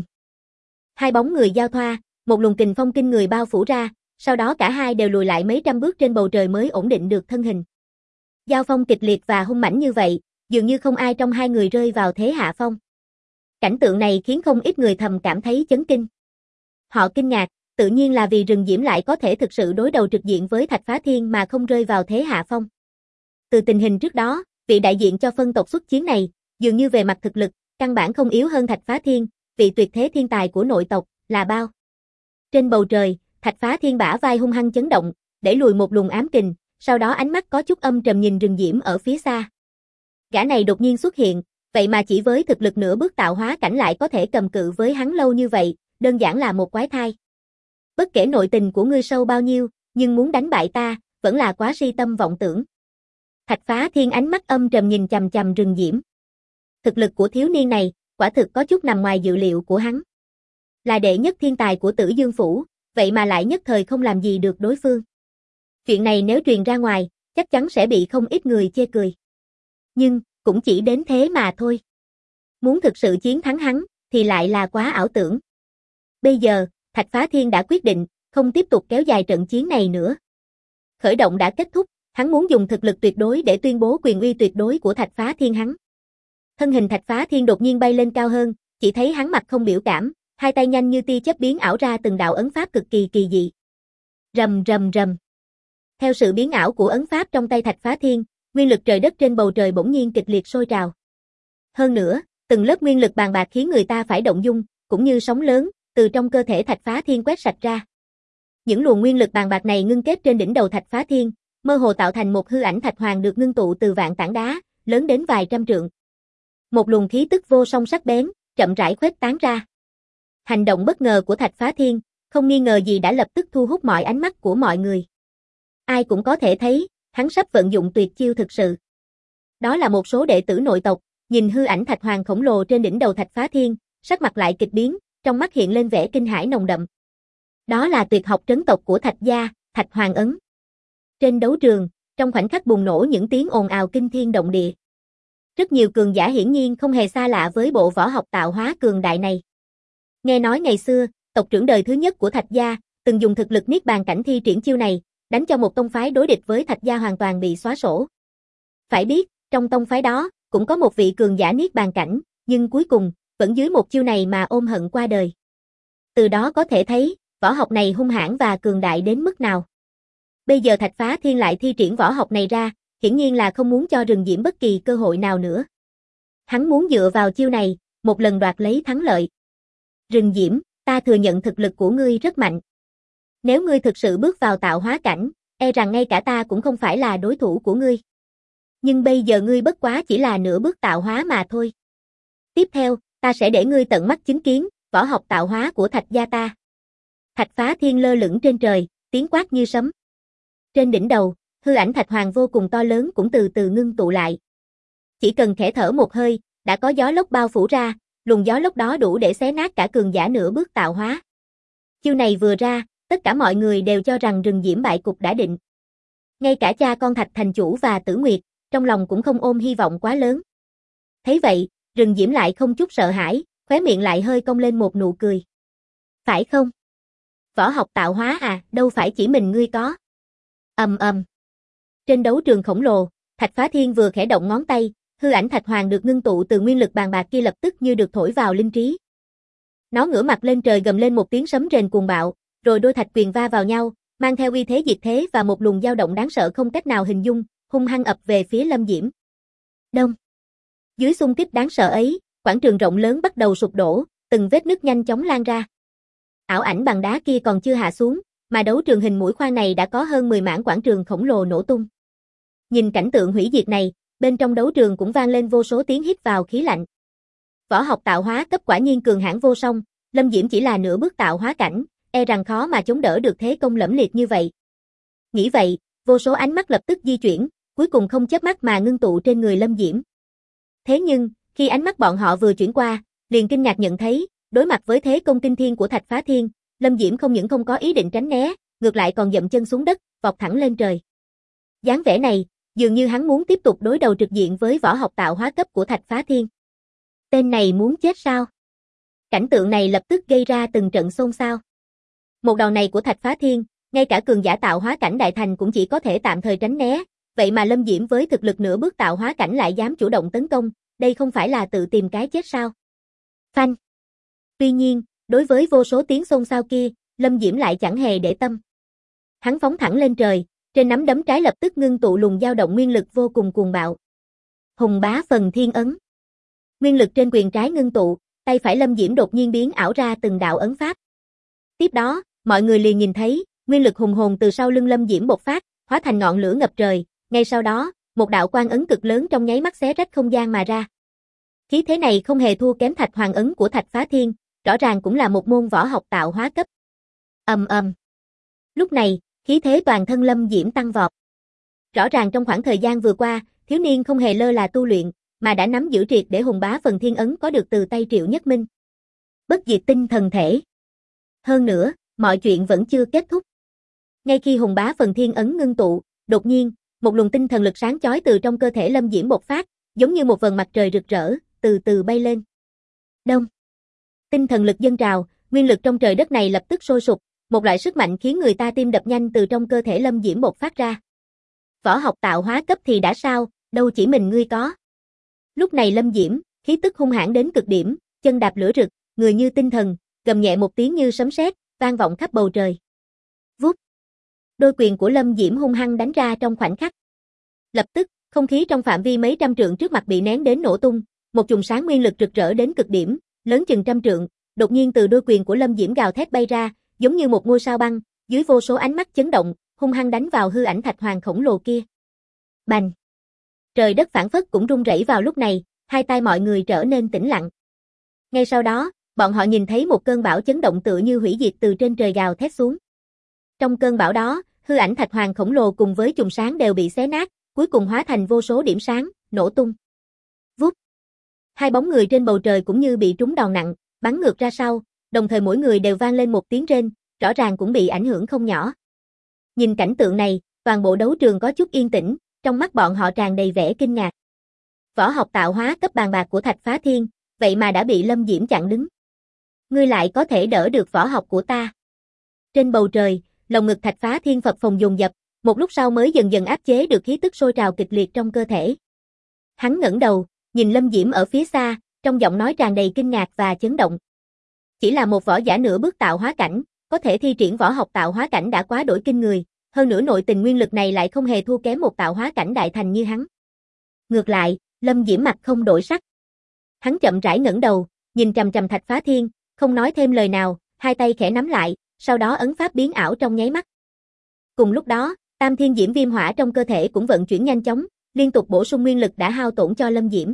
Hai bóng người giao thoa, một luồng kình phong kinh người bao phủ ra, sau đó cả hai đều lùi lại mấy trăm bước trên bầu trời mới ổn định được thân hình. Giao phong kịch liệt và hung mãnh như vậy, dường như không ai trong hai người rơi vào thế hạ phong. Cảnh tượng này khiến không ít người thầm cảm thấy chấn kinh. Họ kinh ngạc, tự nhiên là vì rừng diễm lại có thể thực sự đối đầu trực diện với Thạch Phá Thiên mà không rơi vào thế hạ phong. Từ tình hình trước đó, vị đại diện cho phân tộc xuất chiến này, dường như về mặt thực lực, căn bản không yếu hơn Thạch Phá Thiên, vị tuyệt thế thiên tài của nội tộc, là bao. Trên bầu trời, Thạch Phá Thiên bả vai hung hăng chấn động, đẩy lùi một luồng ám kình, sau đó ánh mắt có chút âm trầm nhìn rừng diễm ở phía xa. Gã này đột nhiên xuất hiện, vậy mà chỉ với thực lực nửa bước tạo hóa cảnh lại có thể cầm cự với hắn lâu như vậy, đơn giản là một quái thai. Bất kể nội tình của ngươi sâu bao nhiêu, nhưng muốn đánh bại ta, vẫn là quá si tâm vọng tưởng. Thạch Phá Thiên ánh mắt âm trầm nhìn chằm chằm rừng diễm. Thực lực của thiếu niên này, quả thực có chút nằm ngoài dự liệu của hắn. Là đệ nhất thiên tài của Tử Dương Phủ, vậy mà lại nhất thời không làm gì được đối phương. Chuyện này nếu truyền ra ngoài, chắc chắn sẽ bị không ít người chê cười. Nhưng, cũng chỉ đến thế mà thôi. Muốn thực sự chiến thắng hắn, thì lại là quá ảo tưởng. Bây giờ, Thạch Phá Thiên đã quyết định, không tiếp tục kéo dài trận chiến này nữa. Khởi động đã kết thúc, hắn muốn dùng thực lực tuyệt đối để tuyên bố quyền uy tuyệt đối của Thạch Phá Thiên hắn. Thân hình Thạch Phá Thiên đột nhiên bay lên cao hơn, chỉ thấy hắn mặt không biểu cảm, hai tay nhanh như tia chớp biến ảo ra từng đạo ấn pháp cực kỳ kỳ dị. Rầm rầm rầm. Theo sự biến ảo của ấn pháp trong tay Thạch Phá Thiên, nguyên lực trời đất trên bầu trời bỗng nhiên kịch liệt sôi trào. Hơn nữa, từng lớp nguyên lực bàn bạc khiến người ta phải động dung, cũng như sóng lớn, từ trong cơ thể Thạch Phá Thiên quét sạch ra. Những luồng nguyên lực bàn bạc này ngưng kết trên đỉnh đầu Thạch Phá Thiên, mơ hồ tạo thành một hư ảnh Thạch Hoàng được ngưng tụ từ vạn tảng đá, lớn đến vài trăm trượng. Một luồng khí tức vô song sắc bén, chậm rãi khuếch tán ra. Hành động bất ngờ của Thạch Phá Thiên, không nghi ngờ gì đã lập tức thu hút mọi ánh mắt của mọi người. Ai cũng có thể thấy, hắn sắp vận dụng tuyệt chiêu thực sự. Đó là một số đệ tử nội tộc, nhìn hư ảnh Thạch Hoàng khổng lồ trên đỉnh đầu Thạch Phá Thiên, sắc mặt lại kịch biến, trong mắt hiện lên vẻ kinh hãi nồng đậm. Đó là tuyệt học trấn tộc của Thạch gia, Thạch Hoàng ấn. Trên đấu trường, trong khoảnh khắc bùng nổ những tiếng ồn ào kinh thiên động địa. Rất nhiều cường giả hiển nhiên không hề xa lạ với bộ võ học tạo hóa cường đại này. Nghe nói ngày xưa, tộc trưởng đời thứ nhất của Thạch gia, từng dùng thực lực niết bàn cảnh thi triển chiêu này, đánh cho một tông phái đối địch với Thạch gia hoàn toàn bị xóa sổ. Phải biết, trong tông phái đó, cũng có một vị cường giả niết bàn cảnh, nhưng cuối cùng, vẫn dưới một chiêu này mà ôm hận qua đời. Từ đó có thể thấy, võ học này hung hãn và cường đại đến mức nào. Bây giờ Thạch Phá Thiên lại thi triển võ học này ra, hiển nhiên là không muốn cho Rừng Diễm bất kỳ cơ hội nào nữa. Hắn muốn dựa vào chiêu này, một lần đoạt lấy thắng lợi. Rừng Diễm, ta thừa nhận thực lực của ngươi rất mạnh. Nếu ngươi thực sự bước vào tạo hóa cảnh, e rằng ngay cả ta cũng không phải là đối thủ của ngươi. Nhưng bây giờ ngươi bất quá chỉ là nửa bước tạo hóa mà thôi. Tiếp theo, ta sẽ để ngươi tận mắt chứng kiến, võ học tạo hóa của Thạch gia ta. Thạch Phá Thiên lơ lửng trên trời, tiếng quát như sấm. Trên đỉnh đầu, hư ảnh Thạch Hoàng vô cùng to lớn cũng từ từ ngưng tụ lại. Chỉ cần khẽ thở một hơi, đã có gió lốc bao phủ ra, luồng gió lốc đó đủ để xé nát cả cường giả nửa bước tạo hóa. Chiêu này vừa ra, tất cả mọi người đều cho rằng Rừng Diễm bại cục đã định. Ngay cả cha con Thạch thành chủ và Tử Nguyệt, trong lòng cũng không ôm hy vọng quá lớn. Thấy vậy, Rừng Diễm lại không chút sợ hãi, khóe miệng lại hơi cong lên một nụ cười. Phải không? Võ học tạo hóa à, đâu phải chỉ mình ngươi có. Ầm ầm. Trên đấu trường khổng lồ, Thạch Phá Thiên vừa khẽ động ngón tay, hư ảnh Thạch Hoàng được ngưng tụ từ nguyên lực bàn bạc kia lập tức như được thổi vào linh trí. Nó ngửa mặt lên trời gầm lên một tiếng sấm rền cuồng bạo, rồi đôi thạch quyền va vào nhau, mang theo uy thế diệt thế và một luồng dao động đáng sợ không cách nào hình dung, hung hăng ập về phía Lâm Diễm. Đông. Dưới xung kích đáng sợ ấy, quảng trường rộng lớn bắt đầu sụp đổ, từng vết nứt nhanh chóng lan ra. Ảo ảnh bằng đá kia còn chưa hạ xuống, mà đấu trường hình mũi khoan này đã có hơn 10 mảng quảng trường khổng lồ nổ tung. Nhìn cảnh tượng hủy diệt này, bên trong đấu trường cũng vang lên vô số tiếng hít vào khí lạnh. Võ học tạo hóa cấp quả nhiên cường hãn vô song, Lâm Diễm chỉ là nửa bước tạo hóa cảnh, e rằng khó mà chống đỡ được thế công lẫm liệt như vậy. Nghĩ vậy, vô số ánh mắt lập tức di chuyển, cuối cùng không chớp mắt mà ngưng tụ trên người Lâm Diễm. Thế nhưng, khi ánh mắt bọn họ vừa chuyển qua, liền kinh ngạc nhận thấy, đối mặt với thế công kinh thiên của Thạch Phá Thiên, Lâm Diễm không những không có ý định tránh né, ngược lại còn dậm chân xuống đất, vọt thẳng lên trời. Dáng vẻ này, dường như hắn muốn tiếp tục đối đầu trực diện với võ học tạo hóa cấp của Thạch Phá Thiên. Tên này muốn chết sao? Cảnh tượng này lập tức gây ra từng trận xôn xao. Một đòn này của Thạch Phá Thiên, ngay cả cường giả tạo hóa cảnh đại thành cũng chỉ có thể tạm thời tránh né, vậy mà Lâm Diễm với thực lực nửa bước tạo hóa cảnh lại dám chủ động tấn công, đây không phải là tự tìm cái chết sao? Phanh. Tuy nhiên, đối với vô số tiếng xôn xao kia, Lâm Diễm lại chẳng hề để tâm. Hắn phóng thẳng lên trời, trên nắm đấm trái lập tức ngưng tụ luồng dao động nguyên lực vô cùng cuồng bạo. Hùng Bá Phần Thiên ấn. Nguyên lực trên quyền trái ngưng tụ, tay phải Lâm Diễm đột nhiên biến ảo ra từng đạo ấn pháp. Tiếp đó, mọi người liền nhìn thấy, nguyên lực hùng hồn từ sau lưng Lâm Diễm bộc phát, hóa thành ngọn lửa ngập trời, ngay sau đó, một đạo quang ấn cực lớn trong nháy mắt xé rách không gian mà ra. Khí thế này không hề thua kém Thạch Hoàng ấn của Thạch Phá Thiên, rõ ràng cũng là một môn võ học tạo hóa cấp. Ầm ầm. Lúc này, khí thế toàn thân Lâm Diễm tăng vọt. Rõ ràng trong khoảng thời gian vừa qua, thiếu niên không hề lơ là tu luyện, mà đã nắm giữ triệt để Hùng Bá Phần Thiên ấn có được từ tay Triệu Nhất Minh. Bất diệt tinh thần thể. Hơn nữa, mọi chuyện vẫn chưa kết thúc. Ngay khi Hùng Bá Phần Thiên ấn ngưng tụ, đột nhiên, một luồng tinh thần lực sáng chói từ trong cơ thể Lâm Diễm bộc phát, giống như một vầng mặt trời rực rỡ, từ từ bay lên. Đông. Tinh thần lực dâng trào, nguyên lực trong trời đất này lập tức sôi sục, một loại sức mạnh khiến người ta tim đập nhanh từ trong cơ thể Lâm Diễm bộc phát ra. Võ học tạo hóa cấp thì đã sao, đâu chỉ mình ngươi có. Lúc này Lâm Diễm, khí tức hung hãn đến cực điểm, chân đạp lửa rực, người như tinh thần, gầm nhẹ một tiếng như sấm sét, vang vọng khắp bầu trời. Vút. Đôi quyền của Lâm Diễm hung hăng đánh ra trong khoảnh khắc. Lập tức, không khí trong phạm vi mấy trăm trượng trước mặt bị nén đến nổ tung, một chùm sáng nguyên lực rực rỡ đến cực điểm, lớn chừng trăm trượng, đột nhiên từ đôi quyền của Lâm Diễm gào thét bay ra, giống như một ngôi sao băng, dưới vô số ánh mắt chấn động, hung hăng đánh vào hư ảnh thạch hoàng khổng lồ kia. Bành! Trời đất phảng phất cũng rung rẩy vào lúc này, hai tai mọi người trở nên tĩnh lặng. Ngay sau đó, bọn họ nhìn thấy một cơn bão chấn động tựa như hủy diệt từ trên trời gào thét xuống. Trong cơn bão đó, hư ảnh thạch hoàng khổng lồ cùng với chùm sáng đều bị xé nát, cuối cùng hóa thành vô số điểm sáng, nổ tung. Vút! Hai bóng người trên bầu trời cũng như bị trúng đòn nặng, bắn ngược ra sau, đồng thời mỗi người đều vang lên một tiếng rên, rõ ràng cũng bị ảnh hưởng không nhỏ. Nhìn cảnh tượng này, toàn bộ đấu trường có chút yên tĩnh, trong mắt bọn họ tràn đầy vẻ kinh ngạc. Võ học tạo hóa cấp bàn bạc của Thạch Phá Thiên, vậy mà đã bị Lâm Diễm chặn đứng. Ngươi lại có thể đỡ được võ học của ta. Trên bầu trời, lồng ngực Thạch Phá Thiên phập phồng dồn dập, một lúc sau mới dần dần áp chế được khí tức sôi trào kịch liệt trong cơ thể. Hắn ngẩng đầu, nhìn Lâm Diễm ở phía xa, trong giọng nói tràn đầy kinh ngạc và chấn động. Chỉ là một võ giả nửa bước tạo hóa cảnh, có thể thi triển võ học tạo hóa cảnh đã quá đổi kinh người, hơn nữa nội tình nguyên lực này lại không hề thua kém một tạo hóa cảnh đại thành như hắn. Ngược lại, Lâm Diễm mặt không đổi sắc. Hắn chậm rãi ngẩng đầu, nhìn chằm chằm Thạch Phá Thiên, không nói thêm lời nào, hai tay khẽ nắm lại, sau đó ấn pháp biến ảo trong nháy mắt. Cùng lúc đó, Tam Thiên Diễm Viêm Hỏa trong cơ thể cũng vận chuyển nhanh chóng, liên tục bổ sung nguyên lực đã hao tổn cho Lâm Diễm.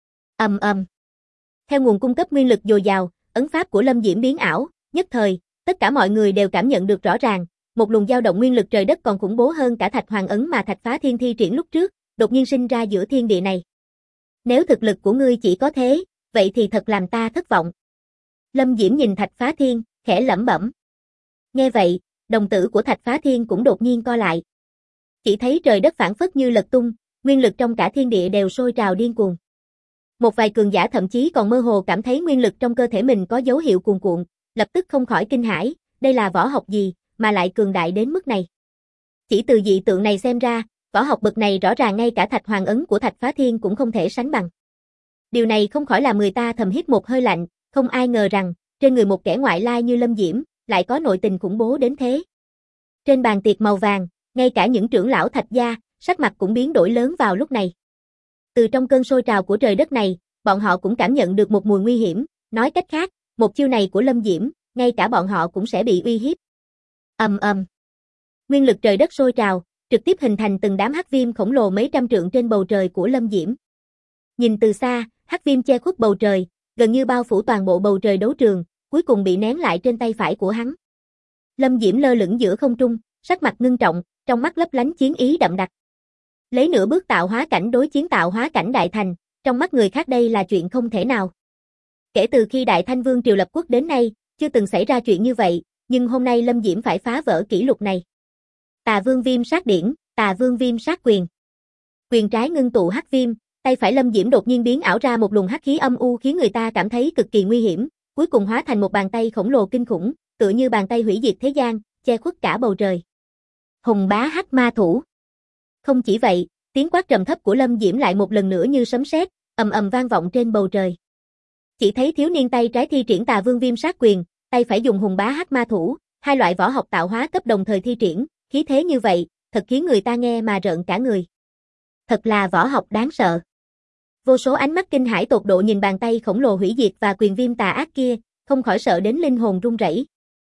Ầm ầm. Theo nguồn cung cấp nguyên lực dồi dào, ấn pháp của Lâm Diễm biến ảo, nhất thời, tất cả mọi người đều cảm nhận được rõ ràng, một luồng dao động nguyên lực trời đất còn khủng bố hơn cả Thạch Hoàng ấn mà Thạch Phá Thiên thi triển lúc trước, đột nhiên sinh ra giữa thiên địa này. Nếu thực lực của ngươi chỉ có thế, vậy thì thật làm ta thất vọng. Lâm Diễm nhìn Thạch Phá Thiên, khẽ lẩm bẩm. Nghe vậy, đồng tử của Thạch Phá Thiên cũng đột nhiên co lại. Chỉ thấy trời đất phảng phất như lật tung, nguyên lực trong cả thiên địa đều sôi trào điên cuồng. Một vài cường giả thậm chí còn mơ hồ cảm thấy nguyên lực trong cơ thể mình có dấu hiệu cuồn cuộn, lập tức không khỏi kinh hãi, đây là võ học gì mà lại cường đại đến mức này. Chỉ từ dị tượng này xem ra, võ học bậc này rõ ràng ngay cả Thạch Hoàng ấn của Thạch Phá Thiên cũng không thể sánh bằng. Điều này không khỏi làm người ta thầm hít một hơi lạnh, không ai ngờ rằng, trên người một kẻ ngoại lai như Lâm Diễm, lại có nội tình khủng bố đến thế. Trên bàn tiệc màu vàng, ngay cả những trưởng lão Thạch gia, sắc mặt cũng biến đổi lớn vào lúc này. Từ trong cơn sôi trào của trời đất này, bọn họ cũng cảm nhận được một mùi nguy hiểm, nói cách khác, một chiêu này của Lâm Diễm, ngay cả bọn họ cũng sẽ bị uy hiếp. Ầm ầm. Nguyên lực trời đất sôi trào, trực tiếp hình thành từng đám hắc viêm khổng lồ mấy trăm trượng trên bầu trời của Lâm Diễm. Nhìn từ xa, hắc viêm che khuất bầu trời, gần như bao phủ toàn bộ bầu trời đấu trường, cuối cùng bị nén lại trên tay phải của hắn. Lâm Diễm lơ lửng giữa không trung, sắc mặt ngưng trọng, trong mắt lấp lánh chiến ý đậm đặc. Lấy nửa bước tạo hóa cảnh đối chiến tạo hóa cảnh đại thành, trong mắt người khác đây là chuyện không thể nào. Kể từ khi Đại Thanh Vương triều lập quốc đến nay, chưa từng xảy ra chuyện như vậy, nhưng hôm nay Lâm Diễm phải phá vỡ kỷ lục này. Tà Vương Viêm Sát Điển, Tà Vương Viêm Sát Quyền. Quyền trái ngưng tụ hắc viêm, tay phải Lâm Diễm đột nhiên biến ảo ra một luồng hắc khí âm u khiến người ta cảm thấy cực kỳ nguy hiểm, cuối cùng hóa thành một bàn tay khổng lồ kinh khủng, tựa như bàn tay hủy diệt thế gian, che khuất cả bầu trời. Hùng Bá Hắc Ma Thủ. Không chỉ vậy, tiếng quát trầm thấp của Lâm Diễm lại một lần nữa như sấm sét, ầm ầm vang vọng trên bầu trời. Chỉ thấy thiếu niên tay trái thi triển Tà Vương Viêm Sát Quyền, tay phải dùng Hùng Bá Hắc Ma Thủ, hai loại võ học tạo hóa cấp đồng thời thi triển, khí thế như vậy, thật khiến người ta nghe mà rợn cả người. Thật là võ học đáng sợ. Vô số ánh mắt kinh hãi tột độ nhìn bàn tay khổng lồ hủy diệt và quyền viêm tà ác kia, không khỏi sợ đến linh hồn run rẩy.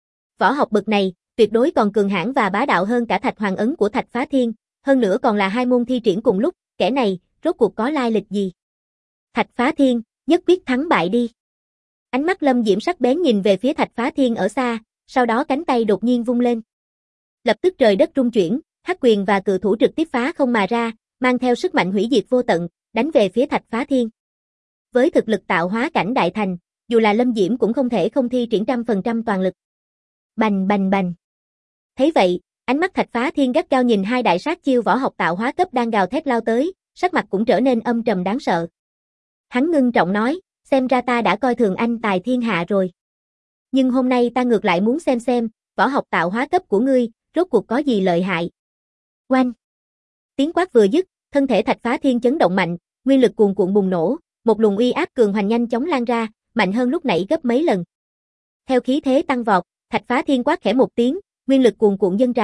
Võ học bậc này, tuyệt đối còn cường hãn và bá đạo hơn cả Thạch Hoàng ấn của Thạch Phá Thiên, hơn nữa còn là hai môn thi triển cùng lúc, kẻ này, rốt cuộc có lai lịch gì? Thạch Phá Thiên, nhất quyết thắng bại đi. Ánh mắt Lâm Diễm sắc bén nhìn về phía Thạch Phá Thiên ở xa, sau đó cánh tay đột nhiên vung lên. Lập tức trời đất rung chuyển, hắc quyền và cự thủ trực tiếp phá không mà ra, mang theo sức mạnh hủy diệt vô tận, đánh về phía Thạch Phá Thiên. Với thực lực tạo hóa cảnh đại thành, dù là Lâm Diễm cũng không thể không thi triển 100% toàn lực. Bành bành bành. Thấy vậy, ánh mắt Thạch Phá Thiên gắt gao nhìn hai đại sát chiêu võ học tạo hóa cấp đang gào thét lao tới, sắc mặt cũng trở nên âm trầm đáng sợ. Hắn ngưng trọng nói, xem ra ta đã coi thường anh tài thiên hạ rồi. Nhưng hôm nay ta ngược lại muốn xem, võ học tạo hóa cấp của ngươi, rốt cuộc có gì lợi hại. Oanh! Tiếng quát vừa dứt, thân thể Thạch Phá Thiên chấn động mạnh, nguyên lực cuồn cuộn bùng nổ, một luồng uy áp cường hoành nhanh chóng lan ra, mạnh hơn lúc nãy gấp mấy lần. Theo khí thế tăng vọt, Thạch Phá Thiên quát khẽ một tiếng, nguyên lực cuồn cuộn dâng trào,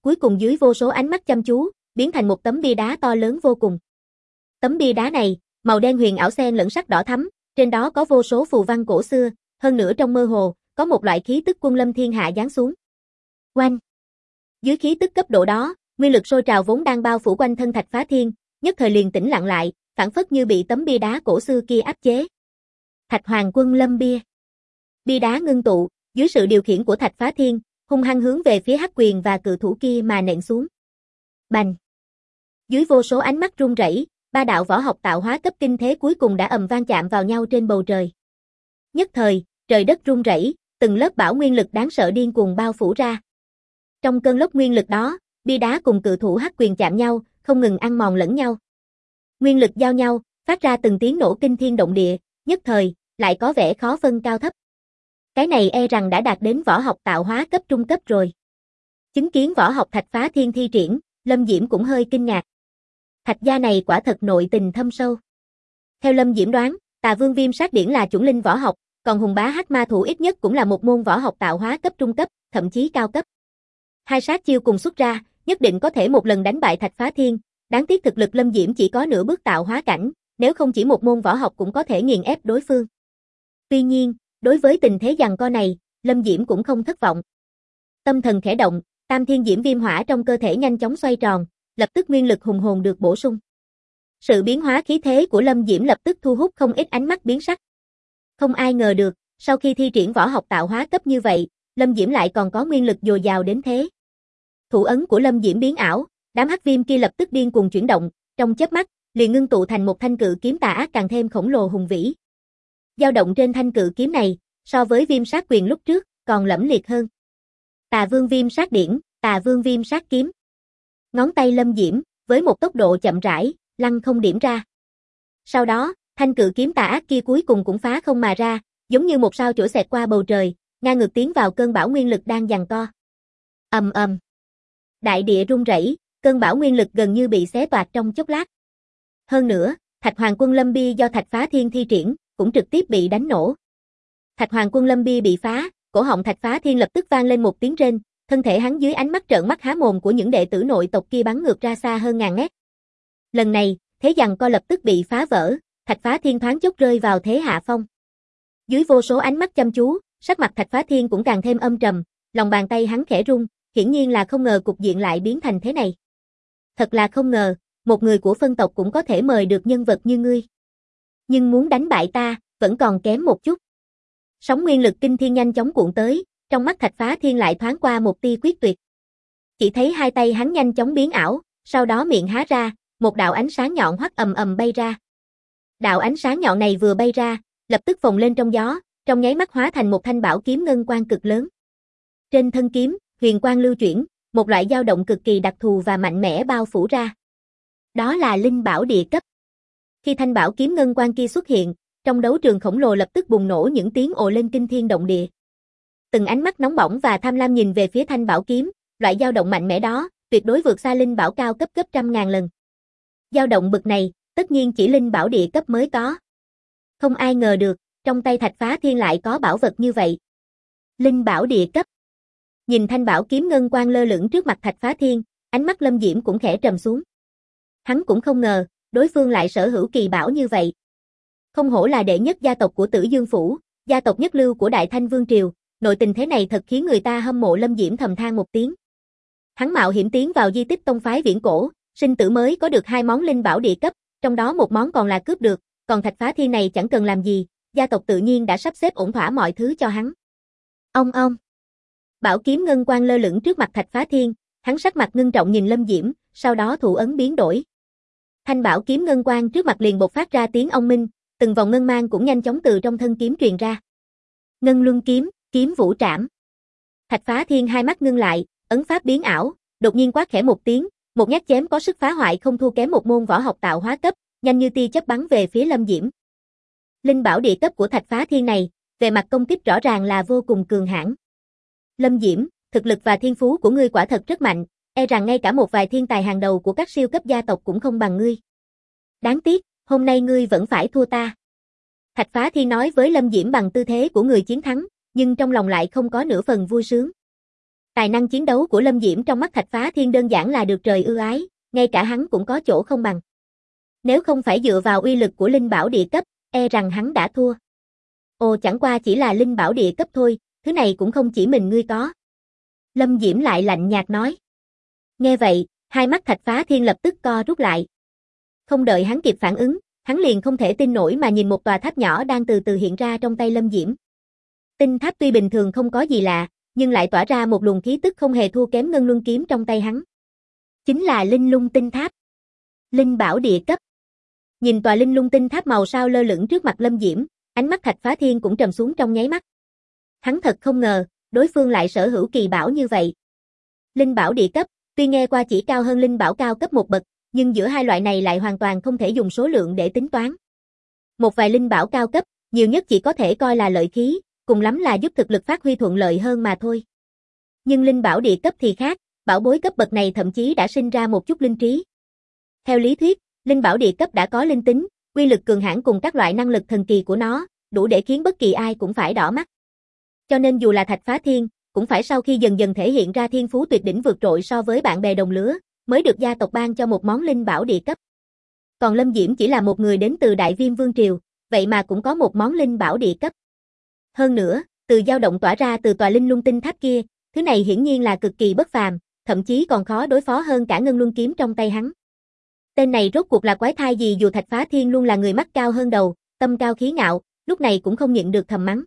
cuối cùng dưới vô số ánh mắt chăm chú, biến thành một tấm bia đá to lớn vô cùng. Tấm bia đá này, màu đen huyền ảo xen lẫn sắc đỏ thắm, trên đó có vô số phù văn cổ xưa, hơn nữa trong mơ hồ, có một loại khí tức quân lâm thiên hạ giáng xuống. Oanh! Dưới khí tức cấp độ đó, nguyên lực sôi trào vốn đang bao phủ quanh thân Thạch Phá Thiên, nhất thời liền tĩnh lặng lại, phảng phất như bị tấm bia đá cổ xưa kia áp chế. Thạch Hoàng Quân Lâm Bia. Bia đá ngưng tụ, dưới sự điều khiển của Thạch Phá Thiên, hung hăng hướng về phía Hắc Quyền và cự thủ kia mà nện xuống. Bành! Dưới vô số ánh mắt run rẩy, ba đạo võ học tạo hóa cấp kinh thế cuối cùng đã ầm vang chạm vào nhau trên bầu trời. Nhất thời, trời đất rung rẩy, từng lớp bão nguyên lực đáng sợ điên cuồng bao phủ ra. Trong cơn lốc nguyên lực đó, bia đá cùng cự thủ Hắc Quyền chạm nhau, không ngừng ăn mòn lẫn nhau. Nguyên lực giao nhau, phát ra từng tiếng nổ kinh thiên động địa, nhất thời, lại có vẻ khó phân cao thấp. Cái này e rằng đã đạt đến võ học tạo hóa cấp trung cấp rồi. Chứng kiến võ học Thạch Phá Thiên thi triển, Lâm Diễm cũng hơi kinh ngạc. Thạch gia này quả thật nội tình thâm sâu. Theo Lâm Diễm đoán, Tà Vương Viêm Sát Điển là chủng linh võ học, còn Hùng Bá Hắc Ma Thủ ít nhất cũng là một môn võ học tạo hóa cấp trung cấp, thậm chí cao cấp. Hai sát chiêu cùng xuất ra, nhất định có thể một lần đánh bại Thạch Phá Thiên, đáng tiếc thực lực Lâm Diễm chỉ có nửa bước tạo hóa cảnh, nếu không chỉ một môn võ học cũng có thể nghiền ép đối phương. Tuy nhiên, đối với tình thế giằng co này, Lâm Diễm cũng không thất vọng. Tâm thần khẽ động, Tam Thiên Diễm Viêm Hỏa trong cơ thể nhanh chóng xoay tròn, lập tức nguyên lực hùng hồn được bổ sung. Sự biến hóa khí thế của Lâm Diễm lập tức thu hút không ít ánh mắt biến sắc. Không ai ngờ được, sau khi thi triển võ học tạo hóa cấp như vậy, Lâm Diễm lại còn có nguyên lực dồi dào đến thế. Thủ ấn của Lâm Diễm biến ảo, đám hắc viêm kia lập tức điên cuồng chuyển động, trong chớp mắt, liền ngưng tụ thành một thanh cự kiếm tà ác càng thêm khổng lồ hùng vĩ. Dao động trên thanh cự kiếm này, so với Viêm Sát Quyền lúc trước, còn lẫm liệt hơn. Tà Vương Viêm Sát Điển, Tà Vương Viêm Sát Kiếm. Ngón tay Lâm Diễm, với một tốc độ chậm rãi, lăng không điểm ra. Sau đó, thanh cự kiếm tà ác kia cuối cùng cũng phá không mà ra, giống như một sao chổi xẹt qua bầu trời, ngang ngược tiến vào cơn bão nguyên lực đang giằng co. Ầm ầm. Đại địa rung rẩy, cơn bão nguyên lực gần như bị xé toạc trong chốc lát. Hơn nữa, Thạch Hoàng Quân Lâm Bia do Thạch Phá Thiên thi triển, cũng trực tiếp bị đánh nổ. Thạch Hoàng Quân Lâm Bia bị phá, cổ họng Thạch Phá Thiên lập tức vang lên một tiếng rên, thân thể hắn dưới ánh mắt trợn mắt há mồm của những đệ tử nội tộc kia bắn ngược ra xa hơn ngàn mét. Lần này, thế giằng co lập tức bị phá vỡ, Thạch Phá Thiên thoáng chốc rơi vào thế hạ phong. Dưới vô số ánh mắt chăm chú, sắc mặt Thạch Phá Thiên cũng càng thêm âm trầm, lòng bàn tay hắn khẽ rung, hiển nhiên là không ngờ cục diện lại biến thành thế này. Thật là không ngờ, một người của phân tộc cũng có thể mời được nhân vật như ngươi. Nhưng muốn đánh bại ta, vẫn còn kém một chút. Sóng nguyên lực kinh thiên nhanh chóng cuộn tới, trong mắt Thạch Phá Thiên lại thoáng qua một tia quyết tuyệt. Chỉ thấy hai tay hắn nhanh chóng biến ảo, sau đó miệng há ra, một đạo ánh sáng nhọn hoắt ầm ầm bay ra. Đạo ánh sáng nhọn này vừa bay ra, lập tức phồng lên trong gió, trong nháy mắt hóa thành một thanh bảo kiếm ngân quang cực lớn. Trên thân kiếm, huyền quang lưu chuyển, một loại dao động cực kỳ đặc thù và mạnh mẽ bao phủ ra. Đó là linh bảo địa cấp. Khi thanh bảo kiếm ngân quang kia xuất hiện, trong đấu trường khổng lồ lập tức bùng nổ những tiếng ồ lên kinh thiên động địa. Từng ánh mắt nóng bỏng và tham lam nhìn về phía thanh bảo kiếm, loại dao động mạnh mẽ đó, tuyệt đối vượt xa linh bảo cao cấp gấp trăm ngàn lần. Dao động bực này, tất nhiên chỉ linh bảo địa cấp mới có. Không ai ngờ được, trong tay Thạch Phá Thiên lại có bảo vật như vậy. Linh bảo địa cấp. Nhìn thanh bảo kiếm ngân quang lơ lửng trước mặt Thạch Phá Thiên, ánh mắt Lâm Diễm cũng khẽ trầm xuống. Hắn cũng không ngờ, đối phương lại sở hữu kỳ bảo như vậy. Không hổ là đệ nhất gia tộc của Tử Dương Phủ, gia tộc nhất lưu của Đại Thanh Vương Triều, nội tình thế này thật khiến người ta hâm mộ. Lâm Diễm thầm than một tiếng. Hắn mạo hiểm tiến vào di tích tông phái viễn cổ, sinh tử mới có được 2 món linh bảo địa cấp, trong đó một món còn là cướp được, còn Thạch Phá Thiên này chẳng cần làm gì, gia tộc tự nhiên đã sắp xếp ổn thỏa mọi thứ cho hắn. Ông. Bảo kiếm ngân quang lơ lửng trước mặt Thạch Phá Thiên, hắn sắc mặt ngưng trọng nhìn Lâm Diễm, sau đó thủ ấn biến đổi. Thanh bảo kiếm ngân quang trước mặt liền bộc phát ra tiếng ong minh, từng vòng ngân mang cũng nhanh chóng từ trong thân kiếm truyền ra. Ngân Luân kiếm, kiếm vũ trảm. Thạch Phá Thiên hai mắt ngưng lại, ấn pháp biến ảo, đột nhiên quát khẽ một tiếng, một nhát chém có sức phá hoại không thua kém một môn võ học tạo hóa cấp, nhanh như tia chớp bắn về phía Lâm Diễm. Linh bảo địa cấp của Thạch Phá Thiên này, về mặt công kích rõ ràng là vô cùng cường hãn. Lâm Diễm, thực lực và thiên phú của ngươi quả thật rất mạnh, e rằng ngay cả một vài thiên tài hàng đầu của các siêu cấp gia tộc cũng không bằng ngươi. Đáng tiếc, hôm nay ngươi vẫn phải thua ta. Thạch Phá Thiên nói với Lâm Diễm bằng tư thế của người chiến thắng, nhưng trong lòng lại không có nửa phần vui sướng. Tài năng chiến đấu của Lâm Diễm trong mắt Thạch Phá Thiên đơn giản là được trời ưu ái, ngay cả hắn cũng có chỗ không bằng. Nếu không phải dựa vào uy lực của linh bảo địa cấp, e rằng hắn đã thua. Ồ, chẳng qua chỉ là linh bảo địa cấp thôi, thứ này cũng không chỉ mình ngươi có. Lâm Diễm lại lạnh nhạt nói. Nghe vậy, hai mắt Thạch Phá Thiên lập tức co rút lại. Không đợi hắn kịp phản ứng, hắn liền không thể tin nổi mà nhìn một tòa tháp nhỏ đang từ từ hiện ra trong tay Lâm Diễm. Tinh tháp tuy bình thường không có gì lạ, nhưng lại tỏa ra một luồng khí tức không hề thua kém ngân luân kiếm trong tay hắn. Chính là Linh Lung Tinh Tháp. Linh bảo địa cấp. Nhìn tòa Linh Lung Tinh Tháp màu sao lơ lửng trước mặt Lâm Diễm, ánh mắt Thạch Phá Thiên cũng trầm xuống trong nháy mắt. Hắn thật không ngờ, đối phương lại sở hữu kỳ bảo như vậy. Linh bảo địa cấp, tuy nghe qua chỉ cao hơn linh bảo cao cấp một bậc, nhưng giữa hai loại này lại hoàn toàn không thể dùng số lượng để tính toán. Một vài linh bảo cao cấp, nhiều nhất chỉ có thể coi là lợi khí, cùng lắm là giúp thực lực phát huy thuận lợi hơn mà thôi. Nhưng linh bảo địa cấp thì khác, bảo bối cấp bậc này thậm chí đã sinh ra một chút linh trí. Theo lý thuyết, linh bảo địa cấp đã có linh tính, uy lực cường hãn cùng các loại năng lực thần kỳ của nó, đủ để khiến bất kỳ ai cũng phải đỏ mắt. Cho nên dù là Thạch Phá Thiên, cũng phải sau khi dần dần thể hiện ra thiên phú tuyệt đỉnh vượt trội so với bạn bè đồng lứa, mới được gia tộc ban cho một món linh bảo địa cấp. Còn Lâm Diễm chỉ là một người đến từ Đại Viêm Vương Triều, vậy mà cũng có một món linh bảo địa cấp. Hơn nữa, từ dao động tỏa ra từ tòa Linh Lung Tinh Tháp kia, thứ này hiển nhiên là cực kỳ bất phàm, thậm chí còn khó đối phó hơn cả ngân luân kiếm trong tay hắn. Tên này rốt cuộc là quái thai gì? Dù Thạch Phá Thiên luôn là người mắt cao hơn đầu, tâm cao khí ngạo, lúc này cũng không nhịn được thầm mắng.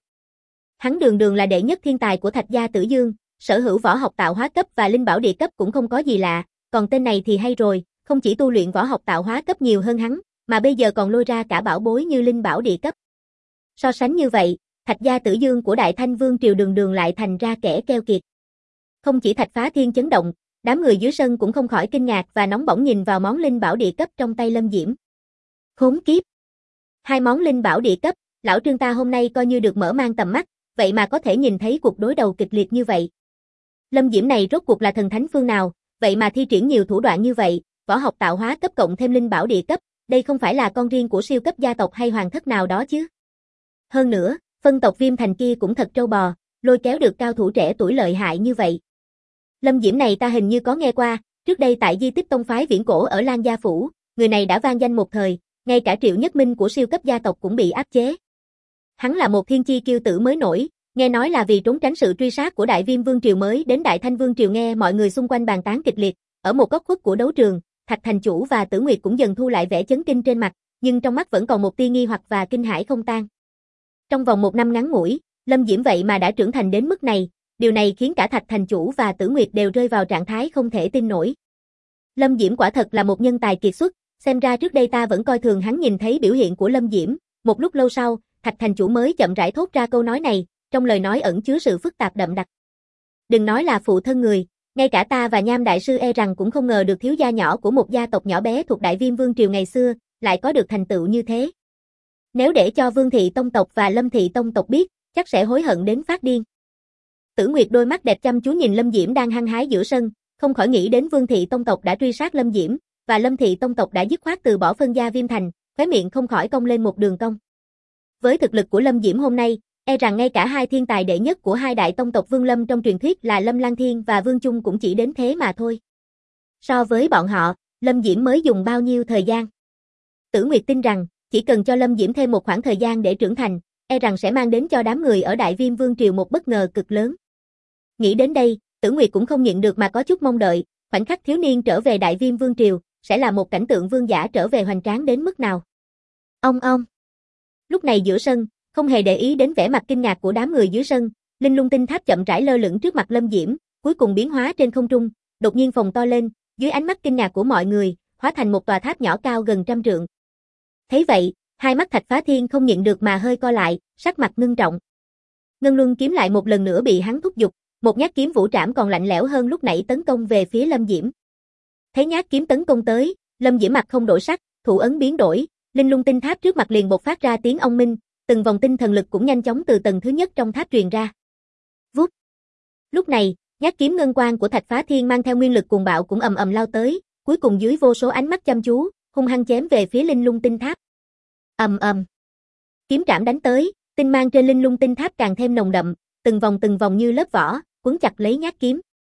Hắn đường đường là đệ nhất thiên tài của Thạch gia Tử Dương, sở hữu võ học tạo hóa cấp và linh bảo địa cấp cũng không có gì lạ, còn tên này thì hay rồi, không chỉ tu luyện võ học tạo hóa cấp nhiều hơn hắn, mà bây giờ còn lôi ra cả bảo bối như linh bảo địa cấp. So sánh như vậy, Thạch gia Tử Dương của Đại Thanh Vương Triều đường đường lại thành ra kẻ keo kiệt. Không chỉ Thạch Phá Thiên chấn động, đám người dưới sân cũng không khỏi kinh ngạc và nóng bỏng nhìn vào món linh bảo địa cấp trong tay Lâm Diễm. Khốn kiếp! Hai món linh bảo địa cấp, lão Trương ta hôm nay coi như được mở mang tầm mắt, vậy mà có thể nhìn thấy cuộc đối đầu kịch liệt như vậy. Lâm Diễm này rốt cuộc là thần thánh phương nào, vậy mà thi triển nhiều thủ đoạn như vậy, võ học tạo hóa cấp cộng thêm linh bảo địa cấp, đây không phải là con riêng của siêu cấp gia tộc hay hoàng thất nào đó chứ. Hơn nữa, phân tộc Viêm Thành kia cũng thật trâu bò, lôi kéo được cao thủ trẻ tuổi lợi hại như vậy. Lâm Diễm này ta hình như có nghe qua, trước đây tại di tích tông phái viễn cổ ở Lan Gia Phủ, người này đã vang danh một thời, ngay cả Triệu Nhất Minh của siêu cấp gia tộc cũng bị áp chế. Hắn là một thiên chi kiêu tử mới nổi, nghe nói là vì trốn tránh sự truy sát của Đại Viêm Vương Triều mới đến Đại Thanh Vương Triều. Nghe mọi người xung quanh bàn tán kịch liệt, ở một góc khuất của đấu trường, Thạch Thành Chủ và Tử Nguyệt cũng dần thu lại vẻ chấn kinh trên mặt, nhưng trong mắt vẫn còn một tia nghi hoặc và kinh hãi không tan. Trong vòng một năm ngắn ngủi, Lâm Diễm vậy mà đã trưởng thành đến mức này, điều này khiến cả Thạch Thành Chủ và Tử Nguyệt đều rơi vào trạng thái không thể tin nổi. Lâm Diễm quả thật là một nhân tài kiệt xuất, xem ra trước đây ta vẫn coi thường hắn. Nhìn thấy biểu hiện của Lâm Diễm, một lúc lâu sau, Thạch Thành Chủ mới chậm rãi thốt ra câu nói này, trong lời nói ẩn chứa sự phức tạp đậm đặc. Đừng nói là phụ thân người, ngay cả ta và Nham Đại Sư e rằng cũng không ngờ được thiếu gia nhỏ của một gia tộc nhỏ bé thuộc Đại Viêm Vương Triều ngày xưa, lại có được thành tựu như thế. Nếu để cho Vương Thị Tông tộc và Lâm Thị Tông tộc biết, chắc sẽ hối hận đến phát điên. Tử Nguyệt đôi mắt đẹp chăm chú nhìn Lâm Diễm đang hăng hái giữa sân, không khỏi nghĩ đến Vương Thị Tông tộc đã truy sát Lâm Diễm, và Lâm Thị Tông tộc đã dứt khoát từ bỏ phân gia Viêm Thành, khóe miệng không khỏi cong lên một đường cong. Với thực lực của Lâm Diễm hôm nay, e rằng ngay cả hai thiên tài đệ nhất của hai đại tông tộc Vương Lâm trong truyền thuyết là Lâm Lang Thiên và Vương Chung cũng chỉ đến thế mà thôi. So với bọn họ, Lâm Diễm mới dùng bao nhiêu thời gian? Tử Nguyệt tin rằng, chỉ cần cho Lâm Diễm thêm một khoảng thời gian để trưởng thành, e rằng sẽ mang đến cho đám người ở Đại Viêm Vương Triều một bất ngờ cực lớn. Nghĩ đến đây, Tử Nguyệt cũng không nhịn được mà có chút mong đợi, khoảnh khắc thiếu niên trở về Đại Viêm Vương Triều, sẽ là một cảnh tượng vương giả trở về hoành tráng đến mức nào. Ông. Lúc này giữa sân, không hề để ý đến vẻ mặt kinh ngạc của đám người dưới sân, Linh Lung Tinh Tháp chậm rãi lơ lửng trước mặt Lâm Diễm, cuối cùng biến hóa trên không trung, đột nhiên phồng to lên, dưới ánh mắt kinh ngạc của mọi người, hóa thành một tòa tháp nhỏ cao gần 100 trượng. Thấy vậy, hai mắt Thạch Phá Thiên không nhịn được mà hơi co lại, sắc mặt ngưng trọng. Ngân Luân kiếm lại một lần nữa bị hắn thúc giục, một nhát kiếm vũ trảm còn lạnh lẽo hơn lúc nãy tấn công về phía Lâm Diễm. Thấy nhát kiếm tấn công tới, Lâm Diễm mặt không đổi sắc, thủ ấn biến đổi, Linh Lung Tinh Tháp trước mặt liền bộc phát ra tiếng ong minh, từng vòng tinh thần lực cũng nhanh chóng từ tầng thứ nhất trong tháp truyền ra. Vút. Lúc này, nhát kiếm ngân quang của Thạch Phá Thiên mang theo nguyên lực cuồng bạo cũng ầm ầm lao tới, cuối cùng dưới vô số ánh mắt chăm chú, hung hăng chém về phía Linh Lung Tinh Tháp. Ầm. Kiếm trảm đánh tới, tinh mang trên Linh Lung Tinh Tháp càng thêm nồng đậm, từng vòng như lớp vỏ, quấn chặt lấy nhát kiếm.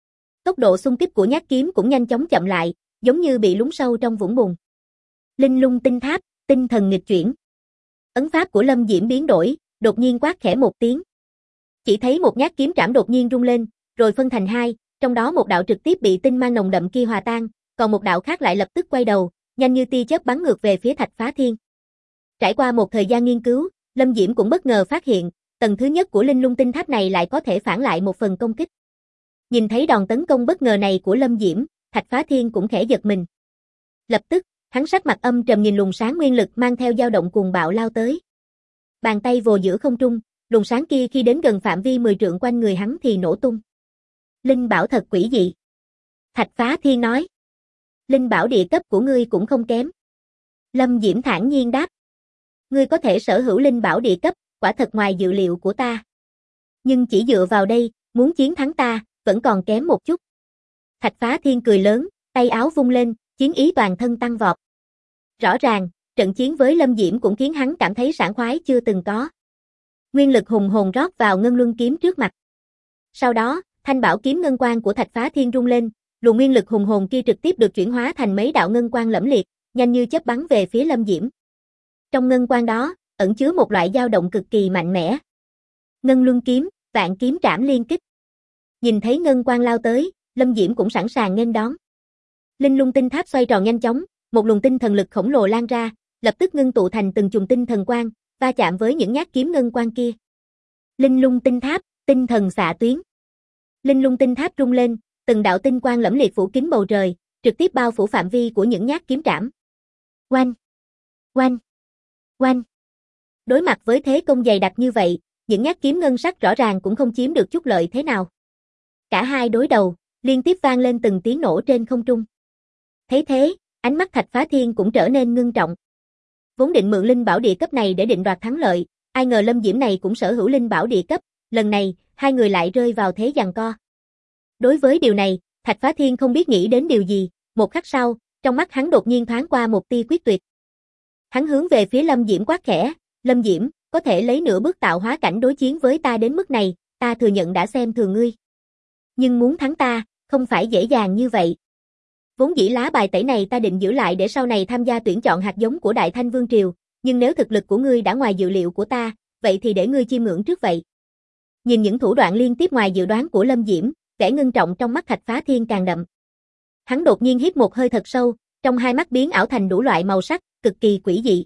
Tốc độ xung kích của nhát kiếm cũng nhanh chóng chậm lại, giống như bị lún sâu trong vũng bùn. Linh lung tinh tháp, tinh thần nghịch chuyển. Ấn pháp của Lâm Diễm biến đổi, đột nhiên quát khẽ một tiếng. Chỉ thấy một nhát kiếm trảm đột nhiên rung lên, rồi phân thành hai, trong đó một đạo trực tiếp bị tinh mang nồng đậm kia hòa tan, còn một đạo khác lại lập tức quay đầu, nhanh như tia chớp bắn ngược về phía Thạch Phá Thiên. Trải qua một thời gian nghiên cứu, Lâm Diễm cũng bất ngờ phát hiện, tầng thứ nhất của linh lung tinh tháp này lại có thể phản lại một phần công kích. Nhìn thấy đòn tấn công bất ngờ này của Lâm Diễm, Thạch Phá Thiên cũng khẽ giật mình. Lập tức, hắn sắc mặt âm trầm nhìn luồng sáng nguyên lực mang theo dao động cuồng bạo lao tới. Bàn tay vồ giữa không trung, luồng sáng kia khi đến gần phạm vi 10 trượng quanh người hắn thì nổ tung. Linh bảo thật quỷ dị. Thạch Phá Thiên nói. Linh bảo địa cấp của ngươi cũng không kém. Lâm Diễm thản nhiên đáp. Ngươi có thể sở hữu linh bảo địa cấp, quả thật ngoài dự liệu của ta. Nhưng chỉ dựa vào đây, muốn chiến thắng ta, vẫn còn kém một chút. Thạch Phá Thiên cười lớn, tay áo vung lên, chiến ý toàn thân tăng vọt. Rõ ràng, trận chiến với Lâm Diễm cũng khiến hắn cảm thấy sảng khoái chưa từng có. Nguyên lực hùng hồn rót vào ngân luân kiếm trước mặt. Sau đó, thanh bảo kiếm ngân quang của Thạch Phá Thiên rung lên, luồng nguyên lực hùng hồn kia trực tiếp được chuyển hóa thành mấy đạo ngân quang lẫm liệt, nhanh như chớp bắn về phía Lâm Diễm. Trong ngân quang đó, ẩn chứa một loại dao động cực kỳ mạnh mẽ. Ngân luân kiếm, vạn kiếm trảm liên kích. Nhìn thấy ngân quang lao tới, Lâm Diễm cũng sẵn sàng nghênh đón. Linh lung tinh tháp xoay tròn nhanh chóng, một luồng tinh thần lực khổng lồ lan ra, lập tức ngưng tụ thành từng chùm tinh thần quang, va chạm với những nhát kiếm ngân quang kia. Linh lung tinh tháp, tinh thần xạ tuyến. Linh lung tinh tháp rung lên, từng đạo tinh quang lẫm liệt phủ kín bầu trời, trực tiếp bao phủ phạm vi của những nhát kiếm trảm. Oanh, oanh, oanh. Đối mặt với thế công dày đặc như vậy, những nhát kiếm ngân sắc rõ ràng cũng không chiếm được chút lợi thế nào. Cả hai đối đầu, liên tiếp vang lên từng tiếng nổ trên không trung. Thấy thế, ánh mắt Thạch Phá Thiên cũng trở nên ngưng trọng. Vốn định mượn linh bảo địa cấp này để định đoạt thắng lợi, ai ngờ Lâm Diễm này cũng sở hữu linh bảo địa cấp, lần này, hai người lại rơi vào thế giằng co. Đối với điều này, Thạch Phá Thiên không biết nghĩ đến điều gì, một khắc sau, trong mắt hắn đột nhiên thoáng qua một tia quyết tuyệt. Hắn hướng về phía Lâm Diễm quát khẽ, Lâm Diễm, có thể lấy nửa bước tạo hóa cảnh đối chiến với ta đến mức này, ta thừa nhận đã xem thường ngươi. Nhưng muốn thắng ta, không phải dễ dàng như vậy. Vốn dĩ lá bài tẩy này ta định giữ lại để sau này tham gia tuyển chọn hạt giống của Đại Thanh Vương Triều, nhưng nếu thực lực của ngươi đã ngoài dự liệu của ta, vậy thì để ngươi chiêm ngưỡng trước vậy. Nhìn những thủ đoạn liên tiếp ngoài dự đoán của Lâm Diễm, vẻ ngưng trọng trong mắt Thạch Phá Thiên càng đậm. Hắn đột nhiên hít một hơi thật sâu, trong hai mắt biến ảo thành đủ loại màu sắc, cực kỳ quỷ dị.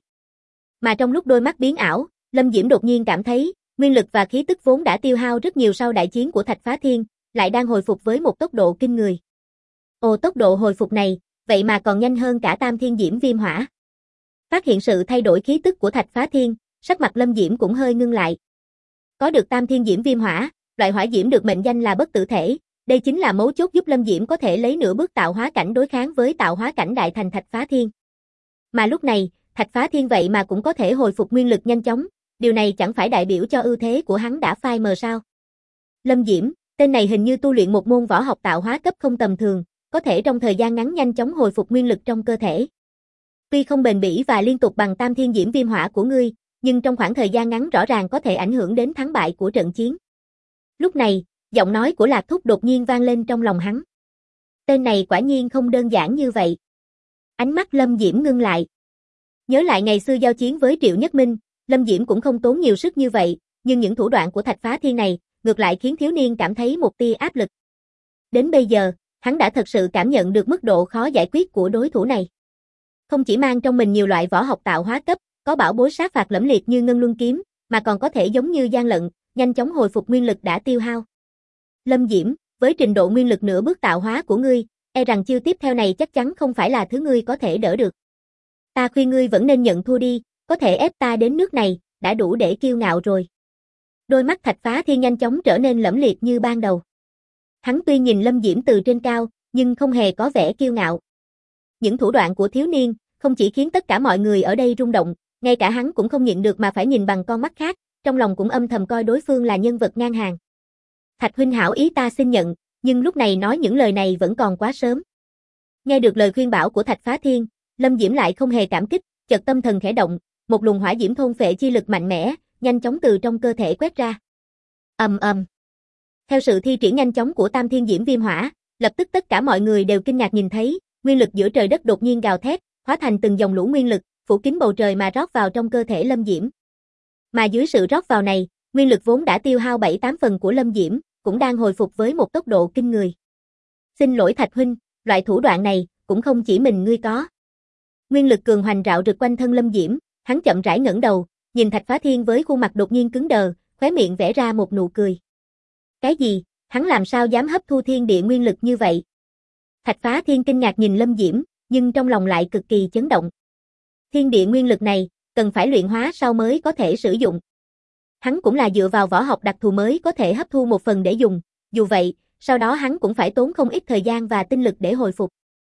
Mà trong lúc đôi mắt biến ảo, Lâm Diễm đột nhiên cảm thấy, nguyên lực và khí tức vốn đã tiêu hao rất nhiều sau đại chiến của Thạch Phá Thiên, lại đang hồi phục với một tốc độ kinh người. Ồ, tốc độ hồi phục này, vậy mà còn nhanh hơn cả Tam Thiên Diễm Viêm Hỏa. Phát hiện sự thay đổi khí tức của Thạch Phá Thiên, sắc mặt Lâm Diễm cũng hơi ngưng lại. Có được Tam Thiên Diễm Viêm Hỏa, loại hỏa diễm được mệnh danh là bất tử thể, đây chính là mấu chốt giúp Lâm Diễm có thể lấy nửa bước tạo hóa cảnh đối kháng với tạo hóa cảnh đại thành Thạch Phá Thiên. Mà lúc này, Thạch Phá Thiên vậy mà cũng có thể hồi phục nguyên lực nhanh chóng, điều này chẳng phải đại biểu cho ưu thế của hắn đã phai mờ sao? Lâm Diễm, tên này hình như tu luyện một môn võ học tạo hóa cấp không tầm thường, có thể trong thời gian ngắn nhanh chóng hồi phục nguyên lực trong cơ thể. Tuy không bền bỉ và liên tục bằng Tam Thiên Diễm Viêm Hỏa của ngươi, nhưng trong khoảng thời gian ngắn rõ ràng có thể ảnh hưởng đến thắng bại của trận chiến. Lúc này, giọng nói của Lạc Thúc đột nhiên vang lên trong lòng hắn. Tên này quả nhiên không đơn giản như vậy. Ánh mắt Lâm Diễm ngưng lại. Nhớ lại ngày xưa giao chiến với Triệu Nhất Minh, Lâm Diễm cũng không tốn nhiều sức như vậy, nhưng những thủ đoạn của Thạch Phá Thiên này, ngược lại khiến thiếu niên cảm thấy một tia áp lực. Đến bây giờ, hắn đã thật sự cảm nhận được mức độ khó giải quyết của đối thủ này. Không chỉ mang trong mình nhiều loại võ học tạo hóa cấp, có bảo bối sát phạt lẫm liệt như Ngân Luân Kiếm, mà còn có thể giống như gian lận, nhanh chóng hồi phục nguyên lực đã tiêu hao. Lâm Diễm, với trình độ nguyên lực nửa bước tạo hóa của ngươi, e rằng chiêu tiếp theo này chắc chắn không phải là thứ ngươi có thể đỡ được. Ta khuyên ngươi vẫn nên nhận thua đi, có thể ép ta đến nước này, đã đủ để kiêu ngạo rồi. Đôi mắt Thạch Phá Thiên nhanh chóng trở nên lẫm liệt như ban đầu. Hắn tuy nhìn Lâm Diễm từ trên cao, nhưng không hề có vẻ kiêu ngạo. Những thủ đoạn của thiếu niên, không chỉ khiến tất cả mọi người ở đây rung động, ngay cả hắn cũng không nhịn được mà phải nhìn bằng con mắt khác, trong lòng cũng âm thầm coi đối phương là nhân vật ngang hàng. Thạch huynh hảo ý ta xin nhận, nhưng lúc này nói những lời này vẫn còn quá sớm. Nghe được lời khuyên bảo của Thạch Phá Thiên, Lâm Diễm lại không hề cảm kích, chợt tâm thần khẽ động, một luồng hỏa diễm thôn phệ chi lực mạnh mẽ, nhanh chóng từ trong cơ thể quét ra. Ầm ầm. Theo sự thi triển nhanh chóng của Tam Thiên Diễm Viêm Hỏa, Lập tức tất cả mọi người đều kinh ngạc nhìn thấy, nguyên lực giữa trời đất đột nhiên gào thét, hóa thành từng dòng lũ nguyên lực, phủ kín bầu trời mà rót vào trong cơ thể Lâm Diễm. Mà dưới sự rót vào này, nguyên lực vốn đã tiêu hao 7-8 phần của Lâm Diễm, cũng đang hồi phục với một tốc độ kinh người. Xin lỗi Thạch huynh, loại thủ đoạn này, cũng không chỉ mình ngươi có. Nguyên lực cường hoành rạo rực quanh thân Lâm Diễm, hắn chậm rãi ngẩng đầu, nhìn Thạch Phá Thiên với khuôn mặt đột nhiên cứng đờ, khóe miệng vẽ ra một nụ cười. Cái gì? Hắn làm sao dám hấp thu thiên địa nguyên lực như vậy? Thạch Phá Thiên kinh ngạc nhìn Lâm Diễm, nhưng trong lòng lại cực kỳ chấn động. Thiên địa nguyên lực này, cần phải luyện hóa sau mới có thể sử dụng. Hắn cũng là dựa vào võ học đặc thù mới có thể hấp thu một phần để dùng, dù vậy, sau đó hắn cũng phải tốn không ít thời gian và tinh lực để hồi phục.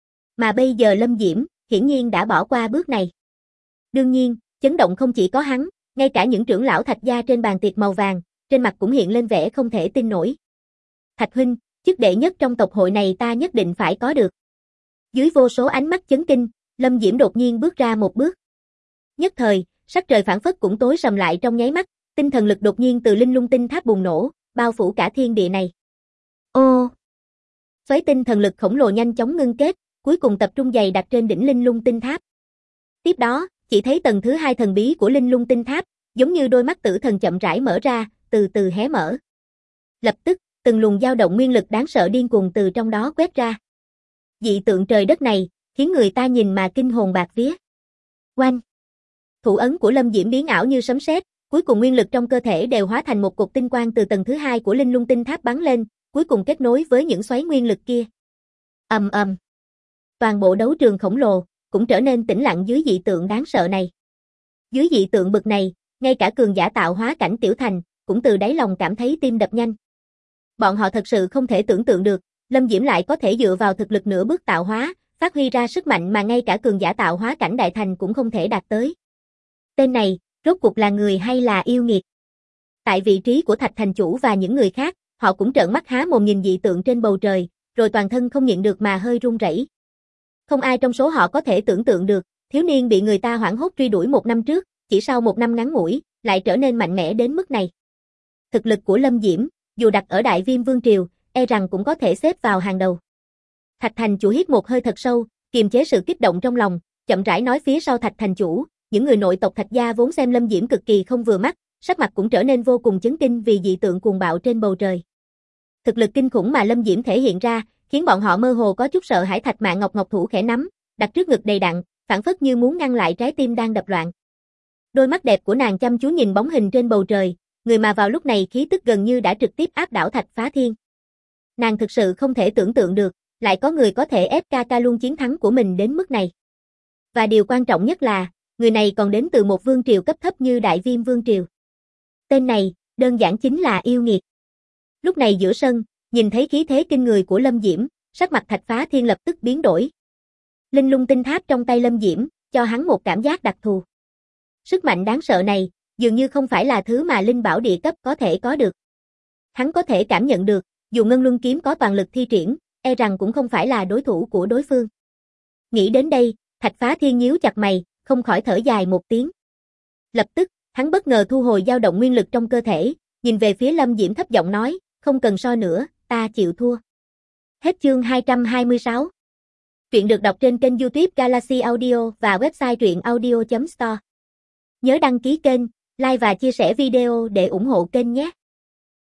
Mà bây giờ Lâm Diễm, hiển nhiên đã bỏ qua bước này. Đương nhiên, chấn động không chỉ có hắn, ngay cả những trưởng lão Thạch gia trên bàn tiệc màu vàng, trên mặt cũng hiện lên vẻ không thể tin nổi. Thạch huynh, chức đệ nhất trong tộc hội này ta nhất định phải có được. Dưới vô số ánh mắt chấn kinh, Lâm Diễm đột nhiên bước ra một bước. Nhất thời, sắc trời phảng phất cũng tối sầm lại trong nháy mắt, tinh thần lực đột nhiên từ Linh Lung Tinh Tháp bùng nổ, bao phủ cả thiên địa này. Ô! Xoáy tinh thần lực khổng lồ nhanh chóng ngưng kết, cuối cùng tập trung dày đặc trên đỉnh Linh Lung Tinh Tháp. Tiếp đó, chỉ thấy tầng thứ 2 thần bí của Linh Lung Tinh Tháp, giống như đôi mắt tử thần chậm rãi mở ra, từ từ hé mở. Lập tức, từng luồng dao động nguyên lực đáng sợ điên cuồng từ trong đó quét ra. Dị tượng trời đất này, khiến người ta nhìn mà kinh hồn bạt vía. Oanh! Thủ ấn của Lâm Diễm biến ảo như sấm sét, cuối cùng nguyên lực trong cơ thể đều hóa thành một cột tinh quang từ tầng thứ 2 của Linh Lung Tinh Tháp bắn lên, cuối cùng kết nối với những xoáy nguyên lực kia. Ầm ầm. Toàn bộ đấu trường khổng lồ cũng trở nên tĩnh lặng dưới dị tượng đáng sợ này. Dưới dị tượng bực này, ngay cả cường giả tạo hóa cảnh Tiểu Thành cũng từ đáy lòng cảm thấy tim đập nhanh. Bọn họ thật sự không thể tưởng tượng được, Lâm Diễm lại có thể dựa vào thực lực nửa bước tạo hóa, phát huy ra sức mạnh mà ngay cả cường giả tạo hóa cảnh Đại Thành cũng không thể đạt tới. Tên này, rốt cuộc là người hay là yêu nghiệt? Tại vị trí của Thạch thành chủ và những người khác, họ cũng trợn mắt há mồm nhìn dị tượng trên bầu trời, rồi toàn thân không nhịn được mà hơi run rẩy. Không ai trong số họ có thể tưởng tượng được, thiếu niên bị người ta hoảng hốt truy đuổi 1 năm trước, chỉ sau 1 năm ngắn ngủi, lại trở nên mạnh mẽ đến mức này. Thực lực của Lâm Diễm, dù đặt ở Đại Viêm Vương Triều, e rằng cũng có thể xếp vào hàng đầu. Thạch thành chủ hít một hơi thật sâu, kiềm chế sự kích động trong lòng, chậm rãi nói phía sau Thạch thành chủ, những người nội tộc Thạch gia vốn xem Lâm Diễm cực kỳ không vừa mắt, sắc mặt cũng trở nên vô cùng chấn kinh vì dị tượng cuồng bạo trên bầu trời. Thực lực kinh khủng mà Lâm Diễm thể hiện ra, khiến bọn họ mơ hồ có chút sợ hãi. Thạch Mạn Ngọc thủ khẽ nắm, đặt trước ngực đầy đặn, phảng phất như muốn ngăn lại trái tim đang đập loạn. Đôi mắt đẹp của nàng chăm chú nhìn bóng hình trên bầu trời, người mà vào lúc này khí tức gần như đã trực tiếp áp đảo Thạch Phá Thiên. Nàng thực sự không thể tưởng tượng được, lại có người có thể ép ca luôn chiến thắng của mình đến mức này. Và điều quan trọng nhất là, người này còn đến từ một vương triều cấp thấp như Đại Viêm Vương Triều. Tên này, đơn giản chính là yêu nghiệt. Lúc này giữa sân, nhìn thấy khí thế kinh người của Lâm Diễm, sắc mặt Thạch Phá Thiên lập tức biến đổi. Linh Lung Tinh Tháp trong tay Lâm Diễm, cho hắn một cảm giác đặc thù. Sức mạnh đáng sợ này, dường như không phải là thứ mà linh bảo địa cấp có thể có được. Hắn có thể cảm nhận được, dù Ngân Luân Kiếm có toàn lực thi triển, e rằng cũng không phải là đối thủ của đối phương. Nghĩ đến đây, Thạch Phá Thiên nhíu chặt mày, không khỏi thở dài một tiếng. Lập tức, hắn bất ngờ thu hồi dao động nguyên lực trong cơ thể, nhìn về phía Lâm Diễm thấp giọng nói, không cần so nữa, ta chịu thua. Hết chương 226. Truyện được đọc trên kênh YouTube Galaxy Audio và website truyệnaudio.store. Nhớ đăng ký kênh, like và chia sẻ video để ủng hộ kênh nhé.